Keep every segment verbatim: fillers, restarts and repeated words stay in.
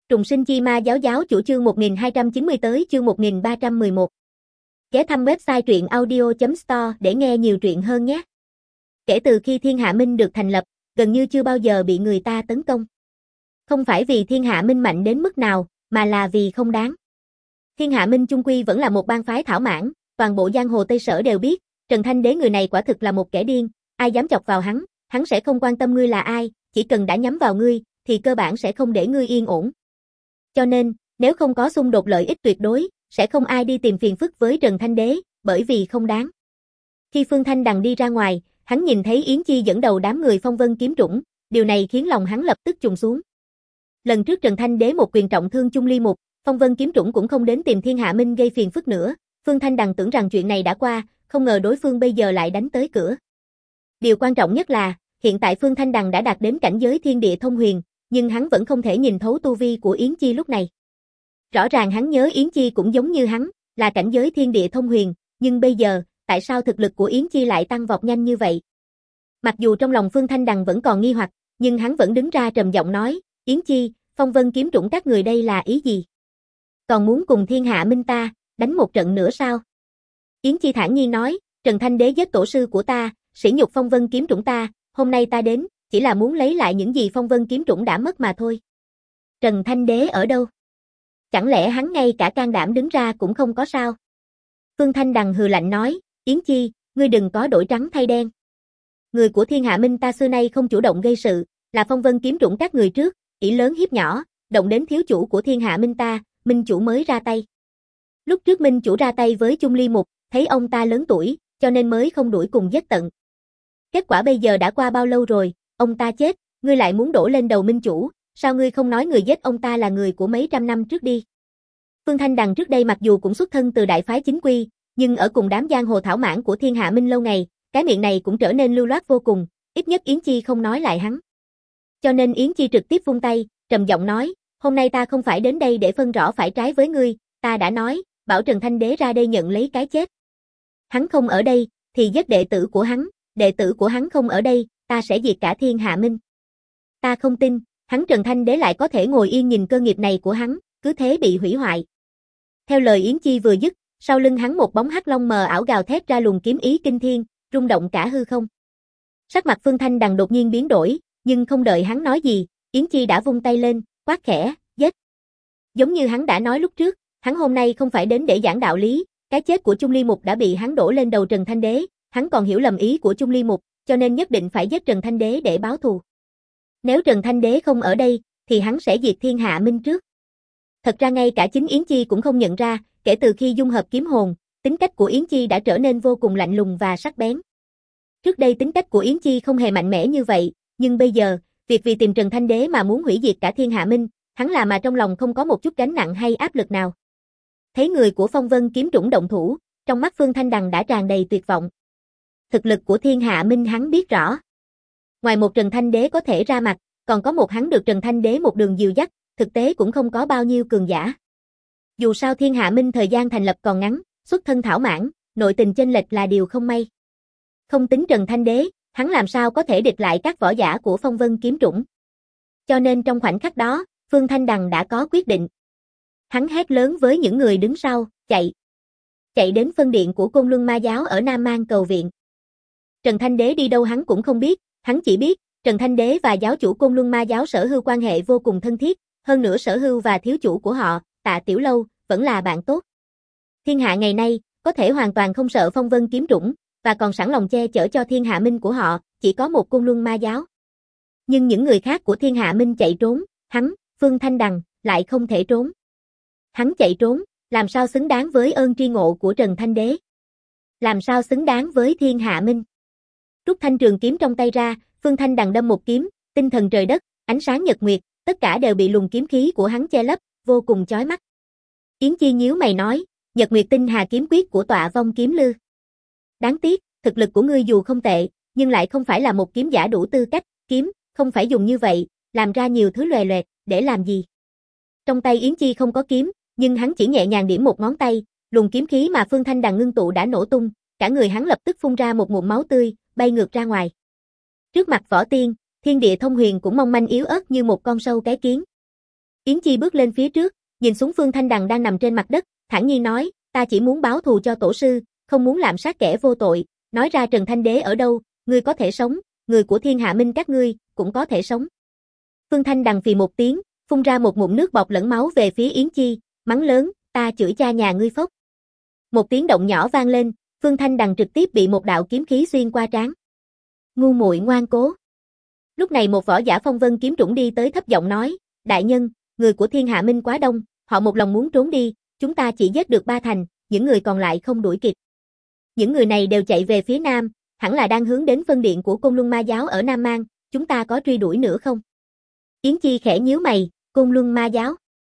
Trùng sinh chi ma giáo giáo chủ chương một nghìn hai trăm chín mươi tới chương một nghìn ba trăm mười một. Ghé thăm website truyện audio chấm store để nghe nhiều truyện hơn nhé. Kể từ khi Thiên Hạ Minh được thành lập, gần như chưa bao giờ bị người ta tấn công. Không phải vì Thiên Hạ Minh mạnh đến mức nào, mà là vì không đáng. Thiên Hạ Minh chung quy vẫn là một bang phái thảo mãn, toàn bộ giang hồ Tây Sở đều biết, Trần Thanh Đế người này quả thực là một kẻ điên, ai dám chọc vào hắn, hắn sẽ không quan tâm ngươi là ai, chỉ cần đã nhắm vào ngươi, thì cơ bản sẽ không để ngươi yên ổn. Cho nên, nếu không có xung đột lợi ích tuyệt đối, sẽ không ai đi tìm phiền phức với Trần Thanh Đế, bởi vì không đáng. Khi Phương Thanh Đằng đi ra ngoài, hắn nhìn thấy Yến Chi dẫn đầu đám người Phong Vân kiếm trũng, điều này khiến lòng hắn lập tức trùng xuống. Lần trước Trần Thanh Đế một quyền trọng thương Chung Ly Mục, Phong Vân kiếm trũng cũng không đến tìm Thiên Hạ Minh gây phiền phức nữa, Phương Thanh Đằng tưởng rằng chuyện này đã qua, không ngờ đối phương bây giờ lại đánh tới cửa. Điều quan trọng nhất là, hiện tại Phương Thanh Đằng đã đạt đến cảnh giới thiên địa thông huyền, nhưng hắn vẫn không thể nhìn thấu tu vi của Yến Chi lúc này. Rõ ràng hắn nhớ Yến Chi cũng giống như hắn, là cảnh giới thiên địa thông huyền, nhưng bây giờ, tại sao thực lực của Yến Chi lại tăng vọt nhanh như vậy? Mặc dù trong lòng Phương Thanh Đằng vẫn còn nghi hoặc, nhưng hắn vẫn đứng ra trầm giọng nói, Yến Chi, Phong Vân kiếm trũng các người đây là ý gì? Còn muốn cùng Thiên Hạ Minh ta, đánh một trận nữa sao? Yến Chi thản nhiên nói, Trần Thanh Đế giết tổ sư của ta, sỉ nhục Phong Vân kiếm trũng ta, hôm nay ta đến, chỉ là muốn lấy lại những gì Phong Vân kiếm trũng đã mất mà thôi. Trần Thanh Đế ở đâu? Chẳng lẽ hắn ngay cả can đảm đứng ra cũng không có sao? Phương Thanh Đằng hừ lạnh nói, Yến Chi, ngươi đừng có đổi trắng thay đen. Người của Thiên Hạ Minh ta xưa nay không chủ động gây sự, là Phong Vân kiếm trũng các người trước, ỷ lớn hiếp nhỏ, động đến thiếu chủ của Thiên Hạ Minh ta, Minh chủ mới ra tay. Lúc trước Minh chủ ra tay với Chung Ly Mục, thấy ông ta lớn tuổi, cho nên mới không đuổi cùng giết tận. Kết quả bây giờ đã qua bao lâu rồi, ông ta chết, ngươi lại muốn đổ lên đầu Minh chủ, sao ngươi không nói người giết ông ta là người của mấy trăm năm trước đi? Phương Thanh Đằng trước đây mặc dù cũng xuất thân từ đại phái chính quy, nhưng ở cùng đám giang hồ thảo mãn của Thiên Hạ Minh lâu ngày, cái miệng này cũng trở nên lưu loát vô cùng, ít nhất Yến Chi không nói lại hắn. Cho nên Yến Chi trực tiếp vung tay, trầm giọng nói, hôm nay ta không phải đến đây để phân rõ phải trái với ngươi, ta đã nói, bảo Trần Thanh Đế ra đây nhận lấy cái chết. Hắn không ở đây, thì giết đệ tử của hắn, đệ tử của hắn không ở đây, ta sẽ diệt cả Thiên Hạ Minh. Ta không tin, hắn Trần Thanh Đế lại có thể ngồi yên nhìn cơ nghiệp này của hắn, cứ thế bị hủy hoại. Theo lời Yến Chi vừa dứt, sau lưng hắn một bóng hắc long mờ ảo gào thét ra luồng kiếm ý kinh thiên, rung động cả hư không. Sắc mặt Phương Thanh Đằng đột nhiên biến đổi, nhưng không đợi hắn nói gì, Yến Chi đã vung tay lên, quát khẽ, giết. Giống như hắn đã nói lúc trước, hắn hôm nay không phải đến để giảng đạo lý, cái chết của Chung Ly Mục đã bị hắn đổ lên đầu Trần Thanh Đế, hắn còn hiểu lầm ý của Chung Ly Mục, cho nên nhất định phải giết Trần Thanh Đế để báo thù. Nếu Trần Thanh Đế không ở đây, thì hắn sẽ diệt Thiên Hạ Minh trước. Thật ra ngay cả chính Yến Chi cũng không nhận ra, kể từ khi dung hợp kiếm hồn, tính cách của Yến Chi đã trở nên vô cùng lạnh lùng và sắc bén. Trước đây tính cách của Yến Chi không hề mạnh mẽ như vậy, nhưng bây giờ, việc vì tìm Trần Thanh Đế mà muốn hủy diệt cả Thiên Hạ Minh, hắn làm mà trong lòng không có một chút gánh nặng hay áp lực nào. Thấy người của Phong Vân kiếm trũng động thủ, trong mắt Phương Thanh Đằng đã tràn đầy tuyệt vọng. Thực lực của Thiên Hạ Minh hắn biết rõ. Ngoài một Trần Thanh Đế có thể ra mặt, còn có một hắn được Trần Thanh Đế một đường dìu dắt, thực tế cũng không có bao nhiêu cường giả. Dù sao Thiên Hạ Minh thời gian thành lập còn ngắn, xuất thân thảo mãn, nội tình chênh lệch là điều không may. Không tính Trần Thanh Đế, hắn làm sao có thể địch lại các võ giả của Phong Vân kiếm trũng. Cho nên trong khoảnh khắc đó, Phương Thanh Đằng đã có quyết định. Hắn hét lớn với những người đứng sau, chạy. Chạy đến phân điện của Côn Luân Ma Giáo ở Nam Mang cầu viện. Trần Thanh Đế đi đâu hắn cũng không biết, hắn chỉ biết, Trần Thanh Đế và giáo chủ Côn Luân Ma Giáo Sở Hưu quan hệ vô cùng thân thiết, hơn nữa Sở Hưu và thiếu chủ của họ, Tạ Tiểu Lâu, vẫn là bạn tốt. Thiên hạ ngày nay, có thể hoàn toàn không sợ Phong Vân kiếm trũng, và còn sẵn lòng che chở cho Thiên Hạ Minh của họ, chỉ có một Côn Luân Ma Giáo. Nhưng những người khác của Thiên Hạ Minh chạy trốn, hắn, Phương Thanh Đằng, lại không thể trốn. Hắn chạy trốn, làm sao xứng đáng với ơn tri ngộ của Trần Thanh Đế? Làm sao xứng đáng với Thiên Hạ Minh? Rút thanh trường kiếm trong tay ra, Phương Thanh Đằng đâm một kiếm, tinh thần trời đất, ánh sáng nhật nguyệt, tất cả đều bị luồng kiếm khí của hắn che lấp, vô cùng chói mắt. Yến Chi nhíu mày nói, Nhật Nguyệt Tinh Hà kiếm quyết của Tọa Vong kiếm lư. Đáng tiếc, thực lực của ngươi dù không tệ, nhưng lại không phải là một kiếm giả đủ tư cách, kiếm, không phải dùng như vậy, làm ra nhiều thứ loè loẹt, để làm gì? Trong tay Yến Chi không có kiếm, nhưng hắn chỉ nhẹ nhàng điểm một ngón tay, luồng kiếm khí mà Phương Thanh Đằng ngưng tụ đã nổ tung, cả người hắn lập tức phun ra một ngụm máu tươi, bay ngược ra ngoài. Trước mặt Võ Tiên, thiên địa thông huyền cũng mong manh yếu ớt như một con sâu cái kiến. Yến Chi bước lên phía trước, nhìn xuống Phương Thanh Đằng đang nằm trên mặt đất, thản nhiên nói, ta chỉ muốn báo thù cho tổ sư, không muốn lạm sát kẻ vô tội, nói ra Trần Thanh Đế ở đâu, ngươi có thể sống, người của Thiên Hạ Minh các ngươi cũng có thể sống. Phương Thanh Đằng phì một tiếng, phun ra một ngụm nước bọt lẫn máu về phía Yến Chi, mắng lớn, ta chửi cha nhà ngươi phốc. Một tiếng động nhỏ vang lên, Phương Thanh Đằng trực tiếp bị một đạo kiếm khí xuyên qua trán. Ngu muội ngoan cố. Lúc này một võ giả phong vân kiếm trũng đi tới thấp giọng nói, đại nhân, người của Thiên Hạ Minh quá đông, họ một lòng muốn trốn đi, chúng ta chỉ giết được ba thành, những người còn lại không đuổi kịp. Những người này đều chạy về phía nam, hẳn là đang hướng đến phân điện của Côn Luân Ma Giáo ở Nam Mang, chúng ta có truy đuổi nữa không? Yến Chi khẽ nhíu mày, Côn Luân Ma Giáo.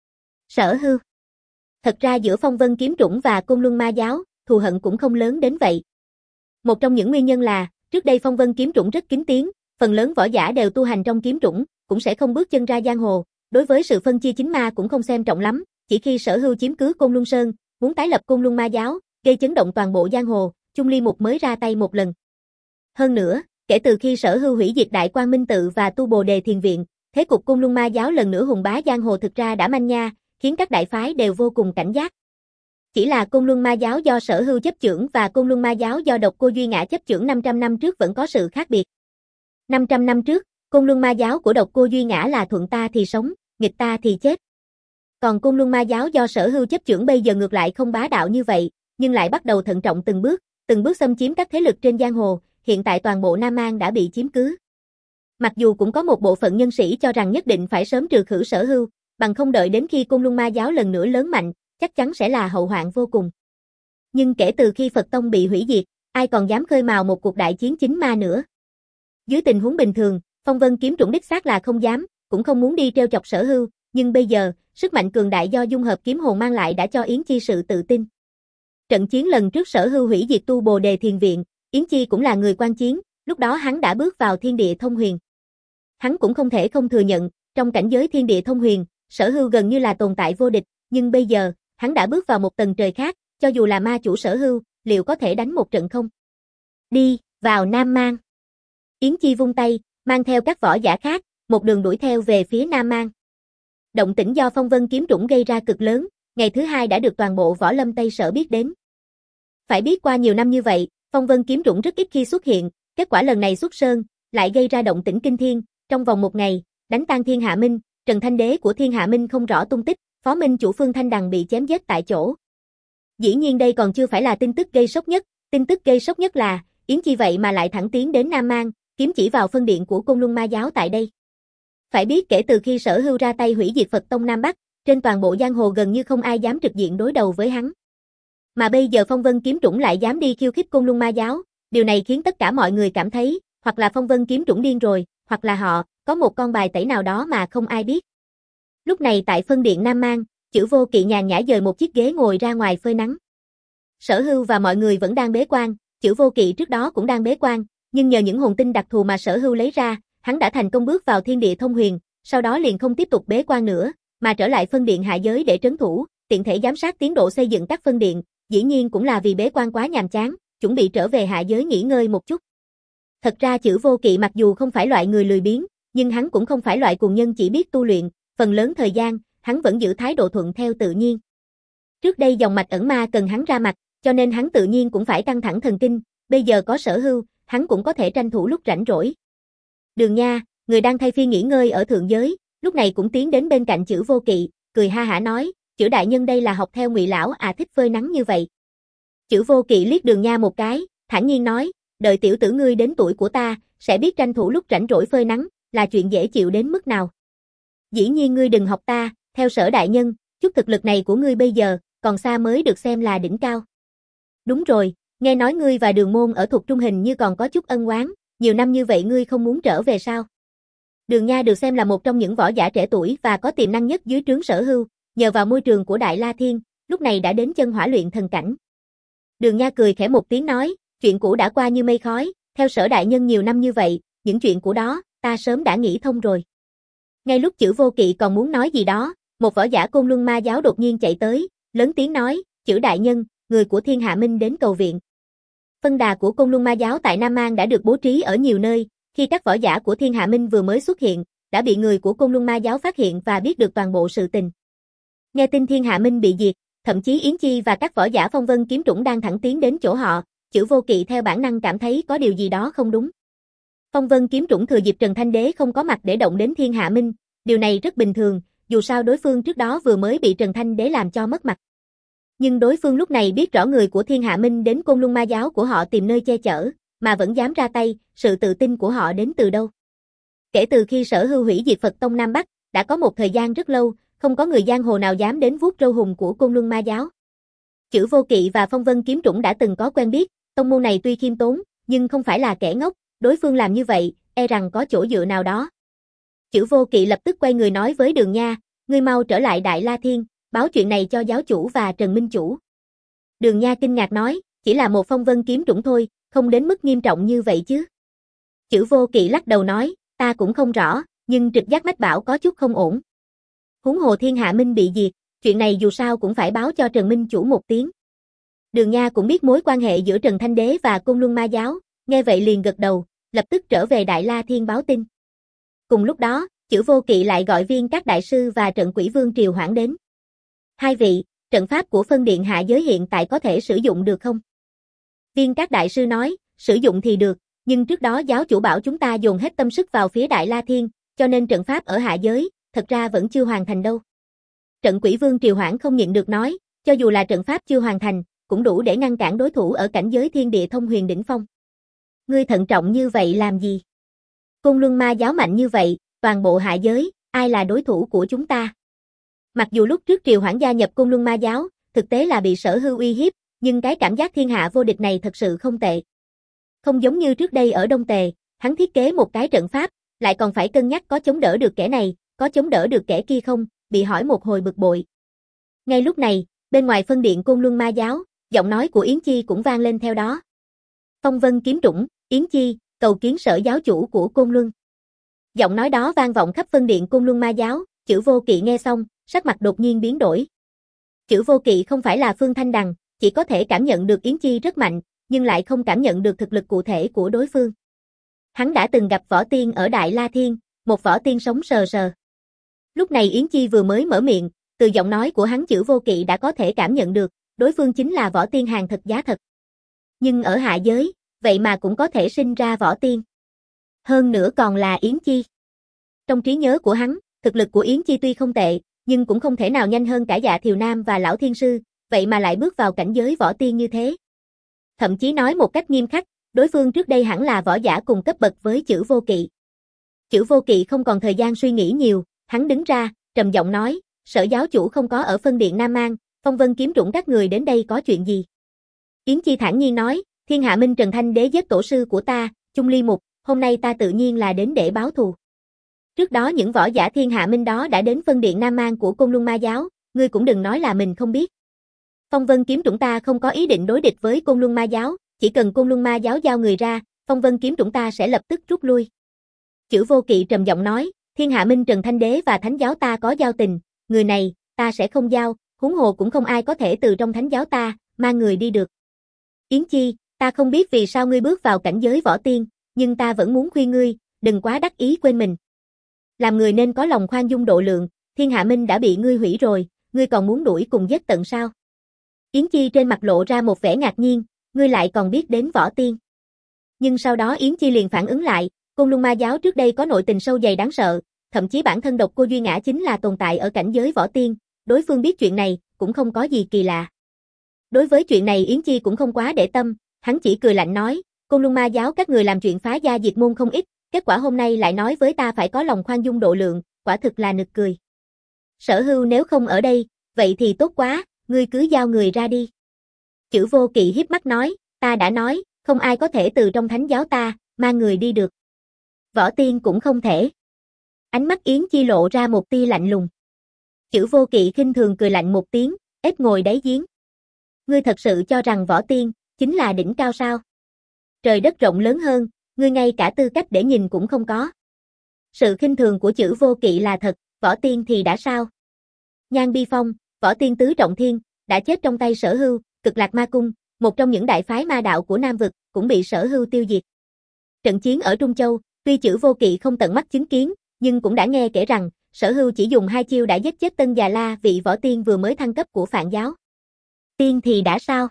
Sở Hưu. Thật ra giữa Phong Vân Kiếm Trũng và Côn Luân Ma Giáo, thù hận cũng không lớn đến vậy. Một trong những nguyên nhân là, trước đây Phong Vân Kiếm Trũng rất kín tiếng, phần lớn võ giả đều tu hành trong kiếm trũng, cũng sẽ không bước chân ra giang hồ, đối với sự phân chia chính ma cũng không xem trọng lắm, chỉ khi Sở Hưu chiếm cứ Côn Luân Sơn, muốn tái lập Côn Luân Ma Giáo, gây chấn động toàn bộ giang hồ, Chung Ly Mục mới ra tay một lần. Hơn nữa, kể từ khi Sở Hưu hủy diệt Đại Quang Minh Tự và tu Bồ Đề Thiền Viện, thế cục Côn Luân Ma Giáo lần nữa hùng bá giang hồ thực ra đã manh nha, khiến các đại phái đều vô cùng cảnh giác. Chỉ là Côn Luân Ma Giáo do Sở Hưu chấp chưởng và Côn Luân Ma Giáo do Độc Cô Duy Ngã chấp chưởng năm trăm năm trước vẫn có sự khác biệt. năm trăm năm trước, Côn Luân Ma Giáo của Độc Cô Duy Ngã là thuận ta thì sống, nghịch ta thì chết. Còn Côn Luân Ma Giáo do Sở Hưu chấp chưởng bây giờ ngược lại không bá đạo như vậy, nhưng lại bắt đầu thận trọng từng bước, từng bước xâm chiếm các thế lực trên giang hồ, hiện tại toàn bộ Nam Mang đã bị chiếm cứ. Mặc dù cũng có một bộ phận nhân sĩ cho rằng nhất định phải sớm trừ khử Sở Hưu, bằng không đợi đến khi Côn Luân Ma Giáo lần nữa lớn mạnh, chắc chắn sẽ là hậu hoạn vô cùng. Nhưng kể từ khi Phật Tông bị hủy diệt, ai còn dám khơi mào một cuộc đại chiến chính ma nữa. Dưới tình huống bình thường, Phong Vân Kiếm Trũng đích xác là không dám, cũng không muốn đi trêu chọc Sở Hưu, nhưng bây giờ, sức mạnh cường đại do dung hợp kiếm hồn mang lại đã cho Yến Chi sự tự tin. Trận chiến lần trước Sở Hưu hủy diệt tu Bồ Đề Thiền Viện, Yến Chi cũng là người quan chiến, lúc đó hắn đã bước vào thiên địa thông huyền. Hắn cũng không thể không thừa nhận, trong cảnh giới thiên địa thông huyền, Sở Hưu gần như là tồn tại vô địch, nhưng bây giờ, hắn đã bước vào một tầng trời khác, cho dù là ma chủ Sở Hưu, liệu có thể đánh một trận không? Đi, vào Nam Mang. Yến Chi vung tay, mang theo các võ giả khác, một đường đuổi theo về phía Nam Mang. Động tĩnh do Phong Vân Kiếm Trũng gây ra cực lớn, ngày thứ hai đã được toàn bộ võ lâm Tây Sở biết đến. Phải biết qua nhiều năm như vậy, Phong Vân Kiếm Trũng rất ít khi xuất hiện, kết quả lần này xuất sơn, lại gây ra động tĩnh kinh thiên, trong vòng một ngày, đánh tan Thiên Hạ Minh, Trần Thanh Đế của Thiên Hạ Minh không rõ tung tích, phó minh chủ Phương Thanh Đằng bị chém giết tại chỗ. Dĩ nhiên đây còn chưa phải là tin tức gây sốc nhất, tin tức gây sốc nhất là, Yến Chi vậy mà lại thẳng tiến đến Nam Mang, kiếm chỉ vào phân điện của Côn Luân Ma Giáo tại đây. Phải biết kể từ khi Sở Hưu ra tay hủy diệt Phật Tông Nam Bắc, trên toàn bộ giang hồ gần như không ai dám trực diện đối đầu với hắn. Mà bây giờ Phong Vân Kiếm Trũng lại dám đi khiêu khích Côn Luân Ma Giáo, điều này khiến tất cả mọi người cảm thấy, hoặc là Phong Vân Kiếm Trũng điên rồi, hoặc là họ, có một con bài tẩy nào đó mà không ai biết. Lúc này tại phân điện Nam Mang, Chữ Vô Kỵ nhàn nhã dời một chiếc ghế ngồi ra ngoài phơi nắng. Sở Hưu và mọi người vẫn đang bế quan, Chữ Vô Kỵ trước đó cũng đang bế quan, nhưng nhờ những hồn tinh đặc thù mà Sở Hưu lấy ra, hắn đã thành công bước vào thiên địa thông huyền, sau đó liền không tiếp tục bế quan nữa, mà trở lại phân điện hạ giới để trấn thủ, tiện thể giám sát tiến độ xây dựng các phân điện, dĩ nhiên cũng là vì bế quan quá nhàm chán, chuẩn bị trở về hạ giới nghỉ ngơi một chút. Thật ra Chữ Vô Kỵ mặc dù không phải loại người lười biếng, nhưng hắn cũng không phải loại cuồng nhân chỉ biết tu luyện, phần lớn thời gian, hắn vẫn giữ thái độ thuận theo tự nhiên. Trước đây dòng mạch ẩn ma cần hắn ra mặt, cho nên hắn tự nhiên cũng phải căng thẳng thần kinh, bây giờ có Sở Hưu, hắn cũng có thể tranh thủ lúc rảnh rỗi. Đường Nha, người đang thay phiên nghỉ ngơi ở thượng giới, lúc này cũng tiến đến bên cạnh Chữ Vô Kỵ, cười ha hả nói, Chữ đại nhân đây là học theo Ngụy lão à thích phơi nắng như vậy. Chữ Vô Kỵ liếc Đường Nha một cái, thản nhiên nói, đợi tiểu tử ngươi đến tuổi của ta, sẽ biết tranh thủ lúc rảnh rỗi phơi nắng, là chuyện dễ chịu đến mức nào. Dĩ nhiên ngươi đừng học ta, theo Sở đại nhân, chút thực lực này của ngươi bây giờ, còn xa mới được xem là đỉnh cao. Đúng rồi, nghe nói ngươi và Đường môn ở Thục Trung hình như còn có chút ân oán, nhiều năm như vậy ngươi không muốn trở về sao? Đường Nha được xem là một trong những võ giả trẻ tuổi và có tiềm năng nhất dưới trướng Sở Hưu, nhờ vào môi trường của Đại La Thiên, lúc này đã đến chân hỏa luyện thần cảnh. Đường Nha cười khẽ một tiếng nói, chuyện cũ đã qua như mây khói, theo Sở đại nhân nhiều năm như vậy, những chuyện của đó, ta sớm đã nghĩ thông rồi. Ngay lúc Chữ Vô Kỵ còn muốn nói gì đó, một võ giả Côn Luân Ma Giáo đột nhiên chạy tới, lớn tiếng nói, Chữ đại nhân, người của Thiên Hạ Minh đến cầu viện. Phân đà của Côn Luân Ma Giáo tại Nam Mang đã được bố trí ở nhiều nơi, khi các võ giả của Thiên Hạ Minh vừa mới xuất hiện, đã bị người của Côn Luân Ma giáo phát hiện và biết được toàn bộ sự tình. Nghe tin Thiên Hạ Minh bị diệt, thậm chí Yến Chi và các võ giả Phong Vân kiếm trũng đang thẳng tiến đến chỗ họ, Chữ Vô Kỵ theo bản năng cảm thấy có điều gì đó không đúng. Phong Vân kiếm trũng thừa dịp Trần Thanh Đế không có mặt để động đến Thiên Hạ Minh, điều này rất bình thường, dù sao đối phương trước đó vừa mới bị Trần Thanh Đế làm cho mất mặt. Nhưng đối phương lúc này biết rõ người của Thiên Hạ Minh đến Côn Luân Ma giáo của họ tìm nơi che chở, mà vẫn dám ra tay, sự tự tin của họ đến từ đâu? Kể từ khi Sở Hưu hủy diệt Phật Tông Nam Bắc, đã có một thời gian rất lâu, không có người giang hồ nào dám đến vuốt râu hùng của Côn Luân Ma giáo. Chữ Vô Kỵ và Phong Vân kiếm trũng đã từng có quen biết, tông môn này tuy khiêm tốn, nhưng không phải là kẻ ngốc, đối phương làm như vậy, e rằng có chỗ dựa nào đó. Chữ Vô Kỵ lập tức quay người nói với Đường Nha, ngươi mau trở lại Đại La Thiên, báo chuyện này cho giáo chủ và Trần Minh chủ. Đường Nha kinh ngạc nói, chỉ là một Phong Vân kiếm trũng thôi, không đến mức nghiêm trọng như vậy chứ. Chữ Vô Kỵ lắc đầu nói, ta cũng không rõ, nhưng trực giác mách bảo có chút không ổn. Huống hồ Thiên Hạ Minh bị diệt, chuyện này dù sao cũng phải báo cho Trần Minh chủ một tiếng. Đường Nha cũng biết mối quan hệ giữa Trần Thanh Đế và Côn Luân Ma giáo, nghe vậy liền gật đầu, lập tức trở về Đại La Thiên báo tin. Cùng lúc đó, Chữ Vô Kỵ lại gọi Viên các đại sư và Trận Quỷ Vương Triều Hoãn đến. Hai vị, trận pháp của phân điện hạ giới hiện tại có thể sử dụng được không? Viên các đại sư nói, sử dụng thì được, nhưng trước đó giáo chủ bảo chúng ta dồn hết tâm sức vào phía Đại La Thiên, cho nên trận pháp ở hạ giới, thật ra vẫn chưa hoàn thành đâu. Trận Quỷ Vương Triều Hoãn không nhịn được nói, cho dù là trận pháp chưa hoàn thành, cũng đủ để ngăn cản đối thủ ở cảnh giới thiên địa thông huyền đỉnh phong. Ngươi thận trọng như vậy làm gì? Côn Luân Ma giáo mạnh như vậy, toàn bộ hạ giới, ai là đối thủ của chúng ta? Mặc dù lúc trước Triều Hoãn gia nhập Côn Luân Ma giáo, thực tế là bị Sở Hưu uy hiếp, nhưng cái cảm giác thiên hạ vô địch này thật sự không tệ. Không giống như trước đây ở Đông Tề, hắn thiết kế một cái trận pháp, lại còn phải cân nhắc có chống đỡ được kẻ này, có chống đỡ được kẻ kia không, bị hỏi một hồi bực bội. Ngay lúc này, bên ngoài phân điện Côn Luân Ma giáo, giọng nói của Yến Chi cũng vang lên theo đó. Phong Vân kiếm trũng, Yến Chi, cầu kiến Sở giáo chủ của Côn Luân. Giọng nói đó vang vọng khắp phân điện Côn Luân Ma giáo, Chữ Vô Kỵ nghe xong, sắc mặt đột nhiên biến đổi. Chữ Vô Kỵ không phải là Phương Thanh Đằng, chỉ có thể cảm nhận được Yến Chi rất mạnh, nhưng lại không cảm nhận được thực lực cụ thể của đối phương. Hắn đã từng gặp võ tiên ở Đại La Thiên, một võ tiên sống sờ sờ. Lúc này Yến Chi vừa mới mở miệng, từ giọng nói của hắn Chữ Vô Kỵ đã có thể cảm nhận được, đối phương chính là võ tiên hàng thật giá thật. Nhưng ở hạ giới, vậy mà cũng có thể sinh ra võ tiên. Hơn nữa còn là Yến Chi. Trong trí nhớ của hắn, thực lực của Yến Chi tuy không tệ, nhưng cũng không thể nào nhanh hơn cả Dạ Thiều Nam và Lão Thiên Sư, vậy mà lại bước vào cảnh giới võ tiên như thế. Thậm chí nói một cách nghiêm khắc, đối phương trước đây hẳn là võ giả cùng cấp bậc với Chữ Vô Kỵ. Chữ Vô Kỵ không còn thời gian suy nghĩ nhiều, hắn đứng ra, trầm giọng nói, Sở giáo chủ không có ở phân điện Nam Mang, Phong Vân kiếm trũng các người đến đây có chuyện gì? Yến Chi thản nhiên nói, Thiên Hạ Minh Trần Thanh Đế giết tổ sư của ta, Chung Ly Mục, hôm nay ta tự nhiên là đến để báo thù. Trước đó những võ giả Thiên Hạ Minh đó đã đến phân điện Nam Mang của Côn Luân Ma giáo, ngươi cũng đừng nói là mình không biết. Phong Vân kiếm trũng ta không có ý định đối địch với Côn Luân Ma giáo, chỉ cần Côn Luân Ma giáo giao người ra, Phong Vân kiếm trũng ta sẽ lập tức rút lui. Chữ Vô Kỵ trầm giọng nói, Thiên Hạ Minh Trần Thanh Đế và Thánh giáo ta có giao tình, người này, ta sẽ không giao, huống hồ cũng không ai có thể từ trong Thánh giáo ta, mang người đi được. Yến Chi, ta không biết vì sao ngươi bước vào cảnh giới võ tiên, nhưng ta vẫn muốn khuyên ngươi, đừng quá đắc ý quên mình. Làm người nên có lòng khoan dung độ lượng, Thiên Hạ Minh đã bị ngươi hủy rồi, ngươi còn muốn đuổi cùng giết tận sao? Yến Chi trên mặt lộ ra một vẻ ngạc nhiên, ngươi lại còn biết đến võ tiên. Nhưng sau đó Yến Chi liền phản ứng lại, Côn Luân Ma giáo trước đây có nội tình sâu dày đáng sợ, thậm chí bản thân độc cô Duy Ngã chính là tồn tại ở cảnh giới võ tiên, đối phương biết chuyện này, cũng không có gì kỳ lạ. Đối với chuyện này Yến Chi cũng không quá để tâm, hắn chỉ cười lạnh nói, Côn Luân Ma giáo các người làm chuyện phá gia diệt môn không ít, kết quả hôm nay lại nói với ta phải có lòng khoan dung độ lượng, quả thực là nực cười. Sở Hưu nếu không ở đây, vậy thì tốt quá, ngươi cứ giao người ra đi. Chữ Vô Kỵ hiếp mắt nói, ta đã nói, không ai có thể từ trong Thánh giáo ta, mang người đi được. Võ tiên cũng không thể. Ánh mắt Yến Chi lộ ra một tia lạnh lùng. Chữ Vô Kỵ khinh thường cười lạnh một tiếng, ép ngồi đáy giếng. Ngươi thật sự cho rằng võ tiên, chính là đỉnh cao sao? Trời đất rộng lớn hơn, ngươi ngay cả tư cách để nhìn cũng không có. Sự khinh thường của Chữ Vô Kỵ là thật, võ tiên thì đã sao? Nhan Bi Phong, võ tiên tứ trọng thiên, đã chết trong tay Sở Hưu, Cực Lạc Ma Cung, một trong những đại phái ma đạo của Nam Vực, cũng bị Sở Hưu tiêu diệt. Trận chiến ở Trung Châu, tuy Chữ Vô Kỵ không tận mắt chứng kiến, nhưng cũng đã nghe kể rằng, Sở Hưu chỉ dùng hai chiêu đã giết chết Tân Già La, vị võ tiên vừa mới thăng cấp của Phạn giáo. Tiên thì đã sao?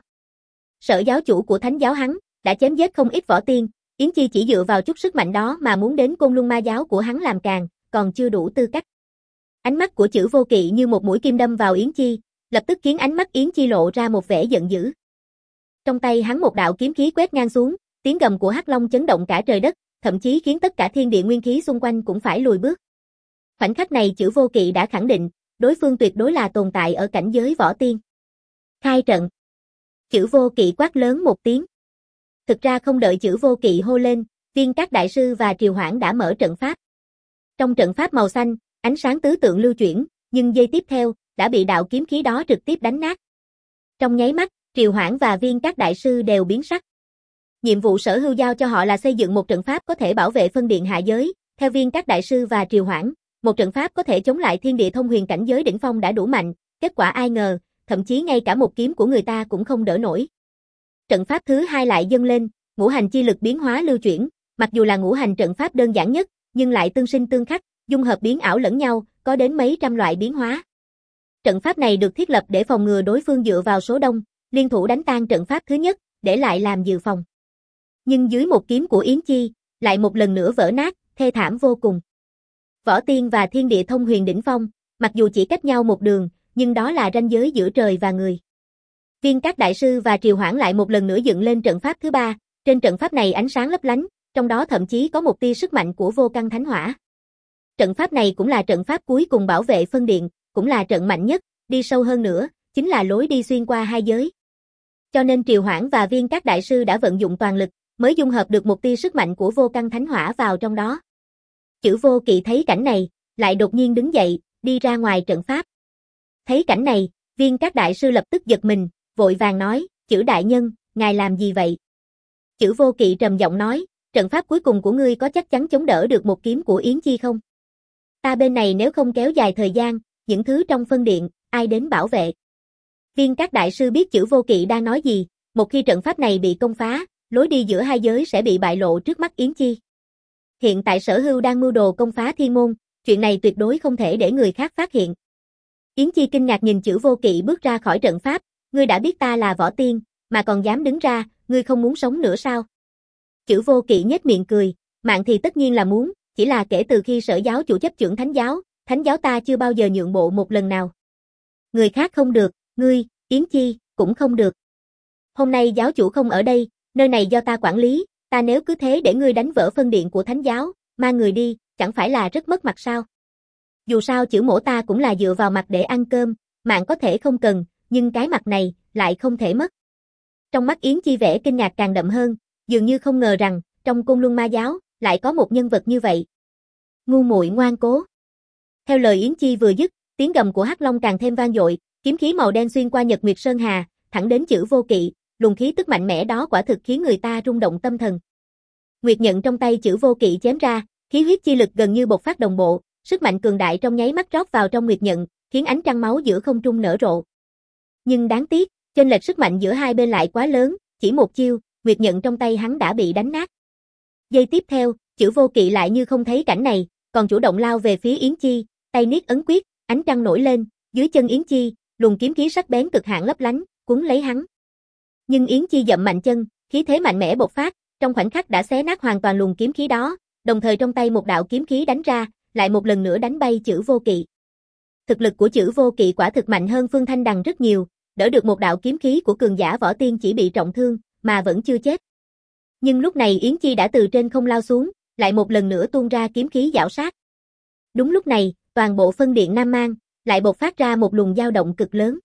Sở giáo chủ của Thánh giáo hắn, đã chém giết không ít võ tiên, Yến Chi chỉ dựa vào chút sức mạnh đó mà muốn đến Côn Luân Ma giáo của hắn làm càng, còn chưa đủ tư cách. Ánh mắt của Chử Vô Kỵ như một mũi kim đâm vào Yến Chi, lập tức khiến ánh mắt Yến Chi lộ ra một vẻ giận dữ. Trong tay hắn một đạo kiếm khí quét ngang xuống, tiếng gầm của Hắc Long chấn động cả trời đất, thậm chí khiến tất cả thiên địa nguyên khí xung quanh cũng phải lùi bước. Khoảnh khắc này Chử Vô Kỵ đã khẳng định, đối phương tuyệt đối là tồn tại ở cảnh giới võ tiên. Khai trận. Chử Vô Kỵ quát lớn một tiếng. Thực ra không đợi Chử Vô Kỵ hô lên, Viên Các đại sư và Triều Hoãn đã mở trận pháp. Trong trận pháp màu xanh, ánh sáng tứ tượng lưu chuyển, nhưng giây tiếp theo, đã bị đạo kiếm khí đó trực tiếp đánh nát. Trong nháy mắt, Triều Hoãn và Viên Các đại sư đều biến sắc. Nhiệm vụ Sở Hưu giao cho họ là xây dựng một trận pháp có thể bảo vệ phân điện hạ giới, theo Viên Các đại sư và Triều Hoãn, một trận pháp có thể chống lại thiên địa thông huyền cảnh giới đỉnh phong đã đủ mạnh, kết quả ai ngờ, thậm chí ngay cả một kiếm của người ta cũng không đỡ nổi. Trận pháp thứ hai lại dâng lên, ngũ hành chi lực biến hóa lưu chuyển, mặc dù là ngũ hành trận pháp đơn giản nhất, nhưng lại tương sinh tương khắc, dung hợp biến ảo lẫn nhau, có đến mấy trăm loại biến hóa. Trận pháp này được thiết lập để phòng ngừa đối phương dựa vào số đông, liên thủ đánh tan trận pháp thứ nhất, để lại làm dự phòng. Nhưng dưới một kiếm của Yến Chi, lại một lần nữa vỡ nát, thê thảm vô cùng. Võ tiên và thiên địa thông huyền đỉnh phong, mặc dù chỉ cách nhau một đường, nhưng đó là ranh giới giữa trời và người. Viên Các đại sư và Triều Hoãn lại một lần nữa dựng lên trận pháp thứ ba, trên trận pháp này ánh sáng lấp lánh, trong đó thậm chí có một tia sức mạnh của vô căn thánh hỏa. Trận pháp này cũng là trận pháp cuối cùng bảo vệ phân điện, cũng là trận mạnh nhất, đi sâu hơn nữa, chính là lối đi xuyên qua hai giới. Cho nên Triều Hoãn và Viên Các đại sư đã vận dụng toàn lực, mới dung hợp được một tia sức mạnh của vô căn thánh hỏa vào trong đó. Chử Vô Kỵ thấy cảnh này, lại đột nhiên đứng dậy, đi ra ngoài trận pháp. Thấy cảnh này, Viên Các đại sư lập tức giật mình, vội vàng nói, Chử đại nhân, ngài làm gì vậy? Chử Vô Kỵ trầm giọng nói, trận pháp cuối cùng của ngươi có chắc chắn chống đỡ được một kiếm của Yến Chi không? Ta bên này nếu không kéo dài thời gian, những thứ trong phân điện, ai đến bảo vệ? Viên Các đại sư biết Chử Vô Kỵ đang nói gì, một khi trận pháp này bị công phá, lối đi giữa hai giới sẽ bị bại lộ trước mắt Yến Chi. Hiện tại Sở Hưu đang mưu đồ công phá thiên môn, chuyện này tuyệt đối không thể để người khác phát hiện. Yến Chi kinh ngạc nhìn Chử Vô Kỵ bước ra khỏi trận pháp, ngươi đã biết ta là võ tiên, mà còn dám đứng ra, ngươi không muốn sống nữa sao? Chử Vô Kỵ nhếch miệng cười, mạng thì tất nhiên là muốn, chỉ là kể từ khi Sở giáo chủ chấp chưởng Thánh giáo, Thánh giáo ta chưa bao giờ nhượng bộ một lần nào. Người khác không được, ngươi, Yến Chi, cũng không được. Hôm nay giáo chủ không ở đây, nơi này do ta quản lý, ta nếu cứ thế để ngươi đánh vỡ phân điện của Thánh giáo, mang người đi, chẳng phải là rất mất mặt sao? Dù sao Chử mỗ ta cũng là dựa vào mặt để ăn cơm, mạng có thể không cần, nhưng cái mặt này, lại không thể mất. Trong mắt Yến Chi vẻ kinh ngạc càng đậm hơn, dường như không ngờ rằng, trong Côn Luân Ma giáo, lại có một nhân vật như vậy. Ngu muội ngoan cố. Theo lời Yến Chi vừa dứt, tiếng gầm của Hắc Long càng thêm vang dội, kiếm khí màu đen xuyên qua Nhật Nguyệt Sơn Hà, thẳng đến Chử Vô Kỵ, luồng khí tức mạnh mẽ đó quả thực khiến người ta rung động tâm thần. Nguyệt nhận trong tay Chử Vô Kỵ chém ra, khí huyết chi lực gần như bộc phát đồng bộ, sức mạnh cường đại trong nháy mắt rót vào trong Nguyệt nhận, khiến ánh trăng máu giữa không trung nở rộ. Nhưng đáng tiếc, chênh lệch sức mạnh giữa hai bên lại quá lớn, chỉ một chiêu, Nguyệt nhận trong tay hắn đã bị đánh nát. Giây tiếp theo, Chử Vô Kỵ lại như không thấy cảnh này, còn chủ động lao về phía Yến Chi, tay niết ấn quyết, ánh trăng nổi lên, dưới chân Yến Chi, luồng kiếm khí sắc bén cực hạn lấp lánh, cuốn lấy hắn. Nhưng Yến Chi dậm mạnh chân, khí thế mạnh mẽ bộc phát, trong khoảnh khắc đã xé nát hoàn toàn luồng kiếm khí đó, đồng thời trong tay một đạo kiếm khí đánh ra, lại một lần nữa đánh bay Chử Vô Kỵ. Thực lực của Chử Vô Kỵ quả thực mạnh hơn Phương Thanh Đằng rất nhiều, đỡ được một đạo kiếm khí của cường giả võ tiên chỉ bị trọng thương, mà vẫn chưa chết. Nhưng lúc này Yến Chi đã từ trên không lao xuống, lại một lần nữa tuôn ra kiếm khí giảo sát. Đúng lúc này, toàn bộ phân điện Nam Mang, lại bộc phát ra một luồng dao động cực lớn.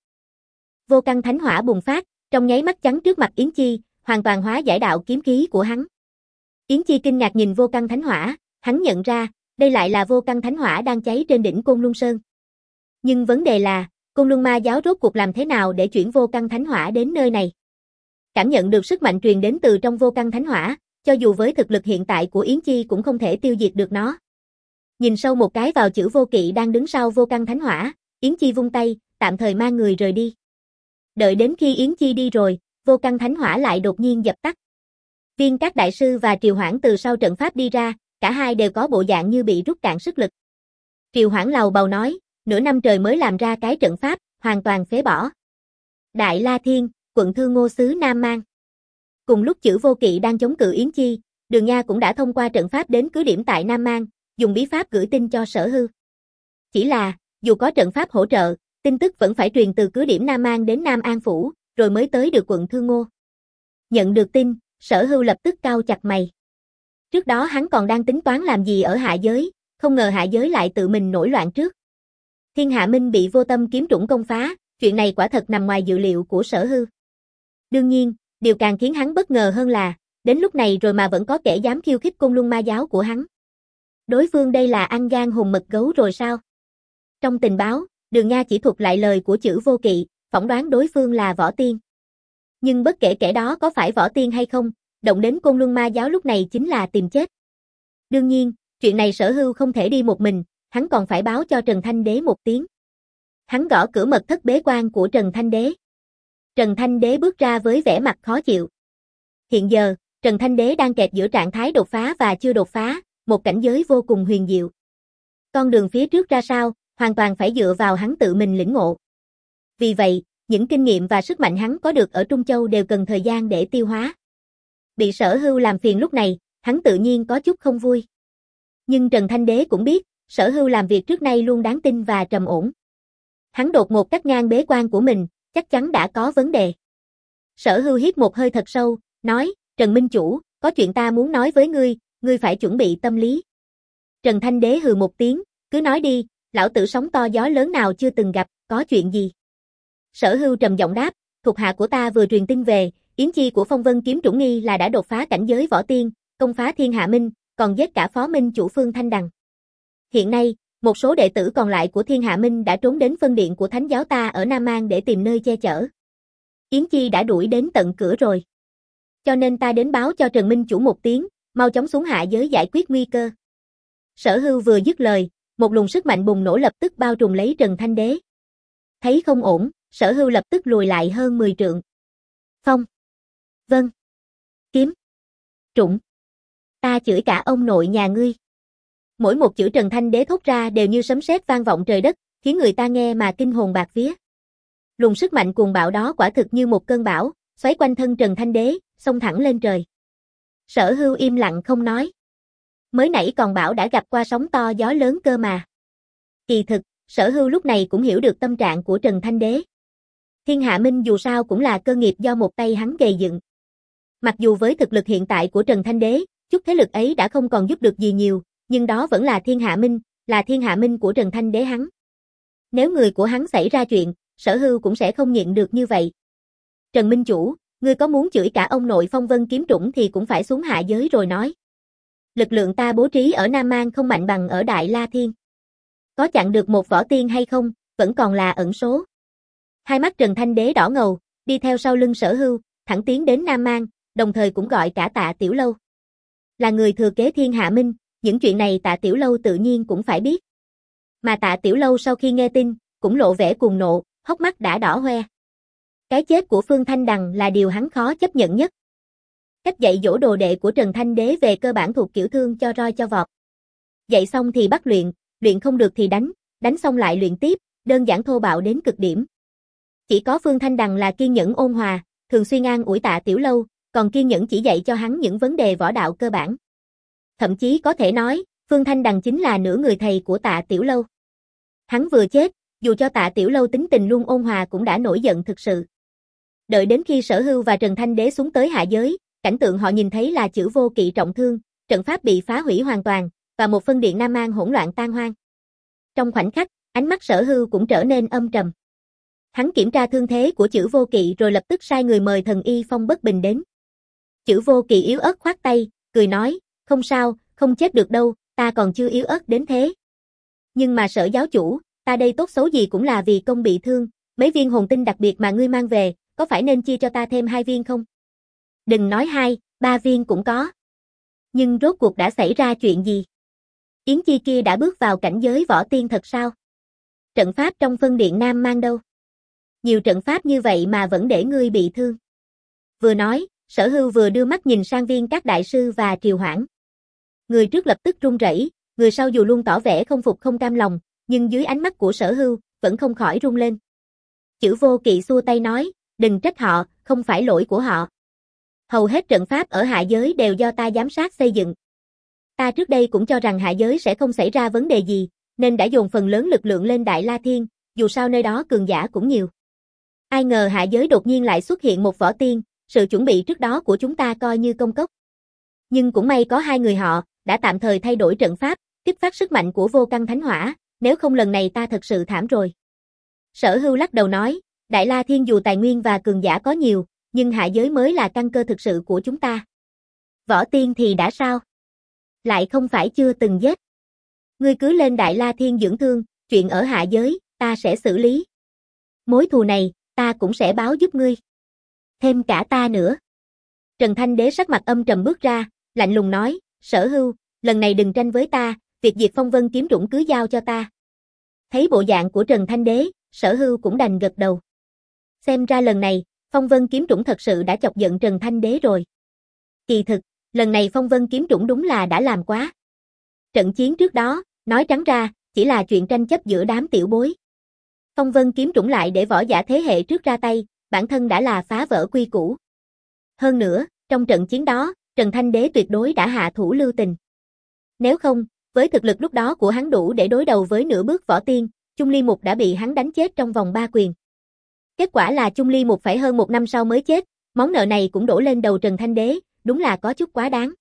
Vô căn thánh hỏa bùng phát, trong nháy mắt chắn trước mặt Yến Chi, hoàn toàn hóa giải đạo kiếm khí của hắn. Yến Chi kinh ngạc nhìn vô căn thánh hỏa, hắn nhận ra, đây lại là vô căn thánh hỏa đang cháy trên đỉnh Côn Luân Sơn. Nhưng vấn đề là, Côn Luân Ma giáo rốt cuộc làm thế nào để chuyển vô căn thánh hỏa đến nơi này? Cảm nhận được sức mạnh truyền đến từ trong vô căn thánh hỏa, cho dù với thực lực hiện tại của Yến Chi cũng không thể tiêu diệt được nó. Nhìn sâu một cái vào Chử Vô Kỵ đang đứng sau vô căn thánh hỏa, Yến Chi vung tay, tạm thời mang người rời đi. Đợi đến khi Yến Chi đi rồi, vô căn thánh hỏa lại đột nhiên dập tắt. Viên Các đại sư và Triều Hoãn từ sau trận pháp đi ra, cả hai đều có bộ dạng như bị rút cạn sức lực. Triều Hoãn lầu bầu nói, nửa năm trời mới làm ra cái trận pháp, hoàn toàn phế bỏ. Đại La Thiên, quận Thương Ngô xứ Nam Mang. Cùng lúc Chử Vô Kỵ đang chống cự Yến Chi, Đường Nha cũng đã thông qua trận pháp đến cứ điểm tại Nam Mang, dùng bí pháp gửi tin cho Sở Hưu. Chỉ là, dù có trận pháp hỗ trợ, tin tức vẫn phải truyền từ cứ điểm Nam Mang đến Nam An Phủ, rồi mới tới được quận Thương Ngô. Nhận được tin, Sở Hưu lập tức cau chặt mày. Trước đó hắn còn đang tính toán làm gì ở hạ giới, không ngờ hạ giới lại tự mình nổi loạn trước. Thiên Hạ Minh bị Vô Tâm kiếm trũng công phá, chuyện này quả thật nằm ngoài dự liệu của Sở Hưu. Đương nhiên, điều càng khiến hắn bất ngờ hơn là, đến lúc này rồi mà vẫn có kẻ dám khiêu khích Côn Luân Ma giáo của hắn. Đối phương đây là ăn gan hùm mật gấu rồi sao? Trong tình báo, Đường Nha chỉ thuật lại lời của Chử Vô Kỵ, phỏng đoán đối phương là Võ Tiên. Nhưng bất kể kẻ đó có phải Võ Tiên hay không, động đến Côn Luân Ma giáo lúc này chính là tìm chết. Đương nhiên, chuyện này Sở Hưu không thể đi một mình, hắn còn phải báo cho Trần Thanh Đế một tiếng. Hắn gõ cửa mật thất bế quan của Trần Thanh Đế. Trần Thanh Đế bước ra với vẻ mặt khó chịu. Hiện giờ, Trần Thanh Đế đang kẹt giữa trạng thái đột phá và chưa đột phá, một cảnh giới vô cùng huyền diệu. Con đường phía trước ra sao, hoàn toàn phải dựa vào hắn tự mình lĩnh ngộ. Vì vậy, những kinh nghiệm và sức mạnh hắn có được ở Trung Châu đều cần thời gian để tiêu hóa. Bị Sở Hưu làm phiền lúc này, hắn tự nhiên có chút không vui. Nhưng Trần Thanh Đế cũng biết, Sở Hưu làm việc trước nay luôn đáng tin và trầm ổn. Hắn đột ngột cắt ngang bế quan của mình, chắc chắn đã có vấn đề. Sở Hưu hít một hơi thật sâu, nói, Trần Minh Chủ, có chuyện ta muốn nói với ngươi, ngươi phải chuẩn bị tâm lý. Trần Thanh Đế hừ một tiếng, cứ nói đi, lão tử sóng to gió lớn nào chưa từng gặp, có chuyện gì? Sở Hưu trầm giọng đáp, thuộc hạ của ta vừa truyền tin về, Yến Chi của Phong Vân kiếm trũng nghi là đã đột phá cảnh giới võ tiên, công phá Thiên Hạ Minh, còn giết cả phó minh chủ Phương Thanh Đằng. Hiện nay, một số đệ tử còn lại của Thiên Hạ Minh đã trốn đến phân điện của Thánh giáo ta ở Nam An để tìm nơi che chở. Yến Chi đã đuổi đến tận cửa rồi. Cho nên ta đến báo cho Trần Minh Chủ một tiếng, mau chóng xuống hạ giới giải quyết nguy cơ. Sở Hưu vừa dứt lời, một luồng sức mạnh bùng nổ lập tức bao trùm lấy Trần Thanh Đế. Thấy không ổn, Sở Hưu lập tức lùi lại hơn mười trượng. Phong, Vân, Kiếm, Trũng. Ta chửi cả ông nội nhà ngươi. Mỗi một chữ Trần Thanh Đế thốt ra đều như sấm sét vang vọng trời đất, khiến người ta nghe mà kinh hồn bạt vía. Luồng sức mạnh cuồng bạo đó quả thực như một cơn bão, xoáy quanh thân Trần Thanh Đế, xông thẳng lên trời. Sở Hưu im lặng không nói. Mới nãy còn bảo đã gặp qua sóng to gió lớn cơ mà. Kỳ thực, Sở Hưu lúc này cũng hiểu được tâm trạng của Trần Thanh Đế. Thiên Hạ Minh dù sao cũng là cơ nghiệp do một tay hắn gầy dựng. Mặc dù với thực lực hiện tại của Trần Thanh Đế, chút thế lực ấy đã không còn giúp được gì nhiều, nhưng đó vẫn là Thiên Hạ Minh, là Thiên Hạ Minh của Trần Thanh Đế hắn. Nếu người của hắn xảy ra chuyện, Sở Hưu cũng sẽ không nhịn được như vậy. Trần Minh Chủ, ngươi có muốn chửi cả ông nội Phong Vân kiếm trũng thì cũng phải xuống hạ giới rồi nói. Lực lượng ta bố trí ở Nam An không mạnh bằng ở Đại La Thiên. Có chặn được một võ tiên hay không, vẫn còn là ẩn số. Hai mắt Trần Thanh Đế đỏ ngầu, đi theo sau lưng Sở Hưu, thẳng tiến đến Nam An, đồng thời cũng gọi cả Tạ Tiểu Lâu. Là người thừa kế Thiên Hạ Minh, những chuyện này Tạ Tiểu Lâu tự nhiên cũng phải biết. Mà Tạ Tiểu Lâu sau khi nghe tin, cũng lộ vẻ cuồng nộ, hốc mắt đã đỏ hoe. Cái chết của Phương Thanh Đằng là điều hắn khó chấp nhận nhất. Cách dạy dỗ đồ đệ của Trần Thanh Đế về cơ bản thuộc kiểu thương cho roi cho vọt. Dạy xong thì bắt luyện, luyện không được thì đánh, đánh xong lại luyện tiếp, đơn giản thô bạo đến cực điểm. Chỉ có Phương Thanh Đằng là kiên nhẫn ôn hòa, thường xuyên an ủi Tạ Tiểu Lâu, còn kiên nhẫn chỉ dạy cho hắn những vấn đề võ đạo cơ bản. Thậm chí có thể nói, Phương Thanh Đằng chính là nửa người thầy của Tạ Tiểu Lâu. Hắn vừa chết, dù cho Tạ Tiểu Lâu tính tình luôn ôn hòa cũng đã nổi giận thực sự. Đợi đến khi Sở Hưu và Trần Thanh Đế xuống tới hạ giới, cảnh tượng họ nhìn thấy là Chử Vô Kỵ trọng thương, trận pháp bị phá hủy hoàn toàn, và một phân điện Nam An hỗn loạn tan hoang. Trong khoảnh khắc, ánh mắt Sở Hưu cũng trở nên âm trầm. Hắn kiểm tra thương thế của Chử Vô Kỵ rồi lập tức sai người mời thần y Phong Bất Bình đến. Chử Vô Kỵ yếu ớt khoát tay, cười nói, không sao, không chết được đâu, ta còn chưa yếu ớt đến thế. Nhưng mà Sở giáo chủ, ta đây tốt xấu gì cũng là vì công bị thương, mấy viên hồn tinh đặc biệt mà ngươi mang về, có phải nên chia cho ta thêm hai viên không? Đừng nói hai, ba viên cũng có. Nhưng rốt cuộc đã xảy ra chuyện gì? Yến Chi kia đã bước vào cảnh giới võ tiên thật sao? Trận pháp trong phân điện Nam Mang đâu? Nhiều trận pháp như vậy mà vẫn để ngươi bị thương. Vừa nói, Sở Hưu vừa đưa mắt nhìn sang Viên các đại sư và Triều Hoãn. Người trước lập tức run rẩy, Người sau dù luôn tỏ vẻ không phục không cam lòng, nhưng dưới ánh mắt của Sở Hưu, vẫn không khỏi run lên. Chữ Vô Kỵ xua tay nói, đừng trách họ, không phải lỗi của họ. Hầu hết trận pháp ở hạ giới đều do ta giám sát xây dựng. Ta trước đây cũng cho rằng hạ giới sẽ không xảy ra vấn đề gì, nên đã dồn phần lớn lực lượng lên Đại La Thiên, dù sao nơi đó cường giả cũng nhiều. Ai ngờ hạ giới đột nhiên lại xuất hiện một võ tiên, sự chuẩn bị trước đó của chúng ta coi như công cốc. Nhưng cũng may có hai người họ, đã tạm thời thay đổi trận pháp, kích phát sức mạnh của vô căn thánh hỏa, nếu không lần này ta thật sự thảm rồi. Sở Hưu lắc đầu nói, Đại La Thiên dù tài nguyên và cường giả có nhiều, nhưng hạ giới mới là căn cơ thực sự của chúng ta. Võ tiên thì đã sao? Lại không phải chưa từng giết. Ngươi cứ lên Đại La Thiên dưỡng thương, chuyện ở hạ giới, ta sẽ xử lý. Mối thù này, ta cũng sẽ báo giúp ngươi. Thêm cả ta nữa. Trần Thanh Đế sắc mặt âm trầm bước ra, lạnh lùng nói, Sở Hưu, lần này đừng tranh với ta, việc diệt Phong Vân kiếm trũng cứ giao cho ta. Thấy bộ dạng của Trần Thanh Đế, Sở Hưu cũng đành gật đầu. Xem ra lần này, Phong Vân kiếm trũng thật sự đã chọc giận Trần Thanh Đế rồi. Kỳ thực, lần này Phong Vân kiếm trũng đúng là đã làm quá. Trận chiến trước đó, nói trắng ra, chỉ là chuyện tranh chấp giữa đám tiểu bối. Phong Vân kiếm trũng lại để võ giả thế hệ trước ra tay, bản thân đã là phá vỡ quy củ. Hơn nữa, trong trận chiến đó, Trần Thanh Đế tuyệt đối đã hạ thủ lưu tình. Nếu không, với thực lực lúc đó của hắn đủ để đối đầu với nửa bước võ tiên, Chung Ly Mục đã bị hắn đánh chết trong vòng ba quyền. Kết quả là Chung Ly Mục phải hơn một năm sau mới chết, món nợ này cũng đổ lên đầu Trần Thanh Đế, đúng là có chút quá đáng.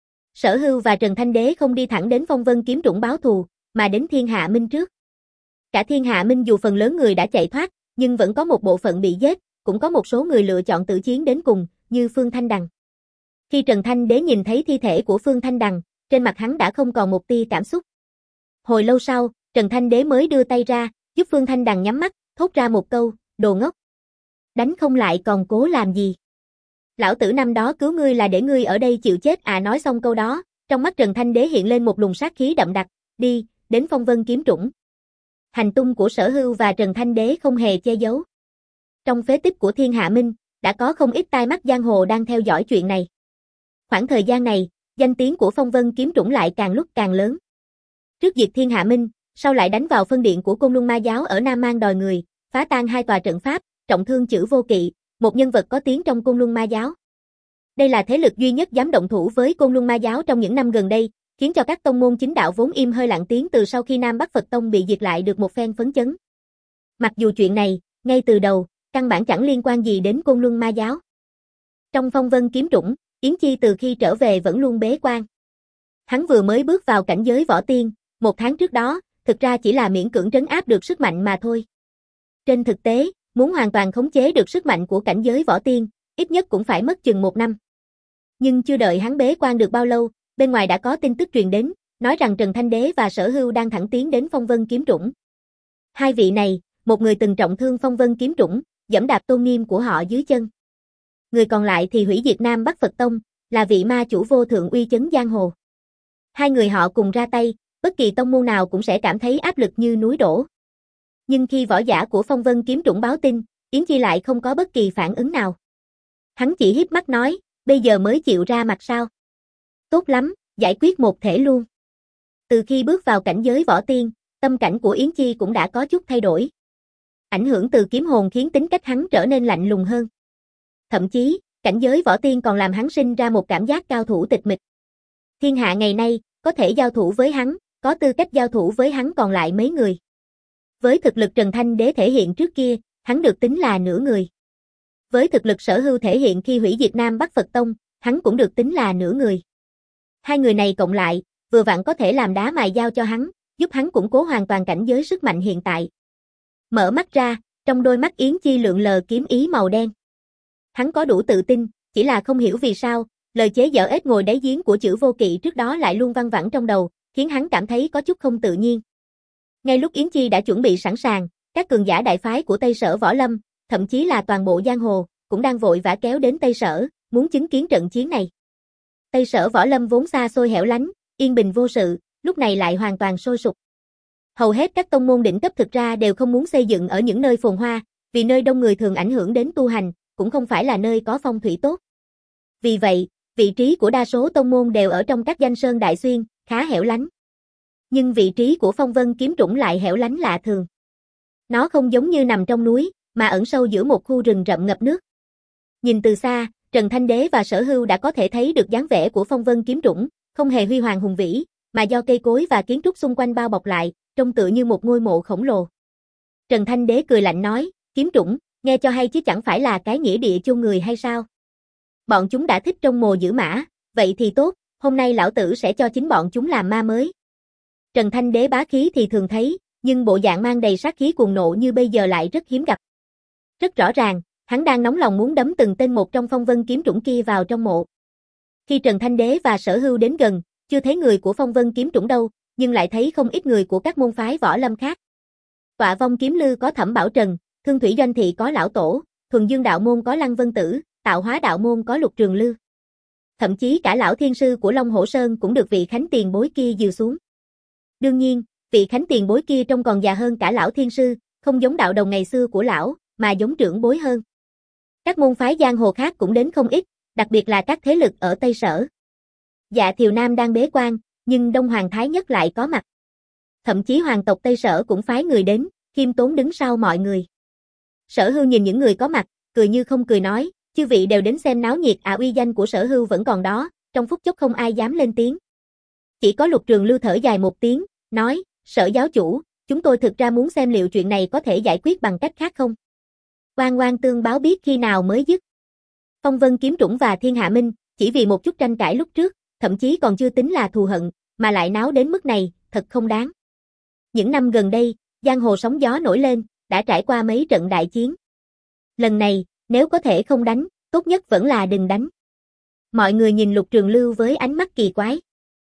Sở Hưu và Trần Thanh Đế không đi thẳng đến Phong Vân kiếm trũng báo thù, mà đến Thiên Hạ Minh trước. Cả Thiên Hạ Minh dù phần lớn người đã chạy thoát, nhưng vẫn có một bộ phận bị giết, cũng có một số người lựa chọn tự chiến đến cùng, như Phương Thanh Đằng. Khi Trần Thanh Đế nhìn thấy thi thể của Phương Thanh Đằng, trên mặt hắn đã không còn một tia cảm xúc. Hồi lâu sau, Trần Thanh Đế mới đưa tay ra, giúp Phương Thanh Đằng nhắm mắt, thốt ra một câu, đồ ngốc. Đánh không lại còn cố làm gì? Lão tử năm đó cứu ngươi là để ngươi ở đây chịu chết à. Nói xong câu đó, trong mắt Trần Thanh Đế hiện lên một luồng sát khí đậm đặc, đi, đến Phong Vân kiếm trũng. Hành tung của Sở Hưu và Trần Thanh Đế không hề che giấu. Trong phế tích của Thiên Hạ Minh, đã có không ít tai mắt giang hồ đang theo dõi chuyện này. Khoảng thời gian này, danh tiếng của Phong Vân kiếm trũng lại càng lúc càng lớn. Trước diệt Thiên Hạ Minh, sau lại đánh vào phân điện của Côn Luân Ma giáo ở Nam Mang đòi người, phá tan hai tòa trận pháp, trọng thương Chữ Vô Kỵ, một nhân vật có tiếng trong Côn Luân Ma giáo. Đây là thế lực duy nhất dám động thủ với Côn Luân Ma giáo trong những năm gần đây, khiến cho các tông môn chính đạo vốn im hơi lặng tiếng từ sau khi Nam Bắc Phật Tông bị diệt lại được một phen phấn chấn. Mặc dù chuyện này, ngay từ đầu, căn bản chẳng liên quan gì đến Côn Luân Ma giáo. Trong Phong Vân kiếm trũng, Yến Chi từ khi trở về vẫn luôn bế quan. Hắn vừa mới bước vào cảnh giới võ tiên, một tháng trước đó, thực ra chỉ là miễn cưỡng trấn áp được sức mạnh mà thôi. Trên thực tế, muốn hoàn toàn khống chế được sức mạnh của cảnh giới võ tiên, ít nhất cũng phải mất chừng một năm. Nhưng chưa đợi hắn bế quan được bao lâu, bên ngoài đã có tin tức truyền đến, nói rằng Trần Thanh Đế và Sở Hưu đang thẳng tiến đến Phong Vân kiếm trũng. Hai vị này, một người từng trọng thương Phong Vân kiếm trũng, giẫm đạp tôn nghiêm của họ dưới chân. Người còn lại thì hủy diệt Nam Bắc Phật Tông, là vị ma chủ vô thượng uy chấn giang hồ. Hai người họ cùng ra tay, bất kỳ tông môn nào cũng sẽ cảm thấy áp lực như núi đổ. Nhưng khi võ giả của Phong Vân kiếm trũng báo tin, Yến Chi lại không có bất kỳ phản ứng nào. Hắn chỉ híp mắt nói, bây giờ mới chịu ra mặt sao? Tốt lắm, giải quyết một thể luôn. Từ khi bước vào cảnh giới võ tiên, tâm cảnh của Yến Chi cũng đã có chút thay đổi. Ảnh hưởng từ kiếm hồn khiến tính cách hắn trở nên lạnh lùng hơn. Thậm chí, cảnh giới võ tiên còn làm hắn sinh ra một cảm giác cao thủ tịch mịch. Thiên hạ ngày nay, có thể giao thủ với hắn, có tư cách giao thủ với hắn còn lại mấy người. Với thực lực Trần Thanh Đế thể hiện trước kia, hắn được tính là nửa người. Với thực lực Sở Hưu thể hiện khi hủy diệt Nam Bắc Phật Tông, hắn cũng được tính là nửa người. Hai người này cộng lại, vừa vặn có thể làm đá mài dao cho hắn, giúp hắn củng cố hoàn toàn cảnh giới sức mạnh hiện tại. Mở mắt ra, trong đôi mắt Yến Chi lượn lờ kiếm ý màu đen. Hắn có đủ tự tin, chỉ là không hiểu vì sao, lời chế giở ếch ngồi đáy giếng của Chữ Vô Kỵ trước đó lại luôn văng vẳng trong đầu, khiến hắn cảm thấy có chút không tự nhiên. Ngay lúc Yến Chi đã chuẩn bị sẵn sàng, các cường giả đại phái của Tây Sở Võ Lâm, thậm chí là toàn bộ giang hồ, cũng đang vội vã kéo đến Tây Sở, muốn chứng kiến trận chiến này. Tây Sở Võ Lâm vốn xa xôi hẻo lánh, yên bình vô sự, lúc này lại hoàn toàn sôi sục. Hầu hết các tông môn đỉnh cấp thực ra đều không muốn xây dựng ở những nơi phồn hoa, vì nơi đông người thường ảnh hưởng đến tu hành, cũng không phải là nơi có phong thủy tốt. Vì vậy, vị trí của đa số tông môn đều ở trong các danh sơn đại xuyên, khá hẻo lánh. Nhưng vị trí của phong vân kiếm trũng lại hẻo lánh lạ thường. Nó không giống như nằm trong núi, mà ẩn sâu giữa một khu rừng rậm ngập nước. Nhìn từ xa, Trần Thanh Đế và Sở Hưu đã có thể thấy được dáng vẻ của phong vân kiếm trũng, không hề huy hoàng hùng vĩ, mà do cây cối và kiến trúc xung quanh bao bọc lại, trông tựa như một ngôi mộ khổng lồ. Trần Thanh Đế cười lạnh nói, kiếm trũng, nghe cho hay chứ chẳng phải là cái nghĩa địa chôn người hay sao? Bọn chúng đã thích trong mồ giữ mã, vậy thì tốt, hôm nay lão tử sẽ cho chính bọn chúng làm ma mới. Trần Thanh Đế bá khí thì thường thấy, nhưng bộ dạng mang đầy sát khí cuồng nộ như bây giờ lại rất hiếm gặp. Rất rõ ràng, hắn đang nóng lòng muốn đấm từng tên một trong phong vân kiếm trũng kia vào trong mộ. Khi Trần Thanh Đế và Sở Hưu đến gần, chưa thấy người của phong vân kiếm trũng đâu, nhưng lại thấy không ít người của các môn phái võ lâm khác. Tọa vong kiếm lư có Thẩm Bảo Trần, Thương Thủy Doanh Thị có Lão Tổ, Thuần Dương Đạo Môn có Lăng Vân Tử, Tạo Hóa Đạo Môn có Lục Trường Lư. Thậm chí cả lão thiên sư của Long Hổ Sơn cũng được vị khánh tiền bối kia dìu xuống. Đương nhiên, vị khánh tiền bối kia trông còn già hơn cả lão thiên sư, không giống đạo đồng ngày xưa của lão, mà giống trưởng bối hơn. Các môn phái giang hồ khác cũng đến không ít, đặc biệt là các thế lực ở Tây Sở. Dạ Thiều Nam đang bế quan, nhưng Đông Hoàng Thái Nhất lại có mặt. Thậm chí hoàng tộc Tây Sở cũng phái người đến, khiêm tốn đứng sau mọi người. Sở Hưu nhìn những người có mặt, cười như không cười nói, chư vị đều đến xem náo nhiệt à, uy danh của Sở Hưu vẫn còn đó, trong phút chốc không ai dám lên tiếng. Chỉ có Lục Trường Lưu thở dài một tiếng, nói, Sở giáo chủ, chúng tôi thực ra muốn xem liệu chuyện này có thể giải quyết bằng cách khác không. Oan oan tương báo biết khi nào mới dứt. Phong vân kiếm trũng và Thiên Hạ Minh, chỉ vì một chút tranh cãi lúc trước, thậm chí còn chưa tính là thù hận, mà lại náo đến mức này, thật không đáng. Những năm gần đây, giang hồ sóng gió nổi lên, đã trải qua mấy trận đại chiến. Lần này, nếu có thể không đánh, tốt nhất vẫn là đừng đánh. Mọi người nhìn Lục Trường Lưu với ánh mắt kỳ quái.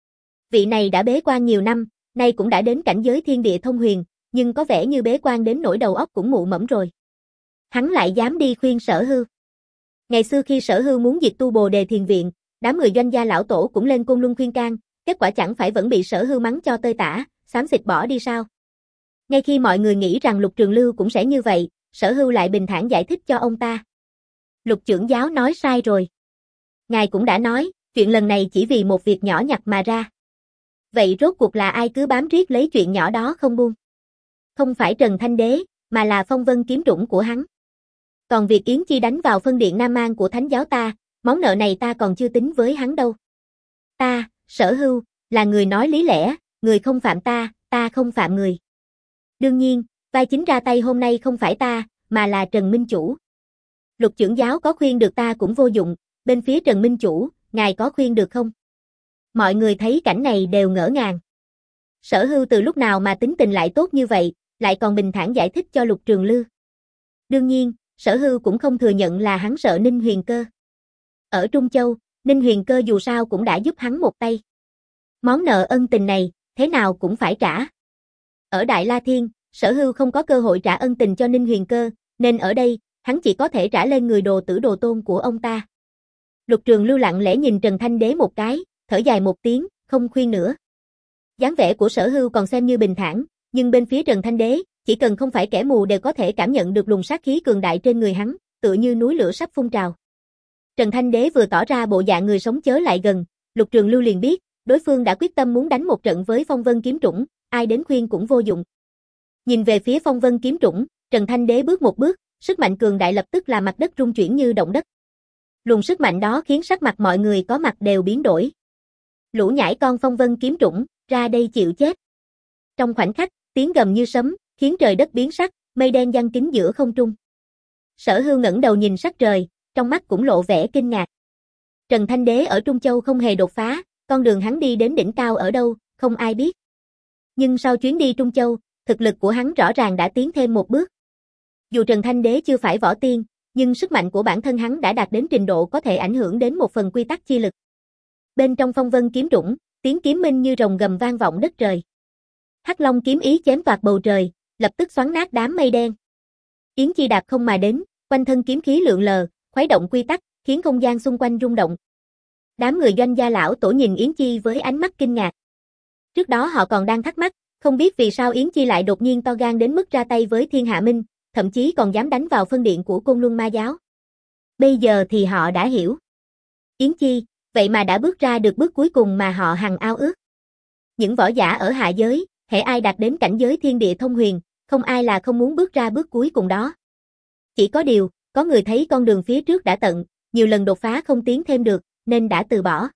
Vị này đã bế quan nhiều năm, nay cũng đã đến cảnh giới thiên địa thông huyền, nhưng có vẻ như bế quan đến nỗi đầu óc cũng mụ mẫm rồi. Hắn lại dám đi khuyên Sở Hưu. Ngày xưa khi Sở Hưu muốn diệt tu Bồ Đề Thiền Viện, đám người Doanh gia lão tổ cũng lên Côn Luân khuyên can, kết quả chẳng phải vẫn bị Sở Hưu mắng cho tơi tả, xám xịt bỏ đi sao? Ngay khi mọi người nghĩ rằng Lục Trường Lưu cũng sẽ như vậy, Sở Hưu lại bình thản giải thích cho ông ta. Lục trưởng giáo nói sai rồi. Ngài cũng đã nói, chuyện lần này chỉ vì một việc nhỏ nhặt mà ra. Vậy rốt cuộc là ai cứ bám riết lấy chuyện nhỏ đó không buông? Không phải Trần Thanh Đế, mà là phong vân kiếm trũng của hắn. Còn việc Yến Chi đánh vào phân điện Nam Mang của Thánh giáo ta, món nợ này ta còn chưa tính với hắn đâu. Ta, Sở Hưu, là người nói lý lẽ, người không phạm ta, ta không phạm người. Đương nhiên, vai chính ra tay hôm nay không phải ta, mà là Trần Minh Chủ. Lục trưởng giáo có khuyên được ta cũng vô dụng, bên phía Trần Minh Chủ, ngài có khuyên được không? Mọi người thấy cảnh này đều ngỡ ngàng. Sở Hưu từ lúc nào mà tính tình lại tốt như vậy, lại còn bình thản giải thích cho Lục Trường Lưu. Đương nhiên, Sở Hưu cũng không thừa nhận là hắn sợ Ninh Huyền Cơ. Ở Trung Châu, Ninh Huyền Cơ dù sao cũng đã giúp hắn một tay. Món nợ ân tình này, thế nào cũng phải trả. Ở Đại La Thiên, Sở Hưu không có cơ hội trả ân tình cho Ninh Huyền Cơ, nên ở đây, hắn chỉ có thể trả lên người đồ tử đồ tôn của ông ta. Lục Trường Lưu lặng lẽ nhìn Trần Thanh Đế một cái, thở dài một tiếng, không khuyên nữa. Dáng vẻ của Sở Hưu còn xem như bình thản, nhưng bên phía Trần Thanh Đế, chỉ cần không phải kẻ mù đều có thể cảm nhận được luồng sát khí cường đại trên người hắn, tựa như núi lửa sắp phun trào. Trần Thanh Đế vừa tỏ ra bộ dạng người sống chớ lại gần, Lục Trường Lưu liền biết, đối phương đã quyết tâm muốn đánh một trận với phong vân kiếm trũng, ai đến khuyên cũng vô dụng. Nhìn về phía phong vân kiếm trũng, Trần Thanh Đế bước một bước, sức mạnh cường đại lập tức làm mặt đất rung chuyển như động đất. Luồng sức mạnh đó khiến sắc mặt mọi người có mặt đều biến đổi. Lũ nhãi con phong vân kiếm trũng, ra đây chịu chết. Trong khoảnh khắc, tiếng gầm như sấm, khiến trời đất biến sắc, mây đen giăng kín giữa không trung. Sở Hưu ngẩng đầu nhìn sắc trời, trong mắt cũng lộ vẻ kinh ngạc. Trần Thanh Đế ở Trung Châu không hề đột phá, con đường hắn đi đến đỉnh cao ở đâu, không ai biết. Nhưng sau chuyến đi Trung Châu, thực lực của hắn rõ ràng đã tiến thêm một bước. Dù Trần Thanh Đế chưa phải võ tiên, nhưng sức mạnh của bản thân hắn đã đạt đến trình độ có thể ảnh hưởng đến một phần quy tắc chi lực. Bên trong phong vân kiếm trũng, tiếng kiếm minh như rồng gầm vang vọng đất trời. Hắc Long kiếm ý chém toạc bầu trời, lập tức xoắn nát đám mây đen. Yến Chi đạp không mà đến, quanh thân kiếm khí lượn lờ, khuấy động quy tắc, khiến không gian xung quanh rung động. Đám người Doanh gia lão tổ nhìn Yến Chi với ánh mắt kinh ngạc. Trước đó họ còn đang thắc mắc, không biết vì sao Yến Chi lại đột nhiên to gan đến mức ra tay với Thiên Hạ Minh, thậm chí còn dám đánh vào phân điện của Côn Luân Ma giáo. Bây giờ thì họ đã hiểu. Yến Chi, vậy mà đã bước ra được bước cuối cùng mà họ hằng ao ước. Những võ giả ở hạ giới, hễ ai đạt đến cảnh giới thiên địa thông huyền, không ai là không muốn bước ra bước cuối cùng đó. Chỉ có điều, có người thấy con đường phía trước đã tận, nhiều lần đột phá không tiến thêm được, nên đã từ bỏ.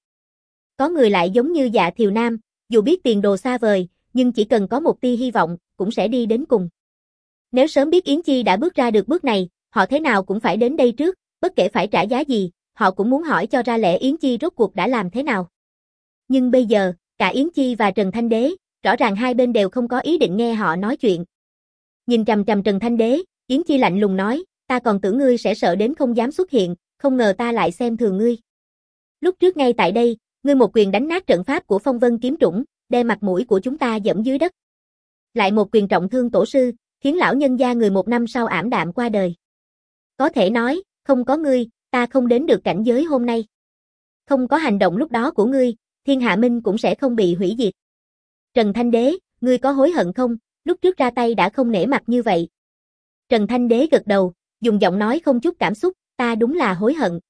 Có người lại giống như Dạ Thiều Nam, dù biết tiền đồ xa vời, nhưng chỉ cần có một tia hy vọng, cũng sẽ đi đến cùng. Nếu sớm biết Yến Chi đã bước ra được bước này, họ thế nào cũng phải đến đây trước, bất kể phải trả giá gì, họ cũng muốn hỏi cho ra lẽ Yến Chi rốt cuộc đã làm thế nào. Nhưng bây giờ, cả Yến Chi và Trần Thanh Đế, rõ ràng hai bên đều không có ý định nghe họ nói chuyện. Nhìn chằm chằm Trần Thanh Đế, Yến Chi lạnh lùng nói, ta còn tưởng ngươi sẽ sợ đến không dám xuất hiện, không ngờ ta lại xem thường ngươi. Lúc trước ngay tại đây, ngươi một quyền đánh nát trận pháp của Phong Vân kiếm trũng, đem mặt mũi của chúng ta dẫm dưới đất. Lại một quyền trọng thương tổ sư, khiến lão nhân gia người một năm sau ảm đạm qua đời. Có thể nói, không có ngươi, ta không đến được cảnh giới hôm nay. Không có hành động lúc đó của ngươi, Thiên Hạ Minh cũng sẽ không bị hủy diệt. Trần Thanh Đế, ngươi có hối hận không, lúc trước ra tay đã không nể mặt như vậy. Trần Thanh Đế gật đầu, dùng giọng nói không chút cảm xúc, ta đúng là hối hận.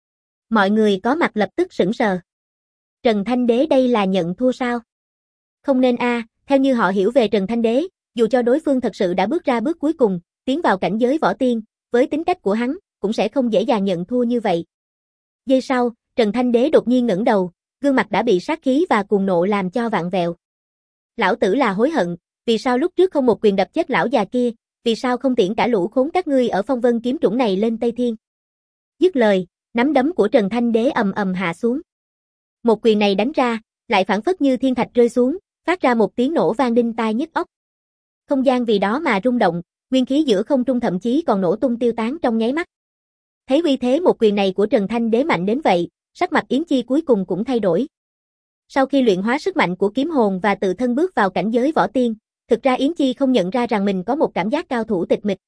Mọi người có mặt lập tức sững sờ. Trần Thanh Đế đây là nhận thua sao? Không nên a, à, theo như họ hiểu về Trần Thanh Đế, dù cho đối phương thật sự đã bước ra bước cuối cùng, tiến vào cảnh giới võ tiên, với tính cách của hắn, cũng sẽ không dễ dàng nhận thua như vậy. Giây sau, Trần Thanh Đế đột nhiên ngẩng đầu, gương mặt đã bị sát khí và cuồng nộ làm cho vặn vẹo. Lão tử là hối hận, vì sao lúc trước không một quyền đập chết lão già kia, vì sao không tiễn cả lũ khốn các ngươi ở Phong Vân kiếm trũng này lên Tây Thiên. Dứt lời, nắm đấm của Trần Thanh Đế ầm ầm hạ xuống. Một quyền này đánh ra, lại phảng phất như thiên thạch rơi xuống, phát ra một tiếng nổ vang đinh tai nhức óc. Không gian vì đó mà rung động, nguyên khí giữa không trung thậm chí còn nổ tung tiêu tán trong nháy mắt. Thấy uy thế một quyền này của Trần Thanh Đế mạnh đến vậy, sắc mặt Yến Chi cuối cùng cũng thay đổi. Sau khi luyện hóa sức mạnh của kiếm hồn và tự thân bước vào cảnh giới võ tiên, thực ra Yến Chi không nhận ra rằng mình có một cảm giác cao thủ tịch mịch.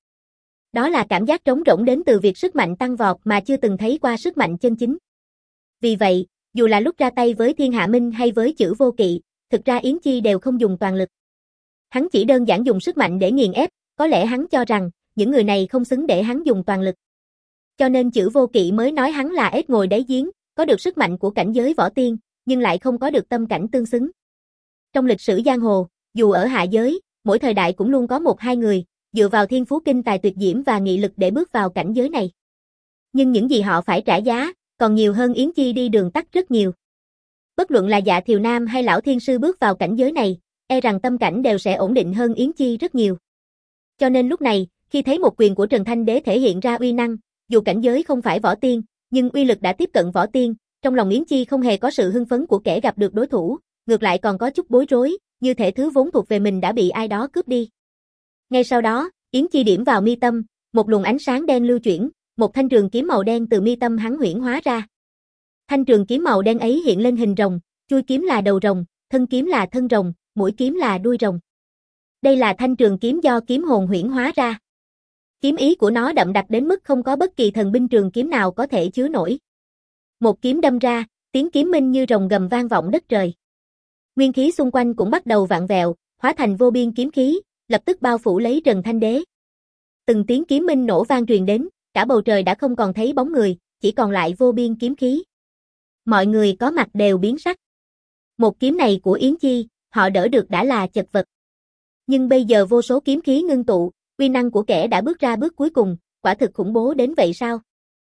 Đó là cảm giác trống rỗng đến từ việc sức mạnh tăng vọt mà chưa từng thấy qua sức mạnh chân chính. Vì vậy, dù là lúc ra tay với Thiên Hạ Minh hay với Chữ Vô Kỵ, thực ra Yến Chi đều không dùng toàn lực. Hắn chỉ đơn giản dùng sức mạnh để nghiền ép, có lẽ hắn cho rằng, những người này không xứng để hắn dùng toàn lực. Cho nên Chữ Vô Kỵ mới nói hắn là ếch ngồi đáy giếng, có được sức mạnh của cảnh giới võ tiên, nhưng lại không có được tâm cảnh tương xứng. Trong lịch sử giang hồ, dù ở hạ giới, mỗi thời đại cũng luôn có một hai người, dựa vào thiên phú kinh tài tuyệt diễm và nghị lực để bước vào cảnh giới này. Nhưng những gì họ phải trả giá, còn nhiều hơn Yến Chi đi đường tắt rất nhiều. Bất luận là Dạ Thiều Nam hay Lão Thiên Sư bước vào cảnh giới này, e rằng tâm cảnh đều sẽ ổn định hơn Yến Chi rất nhiều. Cho nên lúc này, khi thấy một quyền của Trần Thanh Đế thể hiện ra uy năng, dù cảnh giới không phải võ tiên, nhưng uy lực đã tiếp cận võ tiên, trong lòng Yến Chi không hề có sự hưng phấn của kẻ gặp được đối thủ, ngược lại còn có chút bối rối, như thể thứ vốn thuộc về mình đã bị ai đó cướp đi. Ngay sau đó, Yến Chi điểm vào mi tâm, một luồng ánh sáng đen lưu chuyển, một thanh trường kiếm màu đen từ mi tâm hắn huyễn hóa ra. Thanh trường kiếm màu đen ấy hiện lên hình rồng, chuôi kiếm là đầu rồng, thân kiếm là thân rồng, mũi kiếm là đuôi rồng. Đây là thanh trường kiếm do kiếm hồn huyễn hóa ra. Kiếm ý của nó đậm đặc đến mức không có bất kỳ thần binh trường kiếm nào có thể chứa nổi. Một kiếm đâm ra, tiếng kiếm minh như rồng gầm vang vọng đất trời. Nguyên khí xung quanh cũng bắt đầu vạn vẹo, hóa thành vô biên kiếm khí, lập tức bao phủ lấy Trần Thanh Đế. Từng tiếng kiếm minh nổ vang truyền đến, cả bầu trời đã không còn thấy bóng người, chỉ còn lại vô biên kiếm khí. Mọi người có mặt đều biến sắc. Một kiếm này của Yến Chi, họ đỡ được đã là chật vật. Nhưng bây giờ vô số kiếm khí ngưng tụ, uy năng của kẻ đã bước ra bước cuối cùng, quả thực khủng bố đến vậy sao?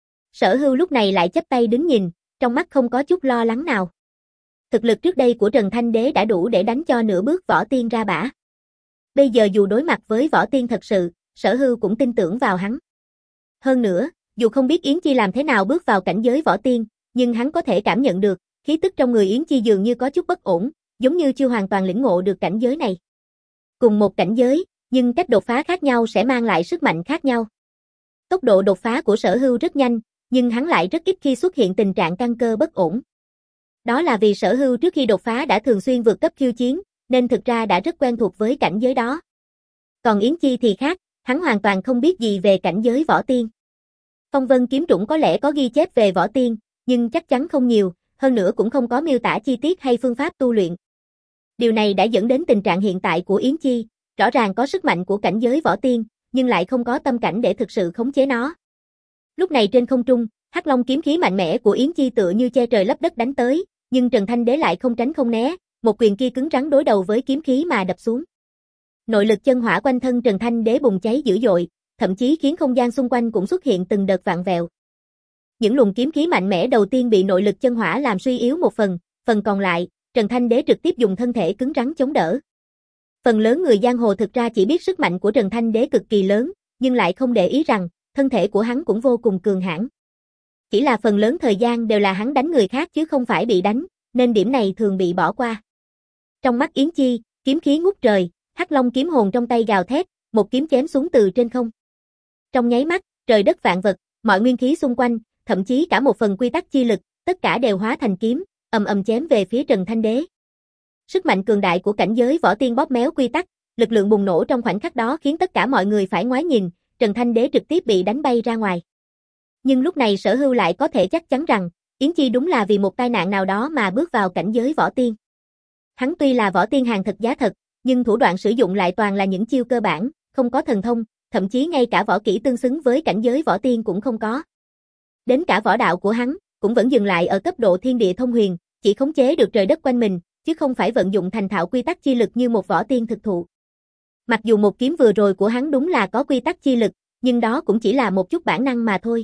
Sở Hưu lúc này lại chắp tay đứng nhìn, trong mắt không có chút lo lắng nào. Thực lực trước đây của Trần Thanh Đế đã đủ để đánh cho nửa bước võ tiên ra bả. Bây giờ dù đối mặt với võ tiên thật sự, Sở Hưu cũng tin tưởng vào hắn. Hơn nữa, dù không biết Yến Chi làm thế nào bước vào cảnh giới võ tiên, nhưng hắn có thể cảm nhận được, khí tức trong người Yến Chi dường như có chút bất ổn, giống như chưa hoàn toàn lĩnh ngộ được cảnh giới này. Cùng một cảnh giới, nhưng cách đột phá khác nhau sẽ mang lại sức mạnh khác nhau. Tốc độ đột phá của Sở Hưu rất nhanh, nhưng hắn lại rất ít khi xuất hiện tình trạng căn cơ bất ổn. Đó là vì Sở Hưu trước khi đột phá đã thường xuyên vượt cấp khiêu chiến, nên thực ra đã rất quen thuộc với cảnh giới đó. Còn Yến Chi thì khác, hắn hoàn toàn không biết gì về cảnh giới võ tiên. Phong Vân kiếm trũng có lẽ có ghi chép về võ tiên, nhưng chắc chắn không nhiều, hơn nữa cũng không có miêu tả chi tiết hay phương pháp tu luyện. Điều này đã dẫn đến tình trạng hiện tại của Yến Chi, rõ ràng có sức mạnh của cảnh giới võ tiên, nhưng lại không có tâm cảnh để thực sự khống chế nó. Lúc này trên không trung, Hắc Long kiếm khí mạnh mẽ của Yến Chi tựa như che trời lấp đất đánh tới, nhưng Trần Thanh Đế lại không tránh không né, một quyền kia cứng rắn đối đầu với kiếm khí mà đập xuống. Nội lực chân hỏa quanh thân Trần Thanh Đế bùng cháy dữ dội, thậm chí khiến không gian xung quanh cũng xuất hiện từng đợt vạn vẹo. Những luồng kiếm khí mạnh mẽ đầu tiên bị nội lực chân hỏa làm suy yếu một phần, phần còn lại, Trần Thanh Đế trực tiếp dùng thân thể cứng rắn chống đỡ. Phần lớn người giang hồ thực ra chỉ biết sức mạnh của Trần Thanh Đế cực kỳ lớn, nhưng lại không để ý rằng, thân thể của hắn cũng vô cùng cường hãn. Chỉ là phần lớn thời gian đều là hắn đánh người khác chứ không phải bị đánh, nên điểm này thường bị bỏ qua. Trong mắt Yến Chi, kiếm khí ngút trời, Hắc Long kiếm hồn trong tay gào thét, một kiếm chém xuống từ trên không. Trong nháy mắt, trời đất vạn vật, mọi nguyên khí xung quanh, thậm chí cả một phần quy tắc chi lực, tất cả đều hóa thành kiếm, ầm ầm chém về phía Trần Thanh Đế. Sức mạnh cường đại của cảnh giới võ tiên bóp méo quy tắc, lực lượng bùng nổ trong khoảnh khắc đó khiến tất cả mọi người phải ngoái nhìn, Trần Thanh Đế trực tiếp bị đánh bay ra ngoài. Nhưng lúc này Sở Hưu lại có thể chắc chắn rằng, Yến Chi đúng là vì một tai nạn nào đó mà bước vào cảnh giới võ tiên. Hắn tuy là võ tiên hàng thật giá thật, nhưng thủ đoạn sử dụng lại toàn là những chiêu cơ bản, không có thần thông, thậm chí ngay cả võ kỹ tương xứng với cảnh giới võ tiên cũng không có. Đến cả võ đạo của hắn, cũng vẫn dừng lại ở cấp độ thiên địa thông huyền, chỉ khống chế được trời đất quanh mình, chứ không phải vận dụng thành thạo quy tắc chi lực như một võ tiên thực thụ. Mặc dù một kiếm vừa rồi của hắn đúng là có quy tắc chi lực, nhưng đó cũng chỉ là một chút bản năng mà thôi.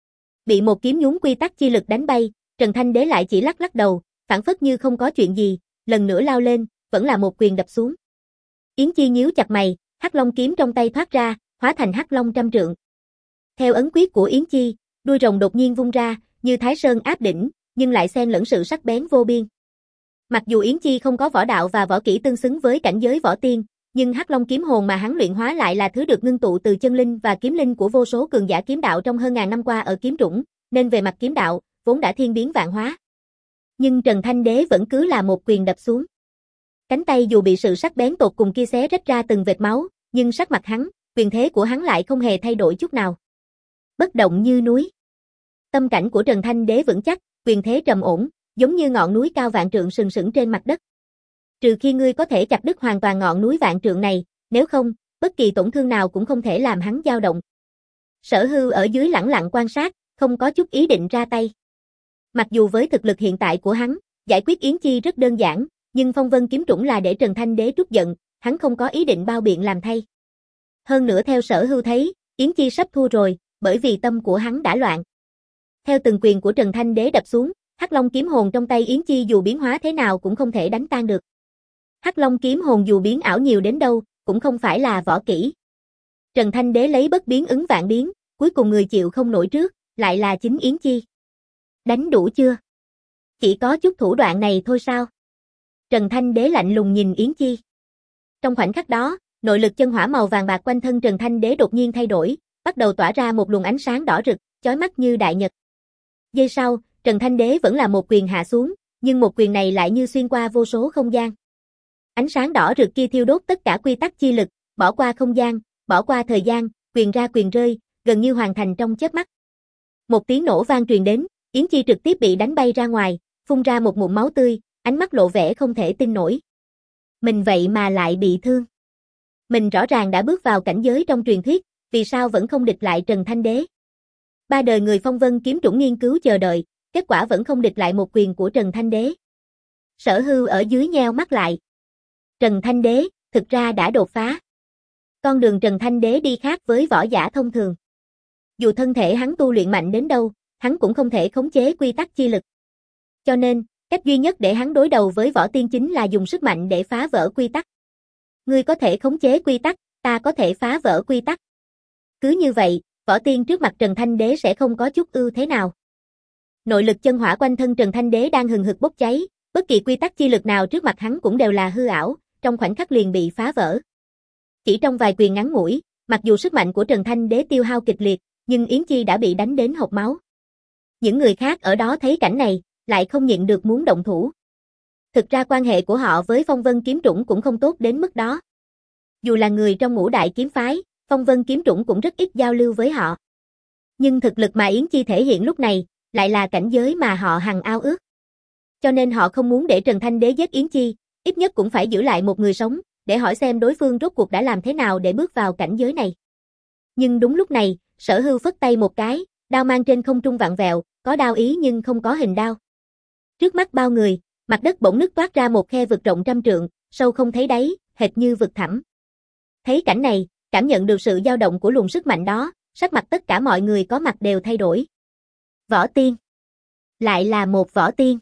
Bị một kiếm nhúng quy tắc chi lực đánh bay, Trần Thanh Đế lại chỉ lắc lắc đầu, phản phất như không có chuyện gì, lần nữa lao lên, vẫn là một quyền đập xuống. Yến Chi nhíu chặt mày, Hắc Long kiếm trong tay thoát ra, hóa thành Hắc Long trăm trượng. Theo ấn quyết của Yến Chi, đuôi rồng đột nhiên vung ra, như Thái Sơn áp đỉnh, nhưng lại xen lẫn sự sắc bén vô biên. Mặc dù Yến Chi không có võ đạo và võ kỹ tương xứng với cảnh giới võ tiên, nhưng Hắc Long kiếm hồn mà hắn luyện hóa lại là thứ được ngưng tụ từ chân linh và kiếm linh của vô số cường giả kiếm đạo trong hơn ngàn năm qua ở kiếm trũng, nên về mặt kiếm đạo, vốn đã thiên biến vạn hóa. Nhưng Trần Thanh Đế vẫn cứ là một quyền đập xuống. Cánh tay dù bị sự sắc bén tột cùng kia xé rách ra từng vệt máu, nhưng sắc mặt hắn, quyền thế của hắn lại không hề thay đổi chút nào. Bất động như núi. Tâm cảnh của Trần Thanh Đế vững chắc, quyền thế trầm ổn, giống như ngọn núi cao vạn trượng sừng sững trên mặt đất. Trừ khi ngươi có thể chặt đứt hoàn toàn ngọn núi vạn trượng này, nếu không, bất kỳ tổn thương nào cũng không thể làm hắn dao động. Sở Hưu ở dưới lẳng lặng quan sát, không có chút ý định ra tay. Mặc dù với thực lực hiện tại của hắn, giải quyết Yến Chi rất đơn giản, nhưng phong vân kiếm trũng là để Trần Thanh Đế trút giận, hắn không có ý định bao biện làm thay. Hơn nữa theo Sở Hưu thấy, Yến Chi sắp thua rồi, bởi vì tâm của hắn đã loạn. Theo từng quyền của Trần Thanh Đế đập xuống, Hắc Long kiếm hồn trong tay Yến Chi dù biến hóa thế nào cũng không thể đánh tan được. Hắc Long kiếm hồn dù biến ảo nhiều đến đâu, cũng không phải là võ kỹ. Trần Thanh Đế lấy bất biến ứng vạn biến, cuối cùng người chịu không nổi trước, lại là chính Yến Chi. Đánh đủ chưa? Chỉ có chút thủ đoạn này thôi sao? Trần Thanh Đế lạnh lùng nhìn Yến Chi. Trong khoảnh khắc đó, nội lực chân hỏa màu vàng bạc quanh thân Trần Thanh Đế đột nhiên thay đổi, bắt đầu tỏa ra một luồng ánh sáng đỏ rực, chói mắt như đại nhật. Giây sau, Trần Thanh Đế vẫn là một quyền hạ xuống, nhưng một quyền này lại như xuyên qua vô số không gian. Ánh sáng đỏ rực kia thiêu đốt tất cả quy tắc chi lực, bỏ qua không gian, bỏ qua thời gian, quyền ra quyền rơi, gần như hoàn thành trong chớp mắt. Một tiếng nổ vang truyền đến, Yến Chi trực tiếp bị đánh bay ra ngoài, phun ra một ngụm máu tươi, ánh mắt lộ vẻ không thể tin nổi. Mình vậy mà lại bị thương. Mình rõ ràng đã bước vào cảnh giới trong truyền thuyết, vì sao vẫn không địch lại Trần Thanh Đế? Ba đời người phong vân kiếm trũng nghiên cứu chờ đợi, kết quả vẫn không địch lại một quyền của Trần Thanh Đế. Sở Hưu ở dưới nheo mắt lại. Trần Thanh Đế, thực ra đã đột phá. Con đường Trần Thanh Đế đi khác với võ giả thông thường. Dù thân thể hắn tu luyện mạnh đến đâu, hắn cũng không thể khống chế quy tắc chi lực. Cho nên, cách duy nhất để hắn đối đầu với võ tiên chính là dùng sức mạnh để phá vỡ quy tắc. Ngươi có thể khống chế quy tắc, ta có thể phá vỡ quy tắc. Cứ như vậy, võ tiên trước mặt Trần Thanh Đế sẽ không có chút ưu thế nào. Nội lực chân hỏa quanh thân Trần Thanh Đế đang hừng hực bốc cháy, bất kỳ quy tắc chi lực nào trước mặt hắn cũng đều là hư ảo, trong khoảnh khắc liền bị phá vỡ. Chỉ trong vài quyền ngắn ngủi, mặc dù sức mạnh của Trần Thanh Đế tiêu hao kịch liệt, nhưng Yến Chi đã bị đánh đến hộc máu. Những người khác ở đó thấy cảnh này, lại không nhịn được muốn động thủ. Thực ra quan hệ của họ với Phong Vân kiếm trũng cũng không tốt đến mức đó. Dù là người trong ngũ đại kiếm phái, Phong Vân kiếm trũng cũng rất ít giao lưu với họ. Nhưng thực lực mà Yến Chi thể hiện lúc này, lại là cảnh giới mà họ hằng ao ước. Cho nên họ không muốn để Trần Thanh Đế giết Yến Chi, ít nhất cũng phải giữ lại một người sống, để hỏi xem đối phương rốt cuộc đã làm thế nào để bước vào cảnh giới này. Nhưng đúng lúc này, Sở Hưu phất tay một cái, đao mang trên không trung vặn vẹo, có đao ý nhưng không có hình đao. Trước mắt bao người, Mặt đất bỗng nứt toát ra một khe vực rộng trăm trượng, sâu không thấy đáy, hệt như vực thẳm. Thấy cảnh này, cảm nhận được sự dao động của luồng sức mạnh đó, sắc mặt tất cả mọi người có mặt đều thay đổi. Võ tiên. Lại là một võ tiên.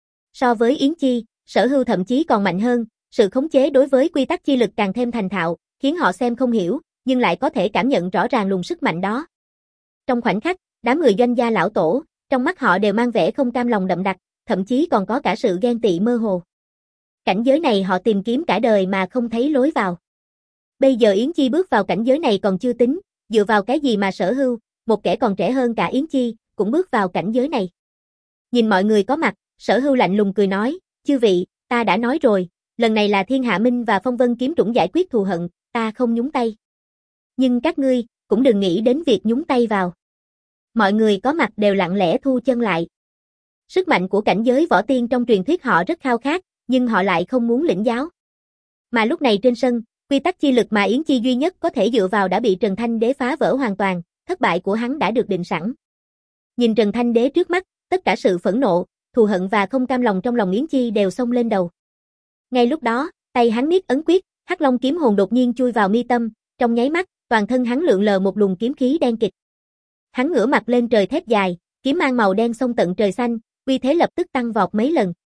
So với Yến Chi, Sở Hưu thậm chí còn mạnh hơn, sự khống chế đối với quy tắc chi lực càng thêm thành thạo, khiến họ xem không hiểu, nhưng lại có thể cảm nhận rõ ràng luồng sức mạnh đó. Trong khoảnh khắc, đám người Doanh gia lão tổ, trong mắt họ đều mang vẻ không cam lòng đậm đặc, thậm chí còn có cả sự ghen tị mơ hồ. Cảnh giới này họ tìm kiếm cả đời mà không thấy lối vào. Bây giờ Yến Chi bước vào cảnh giới này còn chưa tính, dựa vào cái gì mà Sở Hưu, một kẻ còn trẻ hơn cả Yến Chi, cũng bước vào cảnh giới này. Nhìn mọi người có mặt, Sở Hưu lạnh lùng cười nói, chư vị, ta đã nói rồi, lần này là Thiên Hạ Minh và Phong Vân Kiếm Trũng giải quyết thù hận, ta không nhúng tay. Nhưng các ngươi, cũng đừng nghĩ đến việc nhúng tay vào. Mọi người có mặt đều lặng lẽ thu chân lại. Sức mạnh của cảnh giới võ tiên trong truyền thuyết họ rất khao khát, nhưng họ lại không muốn lĩnh giáo. Mà lúc này trên sân, quy tắc chi lực mà Yến Chi duy nhất có thể dựa vào đã bị Trần Thanh Đế phá vỡ hoàn toàn, thất bại của hắn đã được định sẵn. Nhìn Trần Thanh Đế trước mắt, tất cả sự phẫn nộ, thù hận và không cam lòng trong lòng Yến Chi đều xông lên đầu. Ngay lúc đó, tay hắn niết ấn quyết, Hắc Long kiếm hồn đột nhiên chui vào mi tâm, trong nháy mắt, toàn thân hắn lượn lờ một luồng kiếm khí đen kịt. Hắn ngửa mặt lên trời thét dài, kiếm mang màu đen xông tận trời xanh, uy thế lập tức tăng vọt mấy lần.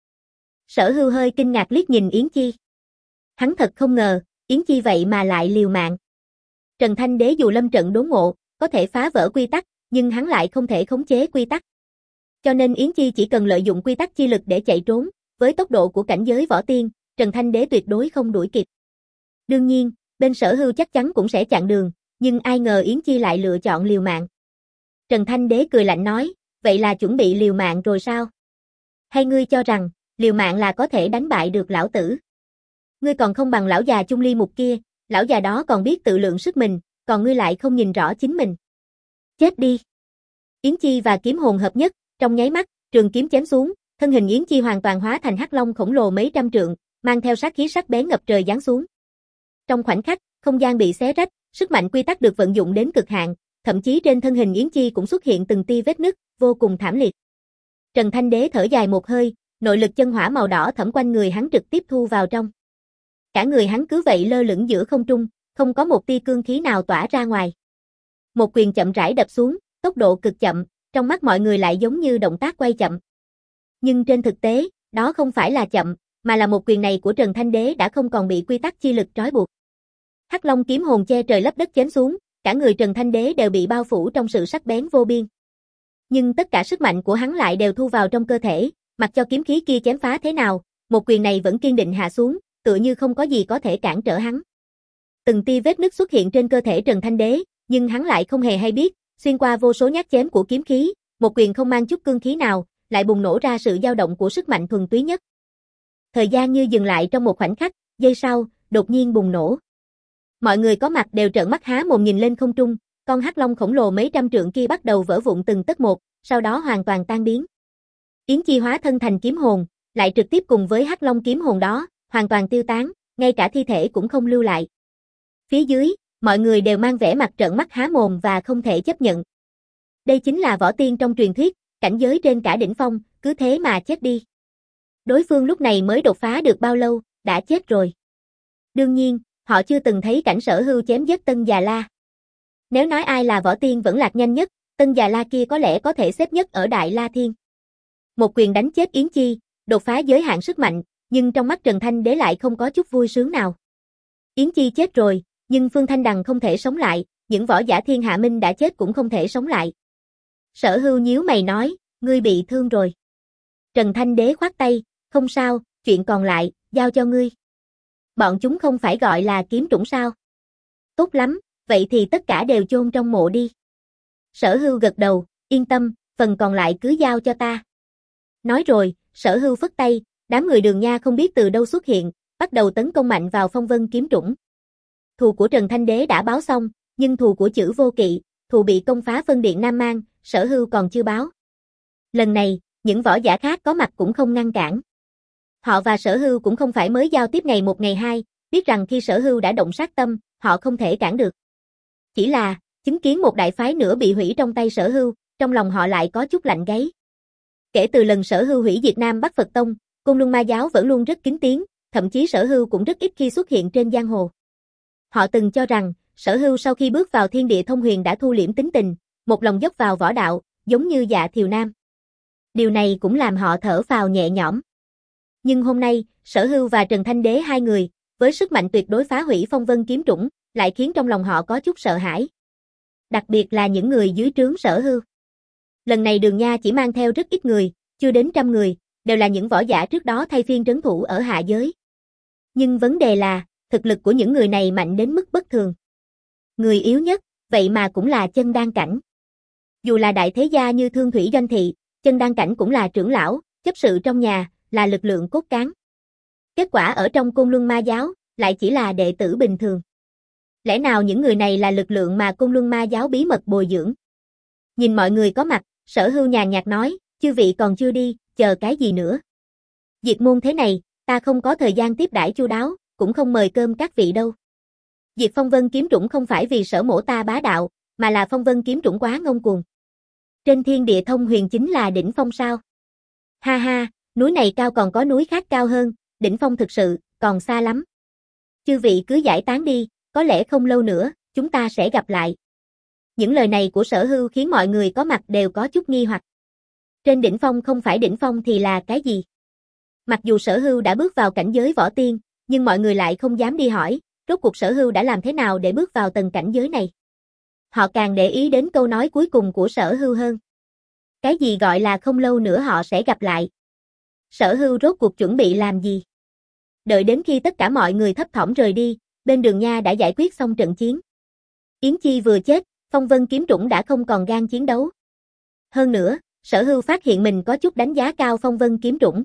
Sở Hưu hơi kinh ngạc liếc nhìn Yến Chi. Hắn thật không ngờ, Yến Chi vậy mà lại liều mạng. Trần Thanh Đế dù lâm trận đốn ngộ, có thể phá vỡ quy tắc, nhưng hắn lại không thể khống chế quy tắc. Cho nên Yến Chi chỉ cần lợi dụng quy tắc chi lực để chạy trốn, với tốc độ của cảnh giới võ tiên, Trần Thanh Đế tuyệt đối không đuổi kịp. Đương nhiên, bên Sở Hưu chắc chắn cũng sẽ chặn đường, nhưng ai ngờ Yến Chi lại lựa chọn liều mạng. Trần Thanh Đế cười lạnh nói, vậy là chuẩn bị liều mạng rồi sao? Hay ngươi cho rằng, liều mạng là có thể đánh bại được lão tử? Ngươi còn không bằng lão già Chung Ly Mục kia, lão già đó còn biết tự lượng sức mình, còn ngươi lại không nhìn rõ chính mình. Chết đi! Yến Chi và kiếm hồn hợp nhất, trong nháy mắt, trường kiếm chém xuống, thân hình Yến Chi hoàn toàn hóa thành hắc long khổng lồ mấy trăm trượng, mang theo sát khí sắc bén ngập trời giáng xuống. Trong khoảnh khắc, không gian bị xé rách, sức mạnh quy tắc được vận dụng đến cực hạn, thậm chí trên thân hình Yến Chi cũng xuất hiện từng tia vết nứt, vô cùng thảm liệt. Trần Thanh Đế thở dài một hơi, nội lực chân hỏa màu đỏ thẩm quanh người hắn trực tiếp thu vào trong. Cả người hắn cứ vậy lơ lửng giữa không trung, không có một tia cương khí nào tỏa ra ngoài. Một quyền chậm rãi đập xuống, tốc độ cực chậm, trong mắt mọi người lại giống như động tác quay chậm. Nhưng trên thực tế, đó không phải là chậm, mà là một quyền này của Trần Thanh Đế đã không còn bị quy tắc chi lực trói buộc. Hắc Long kiếm hồn che trời lấp đất chém xuống, cả người Trần Thanh Đế đều bị bao phủ trong sự sắc bén vô biên. Nhưng tất cả sức mạnh của hắn lại đều thu vào trong cơ thể, mặc cho kiếm khí kia chém phá thế nào, một quyền này vẫn kiên định hạ xuống, tựa như không có gì có thể cản trở hắn. Từng tia vết nứt xuất hiện trên cơ thể Trần Thanh Đế, nhưng hắn lại không hề hay biết, xuyên qua vô số nhát chém của kiếm khí, một quyền không mang chút cương khí nào, lại bùng nổ ra sự dao động của sức mạnh thuần túy nhất. Thời gian như dừng lại trong một khoảnh khắc, giây sau, đột nhiên bùng nổ. Mọi người có mặt đều trợn mắt há mồm nhìn lên không trung, con hắc long khổng lồ mấy trăm trượng kia bắt đầu vỡ vụn từng tấc một, sau đó hoàn toàn tan biến. Yến Chi hóa thân thành kiếm hồn, lại trực tiếp cùng với hắc long kiếm hồn đó, hoàn toàn tiêu tán, ngay cả thi thể cũng không lưu lại. Phía dưới, mọi người đều mang vẻ mặt trợn mắt há mồm và không thể chấp nhận. Đây chính là võ tiên trong truyền thuyết, cảnh giới trên cả đỉnh phong, cứ thế mà chết đi. Đối phương lúc này mới đột phá được bao lâu, đã chết rồi. Đương nhiên, họ chưa từng thấy cảnh Sở Hưu chém giết Tân Già La. Nếu nói ai là võ tiên vẫn lạc nhanh nhất, Tân Già La kia có lẽ có thể xếp nhất ở Đại La Thiên. Một quyền đánh chết Yến Chi, đột phá giới hạn sức mạnh, nhưng trong mắt Trần Thanh Đế lại không có chút vui sướng nào. Yến Chi chết rồi, nhưng Phương Thanh Đằng không thể sống lại, những võ giả Thiên Hạ Minh đã chết cũng không thể sống lại. Sở Hưu nhíu mày nói, ngươi bị thương rồi. Trần Thanh Đế khoát tay, không sao, chuyện còn lại, giao cho ngươi. Bọn chúng không phải gọi là kiếm trũng sao? Tốt lắm, vậy thì tất cả đều chôn trong mộ đi. Sở Hưu gật đầu, yên tâm, phần còn lại cứ giao cho ta. Nói rồi, Sở Hưu phất tay, đám người Đường Nha không biết từ đâu xuất hiện, bắt đầu tấn công mạnh vào Phong Vân kiếm trũng. Thù của Trần Thanh Đế đã báo xong, nhưng thù của Chử Vô Kỵ, thù bị công phá phân điện Nam Mang, Sở Hưu còn chưa báo. Lần này, những võ giả khác có mặt cũng không ngăn cản. Họ và Sở Hưu cũng không phải mới giao tiếp ngày một ngày hai, biết rằng khi Sở Hưu đã động sát tâm, họ không thể cản được. Chỉ là, chứng kiến một đại phái nữa bị hủy trong tay Sở Hưu, trong lòng họ lại có chút lạnh gáy. Kể từ lần Sở Hưu hủy diệt Nam Bắc Phật Tông, Côn Luân Ma giáo vẫn luôn rất kín tiếng, thậm chí Sở Hưu cũng rất ít khi xuất hiện trên giang hồ. Họ từng cho rằng, Sở Hưu sau khi bước vào thiên địa thông huyền đã thu liễm tính tình, một lòng dốc vào võ đạo, giống như Dạ Thiều Nam. Điều này cũng làm họ thở phào nhẹ nhõm. Nhưng hôm nay, Sở Hưu và Trần Thanh Đế hai người, với sức mạnh tuyệt đối phá hủy phong vân kiếm trũng, lại khiến trong lòng họ có chút sợ hãi. Đặc biệt là những người dưới trướng Sở Hưu. Lần này Đường Nha chỉ mang theo rất ít người, chưa đến trăm người, đều là những võ giả trước đó thay phiên trấn thủ ở hạ giới. Nhưng vấn đề là, thực lực của những người này mạnh đến mức bất thường. Người yếu nhất, vậy mà cũng là chân đan cảnh. Dù là đại thế gia như Thương Thủy Doanh Thị, chân đan cảnh cũng là trưởng lão, chấp sự trong nhà, là lực lượng cốt cán. Kết quả ở trong Côn Luân Ma giáo, lại chỉ là đệ tử bình thường. Lẽ nào những người này là lực lượng mà Côn Luân Ma giáo bí mật bồi dưỡng? Nhìn mọi người có mặt, Sở Hưu nhàn nhạt nói, chư vị còn chưa đi, chờ cái gì nữa? Diệt môn thế này, ta không có thời gian tiếp đãi chu đáo, cũng không mời cơm các vị đâu. Diệt phong vân kiếm trũng không phải vì Sở mỗ ta bá đạo, mà là phong vân kiếm trũng quá ngông cuồng. Trên thiên địa thông huyền chính là đỉnh phong sao? Ha ha, núi này cao còn có núi khác cao hơn, đỉnh phong thực sự, còn xa lắm. Chư vị cứ giải tán đi, có lẽ không lâu nữa, chúng ta sẽ gặp lại. Những lời này của Sở Hưu khiến mọi người có mặt đều có chút nghi hoặc. Trên đỉnh phong không phải đỉnh phong thì là cái gì? Mặc dù Sở Hưu đã bước vào cảnh giới võ tiên, nhưng mọi người lại không dám đi hỏi, rốt cuộc Sở Hưu đã làm thế nào để bước vào tầng cảnh giới này. Họ càng để ý đến câu nói cuối cùng của Sở Hưu hơn. Cái gì gọi là không lâu nữa họ sẽ gặp lại? Sở Hưu rốt cuộc chuẩn bị làm gì? Đợi đến khi tất cả mọi người thấp thỏm rời đi, bên Đường Nha đã giải quyết xong trận chiến. Yến Chi vừa chết, phong vân kiếm trũng đã không còn gan chiến đấu. Hơn nữa, Sở Hưu phát hiện mình có chút đánh giá cao phong vân kiếm trũng.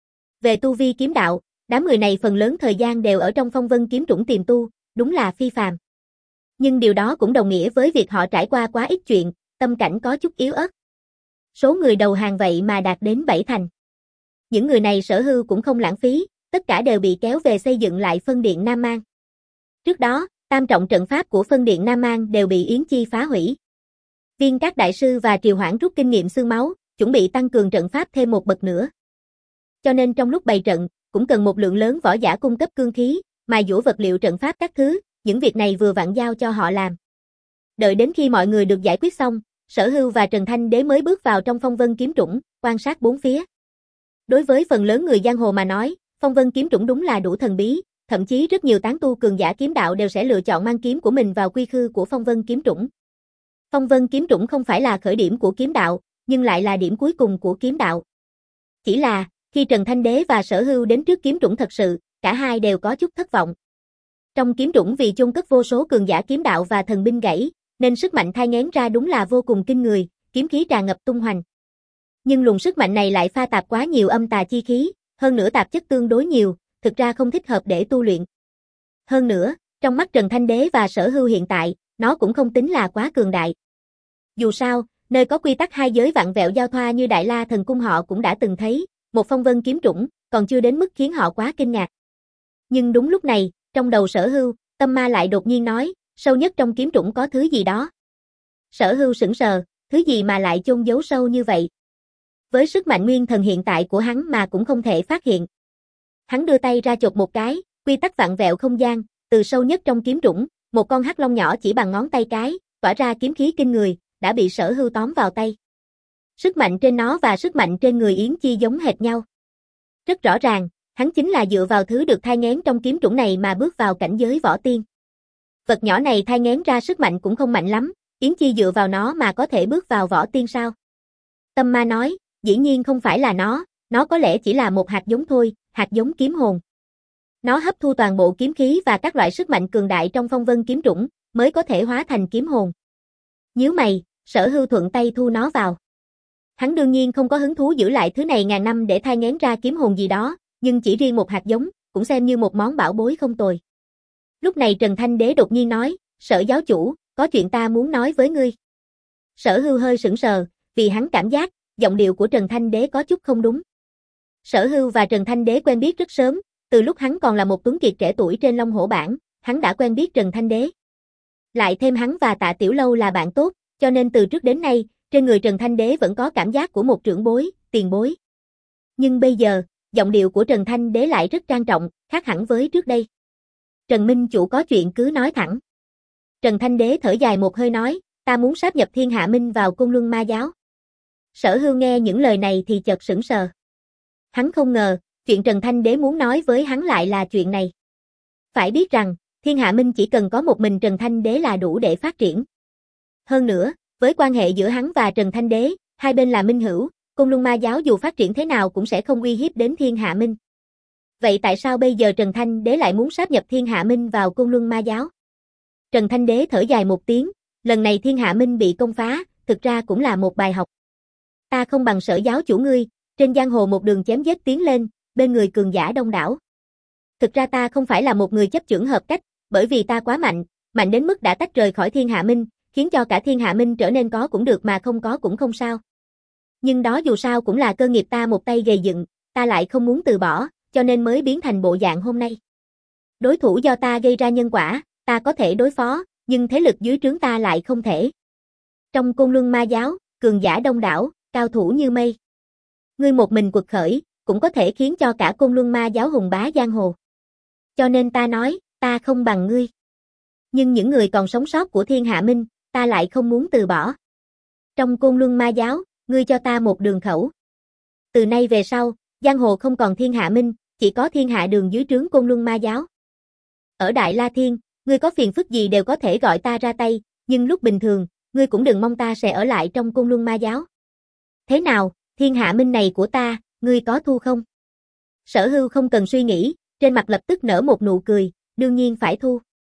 Về tu vi kiếm đạo, đám người này phần lớn thời gian đều ở trong phong vân kiếm trũng tiềm tu, đúng là phi phàm. Nhưng điều đó cũng đồng nghĩa với việc họ trải qua quá ít chuyện, tâm cảnh có chút yếu ớt. Số người đầu hàng vậy mà đạt đến bảy thành. Những người này Sở Hưu cũng không lãng phí, tất cả đều bị kéo về xây dựng lại phân điện Nam Mang. Trước đó, tam trọng trận pháp của phân điện Nam Mang đều bị Yến Chi phá hủy. Viên các đại sư và Triều Hoãn rút kinh nghiệm xương máu, chuẩn bị tăng cường trận pháp thêm một bậc nữa. Cho nên trong lúc bày trận, cũng cần một lượng lớn võ giả cung cấp cương khí, mài dũa vật liệu trận pháp các thứ, những việc này vừa vặn giao cho họ làm. Đợi đến khi mọi người được giải quyết xong, Sở Hưu và Trần Thanh Đế mới bước vào trong phong vân kiếm trũng, quan sát bốn phía. Đối với phần lớn người giang hồ mà nói, phong vân kiếm trũng đúng là đủ thần bí, thậm chí rất nhiều tán tu cường giả kiếm đạo đều sẽ lựa chọn mang kiếm của mình vào quy khư của phong vân kiếm trũng. Phong vân kiếm trũng không phải là khởi điểm của kiếm đạo, nhưng lại là điểm cuối cùng của kiếm đạo. Chỉ là, khi Trần Thanh Đế và Sở Hưu đến trước kiếm trũng thật sự, cả hai đều có chút thất vọng. Trong kiếm trũng vì chôn cất vô số cường giả kiếm đạo và thần binh gãy, nên sức mạnh thai nghén ra đúng là vô cùng kinh người, kiếm khí tràn ngập tung hoành. Nhưng luồng sức mạnh này lại pha tạp quá nhiều âm tà chi khí, hơn nữa tạp chất tương đối nhiều, thực ra không thích hợp để tu luyện. Hơn nữa, trong mắt Trần Thanh Đế và Sở Hưu hiện tại, nó cũng không tính là quá cường đại. Dù sao, nơi có quy tắc hai giới vặn vẹo giao thoa như Đại La Thần Cung họ cũng đã từng thấy, một phong vân kiếm trũng, còn chưa đến mức khiến họ quá kinh ngạc. Nhưng đúng lúc này, trong đầu Sở Hưu, tâm ma lại đột nhiên nói, sâu nhất trong kiếm trũng có thứ gì đó. Sở Hưu sững sờ, thứ gì mà lại chôn giấu sâu như vậy? Với sức mạnh nguyên thần hiện tại của hắn mà cũng không thể phát hiện. Hắn đưa tay ra chộp một cái, quy tắc vặn vẹo không gian, từ sâu nhất trong kiếm trũng, một con hắc long nhỏ chỉ bằng ngón tay cái, tỏa ra kiếm khí kinh người, đã bị Sở Hưu tóm vào tay. Sức mạnh trên nó và sức mạnh trên người Yến Chi giống hệt nhau. Rất rõ ràng, hắn chính là dựa vào thứ được thai nghén trong kiếm trũng này mà bước vào cảnh giới võ tiên. Vật nhỏ này thai nghén ra sức mạnh cũng không mạnh lắm, Yến Chi dựa vào nó mà có thể bước vào võ tiên sao? Tâm ma nói, dĩ nhiên không phải là nó, nó có lẽ chỉ là một hạt giống thôi, hạt giống kiếm hồn. Nó hấp thu toàn bộ kiếm khí và các loại sức mạnh cường đại trong phong vân kiếm trũng, mới có thể hóa thành kiếm hồn. Nhíu mày, Sở Hưu thuận tay thu nó vào. Hắn đương nhiên không có hứng thú giữ lại thứ này ngàn năm để thai nghén ra kiếm hồn gì đó, nhưng chỉ riêng một hạt giống, cũng xem như một món bảo bối không tồi. Lúc này Trần Thanh Đế đột nhiên nói, Sở giáo chủ, có chuyện ta muốn nói với ngươi. Sở Hưu hơi sững sờ, vì hắn cảm giác, giọng điệu của Trần Thanh Đế có chút không đúng. Sở Hưu và Trần Thanh Đế quen biết rất sớm, từ lúc hắn còn là một tuấn kiệt trẻ tuổi trên Long Hổ Bảng, hắn đã quen biết Trần Thanh Đế. Lại thêm hắn và Tạ Tiểu Lâu là bạn tốt, cho nên từ trước đến nay, trên người Trần Thanh Đế vẫn có cảm giác của một trưởng bối, tiền bối. Nhưng bây giờ, giọng điệu của Trần Thanh Đế lại rất trang trọng, khác hẳn với trước đây. Trần Minh Chủ có chuyện cứ nói thẳng. Trần Thanh Đế thở dài một hơi nói, ta muốn sáp nhập Thiên Hạ Minh vào Côn Luân Ma Giáo. Sở Hưu nghe những lời này thì chợt sững sờ. Hắn không ngờ, chuyện Trần Thanh Đế muốn nói với hắn lại là chuyện này. Phải biết rằng, Thiên Hạ Minh chỉ cần có một mình Trần Thanh Đế là đủ để phát triển. Hơn nữa, với quan hệ giữa hắn và Trần Thanh Đế, hai bên là minh hữu, Côn Luân Ma Giáo dù phát triển thế nào cũng sẽ không uy hiếp đến Thiên Hạ Minh. Vậy tại sao bây giờ Trần Thanh Đế lại muốn sáp nhập Thiên Hạ Minh vào Côn Luân Ma Giáo? Trần Thanh Đế thở dài một tiếng, lần này Thiên Hạ Minh bị công phá, thực ra cũng là một bài học. Ta không bằng Sở giáo chủ ngươi, trên giang hồ một đường chém giết tiến lên, bên người cường giả đông đảo. Thực ra ta không phải là một người chấp chưởng hợp cách, bởi vì ta quá mạnh, mạnh đến mức đã tách rời khỏi Thiên Hạ Minh, khiến cho cả Thiên Hạ Minh trở nên có cũng được mà không có cũng không sao. Nhưng đó dù sao cũng là cơ nghiệp ta một tay gầy dựng, ta lại không muốn từ bỏ, cho nên mới biến thành bộ dạng hôm nay. Đối thủ do ta gây ra nhân quả, ta có thể đối phó, nhưng thế lực dưới trướng ta lại không thể. Trong Côn Luân Ma Giáo, cường giả đông đảo, cao thủ như mây. Ngươi một mình quật khởi, cũng có thể khiến cho cả Côn Luân Ma Giáo hùng bá giang hồ. Cho nên ta nói, ta không bằng ngươi. Nhưng những người còn sống sót của Thiên Hạ Minh, ta lại không muốn từ bỏ. Trong Côn Luân Ma Giáo, ngươi cho ta một đường khẩu. Từ nay về sau, giang hồ không còn Thiên Hạ Minh, chỉ có Thiên Hạ Đường dưới trướng Côn Luân Ma Giáo. Ở Đại La Thiên, ngươi có phiền phức gì đều có thể gọi ta ra tay, nhưng lúc bình thường, ngươi cũng đừng mong ta sẽ ở lại trong Côn Luân Ma Giáo. Thế nào, Thiên Hạ Minh này của ta, ngươi có thu không? Sở Hưu không cần suy nghĩ, trên mặt lập tức nở một nụ cười, đương nhiên phải thu.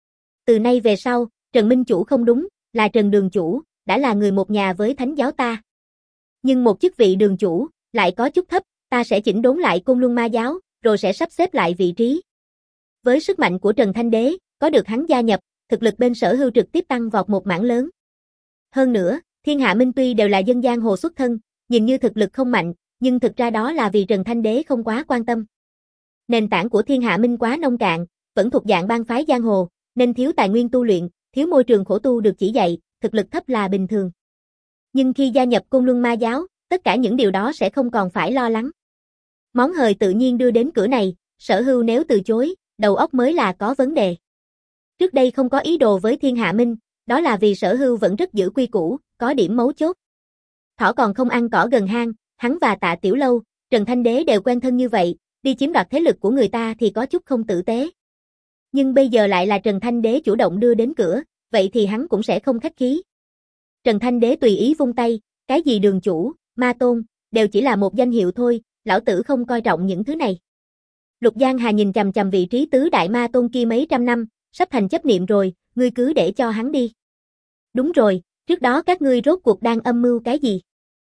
Từ nay về sau, Trần Minh Chủ không đúng, là Trần Đường Chủ, đã là người một nhà với Thánh Giáo ta. Nhưng một chức vị đường chủ, lại có chút thấp, ta sẽ chỉnh đốn lại Côn Luân Ma Giáo, rồi sẽ sắp xếp lại vị trí. Với sức mạnh của Trần Thanh Đế, có được hắn gia nhập, thực lực bên Sở Hưu trực tiếp tăng vọt một mảng lớn. Hơn nữa, Thiên Hạ Minh tuy đều là dân giang hồ xuất thân, nhìn như thực lực không mạnh, nhưng thực ra đó là vì Trần Thanh Đế không quá quan tâm. Nền tảng của Thiên Hạ Minh quá nông cạn, vẫn thuộc dạng bang phái giang hồ, nên thiếu tài nguyên tu luyện, thiếu môi trường khổ tu được chỉ dạy, thực lực thấp là bình thường. Nhưng khi gia nhập Côn Luân Ma Giáo, tất cả những điều đó sẽ không còn phải lo lắng. Món hời tự nhiên đưa đến cửa này, Sở Hưu nếu từ chối, đầu óc mới là có vấn đề. Trước đây không có ý đồ với Thiên Hạ Minh, đó là vì Sở Hưu vẫn rất giữ quy củ, có điểm mấu chốt. Thỏ còn không ăn cỏ gần hang, hắn và Tạ Tiểu Lâu, Trần Thanh Đế đều quen thân như vậy, đi chiếm đoạt thế lực của người ta thì có chút không tử tế. Nhưng bây giờ lại là Trần Thanh Đế chủ động đưa đến cửa, vậy thì hắn cũng sẽ không khách khí. Trần Thanh Đế tùy ý vung tay, cái gì đường chủ, ma tôn, đều chỉ là một danh hiệu thôi, lão tử không coi trọng những thứ này. Lục Giang Hà nhìn chằm chằm vị trí tứ đại ma tôn kia mấy trăm năm, sắp thành chấp niệm rồi, ngươi cứ để cho hắn đi. Đúng rồi, trước đó các ngươi rốt cuộc đang âm mưu cái gì?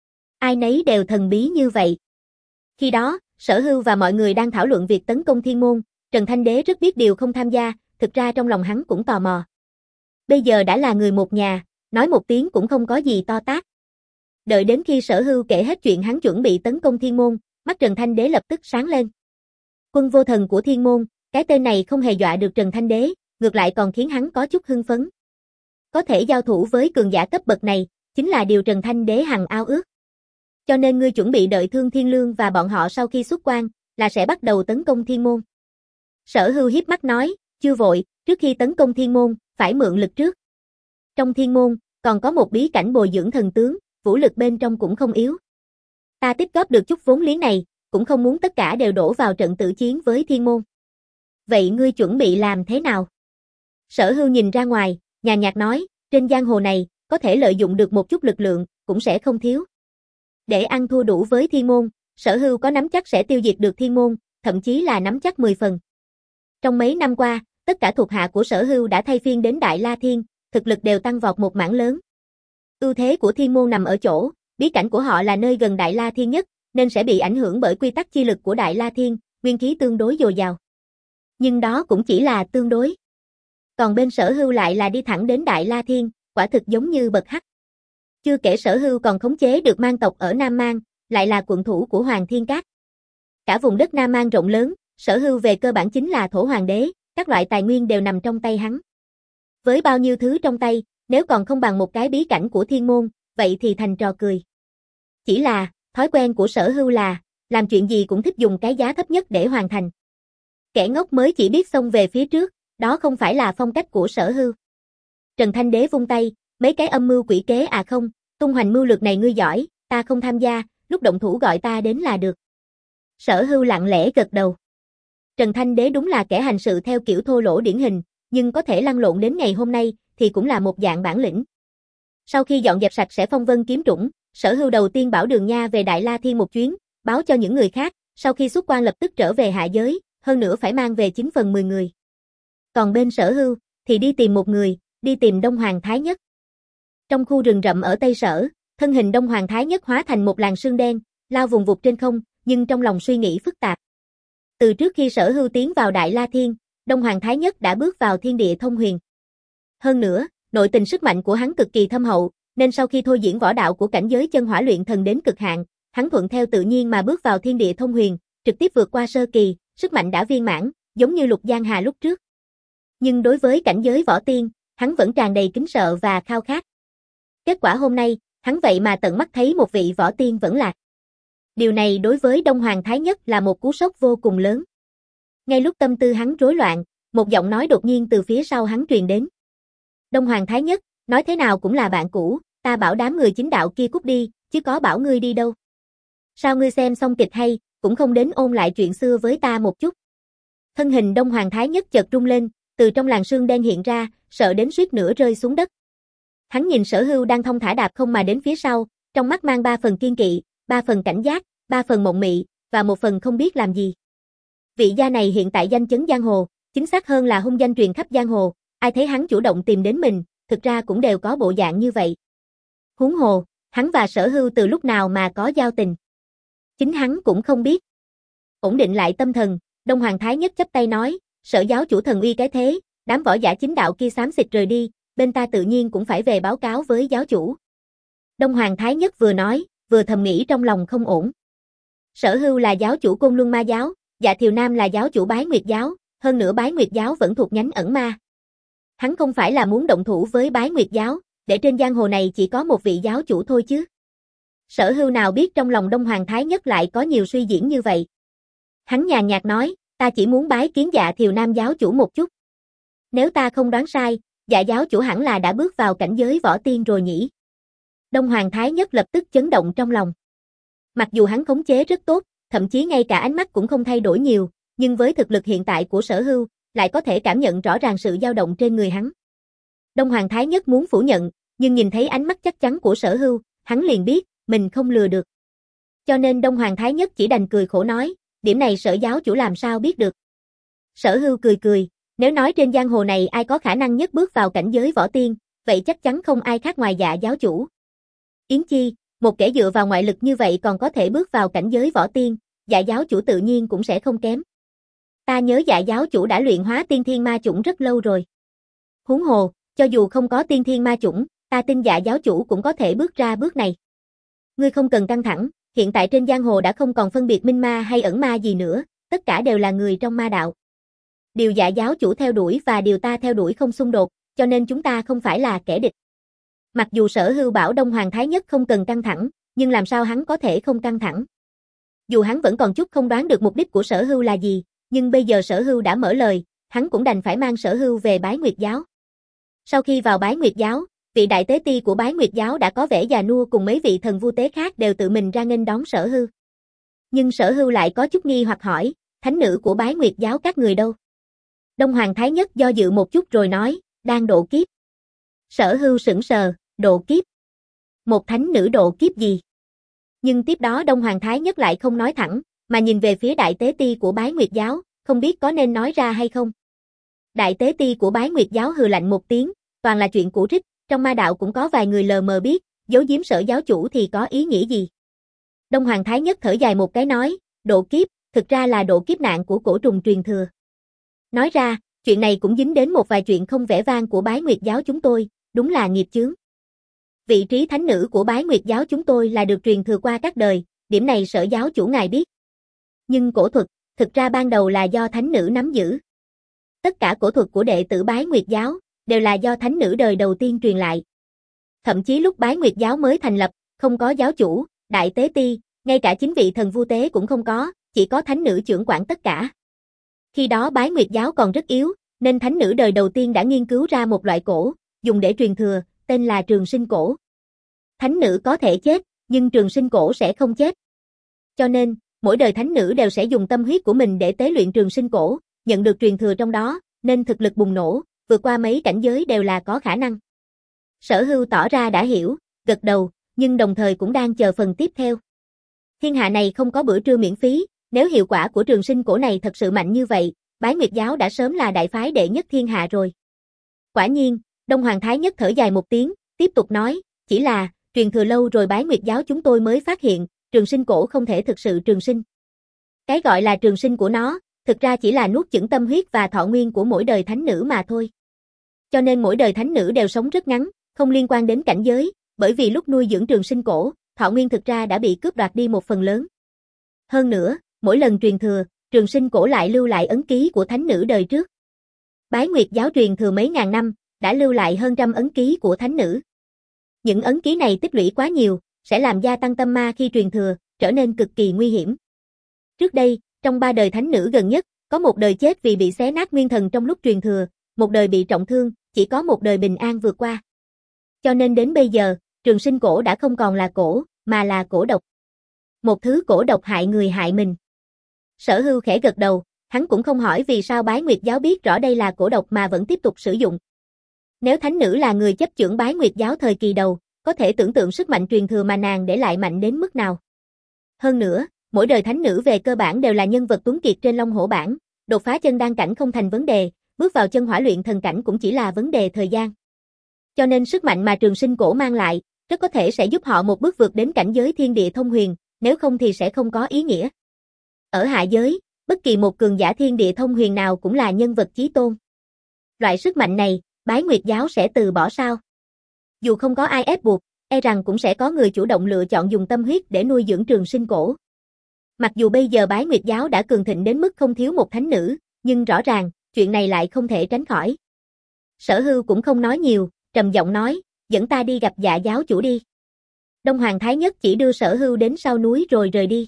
Ai nấy đều thần bí như vậy. Khi đó, Sở Hưu và mọi người đang thảo luận việc tấn công Thiên Môn, Trần Thanh Đế rất biết điều không tham gia, thực ra trong lòng hắn cũng tò mò. Bây giờ đã là người một nhà, nói một tiếng cũng không có gì to tát. Đợi đến khi Sở Hưu kể hết chuyện hắn chuẩn bị tấn công Thiên Môn, mắt Trần Thanh Đế lập tức sáng lên. Quân vô thần của Thiên Môn, cái tên này không hề dọa được Trần Thanh Đế, ngược lại còn khiến hắn có chút hưng phấn. Có thể giao thủ với cường giả cấp bậc này, chính là điều Trần Thanh Đế hằng ao ước. Cho nên ngươi chuẩn bị đợi Thương Thiên Lương và bọn họ sau khi xuất quan, là sẽ bắt đầu tấn công Thiên Môn. Sở Hưu hiếp mắt nói, chưa vội, trước khi tấn công Thiên Môn, phải mượn lực trước. Trong Thiên Môn, còn có một bí cảnh bồi dưỡng thần tướng, vũ lực bên trong cũng không yếu. Ta tích góp được chút vốn liếng này, cũng không muốn tất cả đều đổ vào trận tử chiến với Thiên Môn. Vậy ngươi chuẩn bị làm thế nào? Sở Hưu nhìn ra ngoài, nhàn nhạt nói, trên giang hồ này, có thể lợi dụng được một chút lực lượng, cũng sẽ không thiếu. Để ăn thua đủ với Thiên Môn, Sở Hưu có nắm chắc sẽ tiêu diệt được Thiên Môn, thậm chí là nắm chắc mười phần. Trong mấy năm qua, tất cả thuộc hạ của Sở Hưu đã thay phiên đến Đại La Thiên, thực lực đều tăng vọt một mảng lớn. Ưu thế của Thiên Môn nằm ở chỗ, bí cảnh của họ là nơi gần Đại La Thiên nhất, nên sẽ bị ảnh hưởng bởi quy tắc chi lực của Đại La Thiên, nguyên khí tương đối dồi dào. Nhưng đó cũng chỉ là tương đối. Còn bên Sở Hưu lại là đi thẳng đến Đại La Thiên, quả thực giống như bậc hắc. Chưa kể Sở Hưu còn khống chế được Mang tộc ở Nam Mang, lại là quận thủ của Hoàng Thiên Các. Cả vùng đất Nam Mang rộng lớn, Sở Hưu về cơ bản chính là thổ hoàng đế, các loại tài nguyên đều nằm trong tay hắn. Với bao nhiêu thứ trong tay, nếu còn không bằng một cái bí cảnh của Thiên Môn, vậy thì thành trò cười. Chỉ là, thói quen của Sở Hưu là, làm chuyện gì cũng thích dùng cái giá thấp nhất để hoàn thành. Kẻ ngốc mới chỉ biết xông về phía trước, đó không phải là phong cách của Sở Hưu. Trần Thanh Đế vung tay, mấy cái âm mưu quỷ kế à không, tung hoành mưu lược này ngươi giỏi, ta không tham gia, lúc động thủ gọi ta đến là được. Sở Hưu lặng lẽ gật đầu. Trần Thanh Đế đúng là kẻ hành sự theo kiểu thô lỗ điển hình, nhưng có thể lăn lộn đến ngày hôm nay thì cũng là một dạng bản lĩnh. Sau khi dọn dẹp sạch sẽ phong vân kiếm trũng, Sở Hưu đầu tiên bảo Đường Nha về Đại La Thiên một chuyến, báo cho những người khác, sau khi xuất quan lập tức trở về hạ giới, hơn nữa phải mang về chín phần mười người. Còn bên Sở Hưu thì đi tìm một người, đi tìm Đông Hoàng Thái Nhất. Trong khu rừng rậm ở Tây Sở, thân hình Đông Hoàng Thái Nhất hóa thành một làn sương đen, lao vùng vụt trên không, nhưng trong lòng suy nghĩ phức tạp. Từ trước khi Sở Hưu tiến vào Đại La Thiên, Đông Hoàng Thái Nhất đã bước vào thiên địa thông huyền. Hơn nữa, nội tình sức mạnh của hắn cực kỳ thâm hậu, nên sau khi thôi diễn võ đạo của cảnh giới chân hỏa luyện thần đến cực hạn, hắn thuận theo tự nhiên mà bước vào thiên địa thông huyền, trực tiếp vượt qua sơ kỳ, sức mạnh đã viên mãn, giống như Lục Giang Hà lúc trước. Nhưng đối với cảnh giới võ tiên, hắn vẫn tràn đầy kính sợ và khao khát. Kết quả hôm nay, hắn vậy mà tận mắt thấy một vị võ tiên vẫn lạc. Điều này đối với Đông Hoàng Thái Nhất là một cú sốc vô cùng lớn. Ngay lúc tâm tư hắn rối loạn, một giọng nói đột nhiên từ phía sau hắn truyền đến. Đông Hoàng Thái Nhất, nói thế nào cũng là bạn cũ, ta bảo đám người chính đạo kia cút đi, chứ có bảo ngươi đi đâu. Sao ngươi xem xong kịch hay, cũng không đến ôn lại chuyện xưa với ta một chút. Thân hình Đông Hoàng Thái Nhất chợt rung lên, từ trong làn sương đen hiện ra, sợ đến suýt nữa rơi xuống đất. Hắn nhìn Sở Hưu đang thong thả đạp không mà đến phía sau, trong mắt mang ba phần kiên kỵ, ba phần cảnh giác, ba phần mộng mị, và một phần không biết làm gì. Vị gia này hiện tại danh chấn giang hồ, chính xác hơn là hung danh truyền khắp giang hồ, ai thấy hắn chủ động tìm đến mình, thực ra cũng đều có bộ dạng như vậy. Huống hồ, hắn và Sở Hưu từ lúc nào mà có giao tình. Chính hắn cũng không biết. Ổn định lại tâm thần, Đông Hoàng Thái Nhất chắp tay nói, Sở giáo chủ thần uy cái thế, đám võ giả chính đạo kia xám xịt rời đi, bên ta tự nhiên cũng phải về báo cáo với giáo chủ. Đông Hoàng Thái Nhất vừa nói, vừa thầm nghĩ trong lòng không ổn. Sở Hưu là giáo chủ Côn Luân Ma giáo, Dạ Thiều Nam là giáo chủ Bái Nguyệt giáo, hơn nữa Bái Nguyệt giáo vẫn thuộc nhánh ẩn ma. Hắn không phải là muốn động thủ với Bái Nguyệt giáo, để trên giang hồ này chỉ có một vị giáo chủ thôi chứ. Sở Hưu nào biết trong lòng Đông Hoàng Thái Nhất lại có nhiều suy diễn như vậy. Hắn nhàn nhạt nói, ta chỉ muốn bái kiến Dạ Thiều Nam giáo chủ một chút. Nếu ta không đoán sai, Dạ giáo chủ hẳn là đã bước vào cảnh giới võ tiên rồi nhỉ. Đông Hoàng Thái Nhất lập tức chấn động trong lòng. Mặc dù hắn khống chế rất tốt, thậm chí ngay cả ánh mắt cũng không thay đổi nhiều, nhưng với thực lực hiện tại của Sở Hưu, lại có thể cảm nhận rõ ràng sự dao động trên người hắn. Đông Hoàng Thái Nhất muốn phủ nhận, nhưng nhìn thấy ánh mắt chắc chắn của Sở Hưu, hắn liền biết, mình không lừa được. Cho nên Đông Hoàng Thái Nhất chỉ đành cười khổ nói, điểm này Sở giáo chủ làm sao biết được. Sở Hưu cười cười, nếu nói trên giang hồ này ai có khả năng nhất bước vào cảnh giới võ tiên, vậy chắc chắn không ai khác ngoài Dạ giáo chủ. Yến Chi, một kẻ dựa vào ngoại lực như vậy còn có thể bước vào cảnh giới võ tiên, Dạ giáo chủ tự nhiên cũng sẽ không kém. Ta nhớ Dạ giáo chủ đã luyện hóa tiên thiên ma chủng rất lâu rồi. Huống hồ, cho dù không có tiên thiên ma chủng, ta tin Dạ giáo chủ cũng có thể bước ra bước này. Ngươi không cần căng thẳng, hiện tại trên giang hồ đã không còn phân biệt minh ma hay ẩn ma gì nữa, tất cả đều là người trong ma đạo. Điều Dạ giáo chủ theo đuổi và điều ta theo đuổi không xung đột, cho nên chúng ta không phải là kẻ địch. Mặc dù Sở Hưu bảo Đông Hoàng Thái Nhất không cần căng thẳng, nhưng làm sao hắn có thể không căng thẳng. Dù hắn vẫn còn chút không đoán được mục đích của Sở Hưu là gì, nhưng bây giờ Sở Hưu đã mở lời, hắn cũng đành phải mang Sở Hưu về Bái Nguyệt giáo. Sau khi vào Bái Nguyệt giáo, vị đại tế ti của Bái Nguyệt giáo đã có vẻ già nua cùng mấy vị thần vu tế khác đều tự mình ra nghênh đón Sở Hưu. Nhưng Sở Hưu lại có chút nghi hoặc hỏi, thánh nữ của Bái Nguyệt giáo các người đâu? Đông Hoàng Thái Nhất do dự một chút rồi nói, đang độ kiếp. Sở Hưu sững sờ, độ kiếp. Một thánh nữ độ kiếp gì? Nhưng tiếp đó Đông Hoàng Thái Nhất lại không nói thẳng, mà nhìn về phía đại tế ti của Bái Nguyệt giáo, không biết có nên nói ra hay không. Đại tế ti của Bái Nguyệt giáo hừ lạnh một tiếng, toàn là chuyện cũ rích, trong ma đạo cũng có vài người lờ mờ biết, giấu giếm Sở giáo chủ thì có ý nghĩa gì. Đông Hoàng Thái Nhất thở dài một cái nói, độ kiếp, thực ra là độ kiếp nạn của cổ trùng truyền thừa. Nói ra, chuyện này cũng dính đến một vài chuyện không vẻ vang của Bái Nguyệt giáo chúng tôi, đúng là nghiệp chướng. Vị trí thánh nữ của Bái Nguyệt giáo chúng tôi là được truyền thừa qua các đời, điểm này Sở giáo chủ ngài biết. Nhưng cổ thuật, thực ra ban đầu là do thánh nữ nắm giữ. Tất cả cổ thuật của đệ tử Bái Nguyệt giáo, đều là do thánh nữ đời đầu tiên truyền lại. Thậm chí lúc Bái Nguyệt giáo mới thành lập, không có giáo chủ, đại tế ti, Ngay cả chính vị thần vu tế cũng không có, chỉ có thánh nữ chưởng quản tất cả. Khi đó Bái Nguyệt giáo còn rất yếu, nên thánh nữ đời đầu tiên đã nghiên cứu ra một loại cổ, dùng để truyền thừa, tên là trường sinh cổ. Thánh nữ có thể chết, nhưng trường sinh cổ sẽ không chết. Cho nên, mỗi đời thánh nữ đều sẽ dùng tâm huyết của mình để tế luyện trường sinh cổ, nhận được truyền thừa trong đó, nên thực lực bùng nổ, vượt qua mấy cảnh giới đều là có khả năng. Sở Hưu tỏ ra đã hiểu, gật đầu, nhưng đồng thời cũng đang chờ phần tiếp theo. Thiên hạ này không có bữa trưa miễn phí, nếu hiệu quả của trường sinh cổ này thật sự mạnh như vậy, Bái Nguyệt giáo đã sớm là đại phái đệ nhất thiên hạ rồi. Quả nhiên, Đông Hoàng Thái Nhất thở dài một tiếng, tiếp tục nói, chỉ là, truyền thừa lâu rồi Bái Nguyệt giáo chúng tôi mới phát hiện, trường sinh cổ không thể thực sự trường sinh. Cái gọi là trường sinh của nó, thực ra chỉ là nuốt chửng tâm huyết và thọ nguyên của mỗi đời thánh nữ mà thôi. Cho nên mỗi đời thánh nữ đều sống rất ngắn, không liên quan đến cảnh giới, bởi vì lúc nuôi dưỡng trường sinh cổ, thọ nguyên thực ra đã bị cướp đoạt đi một phần lớn. Hơn nữa, mỗi lần truyền thừa, trường sinh cổ lại lưu lại ấn ký của thánh nữ đời trước. Bái Nguyệt giáo truyền thừa mấy ngàn năm, đã lưu lại hơn trăm ấn ký của thánh nữ. Những ấn ký này tích lũy quá nhiều, sẽ làm gia tăng tâm ma khi truyền thừa, trở nên cực kỳ nguy hiểm. Trước đây, trong ba đời thánh nữ gần nhất, có một đời chết vì bị xé nát nguyên thần trong lúc truyền thừa, một đời bị trọng thương, chỉ có một đời bình an vượt qua. Cho nên đến bây giờ, trường sinh cổ đã không còn là cổ, mà là cổ độc. Một thứ cổ độc hại người hại mình. Sở Hưu khẽ gật đầu, hắn cũng không hỏi vì sao Bái Nguyệt giáo biết rõ đây là cổ độc mà vẫn tiếp tục sử dụng. Nếu thánh nữ là người chấp chưởng Bái Nguyệt giáo thời kỳ đầu, có thể tưởng tượng sức mạnh truyền thừa mà nàng để lại mạnh đến mức nào. Hơn nữa, mỗi đời thánh nữ về cơ bản đều là nhân vật tuấn kiệt trên Long Hổ bảng, đột phá chân đan cảnh không thành vấn đề, bước vào chân hỏa luyện thần cảnh cũng chỉ là vấn đề thời gian. Cho nên sức mạnh mà trường sinh cổ mang lại, rất có thể sẽ giúp họ một bước vượt đến cảnh giới thiên địa thông huyền, nếu không thì sẽ không có ý nghĩa. Ở hạ giới, bất kỳ một cường giả thiên địa thông huyền nào cũng là nhân vật chí tôn. Loại sức mạnh này, Bái Nguyệt giáo sẽ từ bỏ sao? Dù không có ai ép buộc, e rằng cũng sẽ có người chủ động lựa chọn dùng tâm huyết để nuôi dưỡng trường sinh cổ. Mặc dù bây giờ Bái Nguyệt giáo đã cường thịnh đến mức không thiếu một thánh nữ, nhưng rõ ràng, chuyện này lại không thể tránh khỏi. Sở Hưu cũng không nói nhiều, trầm giọng nói, dẫn ta đi gặp Dạ giáo chủ đi. Đông Hoàng Thái Nhất chỉ đưa Sở Hưu đến sau núi rồi rời đi.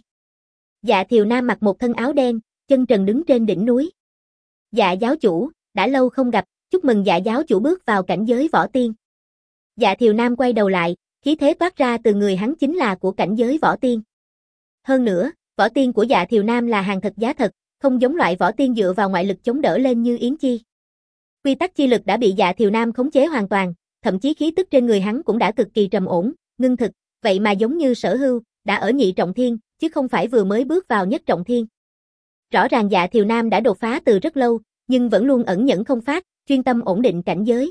Dạ Thiều Nam mặc một thân áo đen, chân trần đứng trên đỉnh núi. Dạ giáo chủ, đã lâu không gặp, chúc mừng Dạ giáo chủ bước vào cảnh giới võ tiên. Dạ Thiều Nam quay đầu lại, khí thế toát ra từ người hắn chính là của cảnh giới võ tiên. Hơn nữa, võ tiên của Dạ Thiều Nam là hàng thật giá thật, không giống loại võ tiên dựa vào ngoại lực chống đỡ lên như Yến Chi. Quy tắc chi lực đã bị Dạ Thiều Nam khống chế hoàn toàn, thậm chí khí tức trên người hắn cũng đã cực kỳ trầm ổn, ngưng thực, vậy mà giống như Sở Hưu, đã ở nhị trọng thiên, chứ không phải vừa mới bước vào nhất trọng thiên. Rõ ràng Dạ Thiều Nam đã đột phá từ rất lâu, nhưng vẫn luôn ẩn nhẫn không phát, chuyên tâm ổn định cảnh giới.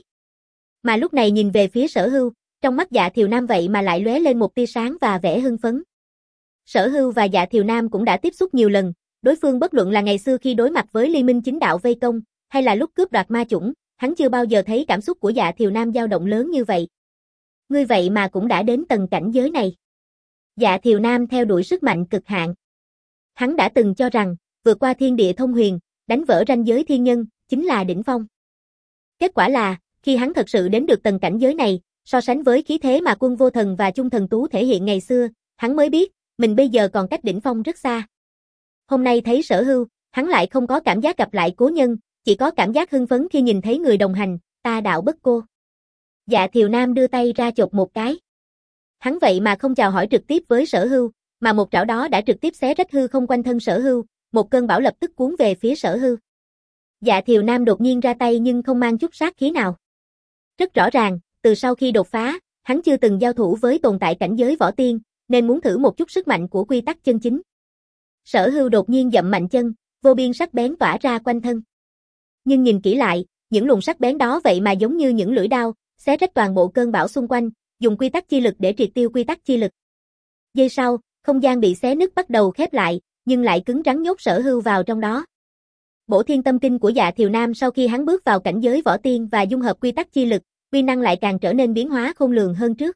Mà lúc này nhìn về phía Sở Hưu, trong mắt Dạ Thiều Nam vậy mà lại lóe lên một tia sáng và vẻ hưng phấn. Sở Hưu và Dạ Thiều Nam cũng đã tiếp xúc nhiều lần, đối phương bất luận là ngày xưa khi đối mặt với Liên Minh chính đạo vây công, hay là lúc cướp đoạt ma chủng, hắn chưa bao giờ thấy cảm xúc của Dạ Thiều Nam dao động lớn như vậy. Ngươi vậy mà cũng đã đến tầng cảnh giới này. Dạ Thiều Nam theo đuổi sức mạnh cực hạn. Hắn đã từng cho rằng, vượt qua thiên địa thông huyền, đánh vỡ ranh giới thiên nhân, chính là đỉnh phong. Kết quả là, khi hắn thật sự đến được tầng cảnh giới này, so sánh với khí thế mà Quân Vô Thần và Chung Thần Tú thể hiện ngày xưa, hắn mới biết, mình bây giờ còn cách đỉnh phong rất xa. Hôm nay thấy Sở Hưu, hắn lại không có cảm giác gặp lại cố nhân, chỉ có cảm giác hưng phấn khi nhìn thấy người đồng hành, ta đạo bất cô. Dạ Thiều Nam đưa tay ra chộp một cái. Hắn vậy mà không chào hỏi trực tiếp với Sở Hưu, mà một trảo đó đã trực tiếp xé rách hư không quanh thân Sở Hưu, một cơn bão lập tức cuốn về phía Sở Hưu. Dạ Thiều Nam đột nhiên ra tay nhưng không mang chút sát khí nào. Rất rõ ràng, từ sau khi đột phá, hắn chưa từng giao thủ với tồn tại cảnh giới võ tiên, nên muốn thử một chút sức mạnh của quy tắc chân chính. Sở Hưu đột nhiên dậm mạnh chân, vô biên sắc bén tỏa ra quanh thân. Nhưng nhìn kỹ lại, những luồng sắc bén đó vậy mà giống như những lưỡi đao, xé rách toàn bộ cơn bão xung quanh, dùng quy tắc chi lực để triệt tiêu quy tắc chi lực. Giây sau, không gian bị xé nứt bắt đầu khép lại, nhưng lại cứng rắn nhốt Sở Hưu vào trong đó. Bổ Thiên Tâm Kinh của Dạ Thiều Nam sau khi hắn bước vào cảnh giới võ tiên và dung hợp quy tắc chi lực, uy năng lại càng trở nên biến hóa khôn lường hơn trước.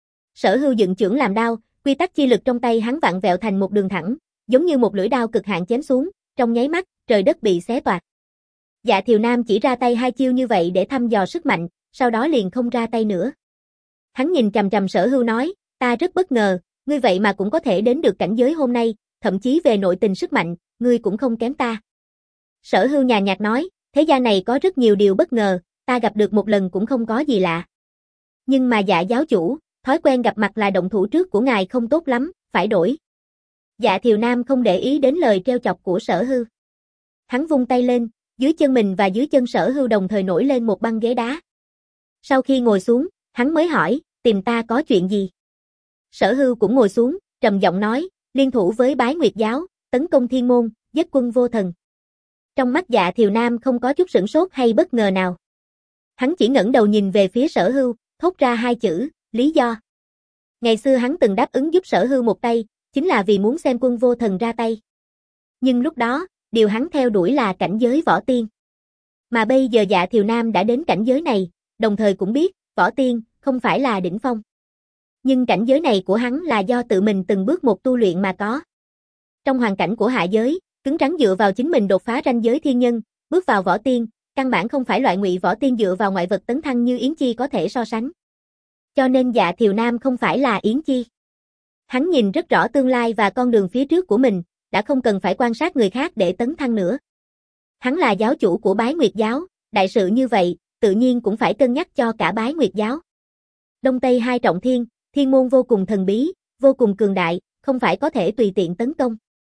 Sở Hưu dựng chưởng làm đao, quy tắc chi lực trong tay hắn vặn vẹo thành một đường thẳng, giống như một lưỡi đao cực hạn chém xuống, trong nháy mắt, trời đất bị xé toạc. Dạ Thiều Nam chỉ ra tay hai chiêu như vậy để thăm dò sức mạnh, sau đó liền không ra tay nữa. Hắn nhìn chằm chằm Sở Hưu nói, ta rất bất ngờ, Ngươi vậy mà cũng có thể đến được cảnh giới hôm nay, thậm chí về nội tình sức mạnh, ngươi cũng không kém ta. Sở Hưu nhàn nhạt nói, thế gian này có rất nhiều điều bất ngờ, ta gặp được một lần cũng không có gì lạ. Nhưng mà Dạ giáo chủ, thói quen gặp mặt là động thủ trước của ngài không tốt lắm, phải đổi. Dạ Thiều Nam không để ý đến lời trêu chọc của Sở Hưu. Hắn vung tay lên, dưới chân mình và dưới chân Sở Hưu đồng thời nổi lên một băng ghế đá. Sau khi ngồi xuống, hắn mới hỏi, tìm ta có chuyện gì? Sở Hưu cũng ngồi xuống, trầm giọng nói, liên thủ với Bái Nguyệt giáo, tấn công Thiên Môn, giết Quân Vô Thần. Trong mắt Dạ Thiều Nam không có chút sửng sốt hay bất ngờ nào. Hắn chỉ ngẩng đầu nhìn về phía Sở Hưu, thốt ra hai chữ, lý do. Ngày xưa hắn từng đáp ứng giúp Sở Hưu một tay, chính là vì muốn xem Quân Vô Thần ra tay. Nhưng lúc đó, điều hắn theo đuổi là cảnh giới võ tiên. Mà bây giờ Dạ Thiều Nam đã đến cảnh giới này, đồng thời cũng biết, võ tiên, không phải là đỉnh phong. Nhưng cảnh giới này của hắn là do tự mình từng bước một tu luyện mà có. Trong hoàn cảnh của hạ giới, cứng rắn dựa vào chính mình đột phá ranh giới thiên nhân, bước vào võ tiên, căn bản không phải loại ngụy võ tiên dựa vào ngoại vật tấn thăng như Yến Chi có thể so sánh. Cho nên Dạ Thiều Nam không phải là Yến Chi. Hắn nhìn rất rõ tương lai và con đường phía trước của mình, đã không cần phải quan sát người khác để tấn thăng nữa. Hắn là giáo chủ của Bái Nguyệt giáo, đại sự như vậy, tự nhiên cũng phải cân nhắc cho cả Bái Nguyệt giáo. Đông Tây hai trọng thiên, Thiên Môn vô cùng thần bí, vô cùng cường đại, không phải có thể tùy tiện tấn công.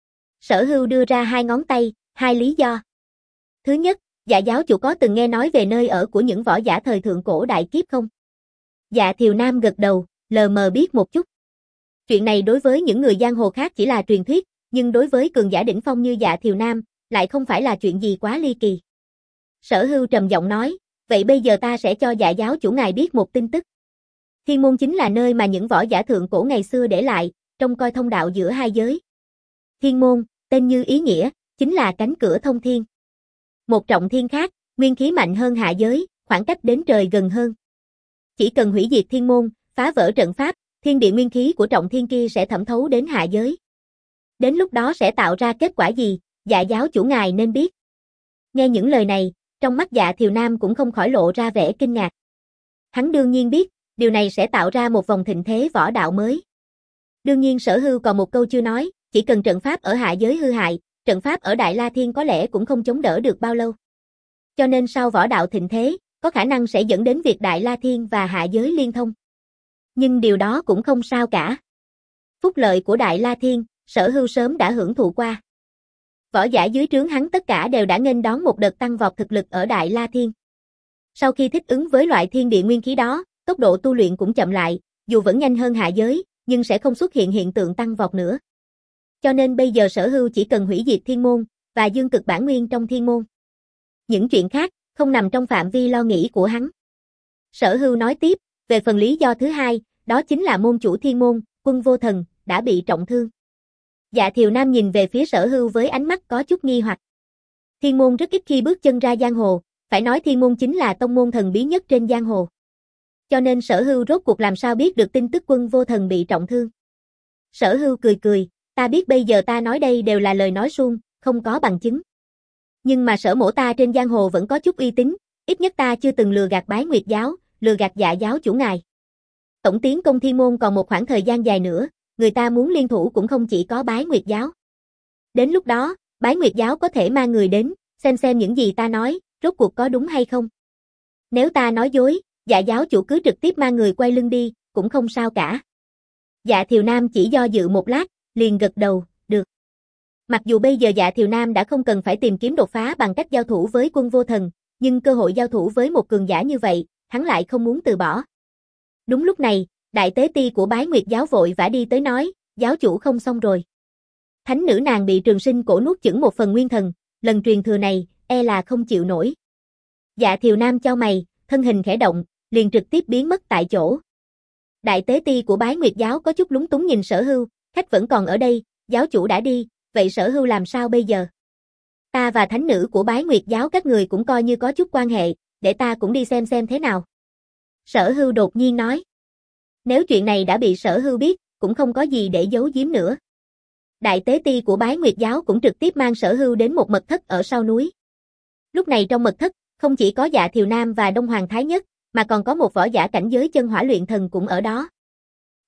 Sở Hưu đưa ra hai ngón tay, hai lý do. Thứ nhất, Dạ giáo chủ có từng nghe nói về nơi ở của những võ giả thời thượng cổ đại kiếp không? Dạ Thiều Nam gật đầu, lờ mờ biết một chút. Chuyện này đối với những người giang hồ khác chỉ là truyền thuyết, nhưng đối với cường giả đỉnh phong như Dạ Thiều Nam, lại không phải là chuyện gì quá ly kỳ. Sở Hưu trầm giọng nói, vậy bây giờ ta sẽ cho Dạ giáo chủ ngài biết một tin tức. Thiên Môn chính là nơi mà những võ giả thượng cổ ngày xưa để lại, trông coi thông đạo giữa hai giới. Thiên Môn, tên như ý nghĩa, chính là cánh cửa thông thiên. Một trọng thiên khác, nguyên khí mạnh hơn hạ giới, khoảng cách đến trời gần hơn. Chỉ cần hủy diệt Thiên Môn, phá vỡ trận pháp, thiên địa nguyên khí của trọng thiên kia sẽ thẩm thấu đến hạ giới. Đến lúc đó sẽ tạo ra kết quả gì, Dạ giáo chủ ngài nên biết. Nghe những lời này, trong mắt Dạ Thiều Nam cũng không khỏi lộ ra vẻ kinh ngạc. Hắn đương nhiên biết, điều này sẽ tạo ra một vòng thịnh thế võ đạo mới. Đương nhiên Sở Hưu còn một câu chưa nói, chỉ cần trận pháp ở hạ giới hư hại, trận pháp ở Đại La Thiên có lẽ cũng không chống đỡ được bao lâu. Cho nên sau võ đạo thịnh thế, có khả năng sẽ dẫn đến việc Đại La Thiên và hạ giới liên thông. Nhưng điều đó cũng không sao cả. Phúc lợi của Đại La Thiên, Sở Hưu sớm đã hưởng thụ qua. Võ giả dưới trướng hắn tất cả đều đã nghênh đón một đợt tăng vọt thực lực ở Đại La Thiên. Sau khi thích ứng với loại thiên địa nguyên khí đó, tốc độ tu luyện cũng chậm lại, dù vẫn nhanh hơn hạ giới, nhưng sẽ không xuất hiện hiện tượng tăng vọt nữa. Cho nên bây giờ Sở Hưu chỉ cần hủy diệt Thiên Môn, và dương cực bản nguyên trong Thiên Môn. Những chuyện khác, không nằm trong phạm vi lo nghĩ của hắn. Sở Hưu nói tiếp, về phần lý do thứ hai, đó chính là môn chủ Thiên Môn, Quân Vô Thần, đã bị trọng thương. Dạ Thiều Nam nhìn về phía Sở Hưu với ánh mắt có chút nghi hoặc. Thiên Môn rất ít khi bước chân ra giang hồ, phải nói Thiên Môn chính là tông môn thần bí nhất trên giang hồ. Cho nên Sở Hưu rốt cuộc làm sao biết được tin tức Quân Vô Thần bị trọng thương. Sở Hưu cười cười, ta biết bây giờ ta nói đây đều là lời nói suông, không có bằng chứng. Nhưng mà Sở mỗ ta trên giang hồ vẫn có chút uy tín, ít nhất ta chưa từng lừa gạt Bái Nguyệt giáo, lừa gạt Dạ giáo chủ ngài. Tổng tiến công Thiên Môn còn một khoảng thời gian dài nữa, người ta muốn liên thủ cũng không chỉ có Bái Nguyệt giáo. Đến lúc đó, Bái Nguyệt giáo có thể mang người đến, xem xem những gì ta nói, rốt cuộc có đúng hay không. Nếu ta nói dối, Dạ giáo chủ cứ trực tiếp mang người quay lưng đi, cũng không sao cả. Dạ Thiều Nam chỉ do dự một lát, liền gật đầu, được. Mặc dù bây giờ Dạ Thiều Nam đã không cần phải tìm kiếm đột phá bằng cách giao thủ với Quân Vô Thần, nhưng cơ hội giao thủ với một cường giả như vậy, hắn lại không muốn từ bỏ. Đúng lúc này, đại tế ti của Bái Nguyệt giáo vội vã đi tới nói, giáo chủ không xong rồi. Thánh nữ nàng bị Trường Sinh cổ nuốt chửng một phần nguyên thần, lần truyền thừa này, e là không chịu nổi. Dạ Thiều Nam chau mày, thân hình khẽ động, liền trực tiếp biến mất tại chỗ. Đại tế ti của Bái Nguyệt giáo có chút lúng túng nhìn Sở Hưu, khách vẫn còn ở đây, giáo chủ đã đi, vậy Sở Hưu làm sao bây giờ? Ta và thánh nữ của Bái Nguyệt giáo các người cũng coi như có chút quan hệ, để ta cũng đi xem xem thế nào. Sở Hưu đột nhiên nói. Nếu chuyện này đã bị Sở Hưu biết, cũng không có gì để giấu giếm nữa. Đại tế ti của Bái Nguyệt giáo cũng trực tiếp mang Sở Hưu đến một mật thất ở sau núi. Lúc này trong mật thất, không chỉ có Dạ Thiều Nam và Đông Hoàng Thái Nhất, mà còn có một võ giả cảnh giới chân hỏa luyện thần cũng ở đó.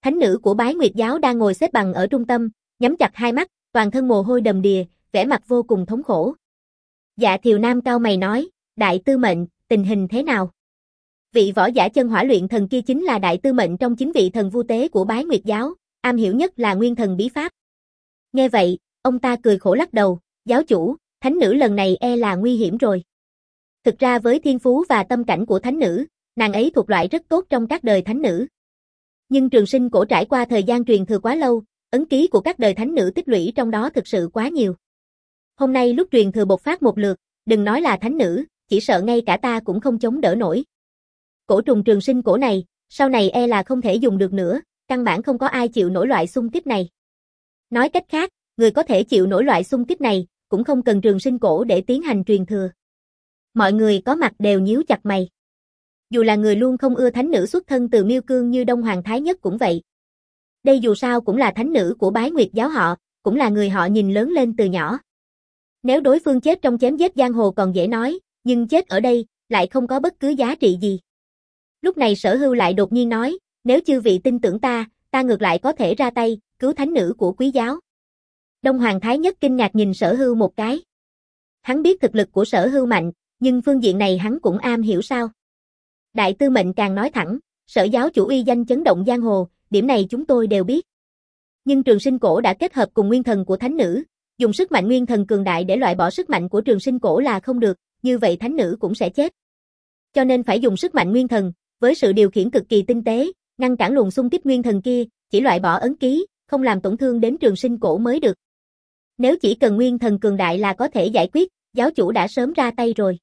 Thánh nữ của Bái Nguyệt giáo đang ngồi xếp bằng ở trung tâm, nhắm chặt hai mắt, toàn thân mồ hôi đầm đìa, vẻ mặt vô cùng thống khổ. Dạ Thiều Nam cau mày nói, đại tư mệnh, tình hình thế nào? Vị võ giả chân hỏa luyện thần kia chính là đại tư mệnh trong chín vị thần vu tế của Bái Nguyệt giáo, am hiểu nhất là nguyên thần bí pháp. Nghe vậy, ông ta cười khổ lắc đầu, giáo chủ, thánh nữ lần này e là nguy hiểm rồi. Thực ra với thiên phú và tâm cảnh của thánh nữ, nàng ấy thuộc loại rất tốt trong các đời thánh nữ. Nhưng Trường Sinh Cổ trải qua thời gian truyền thừa quá lâu, ấn ký của các đời thánh nữ tích lũy trong đó thực sự quá nhiều. Hôm nay lúc truyền thừa bộc phát một lượt, đừng nói là thánh nữ, chỉ sợ ngay cả ta cũng không chống đỡ nổi. Cổ trùng Trường Sinh Cổ này, sau này e là không thể dùng được nữa, căn bản không có ai chịu nổi loại xung kích này. Nói cách khác, người có thể chịu nổi loại xung kích này, cũng không cần Trường Sinh Cổ để tiến hành truyền thừa. Mọi người có mặt đều nhíu chặt mày. Dù là người luôn không ưa thánh nữ xuất thân từ Miêu Cương như Đông Hoàng Thái Nhất cũng vậy. Đây dù sao cũng là thánh nữ của Bái Nguyệt giáo họ, cũng là người họ nhìn lớn lên từ nhỏ. Nếu đối phương chết trong chém giết giang hồ còn dễ nói, nhưng chết ở đây, lại không có bất cứ giá trị gì. Lúc này Sở Hưu lại đột nhiên nói, nếu chư vị tin tưởng ta, ta ngược lại có thể ra tay, cứu thánh nữ của quý giáo. Đông Hoàng Thái Nhất kinh ngạc nhìn Sở Hưu một cái. Hắn biết thực lực của Sở Hưu mạnh, nhưng phương diện này hắn cũng am hiểu sao. Đại tư mệnh càng nói thẳng, Sở giáo chủ uy danh chấn động giang hồ, điểm này chúng tôi đều biết. Nhưng Trường Sinh Cổ đã kết hợp cùng nguyên thần của thánh nữ, dùng sức mạnh nguyên thần cường đại để loại bỏ sức mạnh của Trường Sinh Cổ là không được, như vậy thánh nữ cũng sẽ chết. Cho nên phải dùng sức mạnh nguyên thần, với sự điều khiển cực kỳ tinh tế, ngăn cản luồng xung kích nguyên thần kia, chỉ loại bỏ ấn ký, không làm tổn thương đến Trường Sinh Cổ mới được. Nếu chỉ cần nguyên thần cường đại là có thể giải quyết, giáo chủ đã sớm ra tay rồi.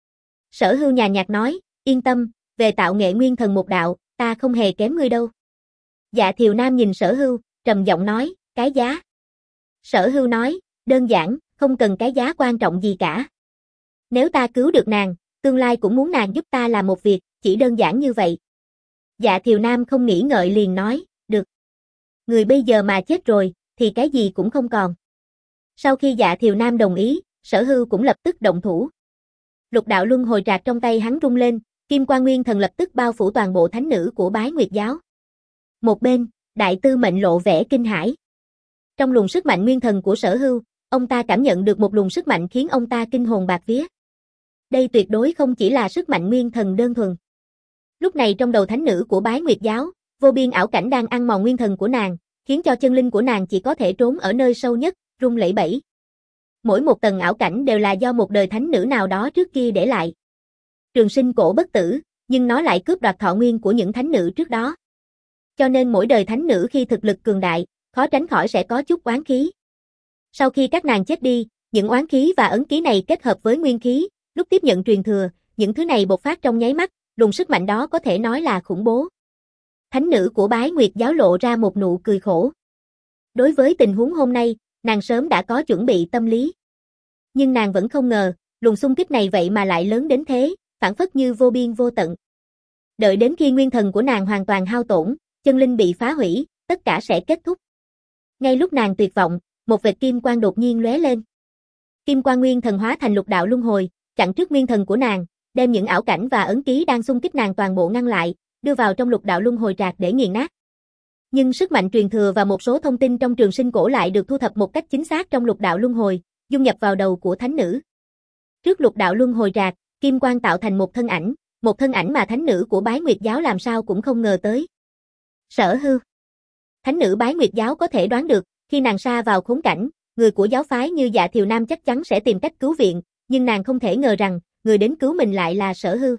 Sở Hưu nhàn nhạt nói, yên tâm, về tạo nghệ nguyên thần một đạo, ta không hề kém ngươi đâu. Dạ Thiều Nam nhìn Sở Hưu, trầm giọng nói, cái giá. Sở Hưu nói, đơn giản, không cần cái giá quan trọng gì cả. Nếu ta cứu được nàng, tương lai cũng muốn nàng giúp ta làm một việc, chỉ đơn giản như vậy. Dạ Thiều Nam không nghĩ ngợi liền nói, được. Người bây giờ mà chết rồi, thì cái gì cũng không còn. Sau khi Dạ Thiều Nam đồng ý, Sở Hưu cũng lập tức động thủ. Lục đạo luân hồi trạc trong tay hắn rung lên, kim quang nguyên thần lập tức bao phủ toàn bộ thánh nữ của Bái Nguyệt giáo. Một bên, đại tư mệnh lộ vẻ kinh hãi. Trong luồng sức mạnh nguyên thần của Sở Hưu, ông ta cảm nhận được một luồng sức mạnh khiến ông ta kinh hồn bạt vía. Đây tuyệt đối không chỉ là sức mạnh nguyên thần đơn thuần. Lúc này trong đầu thánh nữ của Bái Nguyệt giáo, vô biên ảo cảnh đang ăn mòn nguyên thần của nàng, khiến cho chân linh của nàng chỉ có thể trốn ở nơi sâu nhất, rung lẩy bẩy. Mỗi một tầng ảo cảnh đều là do một đời thánh nữ nào đó trước kia để lại. Trường Sinh Cổ bất tử, nhưng nó lại cướp đoạt thọ nguyên của những thánh nữ trước đó. Cho nên mỗi đời thánh nữ khi thực lực cường đại, khó tránh khỏi sẽ có chút oán khí. Sau khi các nàng chết đi, những oán khí và ấn ký này kết hợp với nguyên khí, lúc tiếp nhận truyền thừa, những thứ này bộc phát trong nháy mắt, luồng sức mạnh đó có thể nói là khủng bố. Thánh nữ của Bái Nguyệt giáo lộ ra một nụ cười khổ. Đối với tình huống hôm nay, nàng sớm đã có chuẩn bị tâm lý. Nhưng nàng vẫn không ngờ, luồng xung kích này vậy mà lại lớn đến thế, phản phất như vô biên vô tận. Đợi đến khi nguyên thần của nàng hoàn toàn hao tổn, chân linh bị phá hủy, tất cả sẽ kết thúc. Ngay lúc nàng tuyệt vọng, một vệt kim quang đột nhiên lóe lên. Kim quang nguyên thần hóa thành lục đạo luân hồi, chặn trước nguyên thần của nàng, đem những ảo cảnh và ấn ký đang xung kích nàng toàn bộ ngăn lại, đưa vào trong lục đạo luân hồi trạc để nghiền nát. Nhưng sức mạnh truyền thừa và một số thông tin trong Trường Sinh Cổ lại được thu thập một cách chính xác trong lục đạo luân hồi, dung nhập vào đầu của thánh nữ. Trước lục đạo luân hồi trạc, kim quang tạo thành một thân ảnh, một thân ảnh mà thánh nữ của Bái Nguyệt giáo làm sao cũng không ngờ tới. Sở Hưu. Thánh nữ Bái Nguyệt giáo có thể đoán được, khi nàng sa vào khốn cảnh, người của giáo phái như Dạ Thiều Nam chắc chắn sẽ tìm cách cứu viện, nhưng nàng không thể ngờ rằng, người đến cứu mình lại là Sở Hưu.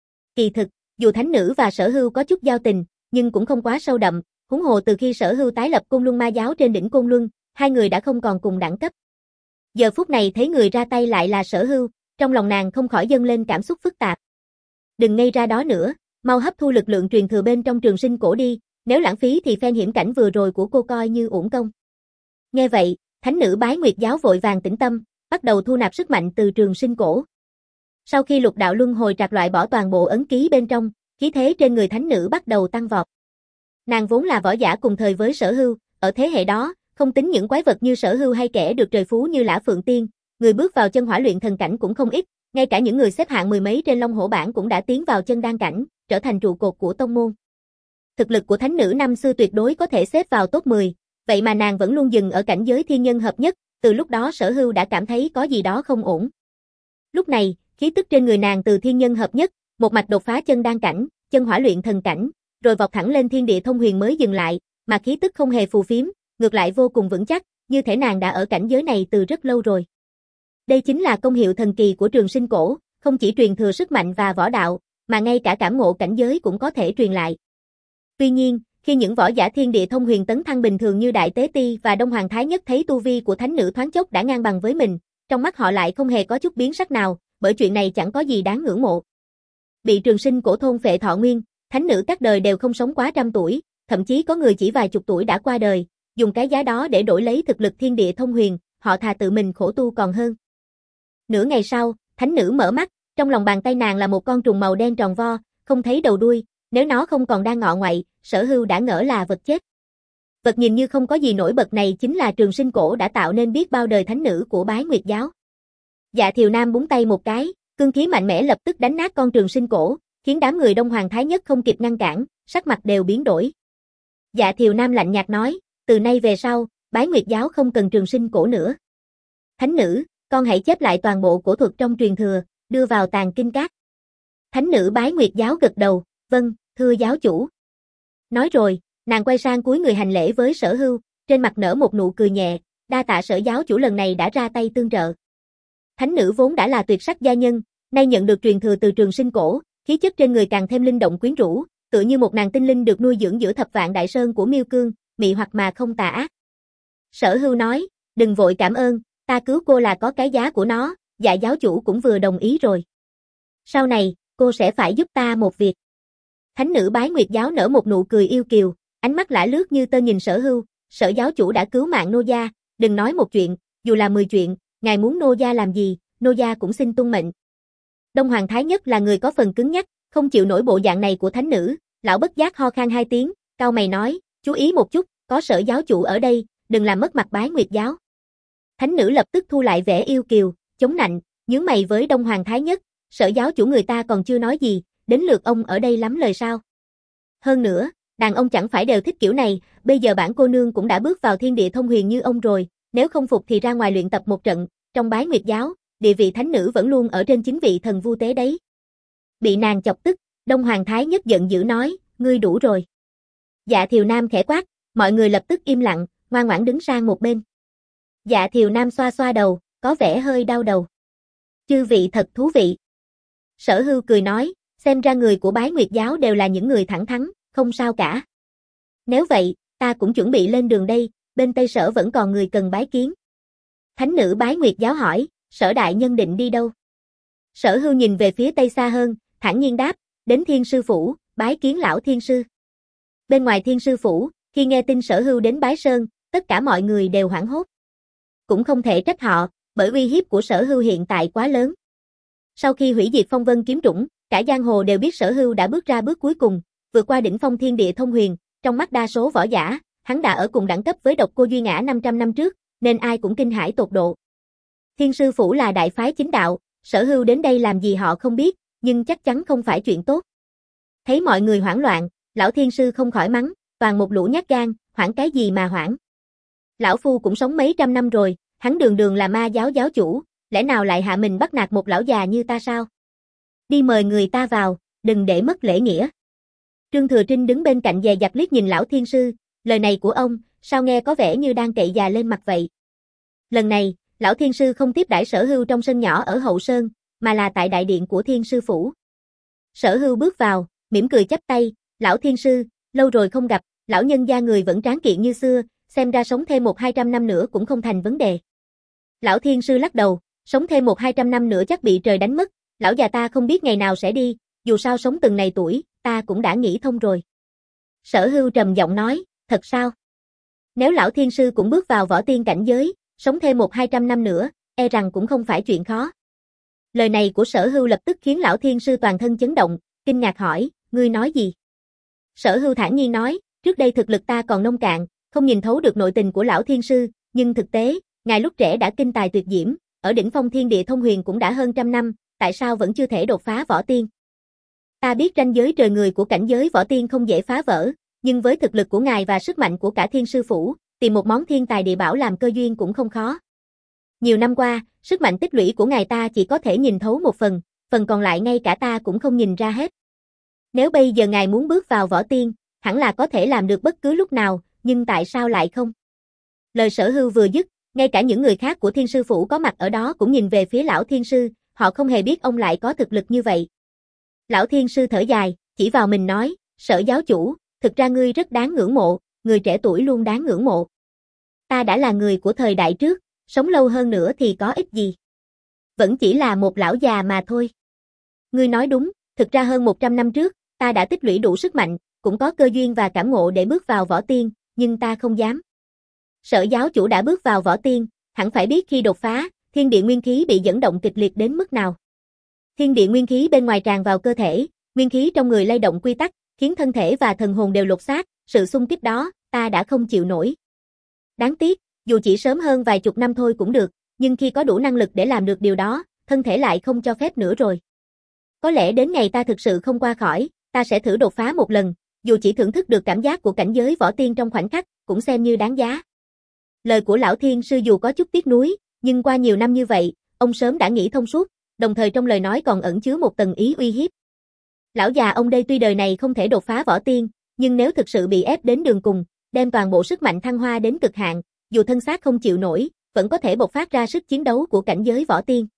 Kỳ thực, dù thánh nữ và Sở Hưu có chút giao tình, nhưng cũng không quá sâu đậm, huống hồ từ khi Sở Hưu tái lập Côn Luân Ma giáo trên đỉnh Côn Luân, hai người đã không còn cùng đẳng cấp. Giờ phút này thấy người ra tay lại là Sở Hưu, trong lòng nàng không khỏi dâng lên cảm xúc phức tạp. Đừng ngây ra đó nữa, mau hấp thu lực lượng truyền thừa bên trong Trường Sinh Cổ đi, nếu lãng phí thì phen hiểm cảnh vừa rồi của cô coi như uổng công. Nghe vậy, thánh nữ Bái Nguyệt giáo vội vàng tĩnh tâm, bắt đầu thu nạp sức mạnh từ Trường Sinh Cổ. Sau khi lục đạo luân hồi trạc loại bỏ toàn bộ ấn ký bên trong, khí thế trên người thánh nữ bắt đầu tăng vọt. Nàng vốn là võ giả cùng thời với Sở Hưu, ở thế hệ đó, không tính những quái vật như Sở Hưu hay kẻ được trời phú như Lã Phượng Tiên, người bước vào chân hỏa luyện thần cảnh cũng không ít, ngay cả những người xếp hạng mười mấy trên Long Hổ bảng cũng đã tiến vào chân đan cảnh, trở thành trụ cột của tông môn. thực lực của thánh nữ năm xưa tuyệt đối có thể xếp vào top mười, vậy mà nàng vẫn luôn dừng ở cảnh giới thiên nhân hợp nhất, từ lúc đó Sở Hưu đã cảm thấy có gì đó không ổn. Lúc này, khí tức trên người nàng từ thiên nhân hợp nhất, một mạch đột phá chân đan cảnh, chân hỏa luyện thần cảnh, rồi vọt thẳng lên thiên địa thông huyền mới dừng lại, mà khí tức không hề phù phiếm, ngược lại vô cùng vững chắc, như thể nàng đã ở cảnh giới này từ rất lâu rồi. Đây chính là công hiệu thần kỳ của Trường Sinh Cổ, không chỉ truyền thừa sức mạnh và võ đạo, mà ngay cả cảm ngộ cảnh giới cũng có thể truyền lại. Tuy nhiên, khi những võ giả thiên địa thông huyền tấn thăng bình thường như Đại Tế Ti và Đông Hoàng Thái Nhất thấy tu vi của thánh nữ thoáng chốc đã ngang bằng với mình, trong mắt họ lại không hề có chút biến sắc nào, bởi chuyện này chẳng có gì đáng ngưỡng mộ. Bị Trường Sinh Cổ thôn phệ thọ nguyên, thánh nữ các đời đều không sống quá trăm tuổi, thậm chí có người chỉ vài chục tuổi đã qua đời, dùng cái giá đó để đổi lấy thực lực thiên địa thông huyền, họ thà tự mình khổ tu còn hơn. Nửa ngày sau, thánh nữ mở mắt, trong lòng bàn tay nàng là một con trùng màu đen tròn vo, không thấy đầu đuôi, nếu nó không còn đang ngọ ngoậy, Sở Hưu đã ngỡ là vật chết. Vật nhìn như không có gì nổi bật này chính là Trường Sinh Cổ đã tạo nên biết bao đời thánh nữ của Bái Nguyệt giáo. Dạ Thiều Nam búng tay một cái, cương khí mạnh mẽ lập tức đánh nát con Trường Sinh Cổ, khiến đám người Đông Hoàng Thái Nhất không kịp ngăn cản, sắc mặt đều biến đổi. Dạ Thiều Nam lạnh nhạt nói, từ nay về sau, Bái Nguyệt giáo không cần Trường Sinh Cổ nữa. Thánh nữ, con hãy chép lại toàn bộ cổ thuật trong truyền thừa, đưa vào tàng kinh các. Thánh nữ Bái Nguyệt giáo gật đầu, vâng, thưa giáo chủ. Nói rồi, nàng quay sang cúi người hành lễ với Sở Hưu, trên mặt nở một nụ cười nhẹ, đa tạ Sở giáo chủ lần này đã ra tay tương trợ. Thánh nữ vốn đã là tuyệt sắc gia nhân, nay nhận được truyền thừa từ Trường Sinh Cổ, khí chất trên người càng thêm linh động quyến rũ, tựa như một nàng tinh linh được nuôi dưỡng giữa thập vạn đại sơn của Miêu Cương, mị hoặc mà không tà ác. Sở Hưu nói, đừng vội cảm ơn, ta cứu cô là có cái giá của nó, dạ giáo chủ cũng vừa đồng ý rồi. Sau này, cô sẽ phải giúp ta một việc. Thánh nữ Bái Nguyệt giáo nở một nụ cười yêu kiều, ánh mắt lả lướt như tơ nhìn Sở Hưu, Sở giáo chủ đã cứu mạng nô gia, đừng nói một chuyện, dù là mười chuyện, ngài muốn nô gia làm gì, nô gia cũng xin tuân mệnh. Đông Hoàng Thái Nhất là người có phần cứng nhắc, không chịu nổi bộ dạng này của thánh nữ, lão bất giác ho khan hai tiếng, cau mày nói, chú ý một chút, có Sở giáo chủ ở đây, đừng làm mất mặt Bái Nguyệt giáo. Thánh nữ lập tức thu lại vẻ yêu kiều, chống nạnh, nhướng mày với Đông Hoàng Thái Nhất, Sở giáo chủ người ta còn chưa nói gì, đến lượt ông ở đây lắm lời sao. Hơn nữa, đàn ông chẳng phải đều thích kiểu này, bây giờ bản cô nương cũng đã bước vào thiên địa thông huyền như ông rồi, nếu không phục thì ra ngoài luyện tập một trận, trong Bái Nguyệt giáo, địa vị thánh nữ vẫn luôn ở trên chính vị thần vu tế đấy. Bị nàng chọc tức, Đông Hoàng Thái Nhất giận dữ nói, ngươi đủ rồi. Dạ Thiều Nam khẽ quát, mọi người lập tức im lặng, ngoan ngoãn đứng sang một bên. Dạ Thiều Nam xoa xoa đầu, có vẻ hơi đau đầu. Chư vị thật thú vị. Sở Hưu cười nói, xem ra người của Bái Nguyệt giáo đều là những người thẳng thắn, không sao cả. Nếu vậy, ta cũng chuẩn bị lên đường đây, bên Tây Sở vẫn còn người cần bái kiến. Thánh nữ Bái Nguyệt giáo hỏi, Sở đại nhân định đi đâu? Sở Hưu nhìn về phía Tây xa hơn, thản nhiên đáp, đến Thiên Sư Phủ, bái kiến lão Thiên Sư. Bên ngoài Thiên Sư Phủ, khi nghe tin Sở Hưu đến Bái Sơn, tất cả mọi người đều hoảng hốt. Cũng không thể trách họ, bởi uy hiếp của Sở Hưu hiện tại quá lớn. Sau khi hủy diệt Phong Vân kiếm trũng, cả giang hồ đều biết Sở Hưu đã bước ra bước cuối cùng, vượt qua đỉnh phong thiên địa thông huyền, trong mắt đa số võ giả, hắn đã ở cùng đẳng cấp với Độc Cô Duy Ngã năm trăm năm trước, nên ai cũng kinh hãi tột độ. Thiên Sư Phủ là đại phái chính đạo, Sở Hưu đến đây làm gì họ không biết, nhưng chắc chắn không phải chuyện tốt. Thấy mọi người hoảng loạn, lão Thiên Sư không khỏi mắng, toàn một lũ nhát gan, hoảng cái gì mà hoảng. Lão Phu cũng sống mấy trăm năm rồi, hắn đường đường là ma giáo giáo chủ, lẽ nào lại hạ mình bắt nạt một lão già như ta sao? Đi mời người ta vào, đừng để mất lễ nghĩa. Trương Thừa Trinh đứng bên cạnh dè dặt liếc nhìn lão Thiên Sư, lời này của ông, sao nghe có vẻ như đang cậy già lên mặt vậy. Lần này, lão Thiên Sư không tiếp đãi Sở Hưu trong sân nhỏ ở Hậu Sơn, mà là tại đại điện của Thiên Sư Phủ. Sở Hưu bước vào, mỉm cười chắp tay, lão Thiên Sư, lâu rồi không gặp, lão nhân gia người vẫn tráng kiện như xưa, xem ra sống thêm một hai trăm năm nữa cũng không thành vấn đề. Lão Thiên Sư lắc đầu, sống thêm một hai trăm năm nữa chắc bị trời đánh mất, lão già ta không biết ngày nào sẽ đi, dù sao sống từng này tuổi, ta cũng đã nghĩ thông rồi. Sở Hưu trầm giọng nói, thật sao? Nếu lão Thiên Sư cũng bước vào võ tiên cảnh giới, sống thêm một hai trăm năm nữa, e rằng cũng không phải chuyện khó. Lời này của Sở Hưu lập tức khiến lão Thiên Sư toàn thân chấn động, kinh ngạc hỏi, ngươi nói gì? Sở Hưu thản nhiên nói, trước đây thực lực ta còn nông cạn, không nhìn thấu được nội tình của lão Thiên Sư, nhưng thực tế, ngài lúc trẻ đã kinh tài tuyệt diễm, ở đỉnh phong thiên địa thông huyền cũng đã hơn trăm năm, tại sao vẫn chưa thể đột phá võ tiên? Ta biết ranh giới trời người của cảnh giới võ tiên không dễ phá vỡ, nhưng với thực lực của ngài và sức mạnh của cả Thiên Sư Phủ, tìm một món thiên tài địa bảo làm cơ duyên cũng không khó. Nhiều năm qua, sức mạnh tích lũy của ngài ta chỉ có thể nhìn thấu một phần, phần còn lại ngay cả ta cũng không nhìn ra hết. Nếu bây giờ ngài muốn bước vào võ tiên, hẳn là có thể làm được bất cứ lúc nào, nhưng tại sao lại không? Lời Sở Hưu vừa dứt, ngay cả những người khác của Thiên Sư Phủ có mặt ở đó cũng nhìn về phía lão Thiên Sư, họ không hề biết ông lại có thực lực như vậy. Lão Thiên Sư thở dài, chỉ vào mình nói, Sở giáo chủ, thực ra ngươi rất đáng ngưỡng mộ, người trẻ tuổi luôn đáng ngưỡng mộ. Ta đã là người của thời đại trước, sống lâu hơn nữa thì có ích gì? Vẫn chỉ là một lão già mà thôi. Ngươi nói đúng, thực ra hơn một trăm năm trước, ta đã tích lũy đủ sức mạnh, cũng có cơ duyên và cảm ngộ để bước vào võ tiên, nhưng ta không dám. Sở giáo chủ đã bước vào võ tiên, hẳn phải biết khi đột phá, thiên địa nguyên khí bị dẫn động kịch liệt đến mức nào. Thiên địa nguyên khí bên ngoài tràn vào cơ thể, nguyên khí trong người lay động quy tắc, khiến thân thể và thần hồn đều lột xác, sự xung kích đó, ta đã không chịu nổi. Đáng tiếc, dù chỉ sớm hơn vài chục năm thôi cũng được, nhưng khi có đủ năng lực để làm được điều đó, thân thể lại không cho phép nữa rồi. Có lẽ đến ngày ta thực sự không qua khỏi, ta sẽ thử đột phá một lần, dù chỉ thưởng thức được cảm giác của cảnh giới võ tiên trong khoảnh khắc, cũng xem như đáng giá. Lời của lão Thiên Sư dù có chút tiếc nuối, nhưng qua nhiều năm như vậy, ông sớm đã nghĩ thông suốt, đồng thời trong lời nói còn ẩn chứa một tầng ý uy hiếp. Lão già ông đây tuy đời này không thể đột phá võ tiên, nhưng nếu thực sự bị ép đến đường cùng, đem toàn bộ sức mạnh thăng hoa đến cực hạn, dù thân xác không chịu nổi, vẫn có thể bộc phát ra sức chiến đấu của cảnh giới võ tiên.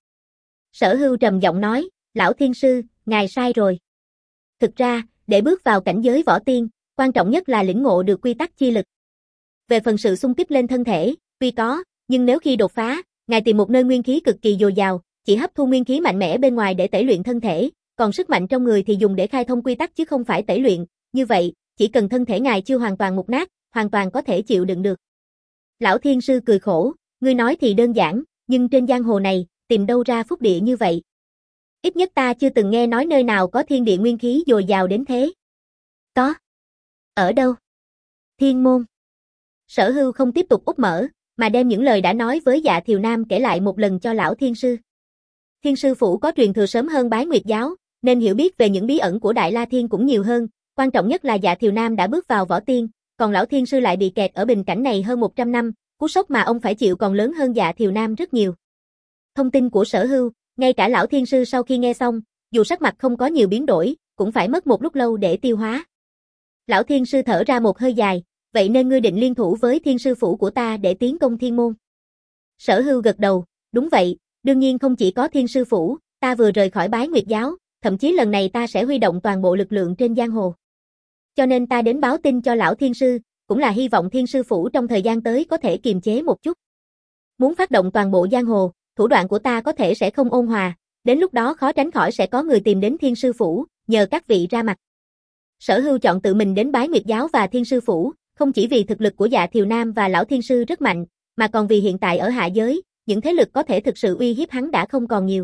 Sở Hưu trầm giọng nói, lão Thiên Sư, ngài sai rồi. Thực ra, để bước vào cảnh giới võ tiên, quan trọng nhất là lĩnh ngộ được quy tắc chi lực. Về phần sự xung kích lên thân thể, tuy có, nhưng nếu khi đột phá, ngài tìm một nơi nguyên khí cực kỳ dồi dào, chỉ hấp thu nguyên khí mạnh mẽ bên ngoài để tẩy luyện thân thể, còn sức mạnh trong người thì dùng để khai thông quy tắc chứ không phải tẩy luyện, như vậy, chỉ cần thân thể ngài chưa hoàn toàn mục nát, hoàn toàn có thể chịu đựng được. Lão Thiên Sư cười khổ, ngươi nói thì đơn giản, nhưng trên giang hồ này, tìm đâu ra phúc địa như vậy. Ít nhất ta chưa từng nghe nói nơi nào có thiên địa nguyên khí dồi dào đến thế. Có. Ở đâu? Thiên môn. Sở Hưu không tiếp tục úp mở, mà đem những lời đã nói với Dạ Thiều Nam kể lại một lần cho lão Thiên Sư. Thiên Sư Phủ có truyền thừa sớm hơn Bái Nguyệt Giáo, nên hiểu biết về những bí ẩn của Đại La Thiên cũng nhiều hơn, quan trọng nhất là Dạ Thiều Nam đã bước vào võ tiên, còn lão Thiên Sư lại bị kẹt ở bình cảnh này hơn một trăm năm, cú sốc mà ông phải chịu còn lớn hơn Dạ Thiều Nam rất nhiều. Thông tin của Sở Hưu, ngay cả lão Thiên Sư sau khi nghe xong, dù sắc mặt không có nhiều biến đổi, cũng phải mất một lúc lâu để tiêu hóa. Lão Thiên Sư thở ra một hơi dài, vậy nên ngươi định liên thủ với Thiên Sư Phủ của ta để tiến công thiên môn. Sở Hưu gật đầu, đúng vậy, đương nhiên không chỉ có Thiên Sư Phủ, ta vừa rời khỏi Bái Nguyệt Giáo, thậm chí lần này ta sẽ huy động toàn bộ lực lượng trên giang hồ. Cho nên ta đến báo tin cho lão Thiên Sư, cũng là hy vọng Thiên Sư Phủ trong thời gian tới có thể kiềm chế một chút. Muốn phát động toàn bộ giang hồ, thủ đoạn của ta có thể sẽ không ôn hòa, đến lúc đó khó tránh khỏi sẽ có người tìm đến Thiên Sư Phủ, nhờ các vị ra mặt. Sở Hưu chọn tự mình đến Bái Nguyệt Giáo và Thiên Sư Phủ, không chỉ vì thực lực của Dạ Thiều Nam và lão Thiên Sư rất mạnh, mà còn vì hiện tại ở hạ giới, những thế lực có thể thực sự uy hiếp hắn đã không còn nhiều.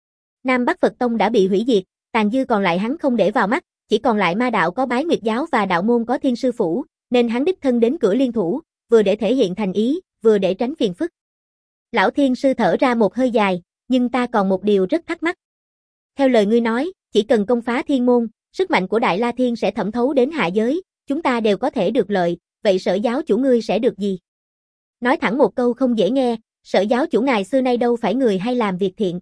Nam Bắc Phật Tông đã bị hủy diệt, tàn dư còn lại hắn không để vào mắt, chỉ còn lại ma đạo có Bái Nguyệt Giáo và đạo môn có Thiên Sư Phủ, nên hắn đích thân đến cửa liên thủ, vừa để thể hiện thành ý, vừa để tránh phiền phức. Lão Thiên Sư thở ra một hơi dài, nhưng ta còn một điều rất thắc mắc. Theo lời ngươi nói, chỉ cần công phá thiên môn, sức mạnh của Đại La Thiên sẽ thẩm thấu đến hạ giới, chúng ta đều có thể được lợi, vậy Sở giáo chủ ngươi sẽ được gì? Nói thẳng một câu không dễ nghe, Sở giáo chủ ngài xưa nay đâu phải người hay làm việc thiện.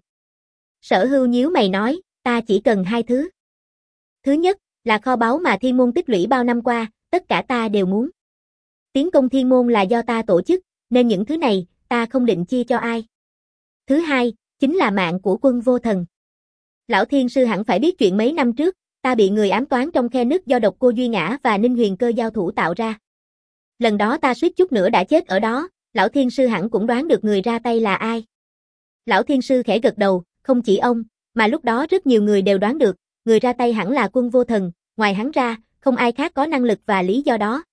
Sở Hưu nhíu mày nói, ta chỉ cần hai thứ. Thứ nhất, là kho báu mà thiên môn tích lũy bao năm qua, tất cả ta đều muốn. Tiến công thiên môn là do ta tổ chức, nên những thứ này, ta không định chia cho ai. Thứ hai, chính là mạng của Quân Vô Thần. Lão Thiên Sư hẳn phải biết chuyện mấy năm trước, ta bị người ám toán trong khe nứt do độc cô Duy Ngã và Ninh Huyền Cơ giao thủ tạo ra. Lần đó ta suýt chút nữa đã chết ở đó, lão Thiên Sư hẳn cũng đoán được người ra tay là ai. Lão Thiên Sư khẽ gật đầu, không chỉ ông, mà lúc đó rất nhiều người đều đoán được, người ra tay hẳn là Quân Vô Thần, ngoài hắn ra, không ai khác có năng lực và lý do đó.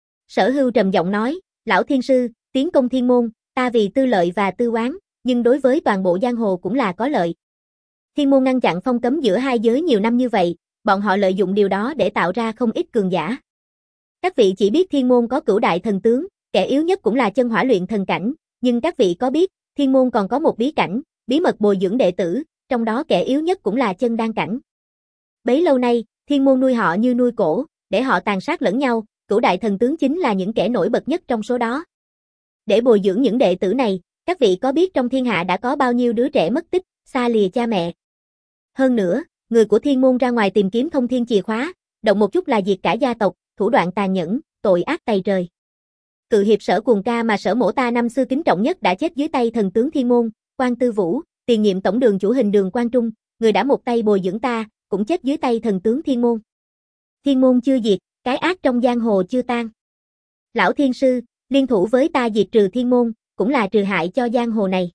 Sở Hưu trầm giọng nói, lão Thiên Sư, tiến công thiên môn, ta vì tư lợi và tư oán, nhưng đối với toàn bộ giang hồ cũng là có lợi. Thiên môn ngăn chặn phong cấm giữa hai giới nhiều năm như vậy, bọn họ lợi dụng điều đó để tạo ra không ít cường giả. Các vị chỉ biết thiên môn có cửu đại thần tướng, kẻ yếu nhất cũng là chân hỏa luyện thần cảnh, nhưng các vị có biết, thiên môn còn có một bí cảnh, bí mật bồi dưỡng đệ tử, trong đó kẻ yếu nhất cũng là chân đan cảnh. Bấy lâu nay, thiên môn nuôi họ như nuôi cổ, để họ tàn sát lẫn nhau, cửu đại thần tướng chính là những kẻ nổi bật nhất trong số đó. Để bồi dưỡng những đệ tử này, các vị có biết trong thiên hạ đã có bao nhiêu đứa trẻ mất tích, xa lìa cha mẹ. Hơn nữa, người của thiên môn ra ngoài tìm kiếm thông thiên chìa khóa, động một chút là diệt cả gia tộc, thủ đoạn tàn nhẫn, tội ác tày trời. Cự hiệp Sở Cuồng Ca mà Sở Mỗ ta năm xưa kính trọng nhất đã chết dưới tay thần tướng thiên môn, Quan Tư Vũ, tiền nhiệm tổng đường chủ hình đường Quan Trung, người đã một tay bồi dưỡng ta, cũng chết dưới tay thần tướng thiên môn. Thiên môn chưa diệt, cái ác trong giang hồ chưa tan. Lão thiên sư, liên thủ với ta diệt trừ thiên môn, cũng là trừ hại cho giang hồ này.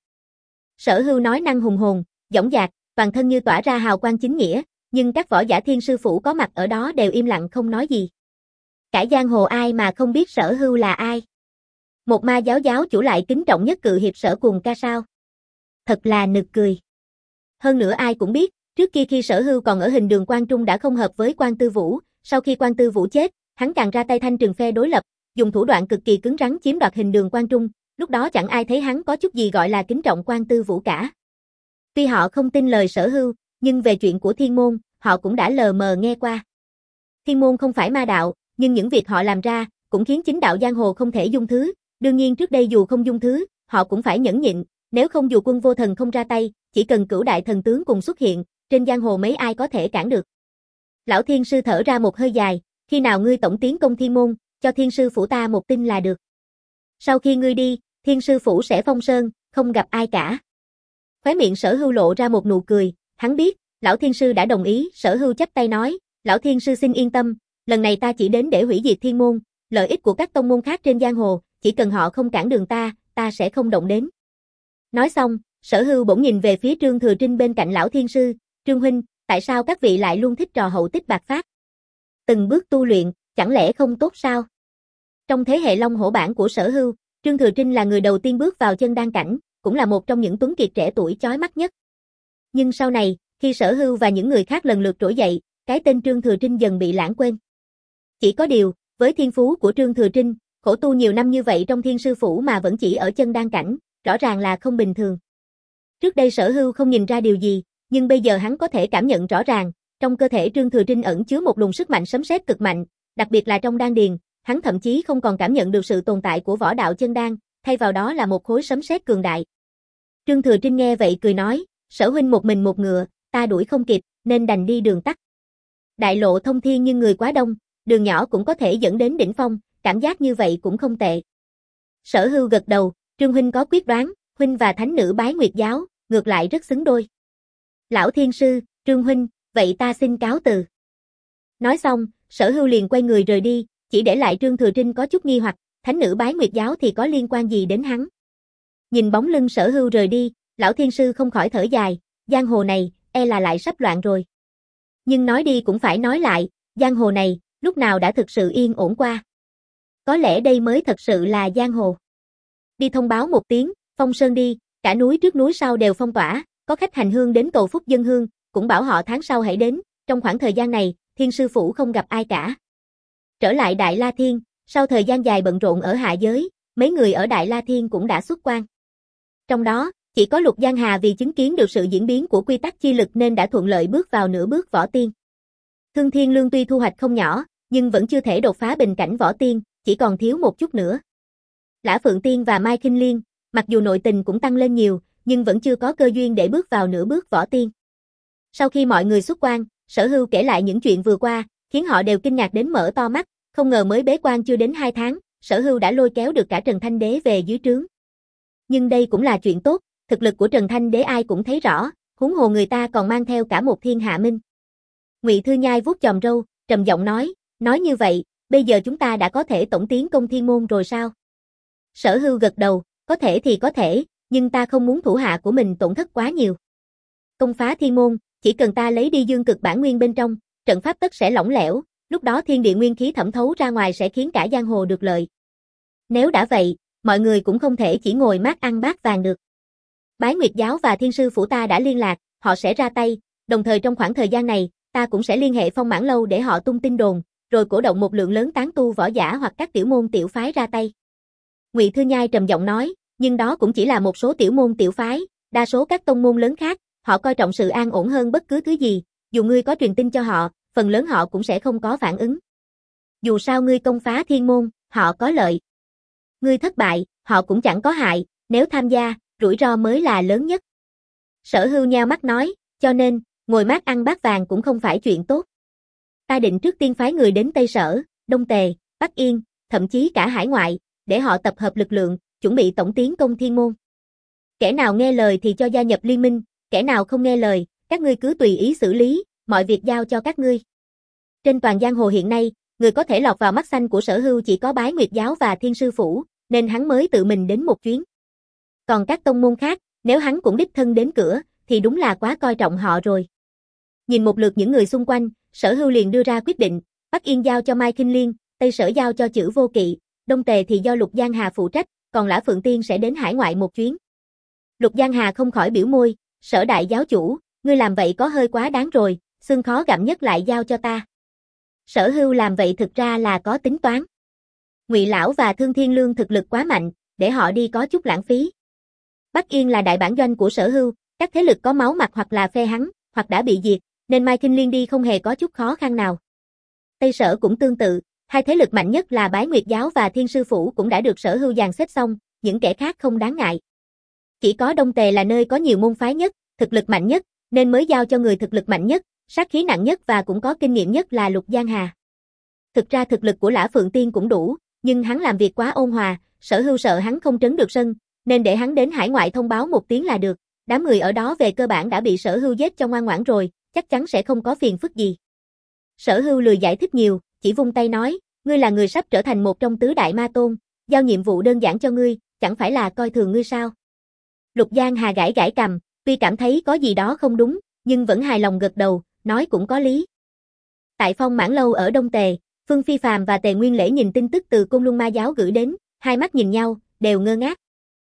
Sở Hưu nói năng hùng hồn, dõng dạc, toàn thân như tỏa ra hào quang chính nghĩa, nhưng các võ giả thiên sư phủ có mặt ở đó đều im lặng không nói gì. Cả giang hồ ai mà không biết Sở Hưu là ai? Một ma giáo giáo chủ lại kính trọng nhất cự hiệp Sở Cuồng Ca sao? Thật là nực cười. Hơn nữa ai cũng biết, trước kia khi Sở Hưu còn ở hình đường Quan Trung đã không hợp với Quan Tư Vũ, sau khi Quan Tư Vũ chết, hắn càng ra tay thanh trừng phe đối lập, dùng thủ đoạn cực kỳ cứng rắn chiếm đoạt hình đường Quan Trung, lúc đó chẳng ai thấy hắn có chút gì gọi là kính trọng Quan Tư Vũ cả. Tuy họ không tin lời Sở Hưu, nhưng về chuyện của thiên môn, họ cũng đã lờ mờ nghe qua. Thiên môn không phải ma đạo, nhưng những việc họ làm ra, cũng khiến chính đạo giang hồ không thể dung thứ, đương nhiên trước đây dù không dung thứ, họ cũng phải nhẫn nhịn, nếu không dù quân vô thần không ra tay, chỉ cần cửu đại thần tướng cùng xuất hiện, trên giang hồ mấy ai có thể cản được. Lão thiên sư thở ra một hơi dài, khi nào ngươi tổng tiến công thiên môn, cho thiên sư phủ ta một tin là được. Sau khi ngươi đi, thiên sư phủ sẽ phong sơn, không gặp ai cả. Khóe miệng Sở Hưu lộ ra một nụ cười, hắn biết, lão thiên sư đã đồng ý, Sở Hưu chắp tay nói, lão thiên sư xin yên tâm, lần này ta chỉ đến để hủy diệt thiên môn, lợi ích của các tông môn khác trên giang hồ, chỉ cần họ không cản đường ta, ta sẽ không động đến. Nói xong, Sở Hưu bỗng nhìn về phía Trương Thừa Trinh bên cạnh lão thiên sư, Trương huynh, tại sao các vị lại luôn thích trò hậu tích bạc phát? Từng bước tu luyện, chẳng lẽ không tốt sao? Trong thế hệ Long Hổ bản của Sở Hưu, Trương Thừa Trinh là người đầu tiên bước vào chân đan cảnh, cũng là một trong những tuấn kiệt trẻ tuổi chói mắt nhất. Nhưng sau này, khi Sở Hưu và những người khác lần lượt trỗi dậy, cái tên Trương Thừa Trinh dần bị lãng quên. Chỉ có điều, với thiên phú của Trương Thừa Trinh, khổ tu nhiều năm như vậy trong thiên sư phủ mà vẫn chỉ ở chân đan cảnh, rõ ràng là không bình thường. Trước đây Sở Hưu không nhìn ra điều gì, nhưng bây giờ hắn có thể cảm nhận rõ ràng, trong cơ thể Trương Thừa Trinh ẩn chứa một luồng sức mạnh sấm sét cực mạnh, đặc biệt là trong đan điền, hắn thậm chí không còn cảm nhận được sự tồn tại của võ đạo chân đan, thay vào đó là một khối sấm sét cường đại. Trương Thừa Trinh nghe vậy cười nói, Sở huynh một mình một ngựa, ta đuổi không kịp, nên đành đi đường tắt. Đại lộ thông thiên nhưng người quá đông, đường nhỏ cũng có thể dẫn đến đỉnh phong, cảm giác như vậy cũng không tệ. Sở Hưu gật đầu, Trương huynh có quyết đoán, huynh và thánh nữ bái nguyệt giáo, ngược lại rất xứng đôi. Lão thiên sư, Trương huynh, vậy ta xin cáo từ. Nói xong, Sở Hưu liền quay người rời đi, chỉ để lại Trương Thừa Trinh có chút nghi hoặc, thánh nữ bái nguyệt giáo thì có liên quan gì đến hắn. Nhìn bóng lưng Sở Hưu rời đi, lão thiên sư không khỏi thở dài, giang hồ này, e là lại sắp loạn rồi. Nhưng nói đi cũng phải nói lại, giang hồ này, lúc nào đã thực sự yên ổn qua. Có lẽ đây mới thật sự là giang hồ. Đi thông báo một tiếng, phong sơn đi, cả núi trước núi sau đều phong tỏa, có khách hành hương đến cầu phúc dân hương, cũng bảo họ tháng sau hãy đến, trong khoảng thời gian này, thiên sư phủ không gặp ai cả. Trở lại Đại La Thiên, sau thời gian dài bận rộn ở hạ giới, mấy người ở Đại La Thiên cũng đã xuất quan. Trong đó, chỉ có Lục Giang Hà vì chứng kiến được sự diễn biến của quy tắc chi lực nên đã thuận lợi bước vào nửa bước võ tiên. Thương Thiên Lương tuy thu hoạch không nhỏ, nhưng vẫn chưa thể đột phá bình cảnh võ tiên, chỉ còn thiếu một chút nữa. Lã Phượng Tiên và Mai Kinh Liên, mặc dù nội tình cũng tăng lên nhiều, nhưng vẫn chưa có cơ duyên để bước vào nửa bước võ tiên. Sau khi mọi người xuất quan, Sở Hưu kể lại những chuyện vừa qua, khiến họ đều kinh ngạc đến mở to mắt, không ngờ mới bế quan chưa đến hai tháng, Sở Hưu đã lôi kéo được cả Trần Thanh Đế về dưới trướng. Nhưng đây cũng là chuyện tốt, thực lực của Trần Thanh Đế ai cũng thấy rõ, huống hồ người ta còn mang theo cả một thiên hạ minh. Ngụy Thư Nhai vuốt chòm râu, trầm giọng nói, nói như vậy, bây giờ chúng ta đã có thể tổng tiến công thiên môn rồi sao? Sở Hưu gật đầu, có thể thì có thể, nhưng ta không muốn thủ hạ của mình tổn thất quá nhiều. Công phá thiên môn, chỉ cần ta lấy đi dương cực bản nguyên bên trong, trận pháp tất sẽ lỏng lẻo, lúc đó thiên địa nguyên khí thẩm thấu ra ngoài sẽ khiến cả giang hồ được lợi. Nếu đã vậy, mọi người cũng không thể chỉ ngồi mát ăn bát vàng được. Bái Nguyệt giáo và thiên sư phủ ta đã liên lạc, họ sẽ ra tay, đồng thời trong khoảng thời gian này, ta cũng sẽ liên hệ Phong Mãn Lâu để họ tung tin đồn, rồi cổ động một lượng lớn tán tu võ giả hoặc các tiểu môn tiểu phái ra tay. Ngụy Thư Nhai trầm giọng nói, nhưng đó cũng chỉ là một số tiểu môn tiểu phái, đa số các tông môn lớn khác, họ coi trọng sự an ổn hơn bất cứ thứ gì, dù ngươi có truyền tin cho họ, phần lớn họ cũng sẽ không có phản ứng. Dù sao ngươi công phá thiên môn, họ có lợi. Ngươi thất bại, họ cũng chẳng có hại, nếu tham gia, rủi ro mới là lớn nhất. Sở Hưu nheo mắt nói, cho nên, ngồi mát ăn bát vàng cũng không phải chuyện tốt. Ta định trước tiên phái người đến Tây Sở, Đông Tề, Bắc Yên, thậm chí cả hải ngoại, để họ tập hợp lực lượng, chuẩn bị tổng tiến công thiên môn. Kẻ nào nghe lời thì cho gia nhập liên minh, kẻ nào không nghe lời, các ngươi cứ tùy ý xử lý, mọi việc giao cho các ngươi. Trên toàn giang hồ hiện nay, người có thể lọt vào mắt xanh của Sở Hưu chỉ có Bái Nguyệt giáo và Thiên Sư Phủ, nên hắn mới tự mình đến một chuyến. Còn các tông môn khác, nếu hắn cũng đích thân đến cửa, thì đúng là quá coi trọng họ rồi. Nhìn một lượt những người xung quanh, Sở Hưu liền đưa ra quyết định, Bắc Yên giao cho Mai Kinh Liên, Tây Sở giao cho Chử Vô Kỵ, Đông Tề thì do Lục Giang Hà phụ trách, còn Lã Phượng Tiên sẽ đến hải ngoại một chuyến. Lục Giang Hà không khỏi biểu môi, Sở đại giáo chủ, ngươi làm vậy có hơi quá đáng rồi, xương khó gặm nhất lại giao cho ta. Sở Hưu làm vậy thực ra là có tính toán. Ngụy Lão và Thương Thiên Lương thực lực quá mạnh, để họ đi có chút lãng phí. Bắc Yên là đại bản doanh của Sở Hưu, các thế lực có máu mặt hoặc là phe hắn, hoặc đã bị diệt, nên Mai Kinh Liên đi không hề có chút khó khăn nào. Tây Sở cũng tương tự, hai thế lực mạnh nhất là Bái Nguyệt giáo và Thiên Sư Phủ cũng đã được Sở Hưu dàn xếp xong, những kẻ khác không đáng ngại. Chỉ có Đông Tề là nơi có nhiều môn phái nhất, thực lực mạnh nhất, nên mới giao cho người thực lực mạnh nhất, sát khí nặng nhất và cũng có kinh nghiệm nhất là Lục Giang Hà. Thực ra thực lực của Lã Phượng Tiên cũng đủ, nhưng hắn làm việc quá ôn hòa, Sở Hưu sợ hắn không trấn được sân, nên để hắn đến hải ngoại thông báo một tiếng là được. Đám người ở đó về cơ bản đã bị Sở Hưu giết cho ngoan ngoãn rồi, chắc chắn sẽ không có phiền phức gì. Sở Hưu lười giải thích nhiều, chỉ vung tay nói, ngươi là người sắp trở thành một trong tứ đại ma tôn, giao nhiệm vụ đơn giản cho ngươi, chẳng phải là coi thường ngươi sao? Lục Giang Hà gãi gãi cằm, tuy cảm thấy có gì đó không đúng, nhưng vẫn hài lòng gật đầu, nói cũng có lý. Tại Phong Mãn Lâu ở Đông Tề, Phương Phi Phàm và Tề Nguyên Lễ nhìn tin tức từ Côn Luân Ma giáo gửi đến, hai mắt nhìn nhau, đều ngơ ngác.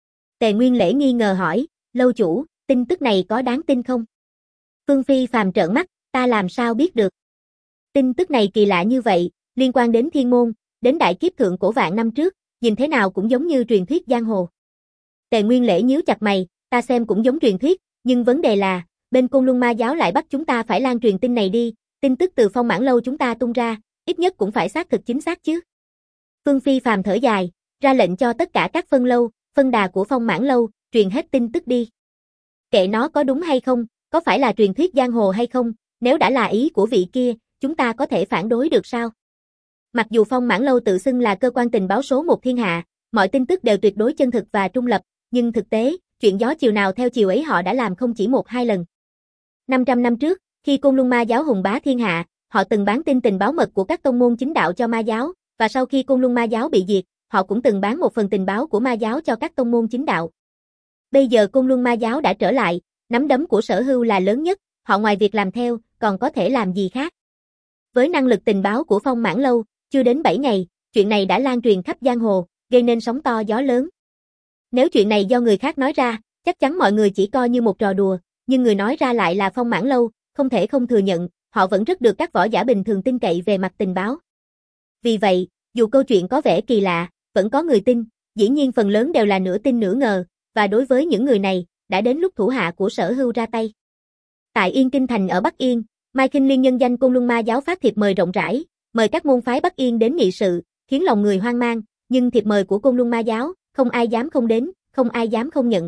Tề Nguyên Lễ nghi ngờ hỏi, lâu chủ, tin tức này có đáng tin không? Phương Phi Phàm trợn mắt, ta làm sao biết được? Tin tức này kỳ lạ như vậy, liên quan đến thiên môn, đến đại kiếp thượng cổ vạn năm trước, nhìn thế nào cũng giống như truyền thuyết giang hồ. Tề Nguyên Lễ nhíu chặt mày, ta xem cũng giống truyền thuyết, nhưng vấn đề là, bên Côn Luân Ma giáo lại bắt chúng ta phải lan truyền tin này đi, tin tức từ Phong Mãn Lâu chúng ta tung ra, ít nhất cũng phải xác thực chính xác chứ. Phương Phi Phàm thở dài, ra lệnh cho tất cả các phân lâu, phân đà của Phong Mãn Lâu, truyền hết tin tức đi. Kệ nó có đúng hay không, có phải là truyền thuyết giang hồ hay không, nếu đã là ý của vị kia, chúng ta có thể phản đối được sao? Mặc dù Phong Mãn Lâu tự xưng là cơ quan tình báo số một thiên hạ, mọi tin tức đều tuyệt đối chân thực và trung lập, nhưng thực tế, chuyện gió chiều nào theo chiều ấy họ đã làm không chỉ một hai lần. năm trăm năm trước, khi Côn Luân Ma giáo hùng bá thiên hạ, họ từng bán tin tình báo mật của các tông môn chính đạo cho ma giáo, và sau khi Côn Luân Ma giáo bị diệt, họ cũng từng bán một phần tình báo của ma giáo cho các tông môn chính đạo. Bây giờ Côn Luân Ma giáo đã trở lại, nắm đấm của Sở Hưu là lớn nhất, họ ngoài việc làm theo, còn có thể làm gì khác. Với năng lực tình báo của Phong Mãn Lâu, chưa đến bảy ngày, chuyện này đã lan truyền khắp giang hồ, gây nên sóng to gió lớn. Nếu chuyện này do người khác nói ra, chắc chắn mọi người chỉ coi như một trò đùa, nhưng người nói ra lại là Phong Mãn Lâu, không thể không thừa nhận, họ vẫn rất được các võ giả bình thường tin cậy về mặt tình báo. Vì vậy, dù câu chuyện có vẻ kỳ lạ, vẫn có người tin, dĩ nhiên phần lớn đều là nửa tin nửa ngờ, và đối với những người này, đã đến lúc thủ hạ của Sở Hưu ra tay. Tại Yên Kinh Thành ở Bắc Yên, Mai Kinh Liên nhân danh Côn Luân Ma giáo phát thiệp mời rộng rãi, mời các môn phái Bắc Yên đến nghị sự, khiến lòng người hoang mang, nhưng thiệp mời của Côn Luân Ma giáo, không ai dám không đến, không ai dám không nhận.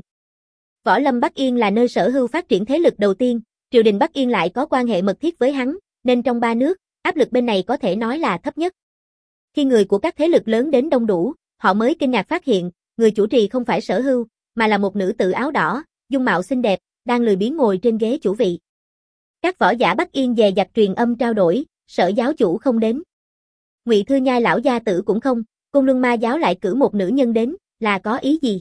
Võ Lâm Bắc Yên là nơi Sở Hưu phát triển thế lực đầu tiên, triều đình Bắc Yên lại có quan hệ mật thiết với hắn, nên trong ba nước, áp lực bên này có thể nói là thấp nhất. Khi người của các thế lực lớn đến đông đủ, họ mới kinh ngạc phát hiện, người chủ trì không phải Sở Hưu, mà là một nữ tử áo đỏ, dung mạo xinh đẹp, đang lười biếng ngồi trên ghế chủ vị. Các võ giả Bắc Yên dè dặt truyền âm trao đổi, Sở giáo chủ không đến. Ngụy Thư Nhai lão gia tử cũng không, Côn Luân Ma giáo lại cử một nữ nhân đến, là có ý gì?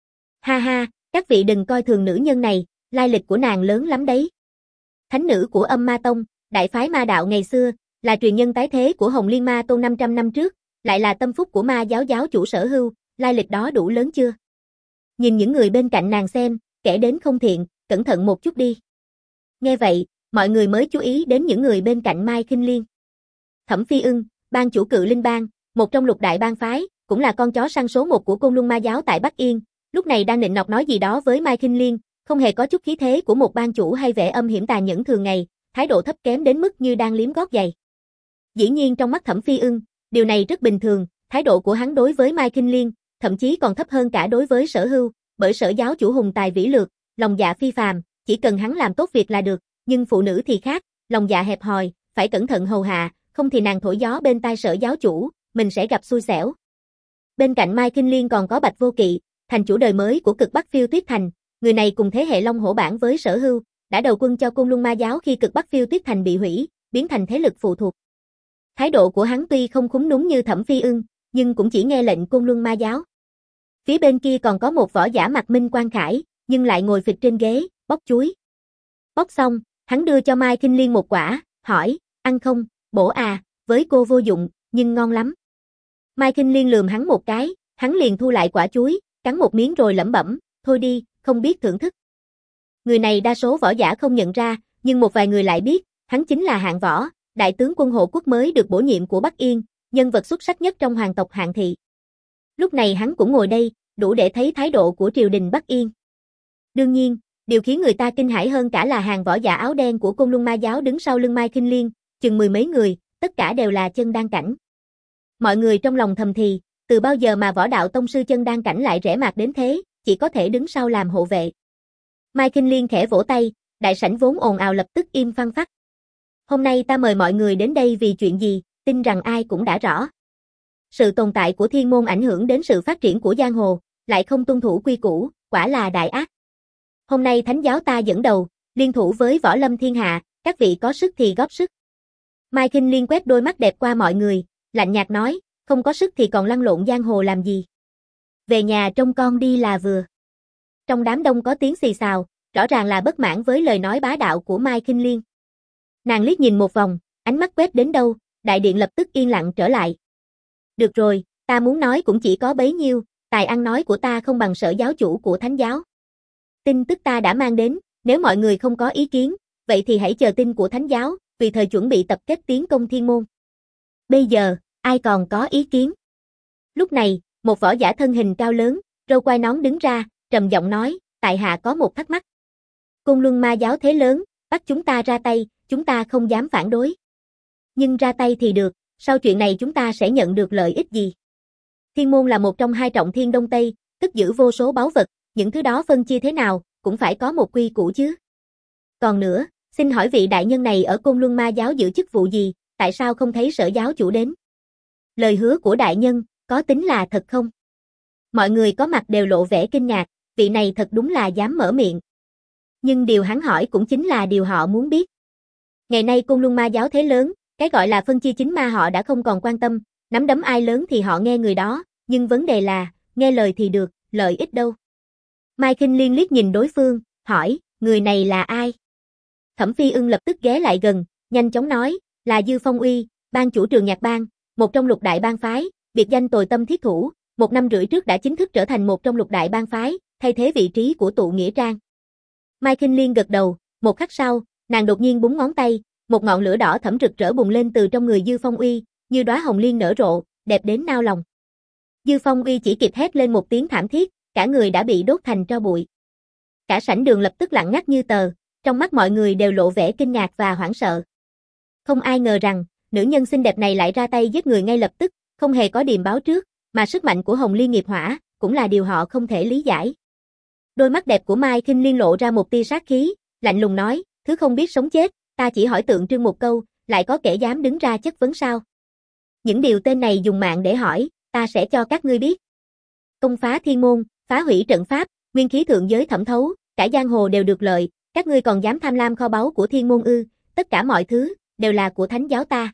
Ha ha, các vị đừng coi thường nữ nhân này, lai lịch của nàng lớn lắm đấy. Thánh nữ của Âm Ma Tông, đại phái ma đạo ngày xưa, là truyền nhân tái thế của Hồng Liên Ma Tôn năm trăm năm trước, lại là tâm phúc của ma giáo giáo chủ Sở Hưu, lai lịch đó đủ lớn chưa? Nhìn những người bên cạnh nàng xem, kẻ đến không thiện, cẩn thận một chút đi. Nghe vậy, mọi người mới chú ý đến những người bên cạnh Mai Kinh Liên. Thẩm Phi Ưng, ban chủ Cự Linh Bang, một trong lục đại bang phái, cũng là con chó săn số một của Côn Luân Ma giáo tại Bắc Yên, lúc này đang nịnh nọt nói gì đó với Mai Kinh Liên, không hề có chút khí thế của một ban chủ hay vẻ âm hiểm tà nhẫn thường ngày, thái độ thấp kém đến mức như đang liếm gót giày. Dĩ nhiên trong mắt Thẩm Phi Ưng, Điều này rất bình thường, thái độ của hắn đối với Mai Kinh Liên, thậm chí còn thấp hơn cả đối với Sở Hưu, bởi Sở giáo chủ hùng tài vĩ lược, lòng dạ phi phàm, chỉ cần hắn làm tốt việc là được, nhưng phụ nữ thì khác, lòng dạ hẹp hòi, phải cẩn thận hầu hạ, không thì nàng thổi gió bên tai Sở giáo chủ, mình sẽ gặp xui xẻo. Bên cạnh Mai Kinh Liên còn có Bạch Vô Kỵ, thành chủ đời mới của Cực Bắc Phiêu Tuyết Thành, người này cùng thế hệ Long Hổ Bản với Sở Hưu, đã đầu quân cho Côn Luân Ma giáo khi Cực Bắc Phiêu Tuyết Thành bị hủy, biến thành thế lực phụ thuộc. Thái độ của hắn tuy không khúm núm như Thẩm Phi Ưng, nhưng cũng chỉ nghe lệnh Côn Luân Ma giáo. Phía bên kia còn có một võ giả mặt Minh Quang Khải, nhưng lại ngồi phịch trên ghế, bóc chuối. Bóc xong, hắn đưa cho Mai Kinh Liên một quả, hỏi, ăn không, bổ à, với cô vô dụng, nhưng ngon lắm. Mai Kinh Liên lườm hắn một cái, hắn liền thu lại quả chuối, cắn một miếng rồi lẩm bẩm, thôi đi, không biết thưởng thức. Người này đa số võ giả không nhận ra, nhưng một vài người lại biết, hắn chính là Hạng Võ, đại tướng quân hộ quốc mới được bổ nhiệm của Bắc Yên, nhân vật xuất sắc nhất trong hoàng tộc Hạng thị. Lúc này hắn cũng ngồi đây, đủ để thấy thái độ của triều đình Bắc Yên. Đương nhiên, điều khiến người ta kinh hãi hơn cả là hàng võ giả áo đen của Côn Luân Ma giáo đứng sau lưng Mai Kinh Liên, chừng mười mấy người, tất cả đều là chân đan cảnh. Mọi người trong lòng thầm thì, từ bao giờ mà võ đạo tông sư chân đan cảnh lại rẽ mạt đến thế, chỉ có thể đứng sau làm hộ vệ. Mai Kinh Liên khẽ vỗ tay, đại sảnh vốn ồn ào lập tức im phăng phắc. Hôm nay ta mời mọi người đến đây vì chuyện gì, tin rằng ai cũng đã rõ. Sự tồn tại của thiên môn ảnh hưởng đến sự phát triển của giang hồ, lại không tuân thủ quy củ, quả là đại ác. Hôm nay thánh giáo ta dẫn đầu, liên thủ với võ lâm thiên hạ, các vị có sức thì góp sức. Mai Kinh Liên quét đôi mắt đẹp qua mọi người, lạnh nhạt nói, không có sức thì còn lăn lộn giang hồ làm gì. Về nhà trông con đi là vừa. Trong đám đông có tiếng xì xào, rõ ràng là bất mãn với lời nói bá đạo của Mai Kinh Liên. Nàng liếc nhìn một vòng, ánh mắt quét đến đâu, đại điện lập tức yên lặng trở lại. Được rồi, ta muốn nói cũng chỉ có bấy nhiêu, tài ăn nói của ta không bằng Sở giáo chủ của thánh giáo. Tin tức ta đã mang đến, nếu mọi người không có ý kiến, vậy thì hãy chờ tin của thánh giáo, vì thời chuẩn bị tập kết tiến công thiên môn. Bây giờ, ai còn có ý kiến? Lúc này, một võ giả thân hình cao lớn, râu quai nón đứng ra, trầm giọng nói, tại hạ có một thắc mắc. Côn Luân Ma giáo thế lớn, bắt chúng ta ra tay, chúng ta không dám phản đối. Nhưng ra tay thì được, sau chuyện này chúng ta sẽ nhận được lợi ích gì? Thiên môn là một trong hai trọng thiên Đông Tây, cất giữ vô số báu vật, những thứ đó phân chia thế nào, cũng phải có một quy củ chứ. Còn nữa, xin hỏi vị đại nhân này ở Côn Luân Ma giáo giữ chức vụ gì, tại sao không thấy Sở giáo chủ đến? Lời hứa của đại nhân, có tính là thật không? Mọi người có mặt đều lộ vẻ kinh ngạc, vị này thật đúng là dám mở miệng. Nhưng điều hắn hỏi cũng chính là điều họ muốn biết. Ngày nay Côn Luân Ma giáo thế lớn, cái gọi là phân chia chính ma họ đã không còn quan tâm, nắm đấm ai lớn thì họ nghe người đó, nhưng vấn đề là, nghe lời thì được, lợi ích đâu. Mai Kinh Liên liếc nhìn đối phương, hỏi, người này là ai? Thẩm Phi Ưng lập tức ghé lại gần, nhanh chóng nói, là Dư Phong Uy, ban chủ Trường Nhạc Bang, một trong lục đại bang phái, biệt danh Tồi Tâm Thiết Thủ, một năm rưỡi trước đã chính thức trở thành một trong lục đại bang phái, thay thế vị trí của Tụ Nghĩa Trang. Mai Kinh Liên gật đầu, một khắc sau, nàng đột nhiên búng ngón tay, một ngọn lửa đỏ thẫm rực rỡ bùng lên từ trong người Dư Phong Uy, như đóa hồng liên nở rộ, đẹp đến nao lòng. Dư Phong Uy chỉ kịp hét lên một tiếng thảm thiết, cả người đã bị đốt thành tro bụi. Cả sảnh đường lập tức lặng ngắt như tờ, trong mắt mọi người đều lộ vẻ kinh ngạc và hoảng sợ. Không ai ngờ rằng, nữ nhân xinh đẹp này lại ra tay giết người ngay lập tức, không hề có điềm báo trước, mà sức mạnh của Hồng Liên nghiệp hỏa, cũng là điều họ không thể lý giải. Đôi mắt đẹp của Mai Kinh Liên lộ ra một tia sát khí, lạnh lùng nói, thứ không biết sống chết, ta chỉ hỏi tượng trưng một câu, lại có kẻ dám đứng ra chất vấn sao? Những điều tên này dùng mạng để hỏi, ta sẽ cho các ngươi biết. Công phá thiên môn, phá hủy trận pháp, nguyên khí thượng giới thẩm thấu, cả giang hồ đều được lợi, các ngươi còn dám tham lam kho báu của thiên môn ư, tất cả mọi thứ, đều là của thánh giáo ta.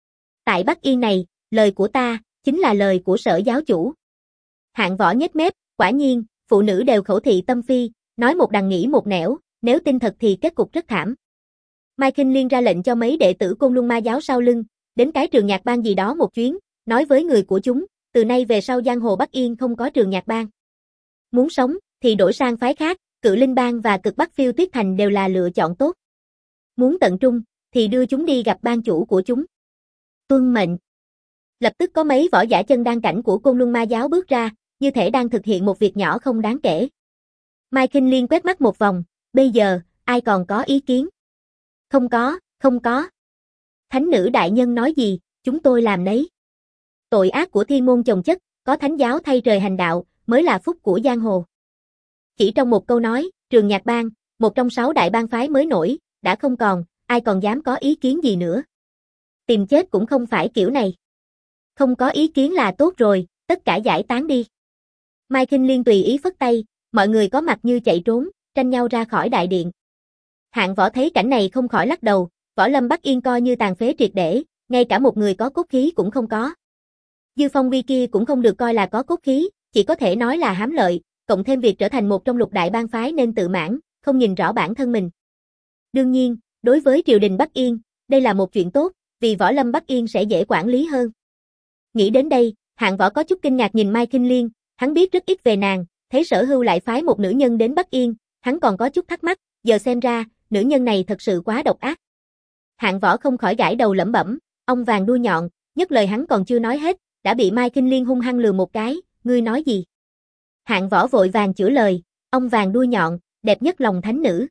Tại Bắc Yên này, lời của ta, chính là lời của Sở giáo chủ. Hạng Võ nhếch mép, quả nhiên, phụ nữ đều khẩu thị tâm phi, nói một đằng nghĩ một nẻo, nếu tin thật thì kết cục rất thảm. Mai Kinh Liên ra lệnh cho mấy đệ tử Côn Luân Ma giáo sau lưng, đến cái trường nhạc bang gì đó một chuyến, nói với người của chúng, từ nay về sau giang hồ Bắc Yên không có trường nhạc bang. Muốn sống, thì đổi sang phái khác, Cự Linh bang và Cực Bắc Phiêu Tuyết Thành đều là lựa chọn tốt. Muốn tận trung, thì đưa chúng đi gặp ban chủ của chúng. Tuân mệnh. Lập tức có mấy võ giả chân đan cảnh của Côn Luân Ma giáo bước ra, như thể đang thực hiện một việc nhỏ không đáng kể. Mai Kinh Liên quét mắt một vòng, bây giờ, ai còn có ý kiến? Không có, không có. Thánh nữ đại nhân nói gì, chúng tôi làm nấy. Tội ác của thiên môn chồng chất, có thánh giáo thay trời hành đạo, mới là phúc của giang hồ. Chỉ trong một câu nói, Trường Nhạc Bang, một trong sáu đại bang phái mới nổi, đã không còn, ai còn dám có ý kiến gì nữa. Tìm chết cũng không phải kiểu này. Không có ý kiến là tốt rồi, tất cả giải tán đi. Mai Khinh Liên tùy ý phất tay, mọi người có mặt như chạy trốn, tranh nhau ra khỏi đại điện. Hạng Võ thấy cảnh này không khỏi lắc đầu, Võ Lâm Bắc Yên coi như tàn phế triệt để, ngay cả một người có cốt khí cũng không có. Dư Phong Vi kia cũng không được coi là có cốt khí, chỉ có thể nói là hám lợi, cộng thêm việc trở thành một trong lục đại bang phái nên tự mãn, không nhìn rõ bản thân mình. Đương nhiên, đối với triều đình Bắc Yên, đây là một chuyện tốt, vì Võ Lâm Bắc Yên sẽ dễ quản lý hơn. Nghĩ đến đây, Hạng Võ có chút kinh ngạc nhìn Mai Khinh Liên, hắn biết rất ít về nàng, thấy Sở Hưu lại phái một nữ nhân đến Bắc Yên, hắn còn có chút thắc mắc, giờ xem ra, nữ nhân này thật sự quá độc ác. Hạng Võ không khỏi gãi đầu lẩm bẩm, ông vàng đuôi nhọn, nhất lời hắn còn chưa nói hết, đã bị Mai Khinh Liên hung hăng lừa một cái, ngươi nói gì? Hạng Võ vội vàng chữa lời, ông vàng đuôi nhọn, đẹp nhất lòng thánh nữ.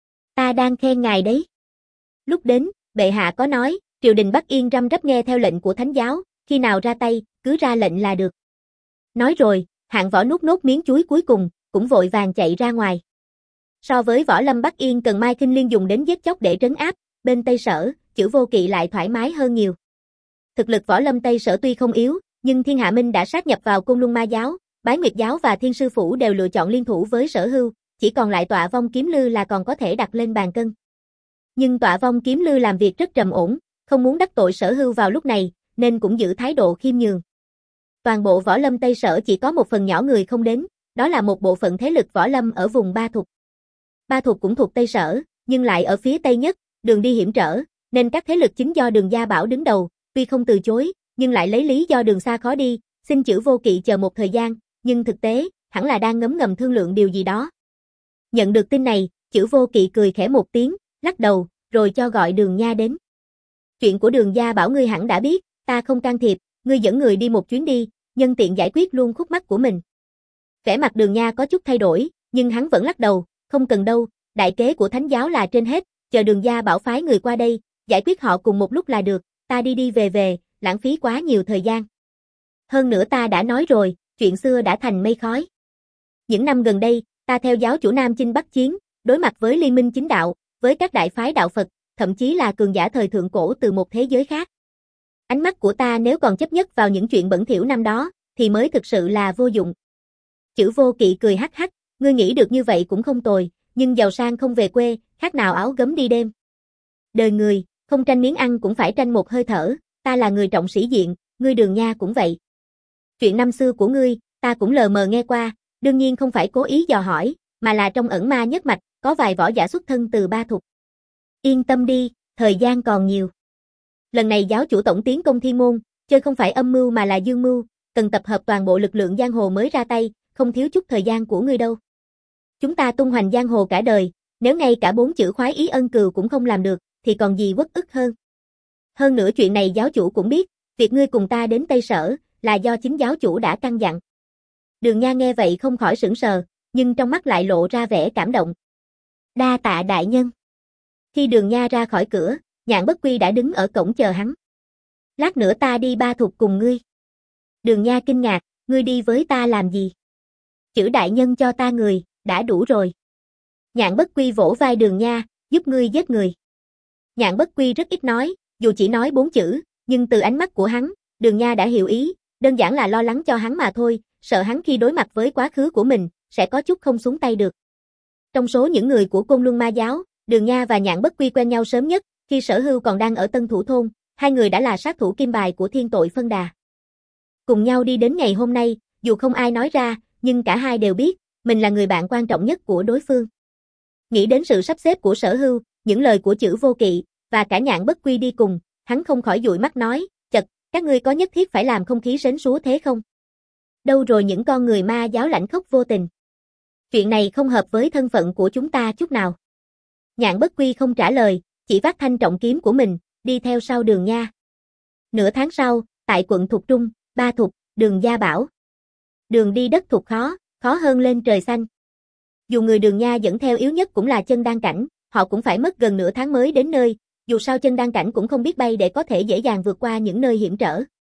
Ta đang khen ngài đấy. Lúc đến, bệ hạ có nói, triều đình Bắc Yên răm rắp nghe theo lệnh của thánh giáo, khi nào ra tay, cứ ra lệnh là được. Nói rồi, Hạng Võ nuốt nốt miếng chuối cuối cùng, cũng vội vàng chạy ra ngoài. So với Võ Lâm Bắc Yên cần Mai Khinh Liên dùng đến giết chóc để trấn áp, bên Tây Sở, Chử Vô Kỵ lại thoải mái hơn nhiều. Thực lực Võ Lâm Tây Sở tuy không yếu, nhưng Thiên Hạ Minh đã sát nhập vào Côn Luân Ma Giáo, Bái Nguyệt Giáo và Thiên Sư Phủ đều lựa chọn liên thủ với Sở Hưu, chỉ còn lại Tọa Vong Kiếm Lư là còn có thể đặt lên bàn cân. Nhưng Tọa Vong Kiếm Lư làm việc rất trầm ổn, không muốn đắc tội Sở Hưu vào lúc này, nên cũng giữ thái độ khiêm nhường. Toàn bộ Võ Lâm Tây Sở chỉ có một phần nhỏ người không đến, đó là một bộ phận thế lực Võ Lâm ở vùng Ba Thục. Ba Thục cũng thuộc Tây Sở, nhưng lại ở phía Tây nhất, đường đi hiểm trở, nên các thế lực chính do Đường Gia Bảo đứng đầu, tuy không từ chối, nhưng lại lấy lý do đường xa khó đi, xin Chử Vô Kỵ chờ một thời gian, nhưng thực tế, hẳn là đang ngấm ngầm thương lượng điều gì đó. Nhận được tin này, Chử Vô Kỵ cười khẽ một tiếng, lắc đầu, rồi cho gọi Đường Nha đến. Chuyện của Đường Gia Bảo ngươi hẳn đã biết, ta không can thiệp, ngươi dẫn người đi một chuyến đi, nhân tiện giải quyết luôn khúc mắc của mình. Vẻ mặt Đường Nha có chút thay đổi, nhưng hắn vẫn lắc đầu, không cần đâu, đại kế của thánh giáo là trên hết, chờ Đường Gia Bảo phái người qua đây, giải quyết họ cùng một lúc là được, ta đi đi về về, lãng phí quá nhiều thời gian. Hơn nữa ta đã nói rồi, chuyện xưa đã thành mây khói. Những năm gần đây, ta theo giáo chủ Nam Chinh Bắc chiến, đối mặt với liên minh chính đạo, với các đại phái đạo Phật, thậm chí là cường giả thời thượng cổ từ một thế giới khác. Ánh mắt của ta nếu còn chấp nhất vào những chuyện bẩn thỉu năm đó, thì mới thực sự là vô dụng. Chử Vô Kỵ cười hắc hắc, ngươi nghĩ được như vậy cũng không tồi, nhưng giàu sang không về quê, khác nào áo gấm đi đêm. Đời người, không tranh miếng ăn cũng phải tranh một hơi thở, ta là người trọng sĩ diện, ngươi Đường Nha cũng vậy. Chuyện năm xưa của ngươi, ta cũng lờ mờ nghe qua, đương nhiên không phải cố ý dò hỏi, mà là trong ẩn ma nhất mạch, có vài võ giả xuất thân từ Ba Thục. Yên tâm đi, thời gian còn nhiều. Lần này giáo chủ tổng tiến công Thiên Môn, chơi không phải âm mưu mà là dương mưu, cần tập hợp toàn bộ lực lượng giang hồ mới ra tay, không thiếu chút thời gian của ngươi đâu. Chúng ta tung hoành giang hồ cả đời, nếu ngay cả bốn chữ khoái ý ân cừu cũng không làm được, thì còn gì uất ức hơn. Hơn nữa chuyện này giáo chủ cũng biết, việc ngươi cùng ta đến Tây Sở, là do chính giáo chủ đã căn dặn. Đường Nha nghe vậy không khỏi sững sờ, nhưng trong mắt lại lộ ra vẻ cảm động. Đa tạ đại nhân. Khi Đường Nha ra khỏi cửa, Nhạn Bất Quy đã đứng ở cổng chờ hắn. Lát nữa ta đi Ba Thục cùng ngươi. Đường Nha kinh ngạc, ngươi đi với ta làm gì? Chử đại nhân cho ta người, đã đủ rồi. Nhạn Bất Quy vỗ vai Đường Nha, giúp ngươi giết người. Nhạn Bất Quy rất ít nói, dù chỉ nói bốn chữ, nhưng từ ánh mắt của hắn, Đường Nha đã hiểu ý, đơn giản là lo lắng cho hắn mà thôi, sợ hắn khi đối mặt với quá khứ của mình, sẽ có chút không xuống tay được. Trong số những người của Côn Luân Ma Giáo, Đường Nha và Nhạn Bất Quy quen nhau sớm nhất, khi Sở Hưu còn đang ở Tân Thủ Thôn, hai người đã là sát thủ kim bài của Thiên Tội Phân Đà. Cùng nhau đi đến ngày hôm nay, dù không ai nói ra, nhưng cả hai đều biết, mình là người bạn quan trọng nhất của đối phương. Nghĩ đến sự sắp xếp của Sở Hưu, những lời của Chử Vô Kỵ, và cả Nhạn Bất Quy đi cùng, hắn không khỏi dụi mắt nói, chật, các ngươi có nhất thiết phải làm không khí sến súa thế không? Đâu rồi những con người ma giáo lãnh khốc vô tình? Chuyện này không hợp với thân phận của chúng ta chút nào. Nhạn Bất Quy không trả lời, chỉ vác thanh trọng kiếm của mình, đi theo sau Đường Nha. Nửa tháng sau, tại quận Thục Trung, Ba Thục, Đường Gia Bảo. Đường đi đất Thục khó, khó hơn lên trời xanh. Dù người Đường Nha dẫn theo yếu nhất cũng là chân đan cảnh, họ cũng phải mất gần nửa tháng mới đến nơi, dù sao chân đan cảnh cũng không biết bay để có thể dễ dàng vượt qua những nơi hiểm trở.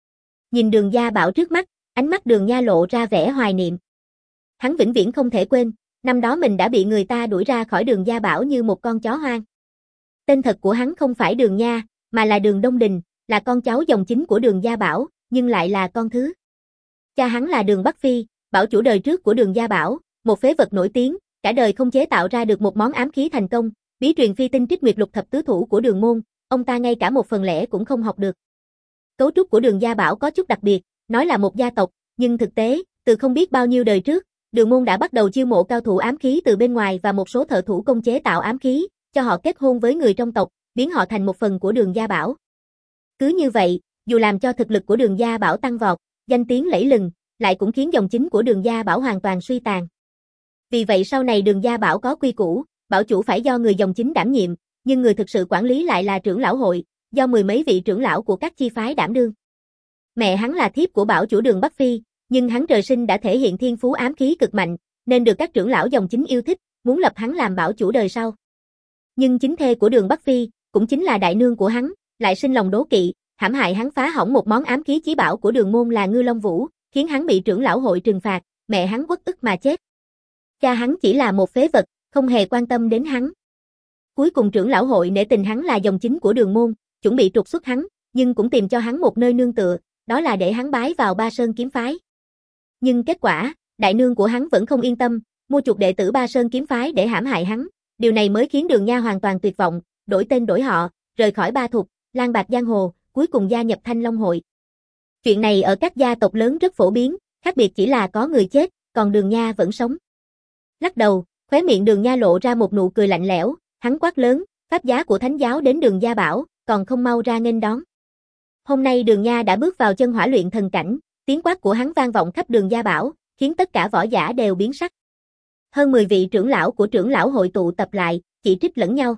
Nhìn Đường Gia Bảo trước mắt, ánh mắt Đường Nha lộ ra vẻ hoài niệm. Hắn vĩnh viễn không thể quên, năm đó mình đã bị người ta đuổi ra khỏi Đường Gia Bảo như một con chó hoang. Tên thật của hắn không phải Đường Nha, mà là Đường Đông Đình, là con cháu dòng chính của Đường Gia Bảo, nhưng lại là con thứ. Cha hắn là Đường Bắc Phi, bảo chủ đời trước của Đường Gia Bảo, một phế vật nổi tiếng, cả đời không chế tạo ra được một món ám khí thành công, bí truyền phi tinh Trích Nguyệt Lục Thập Tứ Thủ của Đường môn, ông ta ngay cả một phần lẻ cũng không học được. Cấu trúc của Đường Gia Bảo có chút đặc biệt, nói là một gia tộc, nhưng thực tế, từ không biết bao nhiêu đời trước, Đường môn đã bắt đầu chiêu mộ cao thủ ám khí từ bên ngoài và một số thợ thủ công chế tạo ám khí, cho họ kết hôn với người trong tộc, biến họ thành một phần của Đường Gia Bảo. Cứ như vậy, dù làm cho thực lực của Đường Gia Bảo tăng vọt, danh tiếng lẫy lừng, lại cũng khiến dòng chính của Đường Gia Bảo hoàn toàn suy tàn. Vì vậy sau này Đường Gia Bảo có quy củ, bảo chủ phải do người dòng chính đảm nhiệm, nhưng người thực sự quản lý lại là trưởng lão hội, do mười mấy vị trưởng lão của các chi phái đảm đương. Mẹ hắn là thiếp của bảo chủ Đường Bắc Phi, nhưng hắn trời sinh đã thể hiện thiên phú ám khí cực mạnh, nên được các trưởng lão dòng chính yêu thích, muốn lập hắn làm bảo chủ đời sau. Nhưng chính thê của Đường Bắc Phi, cũng chính là đại nương của hắn, lại sinh lòng đố kỵ, hãm hại hắn phá hỏng một món ám khí chí bảo của Đường môn là Ngư Long Vũ, khiến hắn bị trưởng lão hội trừng phạt, mẹ hắn uất ức mà chết. Cha hắn chỉ là một phế vật, không hề quan tâm đến hắn. Cuối cùng trưởng lão hội nể tình hắn là dòng chính của Đường môn, chuẩn bị trục xuất hắn, nhưng cũng tìm cho hắn một nơi nương tựa, đó là để hắn bái vào Ba Sơn kiếm phái. Nhưng kết quả, đại nương của hắn vẫn không yên tâm, mua chuộc đệ tử Ba Sơn kiếm phái để hãm hại hắn, điều này mới khiến Đường Nha hoàn toàn tuyệt vọng, đổi tên đổi họ, rời khỏi Ba Thục, lang bạt giang hồ, cuối cùng gia nhập Thanh Long hội. Chuyện này ở các gia tộc lớn rất phổ biến, khác biệt chỉ là có người chết, còn Đường Nha vẫn sống. Lắc đầu, khóe miệng Đường Nha lộ ra một nụ cười lạnh lẽo, hắn quát lớn, pháp giá của thánh giáo đến Đường Gia Bảo, còn không mau ra nghênh đón. Hôm nay Đường Nha đã bước vào chân hỏa luyện thần cảnh, tiếng quát của hắn vang vọng khắp Đường Gia Bảo, khiến tất cả võ giả đều biến sắc. Hơn mười vị trưởng lão của trưởng lão hội tụ tập lại, chỉ trích lẫn nhau.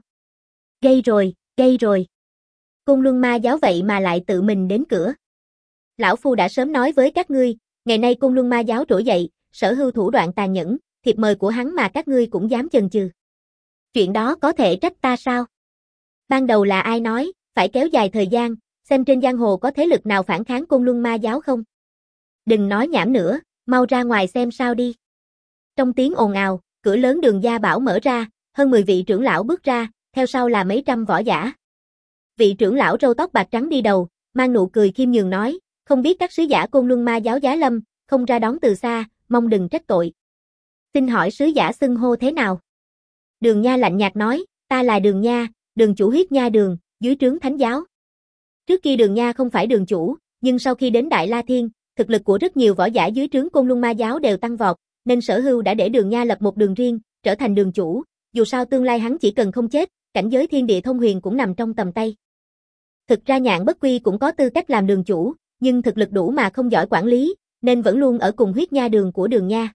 Gây rồi, gây rồi. Côn Luân Ma giáo vậy mà lại tự mình đến cửa. Lão Phu đã sớm nói với các ngươi, ngày nay Côn Luân Ma giáo trỗi dậy, sở hữu thủ đoạn tàn nhẫn, thiệp mời của hắn mà các ngươi cũng dám chần chừ. Chuyện đó có thể trách ta sao? Ban đầu là ai nói, phải kéo dài thời gian, xem trên giang hồ có thế lực nào phản kháng Côn Luân Ma giáo không? Đừng nói nhảm nữa, mau ra ngoài xem sao đi. Trong tiếng ồn ào, cửa lớn Đường Gia Bảo mở ra, hơn mười vị trưởng lão bước ra, theo sau là mấy trăm võ giả. Vị trưởng lão râu tóc bạc trắng đi đầu, mang nụ cười khiêm nhường nói, không biết các sứ giả Côn Luân Ma giáo giá lâm, không ra đón từ xa, mong đừng trách tội. Xin hỏi sứ giả xưng hô thế nào? Đường Nha lạnh nhạt nói, ta là Đường Nha, đường chủ Huyết Nha đường, dưới trướng thánh giáo. Trước kia Đường Nha không phải đường chủ, nhưng sau khi đến Đại La Thiên, thực lực của rất nhiều võ giả dưới trướng Côn Luân Ma giáo đều tăng vọt, nên Sở Hưu đã để Đường Nha lập một đường riêng, trở thành đường chủ, dù sao tương lai hắn chỉ cần không chết, cảnh giới thiên địa thông huyền cũng nằm trong tầm tay. Thực ra Nhạn Bất Quy cũng có tư cách làm đường chủ, nhưng thực lực đủ mà không giỏi quản lý, nên vẫn luôn ở cùng Huyết Nha đường của Đường Nha.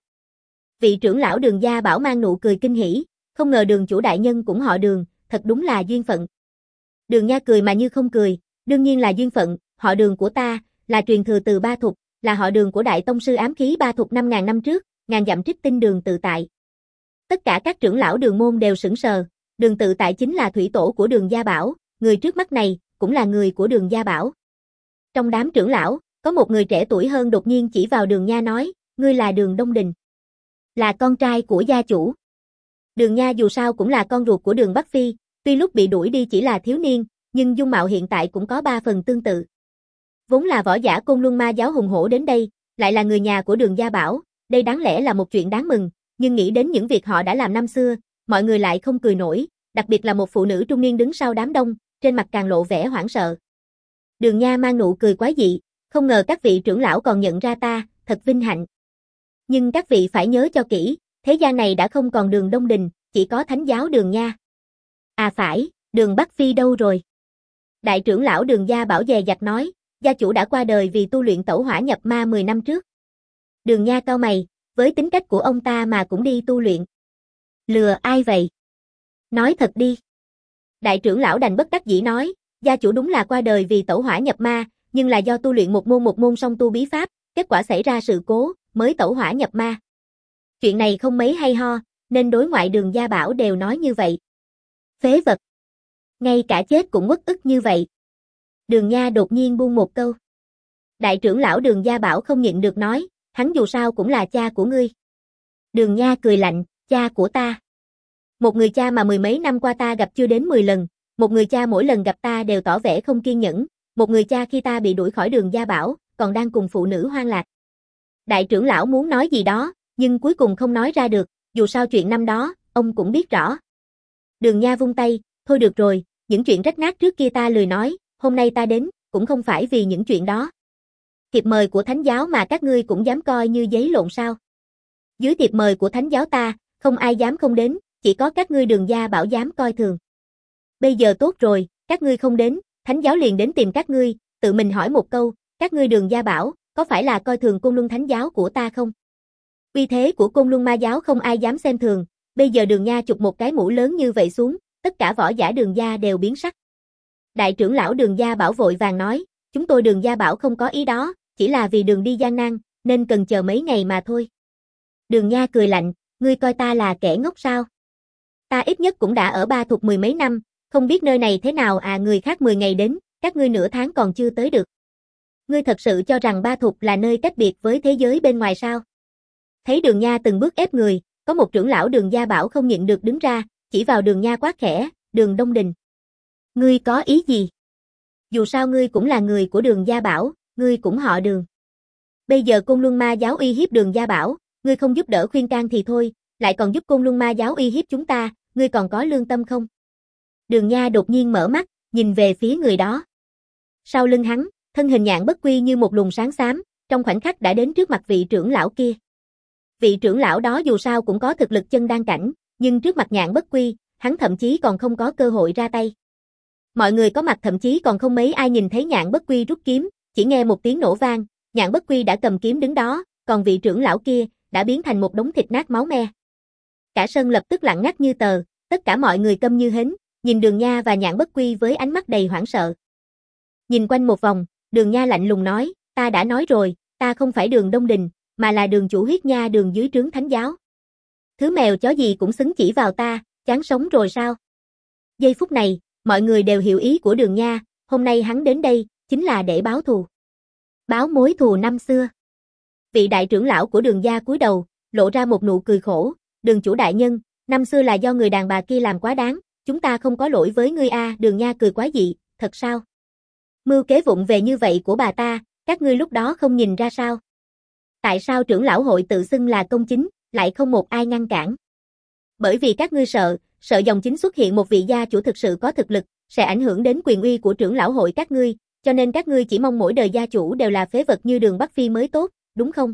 Vị trưởng lão Đường Gia Bảo mang nụ cười kinh hỉ, không ngờ đường chủ đại nhân cũng họ Đường, thật đúng là duyên phận. Đường Nha cười mà như không cười, đương nhiên là duyên phận, họ Đường của ta, là truyền thừa từ Ba Thục, là họ Đường của đại tông sư ám khí Ba Thục năm ngàn năm trước, ngàn dặm trích tinh Đường Tự Tại. Tất cả các trưởng lão Đường môn đều sững sờ, Đường Tự Tại chính là thủy tổ của Đường Gia Bảo, người trước mắt này, cũng là người của Đường Gia Bảo. Trong đám trưởng lão, có một người trẻ tuổi hơn đột nhiên chỉ vào Đường Nha nói, ngươi là Đường Đông Đình. Là con trai của gia chủ. Đường Nha dù sao cũng là con ruột của Đường Bắc Phi, tuy lúc bị đuổi đi chỉ là thiếu niên, nhưng dung mạo hiện tại cũng có ba phần tương tự. Vốn là võ giả Côn Luân Ma giáo hùng hổ đến đây, lại là người nhà của Đường Gia Bảo, đây đáng lẽ là một chuyện đáng mừng, nhưng nghĩ đến những việc họ đã làm năm xưa, mọi người lại không cười nổi, đặc biệt là một phụ nữ trung niên đứng sau đám đông, trên mặt càng lộ vẻ hoảng sợ. Đường Nha mang nụ cười quái dị, không ngờ các vị trưởng lão còn nhận ra ta, thật vinh hạnh. Nhưng các vị phải nhớ cho kỹ, thế gian này đã không còn Đường Đông Đình, chỉ có thánh giáo Đường Nha. À phải, Đường Bắc Phi đâu rồi? Đại trưởng lão Đường Gia Bảo dè dặt nói, gia chủ đã qua đời vì tu luyện tẩu hỏa nhập ma mười năm trước. Đường Nha cau mày, với tính cách của ông ta mà cũng đi tu luyện. Lừa ai vậy? Nói thật đi. Đại trưởng lão đành bất đắc dĩ nói, gia chủ đúng là qua đời vì tẩu hỏa nhập ma, nhưng là do tu luyện một môn một môn song tu bí pháp, kết quả xảy ra sự cố, mới tẩu hỏa nhập ma. Chuyện này không mấy hay ho, nên đối ngoại Đường Gia Bảo đều nói như vậy. Phế vật. Ngay cả chết cũng uất ức như vậy. Đường Nha đột nhiên buông một câu. Đại trưởng lão Đường Gia Bảo không nhịn được nói, hắn dù sao cũng là cha của ngươi. Đường Nha cười lạnh, cha của ta. Một người cha mà mười mấy năm qua ta gặp chưa đến mười lần, một người cha mỗi lần gặp ta đều tỏ vẻ không kiên nhẫn, một người cha khi ta bị đuổi khỏi Đường Gia Bảo, còn đang cùng phụ nữ hoang lạc. Đại trưởng lão muốn nói gì đó, nhưng cuối cùng không nói ra được, dù sao chuyện năm đó, ông cũng biết rõ. Đường Nha vung tay, thôi được rồi, những chuyện rách nát trước kia ta lười nói, hôm nay ta đến, cũng không phải vì những chuyện đó. Thiệp mời của thánh giáo mà các ngươi cũng dám coi như giấy lộn sao? Dưới thiệp mời của thánh giáo ta, không ai dám không đến, chỉ có các ngươi Đường Gia Bảo dám coi thường. Bây giờ tốt rồi, các ngươi không đến, thánh giáo liền đến tìm các ngươi, tự mình hỏi một câu, các ngươi Đường Gia Bảo, có phải là coi thường Côn Luân thánh giáo của ta không? Uy thế của Côn Luân ma giáo không ai dám xem thường, bây giờ Đường Nha chụp một cái mũ lớn như vậy xuống, tất cả võ giả Đường Gia đều biến sắc. Đại trưởng lão Đường Gia Bảo vội vàng nói, chúng tôi Đường Gia Bảo không có ý đó, chỉ là vì đường đi gian nan, nên cần chờ mấy ngày mà thôi. Đường Nha cười lạnh, ngươi coi ta là kẻ ngốc sao? Ta ít nhất cũng đã ở Ba Thục mười mấy năm, không biết nơi này thế nào à, người khác mười ngày đến, các ngươi nửa tháng còn chưa tới được. Ngươi thật sự cho rằng Ba Thục là nơi cách biệt với thế giới bên ngoài sao? Thấy Đường Nha từng bước ép người, có một trưởng lão Đường Gia Bảo không nhịn được đứng ra, chỉ vào Đường Nha quát khẽ, Đường Đông Đình. Ngươi có ý gì? Dù sao ngươi cũng là người của Đường Gia Bảo, ngươi cũng họ Đường. Bây giờ Côn Luân ma giáo uy hiếp Đường Gia Bảo, ngươi không giúp đỡ khuyên can thì thôi, lại còn giúp Côn Luân ma giáo uy hiếp chúng ta, ngươi còn có lương tâm không? Đường Nha đột nhiên mở mắt, nhìn về phía người đó. Sau lưng hắn, thân hình Nhạn Bất Quy như một luồng sáng xám, trong khoảnh khắc đã đến trước mặt vị trưởng lão kia. Vị trưởng lão đó dù sao cũng có thực lực chân đan cảnh, nhưng trước mặt Nhạn Bất Quy, hắn thậm chí còn không có cơ hội ra tay. Mọi người có mặt thậm chí còn không mấy ai nhìn thấy Nhạn Bất Quy rút kiếm, chỉ nghe một tiếng nổ vang, Nhạn Bất Quy đã cầm kiếm đứng đó, còn vị trưởng lão kia đã biến thành một đống thịt nát máu me. Cả sân lập tức lặng ngắt như tờ, tất cả mọi người câm như hến, nhìn Đường Nha và Nhạn Bất Quy với ánh mắt đầy hoảng sợ. Nhìn quanh một vòng, Đường Nha lạnh lùng nói, ta đã nói rồi, ta không phải Đường Đông Đình, mà là Đường chủ huyết nha Đường dưới trướng thánh giáo. Thứ mèo chó gì cũng xứng chỉ vào ta, chán sống rồi sao? Giây phút này, mọi người đều hiểu ý của Đường Nha, hôm nay hắn đến đây, chính là để báo thù. Báo mối thù năm xưa. Vị đại trưởng lão của Đường Gia cúi đầu, lộ ra một nụ cười khổ, Đường chủ đại nhân, năm xưa là do người đàn bà kia làm quá đáng, chúng ta không có lỗi với ngươi a. Đường Nha cười quá dị, thật sao? Mưu kế vụng về như vậy của bà ta, các ngươi lúc đó không nhìn ra sao? Tại sao trưởng lão hội tự xưng là công chính, lại không một ai ngăn cản? Bởi vì các ngươi sợ, sợ dòng chính xuất hiện một vị gia chủ thực sự có thực lực, sẽ ảnh hưởng đến quyền uy của trưởng lão hội các ngươi, cho nên các ngươi chỉ mong mỗi đời gia chủ đều là phế vật như Đường Bắc Phi mới tốt, đúng không?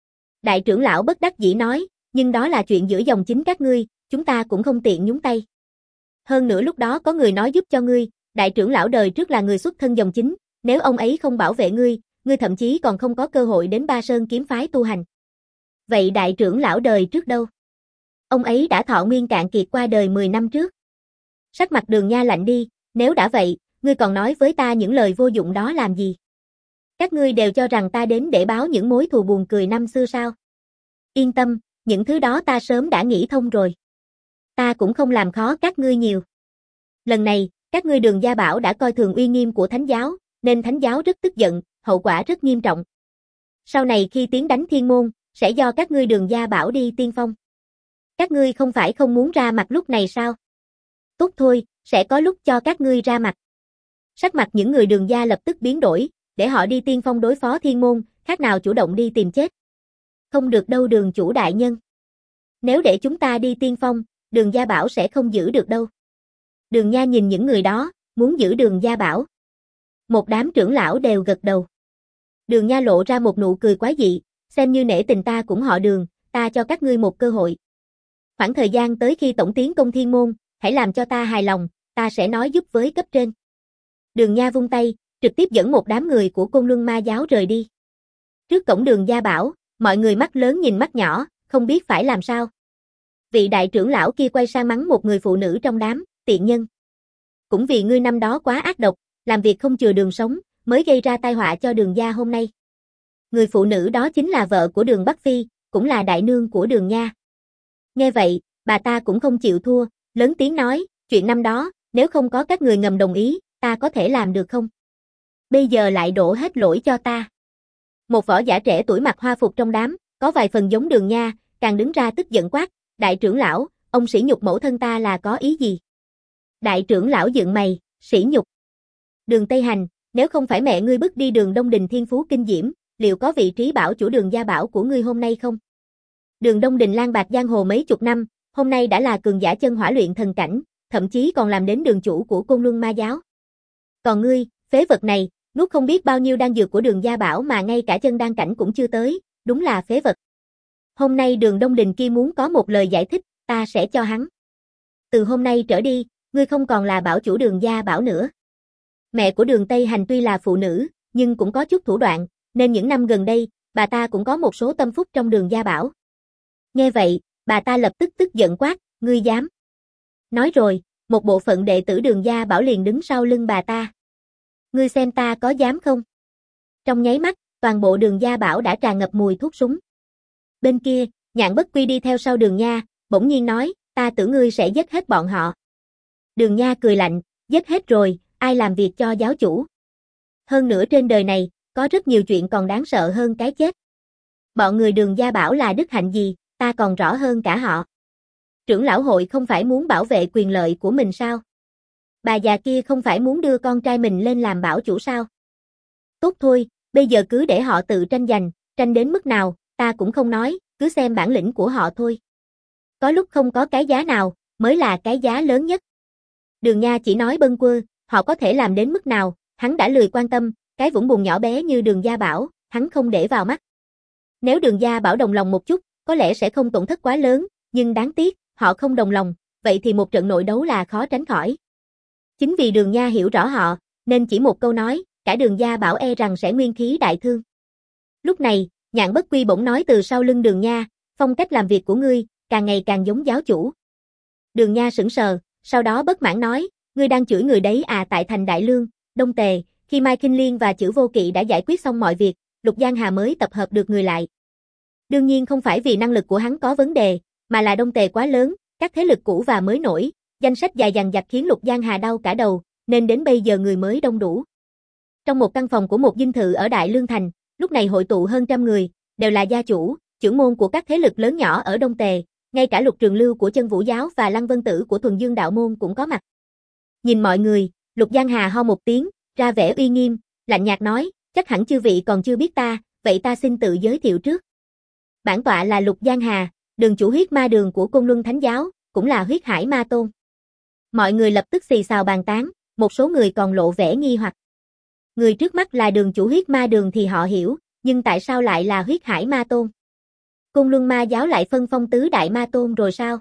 Đại trưởng lão bất đắc dĩ nói, nhưng đó là chuyện giữa dòng chính các ngươi, chúng ta cũng không tiện nhúng tay. Hơn nữa lúc đó có người nói giúp cho ngươi, đại trưởng lão đời trước là người xuất thân dòng chính, nếu ông ấy không bảo vệ ngươi, ngươi thậm chí còn không có cơ hội đến Ba Sơn kiếm phái tu hành. Vậy đại trưởng lão đời trước đâu? Ông ấy đã thọ nguyên cạn kiệt qua đời mười năm trước. Sắc mặt Đường Nha lạnh đi, nếu đã vậy, ngươi còn nói với ta những lời vô dụng đó làm gì? Các ngươi đều cho rằng ta đến để báo những mối thù buồn cười năm xưa sao? Yên tâm, những thứ đó ta sớm đã nghĩ thông rồi. Ta cũng không làm khó các ngươi nhiều. Lần này, các ngươi Đường Gia Bảo đã coi thường uy nghiêm của thánh giáo, nên thánh giáo rất tức giận, hậu quả rất nghiêm trọng. Sau này khi tiến đánh thiên môn, sẽ do các ngươi Đường Gia Bảo đi tiên phong. Các ngươi không phải không muốn ra mặt lúc này sao? Tốt thôi, sẽ có lúc cho các ngươi ra mặt. Sắc mặt những người Đường Gia lập tức biến đổi, để họ đi tiên phong đối phó thiên môn, khác nào chủ động đi tìm chết. Không được đâu Đường chủ đại nhân. Nếu để chúng ta đi tiên phong, Đường Gia Bảo sẽ không giữ được đâu. Đường Nha nhìn những người đó, muốn giữ Đường Gia Bảo. Một đám trưởng lão đều gật đầu. Đường Nha lộ ra một nụ cười quái dị, xem như nể tình ta cũng họ Đường, ta cho các ngươi một cơ hội. Khoảng thời gian tới khi tổng tiến công thiên môn, hãy làm cho ta hài lòng, ta sẽ nói giúp với cấp trên. Đường Nha vung tay, trực tiếp dẫn một đám người của Côn Luân ma giáo rời đi. Trước cổng Đường Gia Bảo, mọi người mắt lớn nhìn mắt nhỏ, không biết phải làm sao. Vị đại trưởng lão kia quay sang mắng một người phụ nữ trong đám, tiện nhân. Cũng vì ngươi năm đó quá ác độc, làm việc không chừa đường sống, mới gây ra tai họa cho Đường Gia hôm nay. Người phụ nữ đó chính là vợ của Đường Bắc Phi, cũng là đại nương của Đường Nha. Nghe vậy, bà ta cũng không chịu thua, lớn tiếng nói, chuyện năm đó, nếu không có các người ngầm đồng ý, ta có thể làm được không? Bây giờ lại đổ hết lỗi cho ta. Một võ giả trẻ tuổi mặc hoa phục trong đám, có vài phần giống Đường Nha, càng đứng ra tức giận quát, đại trưởng lão, ông sỉ nhục mẫu thân ta là có ý gì? Đại trưởng lão dựng mày, sỉ nhục. Đường Tây Hành, nếu không phải mẹ ngươi bức đi Đường Đông Đình thiên phú kinh diễm, liệu có vị trí bảo chủ Đường gia bảo của ngươi hôm nay không? Đường Đông Đình lang bạc giang hồ mấy chục năm, hôm nay đã là cường giả chân hỏa luyện thần cảnh, thậm chí còn làm đến đường chủ của Côn Luân Ma giáo. Còn ngươi, phế vật này, nuốt không biết bao nhiêu đan dược của Đường gia bảo mà ngay cả chân đan cảnh cũng chưa tới, đúng là phế vật. Hôm nay Đường Đông Đình kia muốn có một lời giải thích, ta sẽ cho hắn. Từ hôm nay trở đi, ngươi không còn là bảo chủ Đường gia bảo nữa. Mẹ của Đường Tây Hành tuy là phụ nữ, nhưng cũng có chút thủ đoạn, nên những năm gần đây, bà ta cũng có một số tâm phúc trong Đường gia bảo. Nghe vậy, bà ta lập tức tức giận quát, ngươi dám. Nói rồi, một bộ phận đệ tử Đường gia bảo liền đứng sau lưng bà ta. Ngươi xem ta có dám không? Trong nháy mắt, toàn bộ Đường gia bảo đã tràn ngập mùi thuốc súng. Bên kia, Nhạn Bất Quy đi theo sau Đường Nha, bỗng nhiên nói, ta tưởng ngươi sẽ giết hết bọn họ. Đường Nha cười lạnh, giết hết rồi, ai làm việc cho giáo chủ? Hơn nữa trên đời này, có rất nhiều chuyện còn đáng sợ hơn cái chết. Bọn người Đường gia bảo là đức hạnh gì, ta còn rõ hơn cả họ. Trưởng lão hội không phải muốn bảo vệ quyền lợi của mình sao? Bà già kia không phải muốn đưa con trai mình lên làm bảo chủ sao? Tốt thôi, bây giờ cứ để họ tự tranh giành, tranh đến mức nào, ta cũng không nói, cứ xem bản lĩnh của họ thôi. Có lúc không có cái giá nào, mới là cái giá lớn nhất. Đường Nha chỉ nói bâng quơ, họ có thể làm đến mức nào, hắn đã lười quan tâm, cái vũng bùn nhỏ bé như Đường gia bảo, hắn không để vào mắt. Nếu Đường gia bảo đồng lòng một chút, có lẽ sẽ không tổn thất quá lớn, nhưng đáng tiếc, họ không đồng lòng, vậy thì một trận nội đấu là khó tránh khỏi. Chính vì Đường Nha hiểu rõ họ, nên chỉ một câu nói, cả Đường gia bảo e rằng sẽ nguyên khí đại thương. Lúc này, Nhạn Bất Quy bỗng nói từ sau lưng Đường Nha, phong cách làm việc của ngươi, càng ngày càng giống giáo chủ. Đường Nha sững sờ, sau đó bất mãn nói, ngươi đang chửi người đấy à? Tại thành Đại Lương, Đông Tề, khi Mai Kinh Liên và Chữ Vô Kỵ đã giải quyết xong mọi việc, Lục Giang Hà mới tập hợp được người lại. Đương nhiên không phải vì năng lực của hắn có vấn đề, mà là Đông Tề quá lớn, các thế lực cũ và mới nổi, danh sách dài dằng dặc khiến Lục Giang Hà đau cả đầu, nên đến bây giờ người mới đông đủ. Trong một căn phòng của một dinh thự ở Đại Lương Thành, lúc này hội tụ hơn trăm người, đều là gia chủ, trưởng môn của các thế lực lớn nhỏ ở Đông Tề, ngay cả Lục Trường Lưu của Chân Vũ giáo và Lăng Vân Tử của Thuần Dương đạo môn cũng có mặt. Nhìn mọi người, Lục Giang Hà ho một tiếng, ra vẻ uy nghiêm, lạnh nhạt nói, chắc hẳn chư vị còn chưa biết ta, vậy ta xin tự giới thiệu trước. Bản tọa là Lục Giang Hà, đường chủ huyết ma đường của Côn Luân Thánh giáo, cũng là huyết hải ma tôn. Mọi người lập tức xì xào bàn tán, một số người còn lộ vẻ nghi hoặc. Người trước mắt là đường chủ huyết ma đường thì họ hiểu, nhưng tại sao lại là huyết hải ma tôn? Côn Luân ma giáo lại phân phong tứ đại ma tôn rồi sao?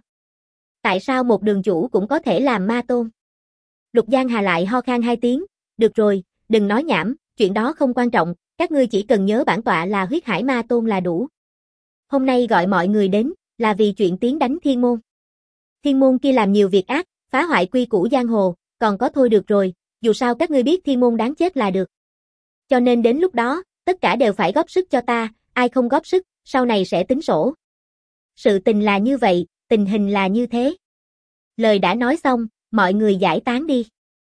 Tại sao một đường chủ cũng có thể làm ma tôn? Lục Giang Hà lại ho khan hai tiếng, được rồi, đừng nói nhảm, chuyện đó không quan trọng, các ngươi chỉ cần nhớ bản tọa là huyết hải ma tôn là đủ. Hôm nay gọi mọi người đến, là vì chuyện tiến đánh Thiên Môn. Thiên Môn kia làm nhiều việc ác, phá hoại quy củ giang hồ, còn có thôi được rồi, dù sao các ngươi biết Thiên Môn đáng chết là được. Cho nên đến lúc đó, tất cả đều phải góp sức cho ta, ai không góp sức, sau này sẽ tính sổ. Sự tình là như vậy, tình hình là như thế. Lời đã nói xong, mọi người giải tán đi.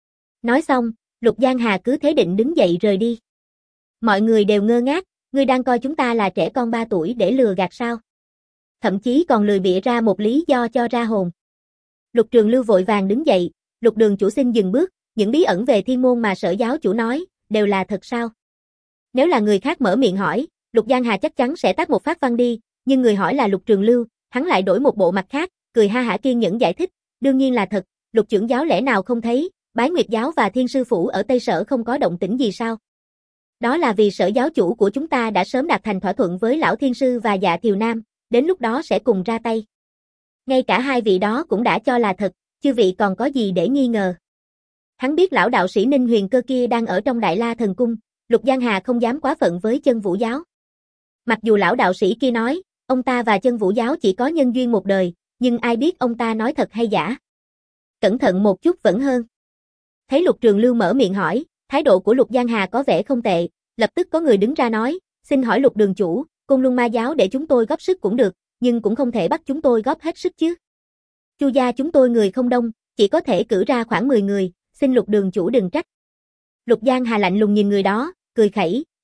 Nói xong, Lục Giang Hà cứ thế định đứng dậy rời đi. Mọi người đều ngơ ngác, ngươi đang coi chúng ta là trẻ con ba tuổi để lừa gạt sao? Thậm chí còn lười bịa ra một lý do cho ra hồn. Lục Trường Lưu vội vàng đứng dậy, Lục đường chủ xin dừng bước, những bí ẩn về Thiên Môn mà Sở giáo chủ nói, đều là thật sao? Nếu là người khác mở miệng hỏi, Lục Giang Hà chắc chắn sẽ tát một phát văng đi, nhưng người hỏi là Lục Trường Lưu, hắn lại đổi một bộ mặt khác, cười ha hả kiên nhẫn giải thích, đương nhiên là thật, Lục trưởng giáo lẽ nào không thấy, Bái Nguyệt giáo và Thiên sư phủ ở Tây Sở không có động tĩnh gì sao? Đó là vì Sở giáo chủ của chúng ta đã sớm đạt thành thỏa thuận với lão Thiên sư và Dạ Thiều Nam, đến lúc đó sẽ cùng ra tay. Ngay cả hai vị đó cũng đã cho là thật, chư vị còn có gì để nghi ngờ? Hắn biết lão đạo sĩ Ninh Huyền Cơ kia đang ở trong Đại La Thần Cung, Lục Giang Hà không dám quá phận với Chân Vũ giáo. Mặc dù lão đạo sĩ kia nói, ông ta và Chân Vũ giáo chỉ có nhân duyên một đời, nhưng ai biết ông ta nói thật hay giả. Cẩn thận một chút vẫn hơn. Thấy Lục Trường Lưu mở miệng hỏi, thái độ của Lục Giang Hà có vẻ không tệ, lập tức có người đứng ra nói, xin hỏi Lục đường chủ, Côn Luân ma giáo để chúng tôi góp sức cũng được, nhưng cũng không thể bắt chúng tôi góp hết sức chứ. Chu gia chúng tôi người không đông, chỉ có thể cử ra khoảng mười người, xin Lục đường chủ đừng trách. Lục Giang Hà lạnh lùng nhìn người đó, cười khẩy,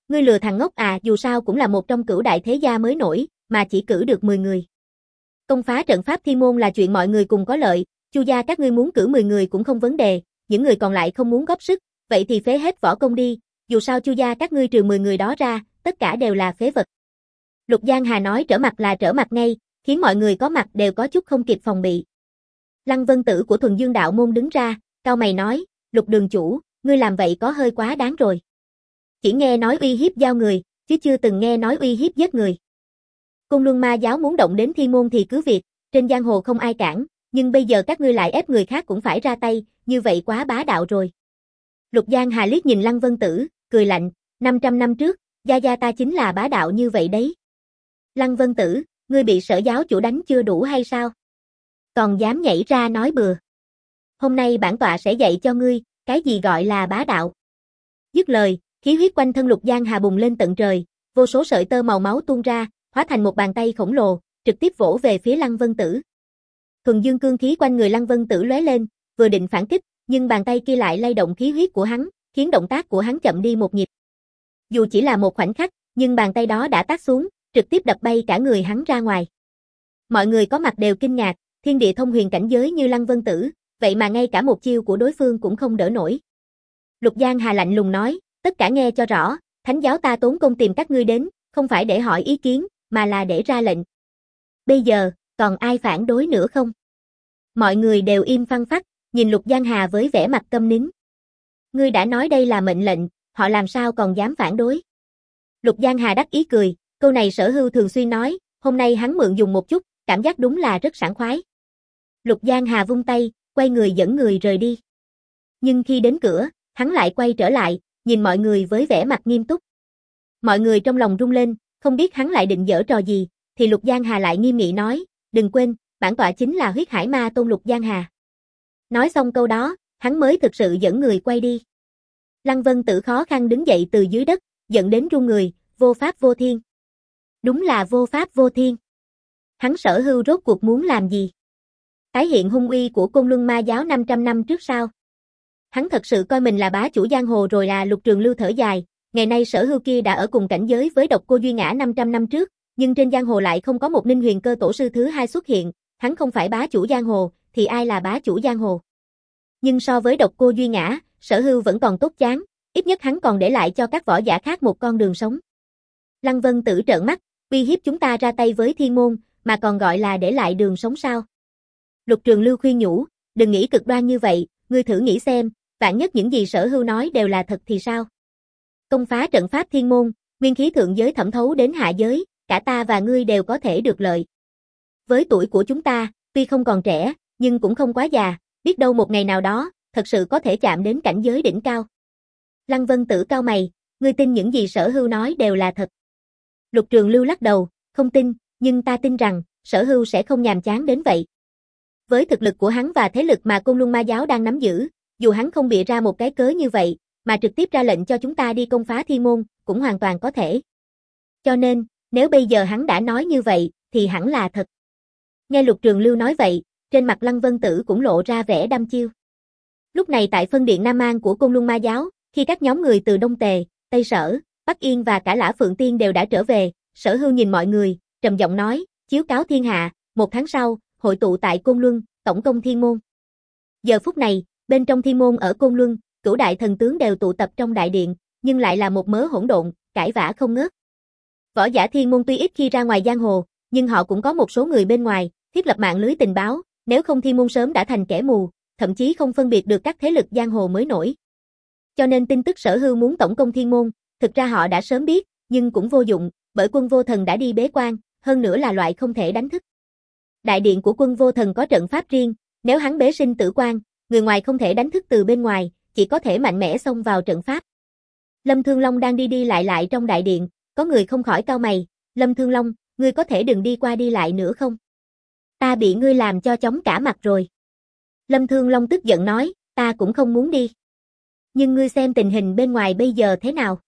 Ngươi lừa thằng ngốc à, dù sao cũng là một trong cửu đại thế gia mới nổi, mà chỉ cử được mười người. Công phá trận pháp thiên môn là chuyện mọi người cùng có lợi, Chu gia các ngươi muốn cử mười người cũng không vấn đề, những người còn lại không muốn góp sức, vậy thì phế hết võ công đi, dù sao Chu gia các ngươi trừ mười người đó ra, tất cả đều là phế vật. Lục Giang Hà nói trở mặt là trở mặt ngay, khiến mọi người có mặt đều có chút không kịp phòng bị. Lăng Vân Tử của Thuần Dương đạo môn đứng ra, cau mày nói, Lục đường chủ, ngươi làm vậy có hơi quá đáng rồi. Chỉ nghe nói uy hiếp giao người, chứ chưa từng nghe nói uy hiếp giết người. Côn Luân Ma giáo muốn động đến thiên môn thì cứ việc, trên giang hồ không ai cản, nhưng bây giờ các ngươi lại ép người khác cũng phải ra tay, như vậy quá bá đạo rồi. Lục Giang Hà liếc nhìn Lăng Vân Tử, cười lạnh, năm trăm năm trước, gia gia ta chính là bá đạo như vậy đấy. Lăng Vân Tử, ngươi bị Sở giáo chủ đánh chưa đủ hay sao? Còn dám nhảy ra nói bừa. Hôm nay bản tọa sẽ dạy cho ngươi, cái gì gọi là bá đạo. Dứt lời, khí huyết quanh thân Lục Giang Hà bùng lên tận trời, vô số sợi tơ màu máu tuôn ra, hóa thành một bàn tay khổng lồ, trực tiếp vỗ về phía Lăng Vân Tử. Thuần dương cương khí quanh người Lăng Vân Tử lóe lên, vừa định phản kích, nhưng bàn tay kia lại lay động khí huyết của hắn, khiến động tác của hắn chậm đi một nhịp. Dù chỉ là một khoảnh khắc, nhưng bàn tay đó đã tát xuống, trực tiếp đập bay cả người hắn ra ngoài. Mọi người có mặt đều kinh ngạc, thiên địa thông huyền cảnh giới như Lăng Vân Tử, vậy mà ngay cả một chiêu của đối phương cũng không đỡ nổi. Lục Giang Hà lạnh lùng nói, tất cả nghe cho rõ, thánh giáo ta tốn công tìm các ngươi đến, không phải để hỏi ý kiến, mà là để ra lệnh. Bây giờ, còn ai phản đối nữa không? Mọi người đều im phăng phắc, nhìn Lục Giang Hà với vẻ mặt câm nín. Ngươi đã nói đây là mệnh lệnh, họ làm sao còn dám phản đối? Lục Giang Hà đắc ý cười, câu này Sở Hưu thường xuyên nói, hôm nay hắn mượn dùng một chút, cảm giác đúng là rất sảng khoái. Lục Giang Hà vung tay, quay người dẫn người rời đi. Nhưng khi đến cửa, hắn lại quay trở lại, nhìn mọi người với vẻ mặt nghiêm túc. Mọi người trong lòng rung lên, không biết hắn lại định giở trò gì, thì Lục Giang Hà lại nghiêm nghị nói, đừng quên, bản tọa chính là huyết hải ma tôn Lục Giang Hà. Nói xong câu đó, hắn mới thực sự dẫn người quay đi. Lăng Vân Tử khó khăn đứng dậy từ dưới đất, giận đến run người, vô pháp vô thiên. Đúng là vô pháp vô thiên. Hắn Sở Hưu rốt cuộc muốn làm gì? Tái hiện hung uy của Côn Luân Ma giáo năm trăm năm trước sao? Hắn thật sự coi mình là bá chủ giang hồ rồi à? Lục Trường Lưu thở dài, ngày nay Sở Hưu kia đã ở cùng cảnh giới với Độc Cô Duy Ngã năm trăm năm trước, nhưng trên giang hồ lại không có một Ninh Huyền Cơ tổ sư thứ hai xuất hiện, hắn không phải bá chủ giang hồ, thì ai là bá chủ giang hồ? Nhưng so với Độc Cô Duy Ngã, Sở Hưu vẫn còn tốt chán, ít nhất hắn còn để lại cho các võ giả khác một con đường sống. Lăng Vân Tử trợn mắt, uy hiếp chúng ta ra tay với thiên môn, mà còn gọi là để lại đường sống sao? Lục Trường Lưu khuyên nhủ, đừng nghĩ cực đoan như vậy, ngươi thử nghĩ xem, vạn nhất những gì Sở Hưu nói đều là thật thì sao? Công phá trận pháp thiên môn, nguyên khí thượng giới thẩm thấu đến hạ giới, cả ta và ngươi đều có thể được lợi. Với tuổi của chúng ta, tuy không còn trẻ, nhưng cũng không quá già, biết đâu một ngày nào đó, thật sự có thể chạm đến cảnh giới đỉnh cao. Lăng Vân Tử cau mày, ngươi tin những gì Sở Hưu nói đều là thật. Lục Trường Lưu lắc đầu, không tin, nhưng ta tin rằng, Sở Hưu sẽ không nhàm chán đến vậy. Với thực lực của hắn và thế lực mà Côn Luân Ma giáo đang nắm giữ, dù hắn không bịa ra một cái cớ như vậy, mà trực tiếp ra lệnh cho chúng ta đi công phá thiên môn, cũng hoàn toàn có thể. Cho nên, nếu bây giờ hắn đã nói như vậy, thì hẳn là thật. Nghe Lục Trường Lưu nói vậy, trên mặt Lăng Vân Tử cũng lộ ra vẻ đăm chiêu. Lúc này tại phân điện Nam An của Côn Luân Ma giáo, khi các nhóm người từ Đông Tề, Tây Sở, Bắc Yên và cả Lã Phượng Tiên đều đã trở về, Sở Hưu nhìn mọi người, trầm giọng nói, chiếu cáo thiên hạ, một tháng sau, hội tụ tại Côn Luân, tổng công thiên môn. Giờ phút này, bên trong thiên môn ở Côn Luân, cửu đại thần tướng đều tụ tập trong đại điện, nhưng lại là một mớ hỗn độn, cãi vã không ngớt. Võ giả thiên môn tuy ít khi ra ngoài giang hồ, nhưng họ cũng có một số người bên ngoài, thiết lập mạng lưới tình báo, nếu không thiên môn sớm đã thành kẻ mù, thậm chí không phân biệt được các thế lực giang hồ mới nổi. Cho nên tin tức Sở Hưu muốn tổng công thiên môn, thực ra họ đã sớm biết, nhưng cũng vô dụng, bởi Quân Vô Thần đã đi bế quan, hơn nữa là loại không thể đánh thức. Đại điện của Quân Vô Thần có trận pháp riêng, nếu hắn bế sinh tử quan, người ngoài không thể đánh thức từ bên ngoài, chỉ có thể mạnh mẽ xông vào trận pháp. Lâm Thương Long đang đi đi lại lại trong đại điện, có người không khỏi cau mày, Lâm Thương Long, ngươi có thể đừng đi qua đi lại nữa không? Ta bị ngươi làm cho chóng cả mặt rồi. Lâm Thương Long tức giận nói, ta cũng không muốn đi. Nhưng ngươi xem tình hình bên ngoài bây giờ thế nào?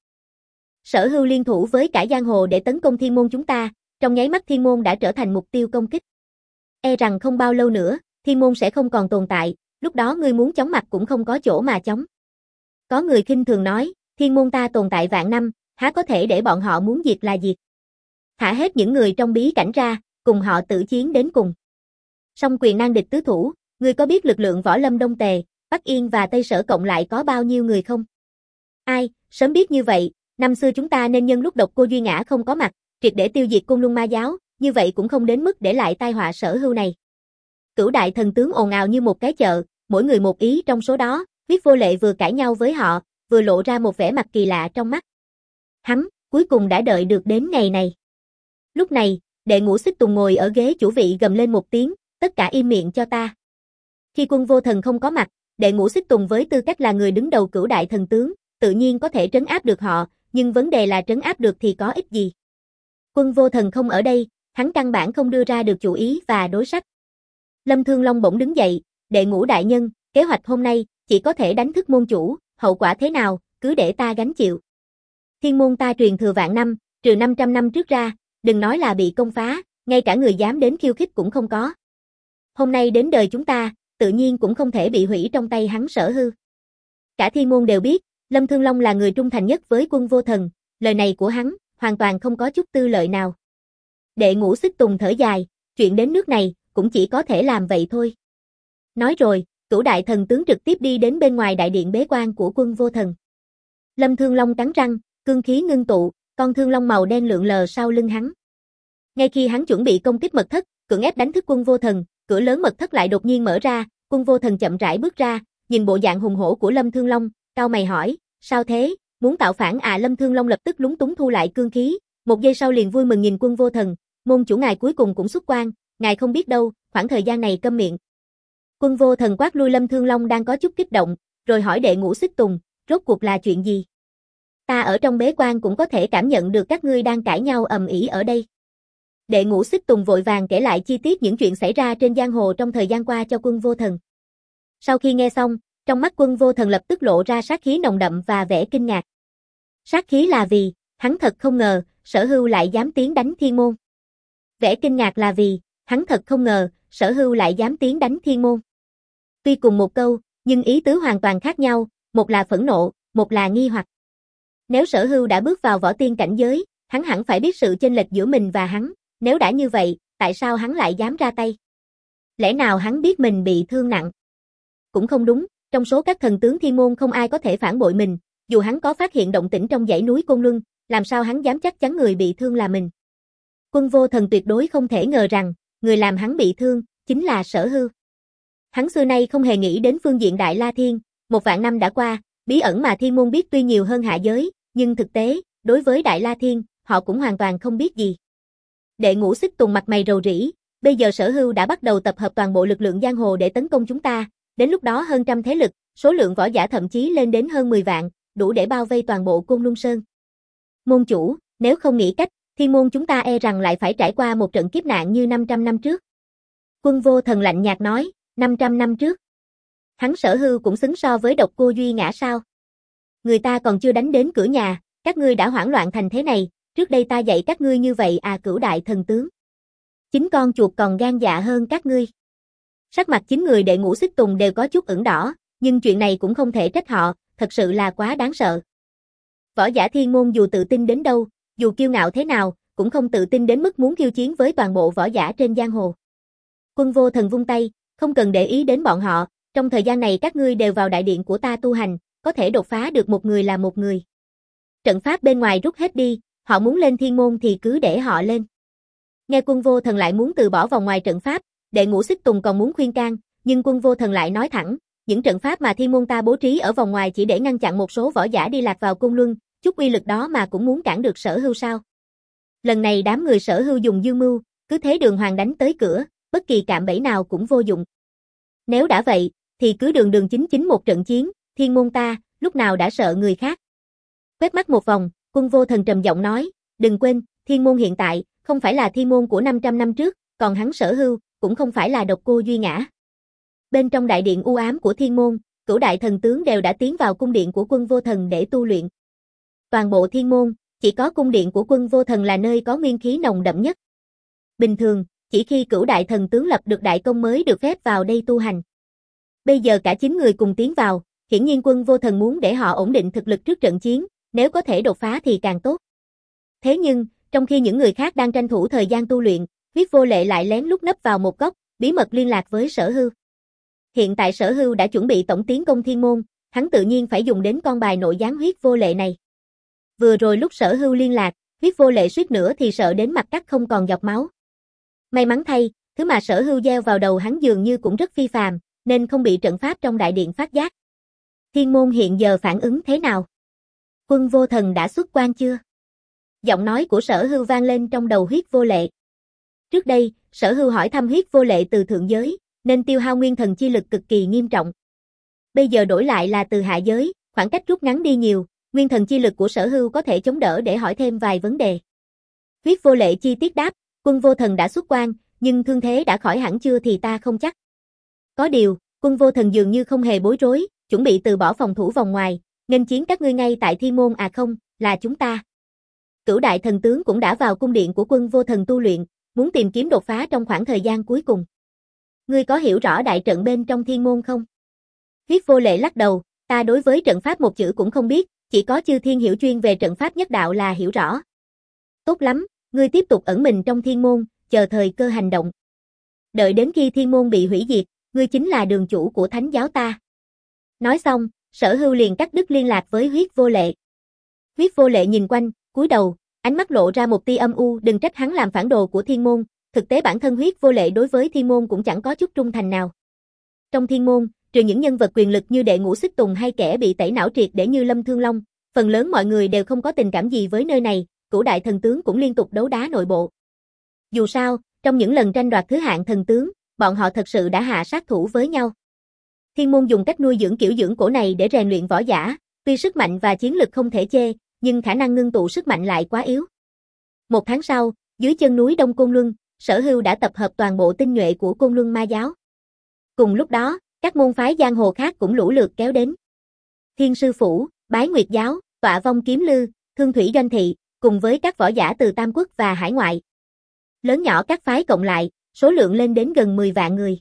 Sở Hưu liên thủ với cả giang hồ để tấn công thiên môn chúng ta, trong nháy mắt thiên môn đã trở thành mục tiêu công kích. E rằng không bao lâu nữa, thiên môn sẽ không còn tồn tại, lúc đó ngươi muốn chống mặt cũng không có chỗ mà chống. Có người khinh thường nói, thiên môn ta tồn tại vạn năm, há có thể để bọn họ muốn diệt là diệt. Thả hết những người trong bí cảnh ra, cùng họ tử chiến đến cùng. Song quyền nan địch tứ thủ, ngươi có biết lực lượng võ lâm Đông Tề, Bắc Yên và Tây Sở cộng lại có bao nhiêu người không? Ai, sớm biết như vậy, năm xưa chúng ta nên nhân lúc Độc Cô Duy Ngã không có mặt, triệt để tiêu diệt Côn Luân Ma giáo, như vậy cũng không đến mức để lại tai họa Sở Hưu này. Cửu đại thần tướng ồn ào như một cái chợ, mỗi người một ý trong số đó, Viết Vô Lệ vừa cãi nhau với họ, vừa lộ ra một vẻ mặt kỳ lạ trong mắt. Hắn, cuối cùng đã đợi được đến ngày này. Lúc này, Đệ Ngũ Xích Tùng ngồi ở ghế chủ vị gầm lên một tiếng, tất cả im miệng cho ta. Khi Quân Vô Thần không có mặt, Đệ Ngũ Xích Tùng với tư cách là người đứng đầu cửu đại thần tướng, tự nhiên có thể trấn áp được họ, nhưng vấn đề là trấn áp được thì có ích gì. Quân Vô Thần không ở đây, hắn căn bản không đưa ra được chủ ý và đối sách. Lâm Thương Long bỗng đứng dậy, Đệ Ngũ đại nhân, kế hoạch hôm nay, chỉ có thể đánh thức môn chủ, hậu quả thế nào, cứ để ta gánh chịu. Thiên môn ta truyền thừa vạn năm, trừ năm trăm năm trước ra, đừng nói là bị công phá, ngay cả người dám đến khiêu khích cũng không có. Hôm nay đến đời chúng ta, tự nhiên cũng không thể bị hủy trong tay hắn Sở Hư. Cả thiên môn đều biết, Lâm Thương Long là người trung thành nhất với Quân Vô Thần, lời này của hắn, hoàn toàn không có chút tư lợi nào. Đệ Ngũ Xích Tùng thở dài, chuyện đến nước này, cũng chỉ có thể làm vậy thôi. Nói rồi, cửu đại thần tướng trực tiếp đi đến bên ngoài đại điện bế quan của Quân Vô Thần. Lâm Thương Long cắn răng, cương khí ngưng tụ, con thương long màu đen lượn lờ sau lưng hắn. Ngay khi hắn chuẩn bị công kích mật thất, cưỡng ép đánh thức Quân Vô Thần, cửa lớn mật thất lại đột nhiên mở ra, Quân Vô Thần chậm rãi bước ra, nhìn bộ dạng hùng hổ của Lâm Thương Long, cau mày hỏi, sao thế, muốn tạo phản à? Lâm Thương Long lập tức lúng túng thu lại cương khí, một giây sau liền vui mừng nhìn Quân Vô Thần, môn chủ ngài cuối cùng cũng xuất quan, ngài không biết đâu, khoảng thời gian này câm miệng. Quân Vô Thần quát lui Lâm Thương Long đang có chút kích động, rồi hỏi Đệ Ngũ Xích Tùng, rốt cuộc là chuyện gì? Ta ở trong bế quan cũng có thể cảm nhận được các ngươi đang cãi nhau ầm ĩ ở đây. Đệ Ngũ Xích Tùng vội vàng kể lại chi tiết những chuyện xảy ra trên giang hồ trong thời gian qua cho Quân Vô Thần. Sau khi nghe xong, trong mắt Quân Vô Thần lập tức lộ ra sát khí nồng đậm và vẻ kinh ngạc. Sát khí là vì, hắn thật không ngờ, Sở Hưu lại dám tiến đánh thiên môn. Vẻ kinh ngạc là vì, hắn thật không ngờ, Sở Hưu lại dám tiến đánh thiên môn. Tuy cùng một câu, nhưng ý tứ hoàn toàn khác nhau, một là phẫn nộ, một là nghi hoặc. Nếu Sở Hưu đã bước vào võ tiên cảnh giới, hắn hẳn phải biết sự chênh lệch giữa mình và hắn, nếu đã như vậy, tại sao hắn lại dám ra tay? Lẽ nào hắn biết mình bị thương nặng? Cũng không đúng, trong số các thần tướng thiên môn không ai có thể phản bội mình, dù hắn có phát hiện động tĩnh trong dãy núi Côn Luân, làm sao hắn dám chắc chắn người bị thương là mình? Quân Vô Thần tuyệt đối không thể ngờ rằng, người làm hắn bị thương, chính là Sở Hưu. Hắn xưa nay không hề nghĩ đến phương diện Đại La Thiên, một vạn năm đã qua, bí ẩn mà thiên môn biết tuy nhiều hơn hạ giới, nhưng thực tế, đối với Đại La Thiên, họ cũng hoàn toàn không biết gì. Đệ Ngũ Xích Tùng mặt mày rầu rĩ, bây giờ Sở Hưu đã bắt đầu tập hợp toàn bộ lực lượng giang hồ để tấn công chúng ta, đến lúc đó hơn trăm thế lực, số lượng võ giả thậm chí lên đến hơn mười vạn, đủ để bao vây toàn bộ Côn Luân Sơn. Môn chủ, nếu không nghĩ cách, thiên môn chúng ta e rằng lại phải trải qua một trận kiếp nạn như năm trăm năm trước. Quân Vô Thần lạnh nhạt nói, năm trăm năm trước. Hắn Sở Hưu cũng xứng so với Độc Cô Duy Ngã sao? Người ta còn chưa đánh đến cửa nhà, các ngươi đã hoảng loạn thành thế này, trước đây ta dạy các ngươi như vậy à? Cửu đại thần tướng. Chính con chuột còn gan dạ hơn các ngươi. Sắc mặt chính người Đệ Ngũ Xích Tùng đều có chút ửng đỏ, nhưng chuyện này cũng không thể trách họ, thật sự là quá đáng sợ. Võ giả thiên môn dù tự tin đến đâu, dù kiêu ngạo thế nào, cũng không tự tin đến mức muốn khiêu chiến với toàn bộ võ giả trên giang hồ. Quân Vô Thần vung tay, không cần để ý đến bọn họ, trong thời gian này các ngươi đều vào đại điện của ta tu hành, có thể đột phá được một người là một người. Trận pháp bên ngoài rút hết đi, họ muốn lên thiên môn thì cứ để họ lên. Nghe Quân Vô Thần lại muốn từ bỏ vòng ngoài trận pháp, Đệ Ngũ Xích Tùng còn muốn khuyên can, nhưng Quân Vô Thần lại nói thẳng, những trận pháp mà thiên môn ta bố trí ở vòng ngoài chỉ để ngăn chặn một số võ giả đi lạc vào Côn Luân, chút uy lực đó mà cũng muốn cản được Sở Hưu sao? Lần này đám người Sở Hưu dùng dương mưu, cứ thế đường hoàng đánh tới cửa, bất kỳ cạm bẫy nào cũng vô dụng. Nếu đã vậy, thì cứ đường đường chính chính một trận chiến, thiên môn ta, lúc nào đã sợ người khác. Quét mắt một vòng, Quân Vô Thần trầm giọng nói, đừng quên, thiên môn hiện tại, không phải là thiên môn của năm trăm năm trước, còn hắn Sở Hưu, cũng không phải là Độc Cô Duy Ngã. Bên trong đại điện u ám của thiên môn, cửu đại thần tướng đều đã tiến vào cung điện của Quân Vô Thần để tu luyện. Toàn bộ thiên môn, chỉ có cung điện của Quân Vô Thần là nơi có nguyên khí nồng đậm nhất. Bình thường, chỉ khi cửu đại thần tướng lập được đại công mới được phép vào đây tu hành. Bây giờ cả chín người cùng tiến vào, hiển nhiên Quân Vô Thần muốn để họ ổn định thực lực trước trận chiến, Nếu có thể đột phá thì càng tốt. Thế nhưng, trong khi những người khác đang tranh thủ thời gian tu luyện, Huyết Vô Lệ lại lén lút nấp vào một góc, bí mật liên lạc với Sở Hưu. Hiện tại Sở Hưu đã chuẩn bị tổng tiến công Thiên Môn, hắn tự nhiên phải dùng đến con bài nội gián Huyết Vô Lệ này. Vừa rồi lúc Sở Hưu liên lạc, Huyết Vô Lệ suýt nữa thì sợ đến mặt cắt không còn giọt máu. May mắn thay, thứ mà Sở Hưu gieo vào đầu hắn dường như cũng rất phi phàm, nên không bị trận pháp trong đại điện phát giác. Thiên Môn hiện giờ phản ứng thế nào? Quân Vô Thần đã xuất quan chưa? Giọng nói của Sở Hưu vang lên trong đầu Huyết Vô Lệ. Trước đây, Sở Hưu hỏi thăm Huyết Vô Lệ từ thượng giới, nên tiêu hao nguyên thần chi lực cực kỳ nghiêm trọng. Bây giờ đổi lại là từ hạ giới, khoảng cách rút ngắn đi nhiều, nguyên thần chi lực của Sở Hưu có thể chống đỡ để hỏi thêm vài vấn đề. Huyết Vô Lệ chi tiết đáp, Quân Vô Thần đã xuất quan, nhưng thương thế đã khỏi hẳn chưa thì ta không chắc. Có điều, Quân Vô Thần dường như không hề bối rối, chuẩn bị từ bỏ phòng thủ vòng ngoài, nghênh chiến các ngươi ngay tại Thiên Môn à không, là chúng ta. Cửu đại thần tướng cũng đã vào cung điện của Quân Vô Thần tu luyện, muốn tìm kiếm đột phá trong khoảng thời gian cuối cùng. Ngươi có hiểu rõ đại trận bên trong Thiên Môn không? Huyết Vô Lệ lắc đầu, ta đối với trận pháp một chữ cũng không biết, chỉ có chư thiên hiểu chuyên về trận pháp nhất đạo là hiểu rõ. Tốt lắm, ngươi tiếp tục ẩn mình trong Thiên Môn, chờ thời cơ hành động. Đợi đến khi Thiên Môn bị hủy diệt, ngươi chính là đường chủ của thánh giáo ta. Nói xong, Sở Hưu liền cắt đứt liên lạc với Huyết Vô Lệ. Huyết Vô Lệ nhìn quanh, cúi đầu, ánh mắt lộ ra một tia âm u, đừng trách hắn làm phản đồ của Thiên Môn, thực tế bản thân Huyết Vô Lệ đối với Thiên Môn cũng chẳng có chút trung thành nào. Trong Thiên Môn, trừ những nhân vật quyền lực như Đệ Ngũ Xích Tùng hay kẻ bị tẩy não triệt để như Lâm Thương Long, phần lớn mọi người đều không có tình cảm gì với nơi này, Cửu đại thần tướng cũng liên tục đấu đá nội bộ. Dù sao, trong những lần tranh đoạt thứ hạng thần tướng, bọn họ thật sự đã hạ sát thủ với nhau. Thiên Môn dùng cách nuôi dưỡng kiểu dưỡng cổ này để rèn luyện võ giả, tuy sức mạnh và chiến lực không thể chê, nhưng khả năng ngưng tụ sức mạnh lại quá yếu. Một tháng sau, dưới chân núi Đông Côn Luân, Sở Hưu đã tập hợp toàn bộ tinh nhuệ của Côn Luân Ma giáo. Cùng lúc đó, các môn phái giang hồ khác cũng lũ lượt kéo đến. Thiên Sư Phủ, Bái Nguyệt giáo, Tọa Vong Kiếm Lư, Thương Thủy Doanh thị, cùng với các võ giả từ Tam Quốc và hải ngoại. Lớn nhỏ các phái cộng lại, số lượng lên đến gần mười vạn người.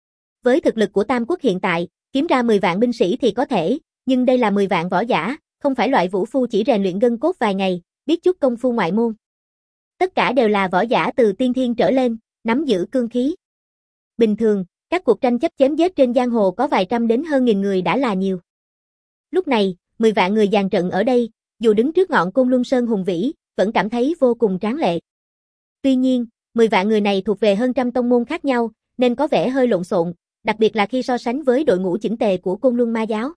Với thực lực của Tam Quốc hiện tại, kiếm ra mười vạn binh sĩ thì có thể, nhưng đây là mười vạn võ giả, không phải loại vũ phu chỉ rèn luyện gân cốt vài ngày, biết chút công phu ngoại môn. Tất cả đều là võ giả từ tiên thiên trở lên, nắm giữ cương khí. Bình thường, các cuộc tranh chấp chém giết trên giang hồ có vài trăm đến hơn nghìn người đã là nhiều. Lúc này, mười vạn người dàn trận ở đây, dù đứng trước ngọn Côn Luân Sơn hùng vĩ, vẫn cảm thấy vô cùng tráng lệ. Tuy nhiên, mười vạn người này thuộc về hơn trăm tông môn khác nhau, nên có vẻ hơi lộn xộn, đặc biệt là khi so sánh với đội ngũ chỉnh tề của Côn Luân Ma giáo.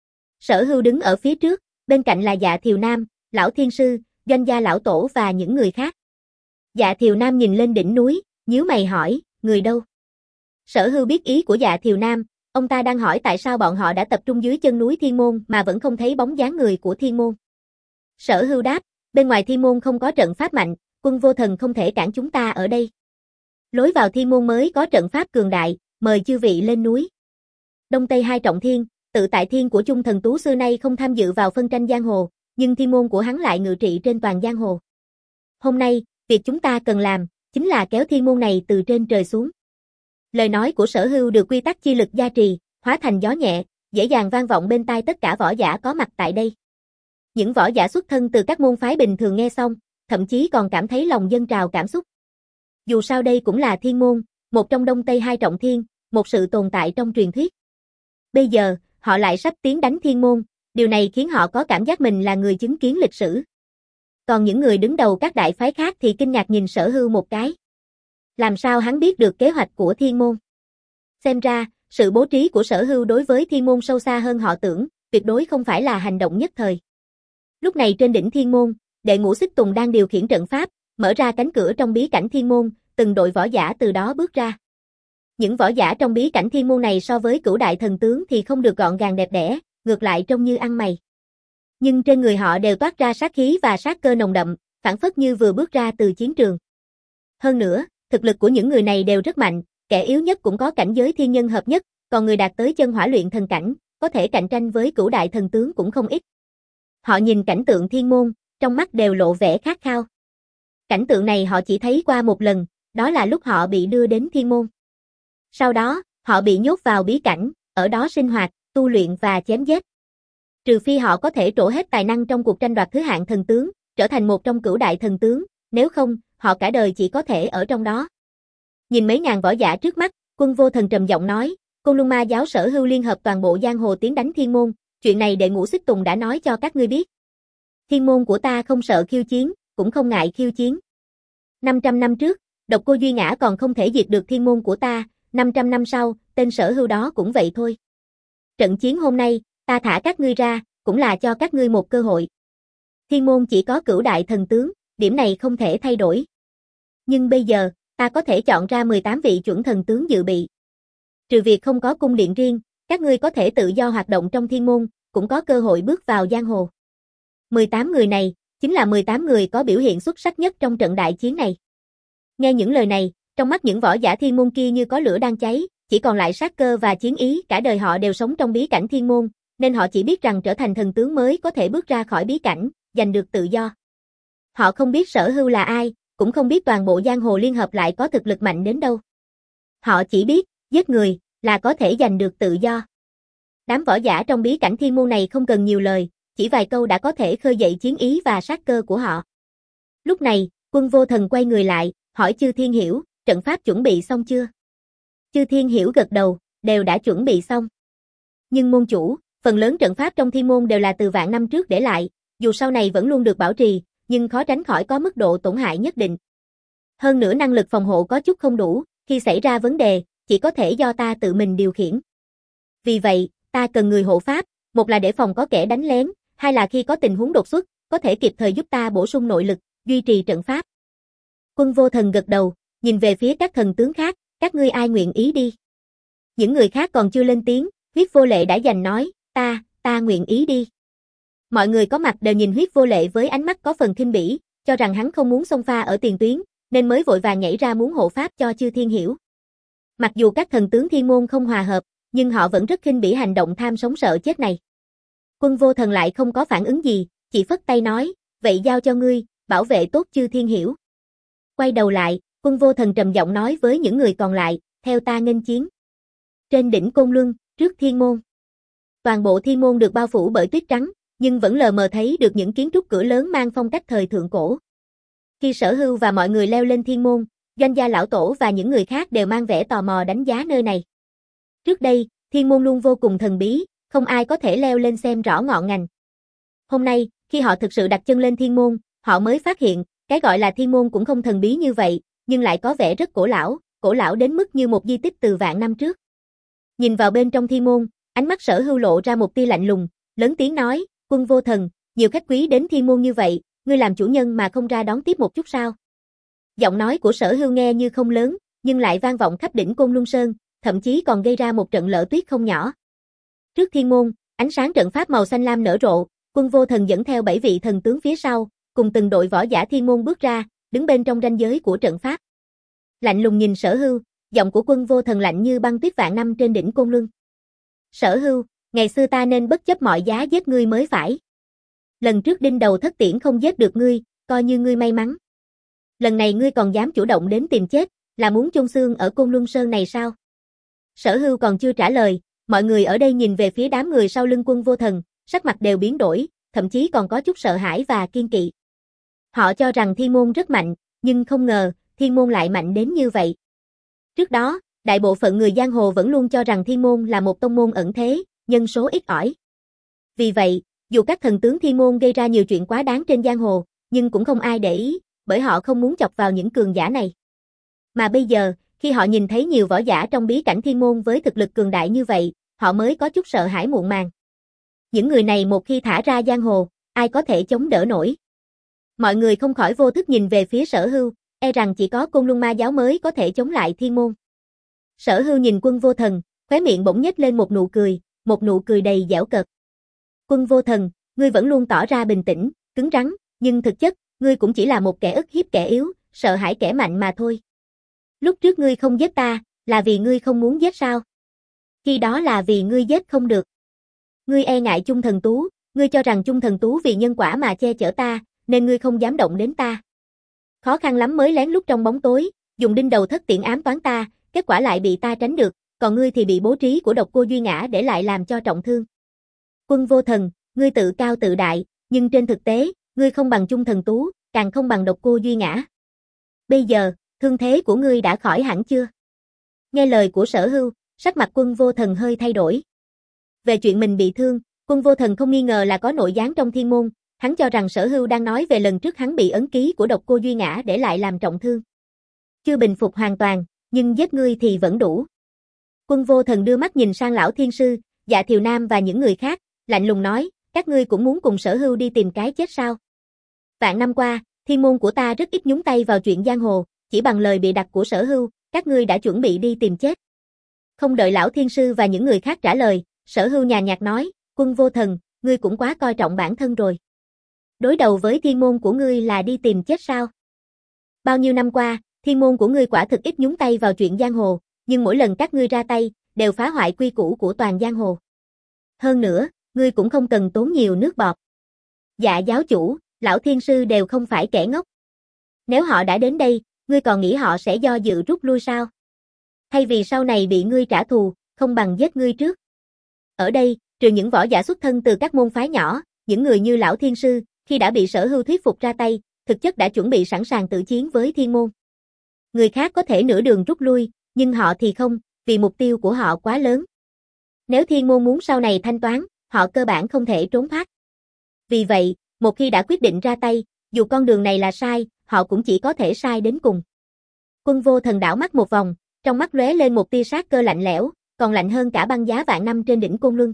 Sở Hưu đứng ở phía trước, bên cạnh là Dạ Thiều Nam, Lão Thiên Sư, Doanh Gia Lão Tổ và những người khác. Dạ Thiều Nam nhìn lên đỉnh núi, nhíu mày hỏi, người đâu? Sở Hưu biết ý của Dạ Thiều Nam, ông ta đang hỏi tại sao bọn họ đã tập trung dưới chân núi Thiên Môn mà vẫn không thấy bóng dáng người của Thiên Môn. Sở Hưu đáp, bên ngoài Thiên Môn không có trận pháp mạnh, Quân Vô Thần không thể cản chúng ta ở đây. Lối vào Thiên Môn mới có trận pháp cường đại, mời chư vị lên núi. Đông Tây hai trọng thiên, tự tại thiên của Chung Thần Tú xưa nay không tham dự vào phân tranh giang hồ, nhưng Thiên Môn của hắn lại ngự trị trên toàn giang hồ. Hôm nay, việc chúng ta cần làm, chính là kéo Thiên Môn này từ trên trời xuống. Lời nói của Sở Hưu được quy tắc chi lực gia trì, hóa thành gió nhẹ, dễ dàng vang vọng bên tai tất cả võ giả có mặt tại đây. Những võ giả xuất thân từ các môn phái bình thường nghe xong, thậm chí còn cảm thấy lòng dâng trào cảm xúc. Dù sao đây cũng là Thiên Môn, một trong Đông Tây hai trọng thiên, một sự tồn tại trong truyền thuyết. Bây giờ, họ lại sắp tiến đánh Thiên Môn, điều này khiến họ có cảm giác mình là người chứng kiến lịch sử. Còn những người đứng đầu các đại phái khác thì kinh ngạc nhìn Sở Hưu một cái. Làm sao hắn biết được kế hoạch của Thiên Môn? Xem ra, sự bố trí của Sở Hưu đối với Thiên Môn sâu xa hơn họ tưởng, tuyệt đối không phải là hành động nhất thời. Lúc này trên đỉnh Thiên Môn, Đệ Ngũ Xích Tùng đang điều khiển trận pháp, mở ra cánh cửa trong bí cảnh Thiên Môn, từng đội võ giả từ đó bước ra. Những võ giả trong bí cảnh Thiên Môn này so với Cửu đại thần tướng thì không được gọn gàng đẹp đẽ, ngược lại trông như ăn mày. Nhưng trên người họ đều toát ra sát khí và sát cơ nồng đậm, phảng phất như vừa bước ra từ chiến trường. Hơn nữa, thực lực của những người này đều rất mạnh, kẻ yếu nhất cũng có cảnh giới thiên nhân hợp nhất, còn người đạt tới chân hỏa luyện thần cảnh, có thể cạnh tranh với Cửu đại thần tướng cũng không ít. Họ nhìn cảnh tượng Thiên Môn, trong mắt đều lộ vẻ khát khao. Cảnh tượng này họ chỉ thấy qua một lần, đó là lúc họ bị đưa đến Thiên Môn. Sau đó, họ bị nhốt vào bí cảnh, ở đó sinh hoạt, tu luyện và chém giết. Trừ phi họ có thể trổ hết tài năng trong cuộc tranh đoạt thứ hạng thần tướng, trở thành một trong cửu đại thần tướng, nếu không, họ cả đời chỉ có thể ở trong đó. Nhìn mấy ngàn võ giả trước mắt, Quân Vô Thần trầm giọng nói, Côn Luân Ma giáo Sở Hưu liên hợp toàn bộ giang hồ tiến đánh Thiên Môn, chuyện này đệ ngũ Xích Tùng đã nói cho các ngươi biết. Thiên Môn của ta không sợ khiêu chiến, cũng không ngại khiêu chiến. năm trăm năm trước, Độc Cô Duy Ngã còn không thể diệt được Thiên Môn của ta, năm trăm năm sau, tên Sở Hưu đó cũng vậy thôi. Trận chiến hôm nay, ta thả các ngươi ra, cũng là cho các ngươi một cơ hội. Thiên Môn chỉ có cửu đại thần tướng, điểm này không thể thay đổi. Nhưng bây giờ, ta có thể chọn ra mười tám vị chuẩn thần tướng dự bị. Trừ việc không có cung điện riêng, các ngươi có thể tự do hoạt động trong Thiên Môn, cũng có cơ hội bước vào giang hồ. mười tám người này, chính là mười tám người có biểu hiện xuất sắc nhất trong trận đại chiến này. Nghe những lời này, trong mắt những võ giả Thiên Môn kia như có lửa đang cháy, chỉ còn lại sát cơ và chiến ý, cả đời họ đều sống trong bí cảnh Thiên Môn, nên họ chỉ biết rằng trở thành thần tướng mới có thể bước ra khỏi bí cảnh, giành được tự do. Họ không biết Sở Hưu là ai, cũng không biết toàn bộ giang hồ liên hợp lại có thực lực mạnh đến đâu. Họ chỉ biết, giết người, là có thể giành được tự do. Đám võ giả trong bí cảnh Thiên Môn này không cần nhiều lời, chỉ vài câu đã có thể khơi dậy chiến ý và sát cơ của họ. Lúc này, Quân Vô Thần quay người lại, hỏi Chư Thiên Hiểu, trận pháp chuẩn bị xong chưa? Chư Thiên Hiểu gật đầu, đều đã chuẩn bị xong. Nhưng môn chủ, phần lớn trận pháp trong Thiên Môn đều là từ vạn năm trước để lại, dù sau này vẫn luôn được bảo trì, nhưng khó tránh khỏi có mức độ tổn hại nhất định. Hơn nữa năng lực phòng hộ có chút không đủ, khi xảy ra vấn đề, chỉ có thể do ta tự mình điều khiển. Vì vậy, ta cần người hộ pháp, một là để phòng có kẻ đánh lén, hai là khi có tình huống đột xuất, có thể kịp thời giúp ta bổ sung nội lực, duy trì trận pháp. Quân Vô Thần gật đầu, nhìn về phía các thần tướng khác, các ngươi ai nguyện ý đi. Những người khác còn chưa lên tiếng, Huyết Vô Lệ đã giành nói, ta, ta nguyện ý đi. Mọi người có mặt đều nhìn Huyết Vô Lệ với ánh mắt có phần khinh bỉ, cho rằng hắn không muốn xông pha ở tiền tuyến, nên mới vội vàng nhảy ra muốn hộ pháp cho Chư Thiên Hiểu. Mặc dù các thần tướng Thiên Môn không hòa hợp, nhưng họ vẫn rất khinh bỉ hành động tham sống sợ chết này. Quân Vô Thần lại không có phản ứng gì, chỉ phất tay nói, vậy giao cho ngươi, bảo vệ tốt Chư Thiên Hiểu. Quay đầu lại, Quân Vô Thần trầm giọng nói với những người còn lại, theo ta nghênh chiến. Trên đỉnh Côn Luân, trước Thiên Môn. Toàn bộ Thiên Môn được bao phủ bởi tuyết trắng, nhưng vẫn lờ mờ thấy được những kiến trúc cửa lớn mang phong cách thời thượng cổ. Khi Sở Hưu và mọi người leo lên Thiên Môn, Doanh gia lão tổ và những người khác đều mang vẻ tò mò đánh giá nơi này. Trước đây, Thiên Môn luôn vô cùng thần bí, không ai có thể leo lên xem rõ ngọn ngành. Hôm nay, khi họ thực sự đặt chân lên Thiên Môn, họ mới phát hiện, cái gọi là Thiên Môn cũng không thần bí như vậy, nhưng lại có vẻ rất cổ lão, cổ lão đến mức như một di tích từ vạn năm trước. Nhìn vào bên trong Thiên Môn, ánh mắt Sở Hưu lộ ra một tia lạnh lùng, lớn tiếng nói, Quân Vô Thần, nhiều khách quý đến Thiên Môn như vậy, ngươi làm chủ nhân mà không ra đón tiếp một chút sao? Giọng nói của Sở Hưu nghe như không lớn, nhưng lại vang vọng khắp đỉnh Côn Luân Sơn, thậm chí còn gây ra một trận lở tuyết không nhỏ. Trước Thiên Môn, ánh sáng trận pháp màu xanh lam nở rộ, Quân Vô Thần dẫn theo bảy vị thần tướng phía sau, cùng từng đội võ giả Thiên Môn bước ra, đứng bên trong ranh giới của trận pháp. Lạnh lùng nhìn Sở Hưu, giọng của Quân Vô Thần lạnh như băng tuyết vạn năm trên đỉnh Côn Luân. Sở Hưu, ngày xưa ta nên bất chấp mọi giá giết ngươi mới phải. Lần trước đinh đầu thất tiễn không giết được ngươi, coi như ngươi may mắn. Lần này ngươi còn dám chủ động đến tìm chết, là muốn chôn xương ở Côn Luân Sơn này sao? Sở Hưu còn chưa trả lời, mọi người ở đây nhìn về phía đám người sau lưng Quân Vô Thần, sắc mặt đều biến đổi, thậm chí còn có chút sợ hãi và kiên kỵ. Họ cho rằng Thiên Môn rất mạnh, nhưng không ngờ, Thiên Môn lại mạnh đến như vậy. Trước đó, đại bộ phận người giang hồ vẫn luôn cho rằng Thiên Môn là một tông môn ẩn thế, nhân số ít ỏi. Vì vậy, dù các thần tướng Thiên Môn gây ra nhiều chuyện quá đáng trên giang hồ, nhưng cũng không ai để ý, bởi họ không muốn chọc vào những cường giả này. Mà bây giờ, khi họ nhìn thấy nhiều võ giả trong bí cảnh Thiên Môn với thực lực cường đại như vậy, họ mới có chút sợ hãi muộn màng. Những người này một khi thả ra giang hồ, ai có thể chống đỡ nổi? Mọi người không khỏi vô thức nhìn về phía Sở Hưu, e rằng chỉ có Côn Luân Ma giáo mới có thể chống lại Thiên Môn. Sở Hưu nhìn Quân Vô Thần, khóe miệng bỗng nhếch lên một nụ cười, một nụ cười đầy giễu cợt. Quân Vô Thần, ngươi vẫn luôn tỏ ra bình tĩnh, cứng rắn, nhưng thực chất, ngươi cũng chỉ là một kẻ ức hiếp kẻ yếu, sợ hãi kẻ mạnh mà thôi. Lúc trước ngươi không giết ta, là vì ngươi không muốn giết sao? Khi đó là vì ngươi giết không được. Ngươi e ngại Chung Thần Tú, ngươi cho rằng Chung Thần Tú vì nhân quả mà che chở ta, nên ngươi không dám động đến ta. Khó khăn lắm mới lén lút trong bóng tối, dùng đinh đầu thất tiễn ám toán ta, kết quả lại bị ta tránh được, còn ngươi thì bị bố trí của Độc Cô Duy Ngã để lại làm cho trọng thương. Quân Vô Thần, ngươi tự cao tự đại, nhưng trên thực tế, ngươi không bằng Chung Thần Tú, càng không bằng Độc Cô Duy Ngã. Bây giờ, thương thế của ngươi đã khỏi hẳn chưa? Nghe lời của Sở Hưu, sắc mặt Quân Vô Thần hơi thay đổi. Về chuyện mình bị thương, Quân Vô Thần không nghi ngờ là có nội gián trong thiên môn, hắn cho rằng Sở Hưu đang nói về lần trước hắn bị ấn ký của Độc Cô Duy Ngã để lại làm trọng thương. Chưa bình phục hoàn toàn, nhưng giết ngươi thì vẫn đủ. Quân Vô Thần đưa mắt nhìn sang lão thiên sư, Dạ Thiều Nam và những người khác, lạnh lùng nói, các ngươi cũng muốn cùng Sở Hưu đi tìm cái chết sao? Vạn năm qua, thiên môn của ta rất ít nhúng tay vào chuyện giang hồ, chỉ bằng lời bịa đặt của Sở Hưu, các ngươi đã chuẩn bị đi tìm chết. Không đợi lão thiên sư và những người khác trả lời, Sở Hưu nhàn nhạt nói, Quân Vô Thần, ngươi cũng quá coi trọng bản thân rồi. Đối đầu với thiên môn của ngươi là đi tìm chết sao? Bao nhiêu năm qua, thiên môn của ngươi quả thực ít nhúng tay vào chuyện giang hồ, nhưng mỗi lần các ngươi ra tay, đều phá hoại quy củ của toàn giang hồ. Hơn nữa, ngươi cũng không cần tốn nhiều nước bọt. Dạ giáo chủ, lão thiên sư đều không phải kẻ ngốc. Nếu họ đã đến đây, ngươi còn nghĩ họ sẽ do dự rút lui sao? Thay vì sau này bị ngươi trả thù, không bằng giết ngươi trước. Ở đây, trừ những võ giả xuất thân từ các môn phái nhỏ, những người như lão thiên sư, khi đã bị Sở Hưu thuyết phục ra tay, thực chất đã chuẩn bị sẵn sàng tự chiến với thiên môn. Người khác có thể nửa đường rút lui, nhưng họ thì không, vì mục tiêu của họ quá lớn. Nếu thiên môn muốn sau này thanh toán, họ cơ bản không thể trốn thoát. Vì vậy, một khi đã quyết định ra tay, dù con đường này là sai, họ cũng chỉ có thể sai đến cùng. Quân Vô Thần đảo mắt một vòng, trong mắt lóe lên một tia sát cơ lạnh lẽo, còn lạnh hơn cả băng giá vạn năm trên đỉnh Côn Luân.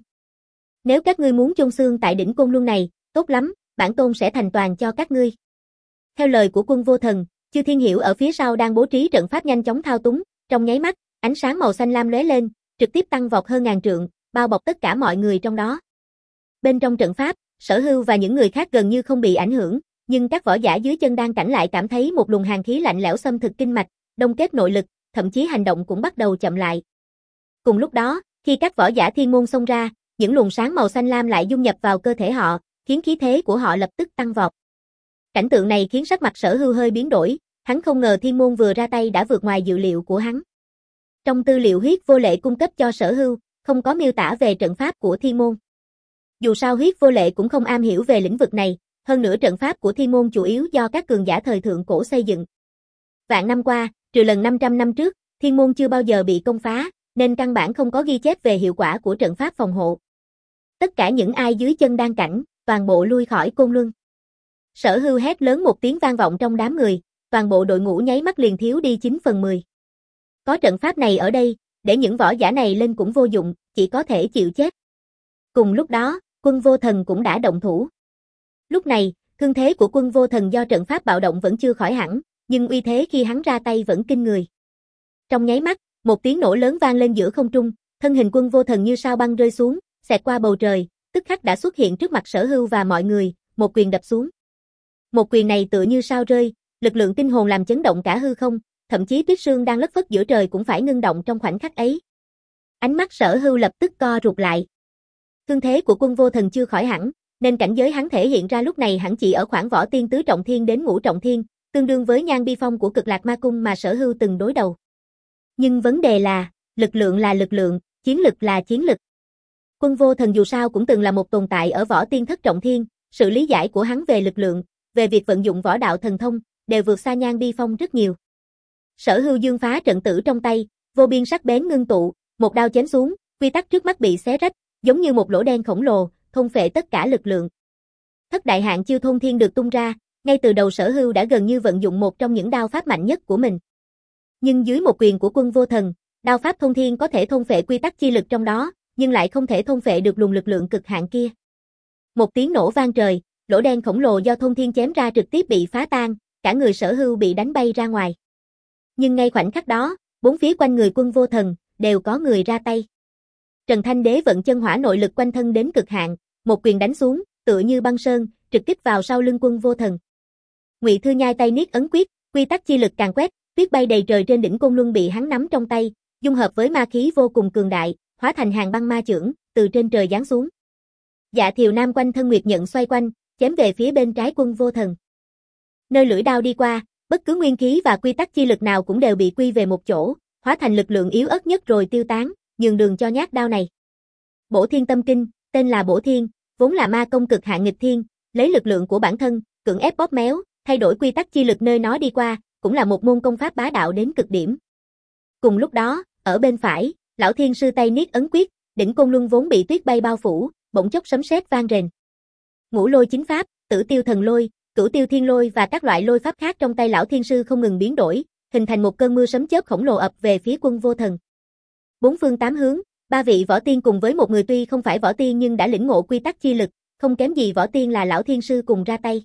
Nếu các ngươi muốn chôn xương tại đỉnh Côn Luân này, tốt lắm, bản tôn sẽ thành toàn cho các ngươi. Theo lời của Quân Vô Thần, Chư Thiên Hiểu ở phía sau đang bố trí trận pháp nhanh chóng thao túng, trong nháy mắt, ánh sáng màu xanh lam lóe lên, trực tiếp tăng vọt hơn ngàn trượng, bao bọc tất cả mọi người trong đó. Bên trong trận pháp, Sở Hưu và những người khác gần như không bị ảnh hưởng, nhưng các võ giả dưới chân đang cảnh lại cảm thấy một luồng hàn khí lạnh lẽo xâm thực kinh mạch, đông kết nội lực, thậm chí hành động cũng bắt đầu chậm lại. Cùng lúc đó, khi các võ giả thiên môn xông ra, những luồng sáng màu xanh lam lại dung nhập vào cơ thể họ, khiến khí thế của họ lập tức tăng vọt. Cảnh tượng này khiến sắc mặt Sở Hưu hơi biến đổi, hắn không ngờ thiên môn vừa ra tay đã vượt ngoài dự liệu của hắn. Trong tư liệu huyết vô lệ cung cấp cho Sở Hưu, không có miêu tả về trận pháp của thiên môn. Dù sao huyết vô lệ cũng không am hiểu về lĩnh vực này, hơn nữa trận pháp của thiên môn chủ yếu do các cường giả thời thượng cổ xây dựng. Vạn năm qua, trừ lần năm trăm năm trước, thiên môn chưa bao giờ bị công phá, nên căn bản không có ghi chép về hiệu quả của trận pháp phòng hộ. Tất cả những ai dưới chân đan cảnh, toàn bộ lui khỏi Côn Luân. Sở Hưu hét lớn một tiếng vang vọng trong đám người, toàn bộ đội ngũ nháy mắt liền thiếu đi chín phần mười. Có trận pháp này ở đây, để những võ giả này lên cũng vô dụng, chỉ có thể chịu chết. Cùng lúc đó, Quân Vô Thần cũng đã động thủ. Lúc này, thương thế của Quân Vô Thần do trận pháp bạo động vẫn chưa khỏi hẳn, nhưng uy thế khi hắn ra tay vẫn kinh người. Trong nháy mắt, một tiếng nổ lớn vang lên giữa không trung, thân hình Quân Vô Thần như sao băng rơi xuống, xẹt qua bầu trời, tức khắc đã xuất hiện trước mặt Sở Hưu và mọi người, một quyền đập xuống. Một quyền này tựa như sao rơi, lực lượng tinh hồn làm chấn động cả hư không, thậm chí tuyết sương đang lất phất giữa trời cũng phải ngưng động trong khoảnh khắc ấy. Ánh mắt Sở Hưu lập tức co rụt lại. Thương thế của Quân Vô Thần chưa khỏi hẳn, nên cảnh giới hắn thể hiện ra lúc này hẳn chỉ ở khoảng võ tiên tứ trọng thiên đến ngũ trọng thiên, tương đương với Nhan Bi Phong của Cực Lạc Ma Cung mà Sở Hưu từng đối đầu. Nhưng vấn đề là, lực lượng là lực lượng, chiến lực là chiến lực. Quân Vô Thần dù sao cũng từng là một tồn tại ở võ tiên thất trọng thiên, sự lý giải của hắn về lực lượng, về việc vận dụng võ đạo thần thông, đều vượt xa Nhan Bi Phong rất nhiều. Sở Hưu dương phá trận tử trong tay, vô biên sắc bén ngưng tụ, một đao chém xuống, quy tắc trước mắt bị xé rách, giống như một lỗ đen khổng lồ, thôn phệ tất cả lực lượng. Thất đại hạn chiêu thôn thiên được tung ra, ngay từ đầu Sở Hưu đã gần như vận dụng một trong những đao pháp mạnh nhất của mình. Nhưng dưới một quyền của Quân Vô Thần, đao pháp thôn thiên có thể thôn phệ quy tắc chi lực trong đó, nhưng lại không thể thôn phệ được luồng lực lượng cực hạn kia. Một tiếng nổ vang trời, lỗ đen khổng lồ do thôn thiên chém ra trực tiếp bị phá tan, cả người Sở Hưu bị đánh bay ra ngoài. Nhưng ngay khoảnh khắc đó, bốn phía quanh người Quân Vô Thần đều có người ra tay. Trần Thanh Đế vận chân hỏa nội lực quanh thân đến cực hạn, một quyền đánh xuống, tựa như băng sơn, trực kích vào sau lưng Quân Vô Thần. Ngụy Thư nhai tay niết ấn quyết, quy tắc chi lực càng quét, tuyết bay đầy trời trên đỉnh Côn Luân bị hắn nắm trong tay, dung hợp với ma khí vô cùng cường đại, hóa thành hàng băng ma chưởng, từ trên trời giáng xuống. Dạ Thiều Nam quanh thân nguyệt nhận xoay quanh, chém về phía bên trái Quân Vô Thần. Nơi lưỡi đao đi qua, bất cứ nguyên khí và quy tắc chi lực nào cũng đều bị quy về một chỗ, hóa thành lực lượng yếu ớt nhất rồi tiêu tán, nhường đường cho nhát đao này. Bổ Thiên Tâm Kinh, tên là Bổ Thiên, vốn là ma công cực hạn nghịch thiên, lấy lực lượng của bản thân, cưỡng ép bóp méo, thay đổi quy tắc chi lực nơi nó đi qua, cũng là một môn công pháp bá đạo đến cực điểm. Cùng lúc đó, ở bên phải, lão thiên sư tay niết ấn quyết, đỉnh côn luân vốn bị tuyết bay bao phủ, bỗng chốc sấm sét vang rền. Ngũ lôi chính pháp, tử tiêu thần lôi, cửu tiêu thiên lôi và các loại lôi pháp khác trong tay lão thiên sư không ngừng biến đổi, hình thành một cơn mưa sấm chớp khổng lồ ập về phía Quân Vô Thần. Bốn phương tám hướng, ba vị võ tiên cùng với một người tuy không phải võ tiên nhưng đã lĩnh ngộ quy tắc chi lực, không kém gì võ tiên là lão thiên sư cùng ra tay.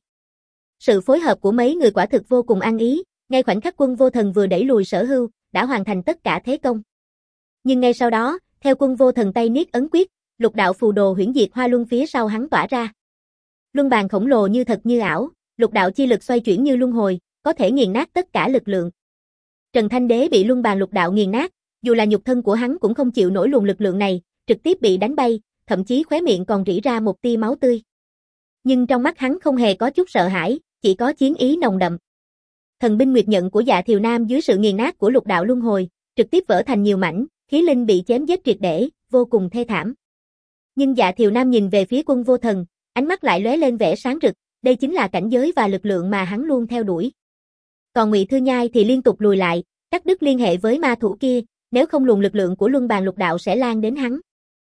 Sự phối hợp của mấy người quả thực vô cùng ăn ý, ngay khoảnh khắc Quân Vô Thần vừa đẩy lùi Sở Hưu, đã hoàn thành tất cả thế công. Nhưng ngay sau đó, theo Quân Vô Thần tay niết ấn quyết, lục đạo phù đồ huyễn diệt hoa luân phía sau hắn tỏa ra. Luân bàn khổng lồ như thật như ảo, lục đạo chi lực xoay chuyển như luân hồi, có thể nghiền nát tất cả lực lượng. Trần Thanh Đế bị luân bàn lục đạo nghiền nát, dù là nhục thân của hắn cũng không chịu nổi luồng lực lượng này, trực tiếp bị đánh bay, thậm chí khóe miệng còn rỉ ra một tia máu tươi. Nhưng trong mắt hắn không hề có chút sợ hãi, chỉ có chiến ý nồng đậm. Thần binh nguyệt nhận của Dạ Thiều Nam dưới sự nghiền nát của lục đạo luân hồi, trực tiếp vỡ thành nhiều mảnh, khí linh bị chém giết triệt để, vô cùng thê thảm. Nhưng Dạ Thiều Nam nhìn về phía Quân Vô Thần, ánh mắt lại lóe lên vẻ sáng rực, đây chính là cảnh giới và lực lượng mà hắn luôn theo đuổi. Còn Ngụy Thư Nhai thì liên tục lùi lại, cắt đứt liên hệ với ma thủ kia, nếu không luồng lực lượng của luân bàn lục đạo sẽ lan đến hắn.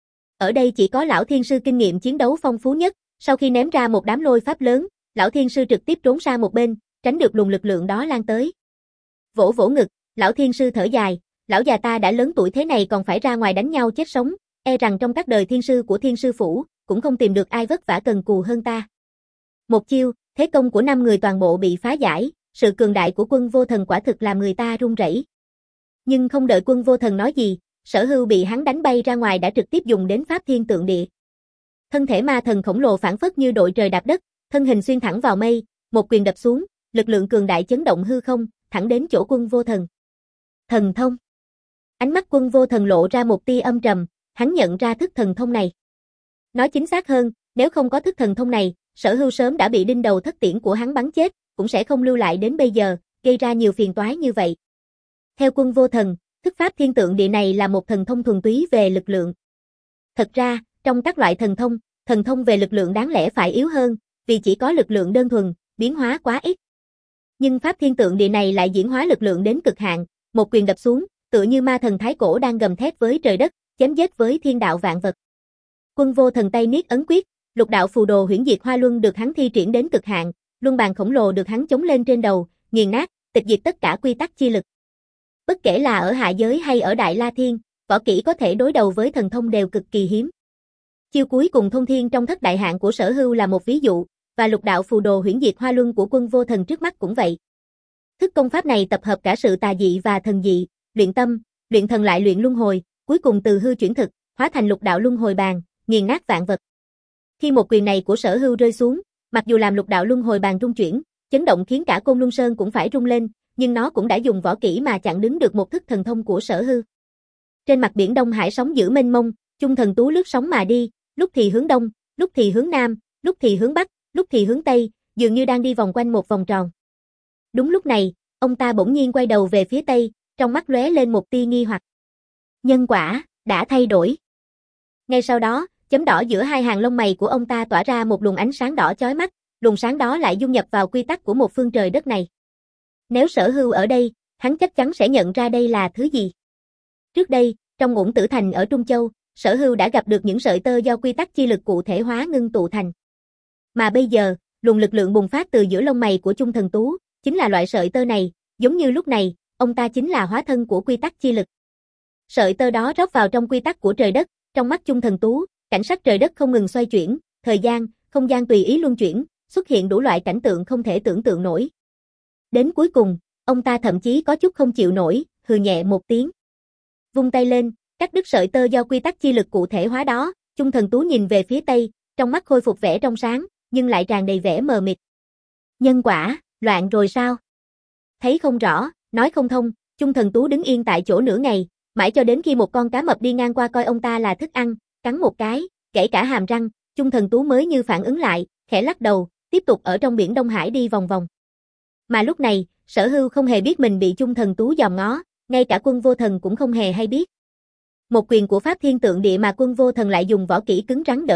Ở đây chỉ có lão thiên sư kinh nghiệm chiến đấu phong phú nhất, sau khi ném ra một đám lôi pháp lớn, lão thiên sư trực tiếp trốn sang một bên, tránh được luồng lực lượng đó lan tới. Vỗ vỗ ngực, lão thiên sư thở dài, lão già ta đã lớn tuổi thế này còn phải ra ngoài đánh nhau chết sống, e rằng trong các đời thiên sư của thiên sư phủ, cũng không tìm được ai vất vả cần cù hơn ta. Một chiêu, thế công của năm người toàn bộ bị phá giải, sự cường đại của Quân Vô Thần quả thực làm người ta run rẩy. Nhưng không đợi Quân Vô Thần nói gì, Sở Hưu bị hắn đánh bay ra ngoài đã trực tiếp dùng đến pháp thiên tượng địa. Thân thể ma thần khổng lồ phảng phất như đội trời đạp đất, thân hình xuyên thẳng vào mây, một quyền đập xuống, lực lượng cường đại chấn động hư không, thẳng đến chỗ Quân Vô Thần. Thần thông. Ánh mắt Quân Vô Thần lộ ra một tia âm trầm, hắn nhận ra thức thần thông này. Nói chính xác hơn, nếu không có thức thần thông này, Sở Hưu sớm đã bị đinh đầu thất tiễn của hắn bắn chết, cũng sẽ không lưu lại đến bây giờ, gây ra nhiều phiền toái như vậy. Theo Quân Vô Thần, thức pháp thiên tượng địa này là một thần thông thuần túy về lực lượng. Thật ra, trong các loại thần thông, thần thông về lực lượng đáng lẽ phải yếu hơn, vì chỉ có lực lượng đơn thuần, biến hóa quá ít. Nhưng pháp thiên tượng địa này lại diễn hóa lực lượng đến cực hạn, một quyền đập xuống, tựa như ma thần thái cổ đang gầm thét với trời đất, chém giết với thiên đạo vạn vật. Quân Vô Thần tay niết ấn quyết, lục đạo phù đồ huyễn diệt hoa luân được hắn thi triển đến cực hạn, luân bàn khổng lồ được hắn chống lên trên đầu, nghiền nát, tịch diệt tất cả quy tắc chi lực. Bất kể là ở hạ giới hay ở Đại La Thiên, võ kỹ có thể đối đầu với thần thông đều cực kỳ hiếm. Chiêu cuối cùng thông thiên trong thất đại hạn của Sở Hưu là một ví dụ, và lục đạo phù đồ huyễn diệt hoa luân của Quân Vô Thần trước mắt cũng vậy. Thức công pháp này tập hợp cả sự tà dị và thần dị, luyện tâm, luyện thần lại luyện luân hồi, cuối cùng từ hư chuyển thực, hóa thành lục đạo luân hồi bàn, nghiền nát vạn vật. Khi một quyền này của Sở Hưu rơi xuống, mặc dù làm lục đạo luân hồi bàn rung chuyển, chấn động khiến cả Côn Luân Sơn cũng phải rung lên, nhưng nó cũng đã dùng võ kỹ mà chặn đứng được một thức thần thông của Sở Hưu. Trên mặt biển Đông Hải sóng dữ mênh mông, Chung Thần Tú lướt sóng mà đi, lúc thì hướng đông, lúc thì hướng nam, lúc thì hướng bắc, lúc thì hướng tây, dường như đang đi vòng quanh một vòng tròn. Đúng lúc này, ông ta bỗng nhiên quay đầu về phía tây, trong mắt lóe lên một tia nghi hoặc. Nhân quả đã thay đổi. Ngay sau đó, chấm đỏ giữa hai hàng lông mày của ông ta tỏa ra một luồng ánh sáng đỏ chói mắt, luồng sáng đó lại dung nhập vào quy tắc của một phương trời đất này. Nếu Sở Hưu ở đây, hắn chắc chắn sẽ nhận ra đây là thứ gì. Trước đây, trong Uổng Tử Thành ở Trung Châu, Sở Hưu đã gặp được những sợi tơ do quy tắc chi lực cụ thể hóa ngưng tụ thành. Mà bây giờ, luồng lực lượng bùng phát từ giữa lông mày của Chung Thần Tú, chính là loại sợi tơ này, giống như lúc này, ông ta chính là hóa thân của quy tắc chi lực. Sợi tơ đó rót vào trong quy tắc của trời đất, trong mắt Chung Thần Tú, cảnh sắc trời đất không ngừng xoay chuyển, thời gian, không gian tùy ý luân chuyển, xuất hiện đủ loại cảnh tượng không thể tưởng tượng nổi. Đến cuối cùng, ông ta thậm chí có chút không chịu nổi, hừ nhẹ một tiếng. Vung tay lên, cắt đứt sợi tơ do quy tắc chi lực cụ thể hóa đó, Chung Thần Tú nhìn về phía tây, trong mắt khôi phục vẻ trong sáng, nhưng lại tràn đầy vẻ mờ mịt. Nhân quả, loạn rồi sao? Thấy không rõ, nói không thông, Chung Thần Tú đứng yên tại chỗ nửa ngày, mãi cho đến khi một con cá mập đi ngang qua coi ông ta là thức ăn, cắn một cái, kể cả hàm răng, Chung Thần Tú mới như phản ứng lại, khẽ lắc đầu, tiếp tục ở trong biển Đông Hải đi vòng vòng. Mà lúc này, Sở Hưu không hề biết mình bị Chung Thần Tú dòm ngó, ngay cả Quân Vô Thần cũng không hề hay biết. Một quyền của Pháp Thiên Tượng Địa mà Quân Vô Thần lại dùng võ kỹ cứng rắn đỡ được,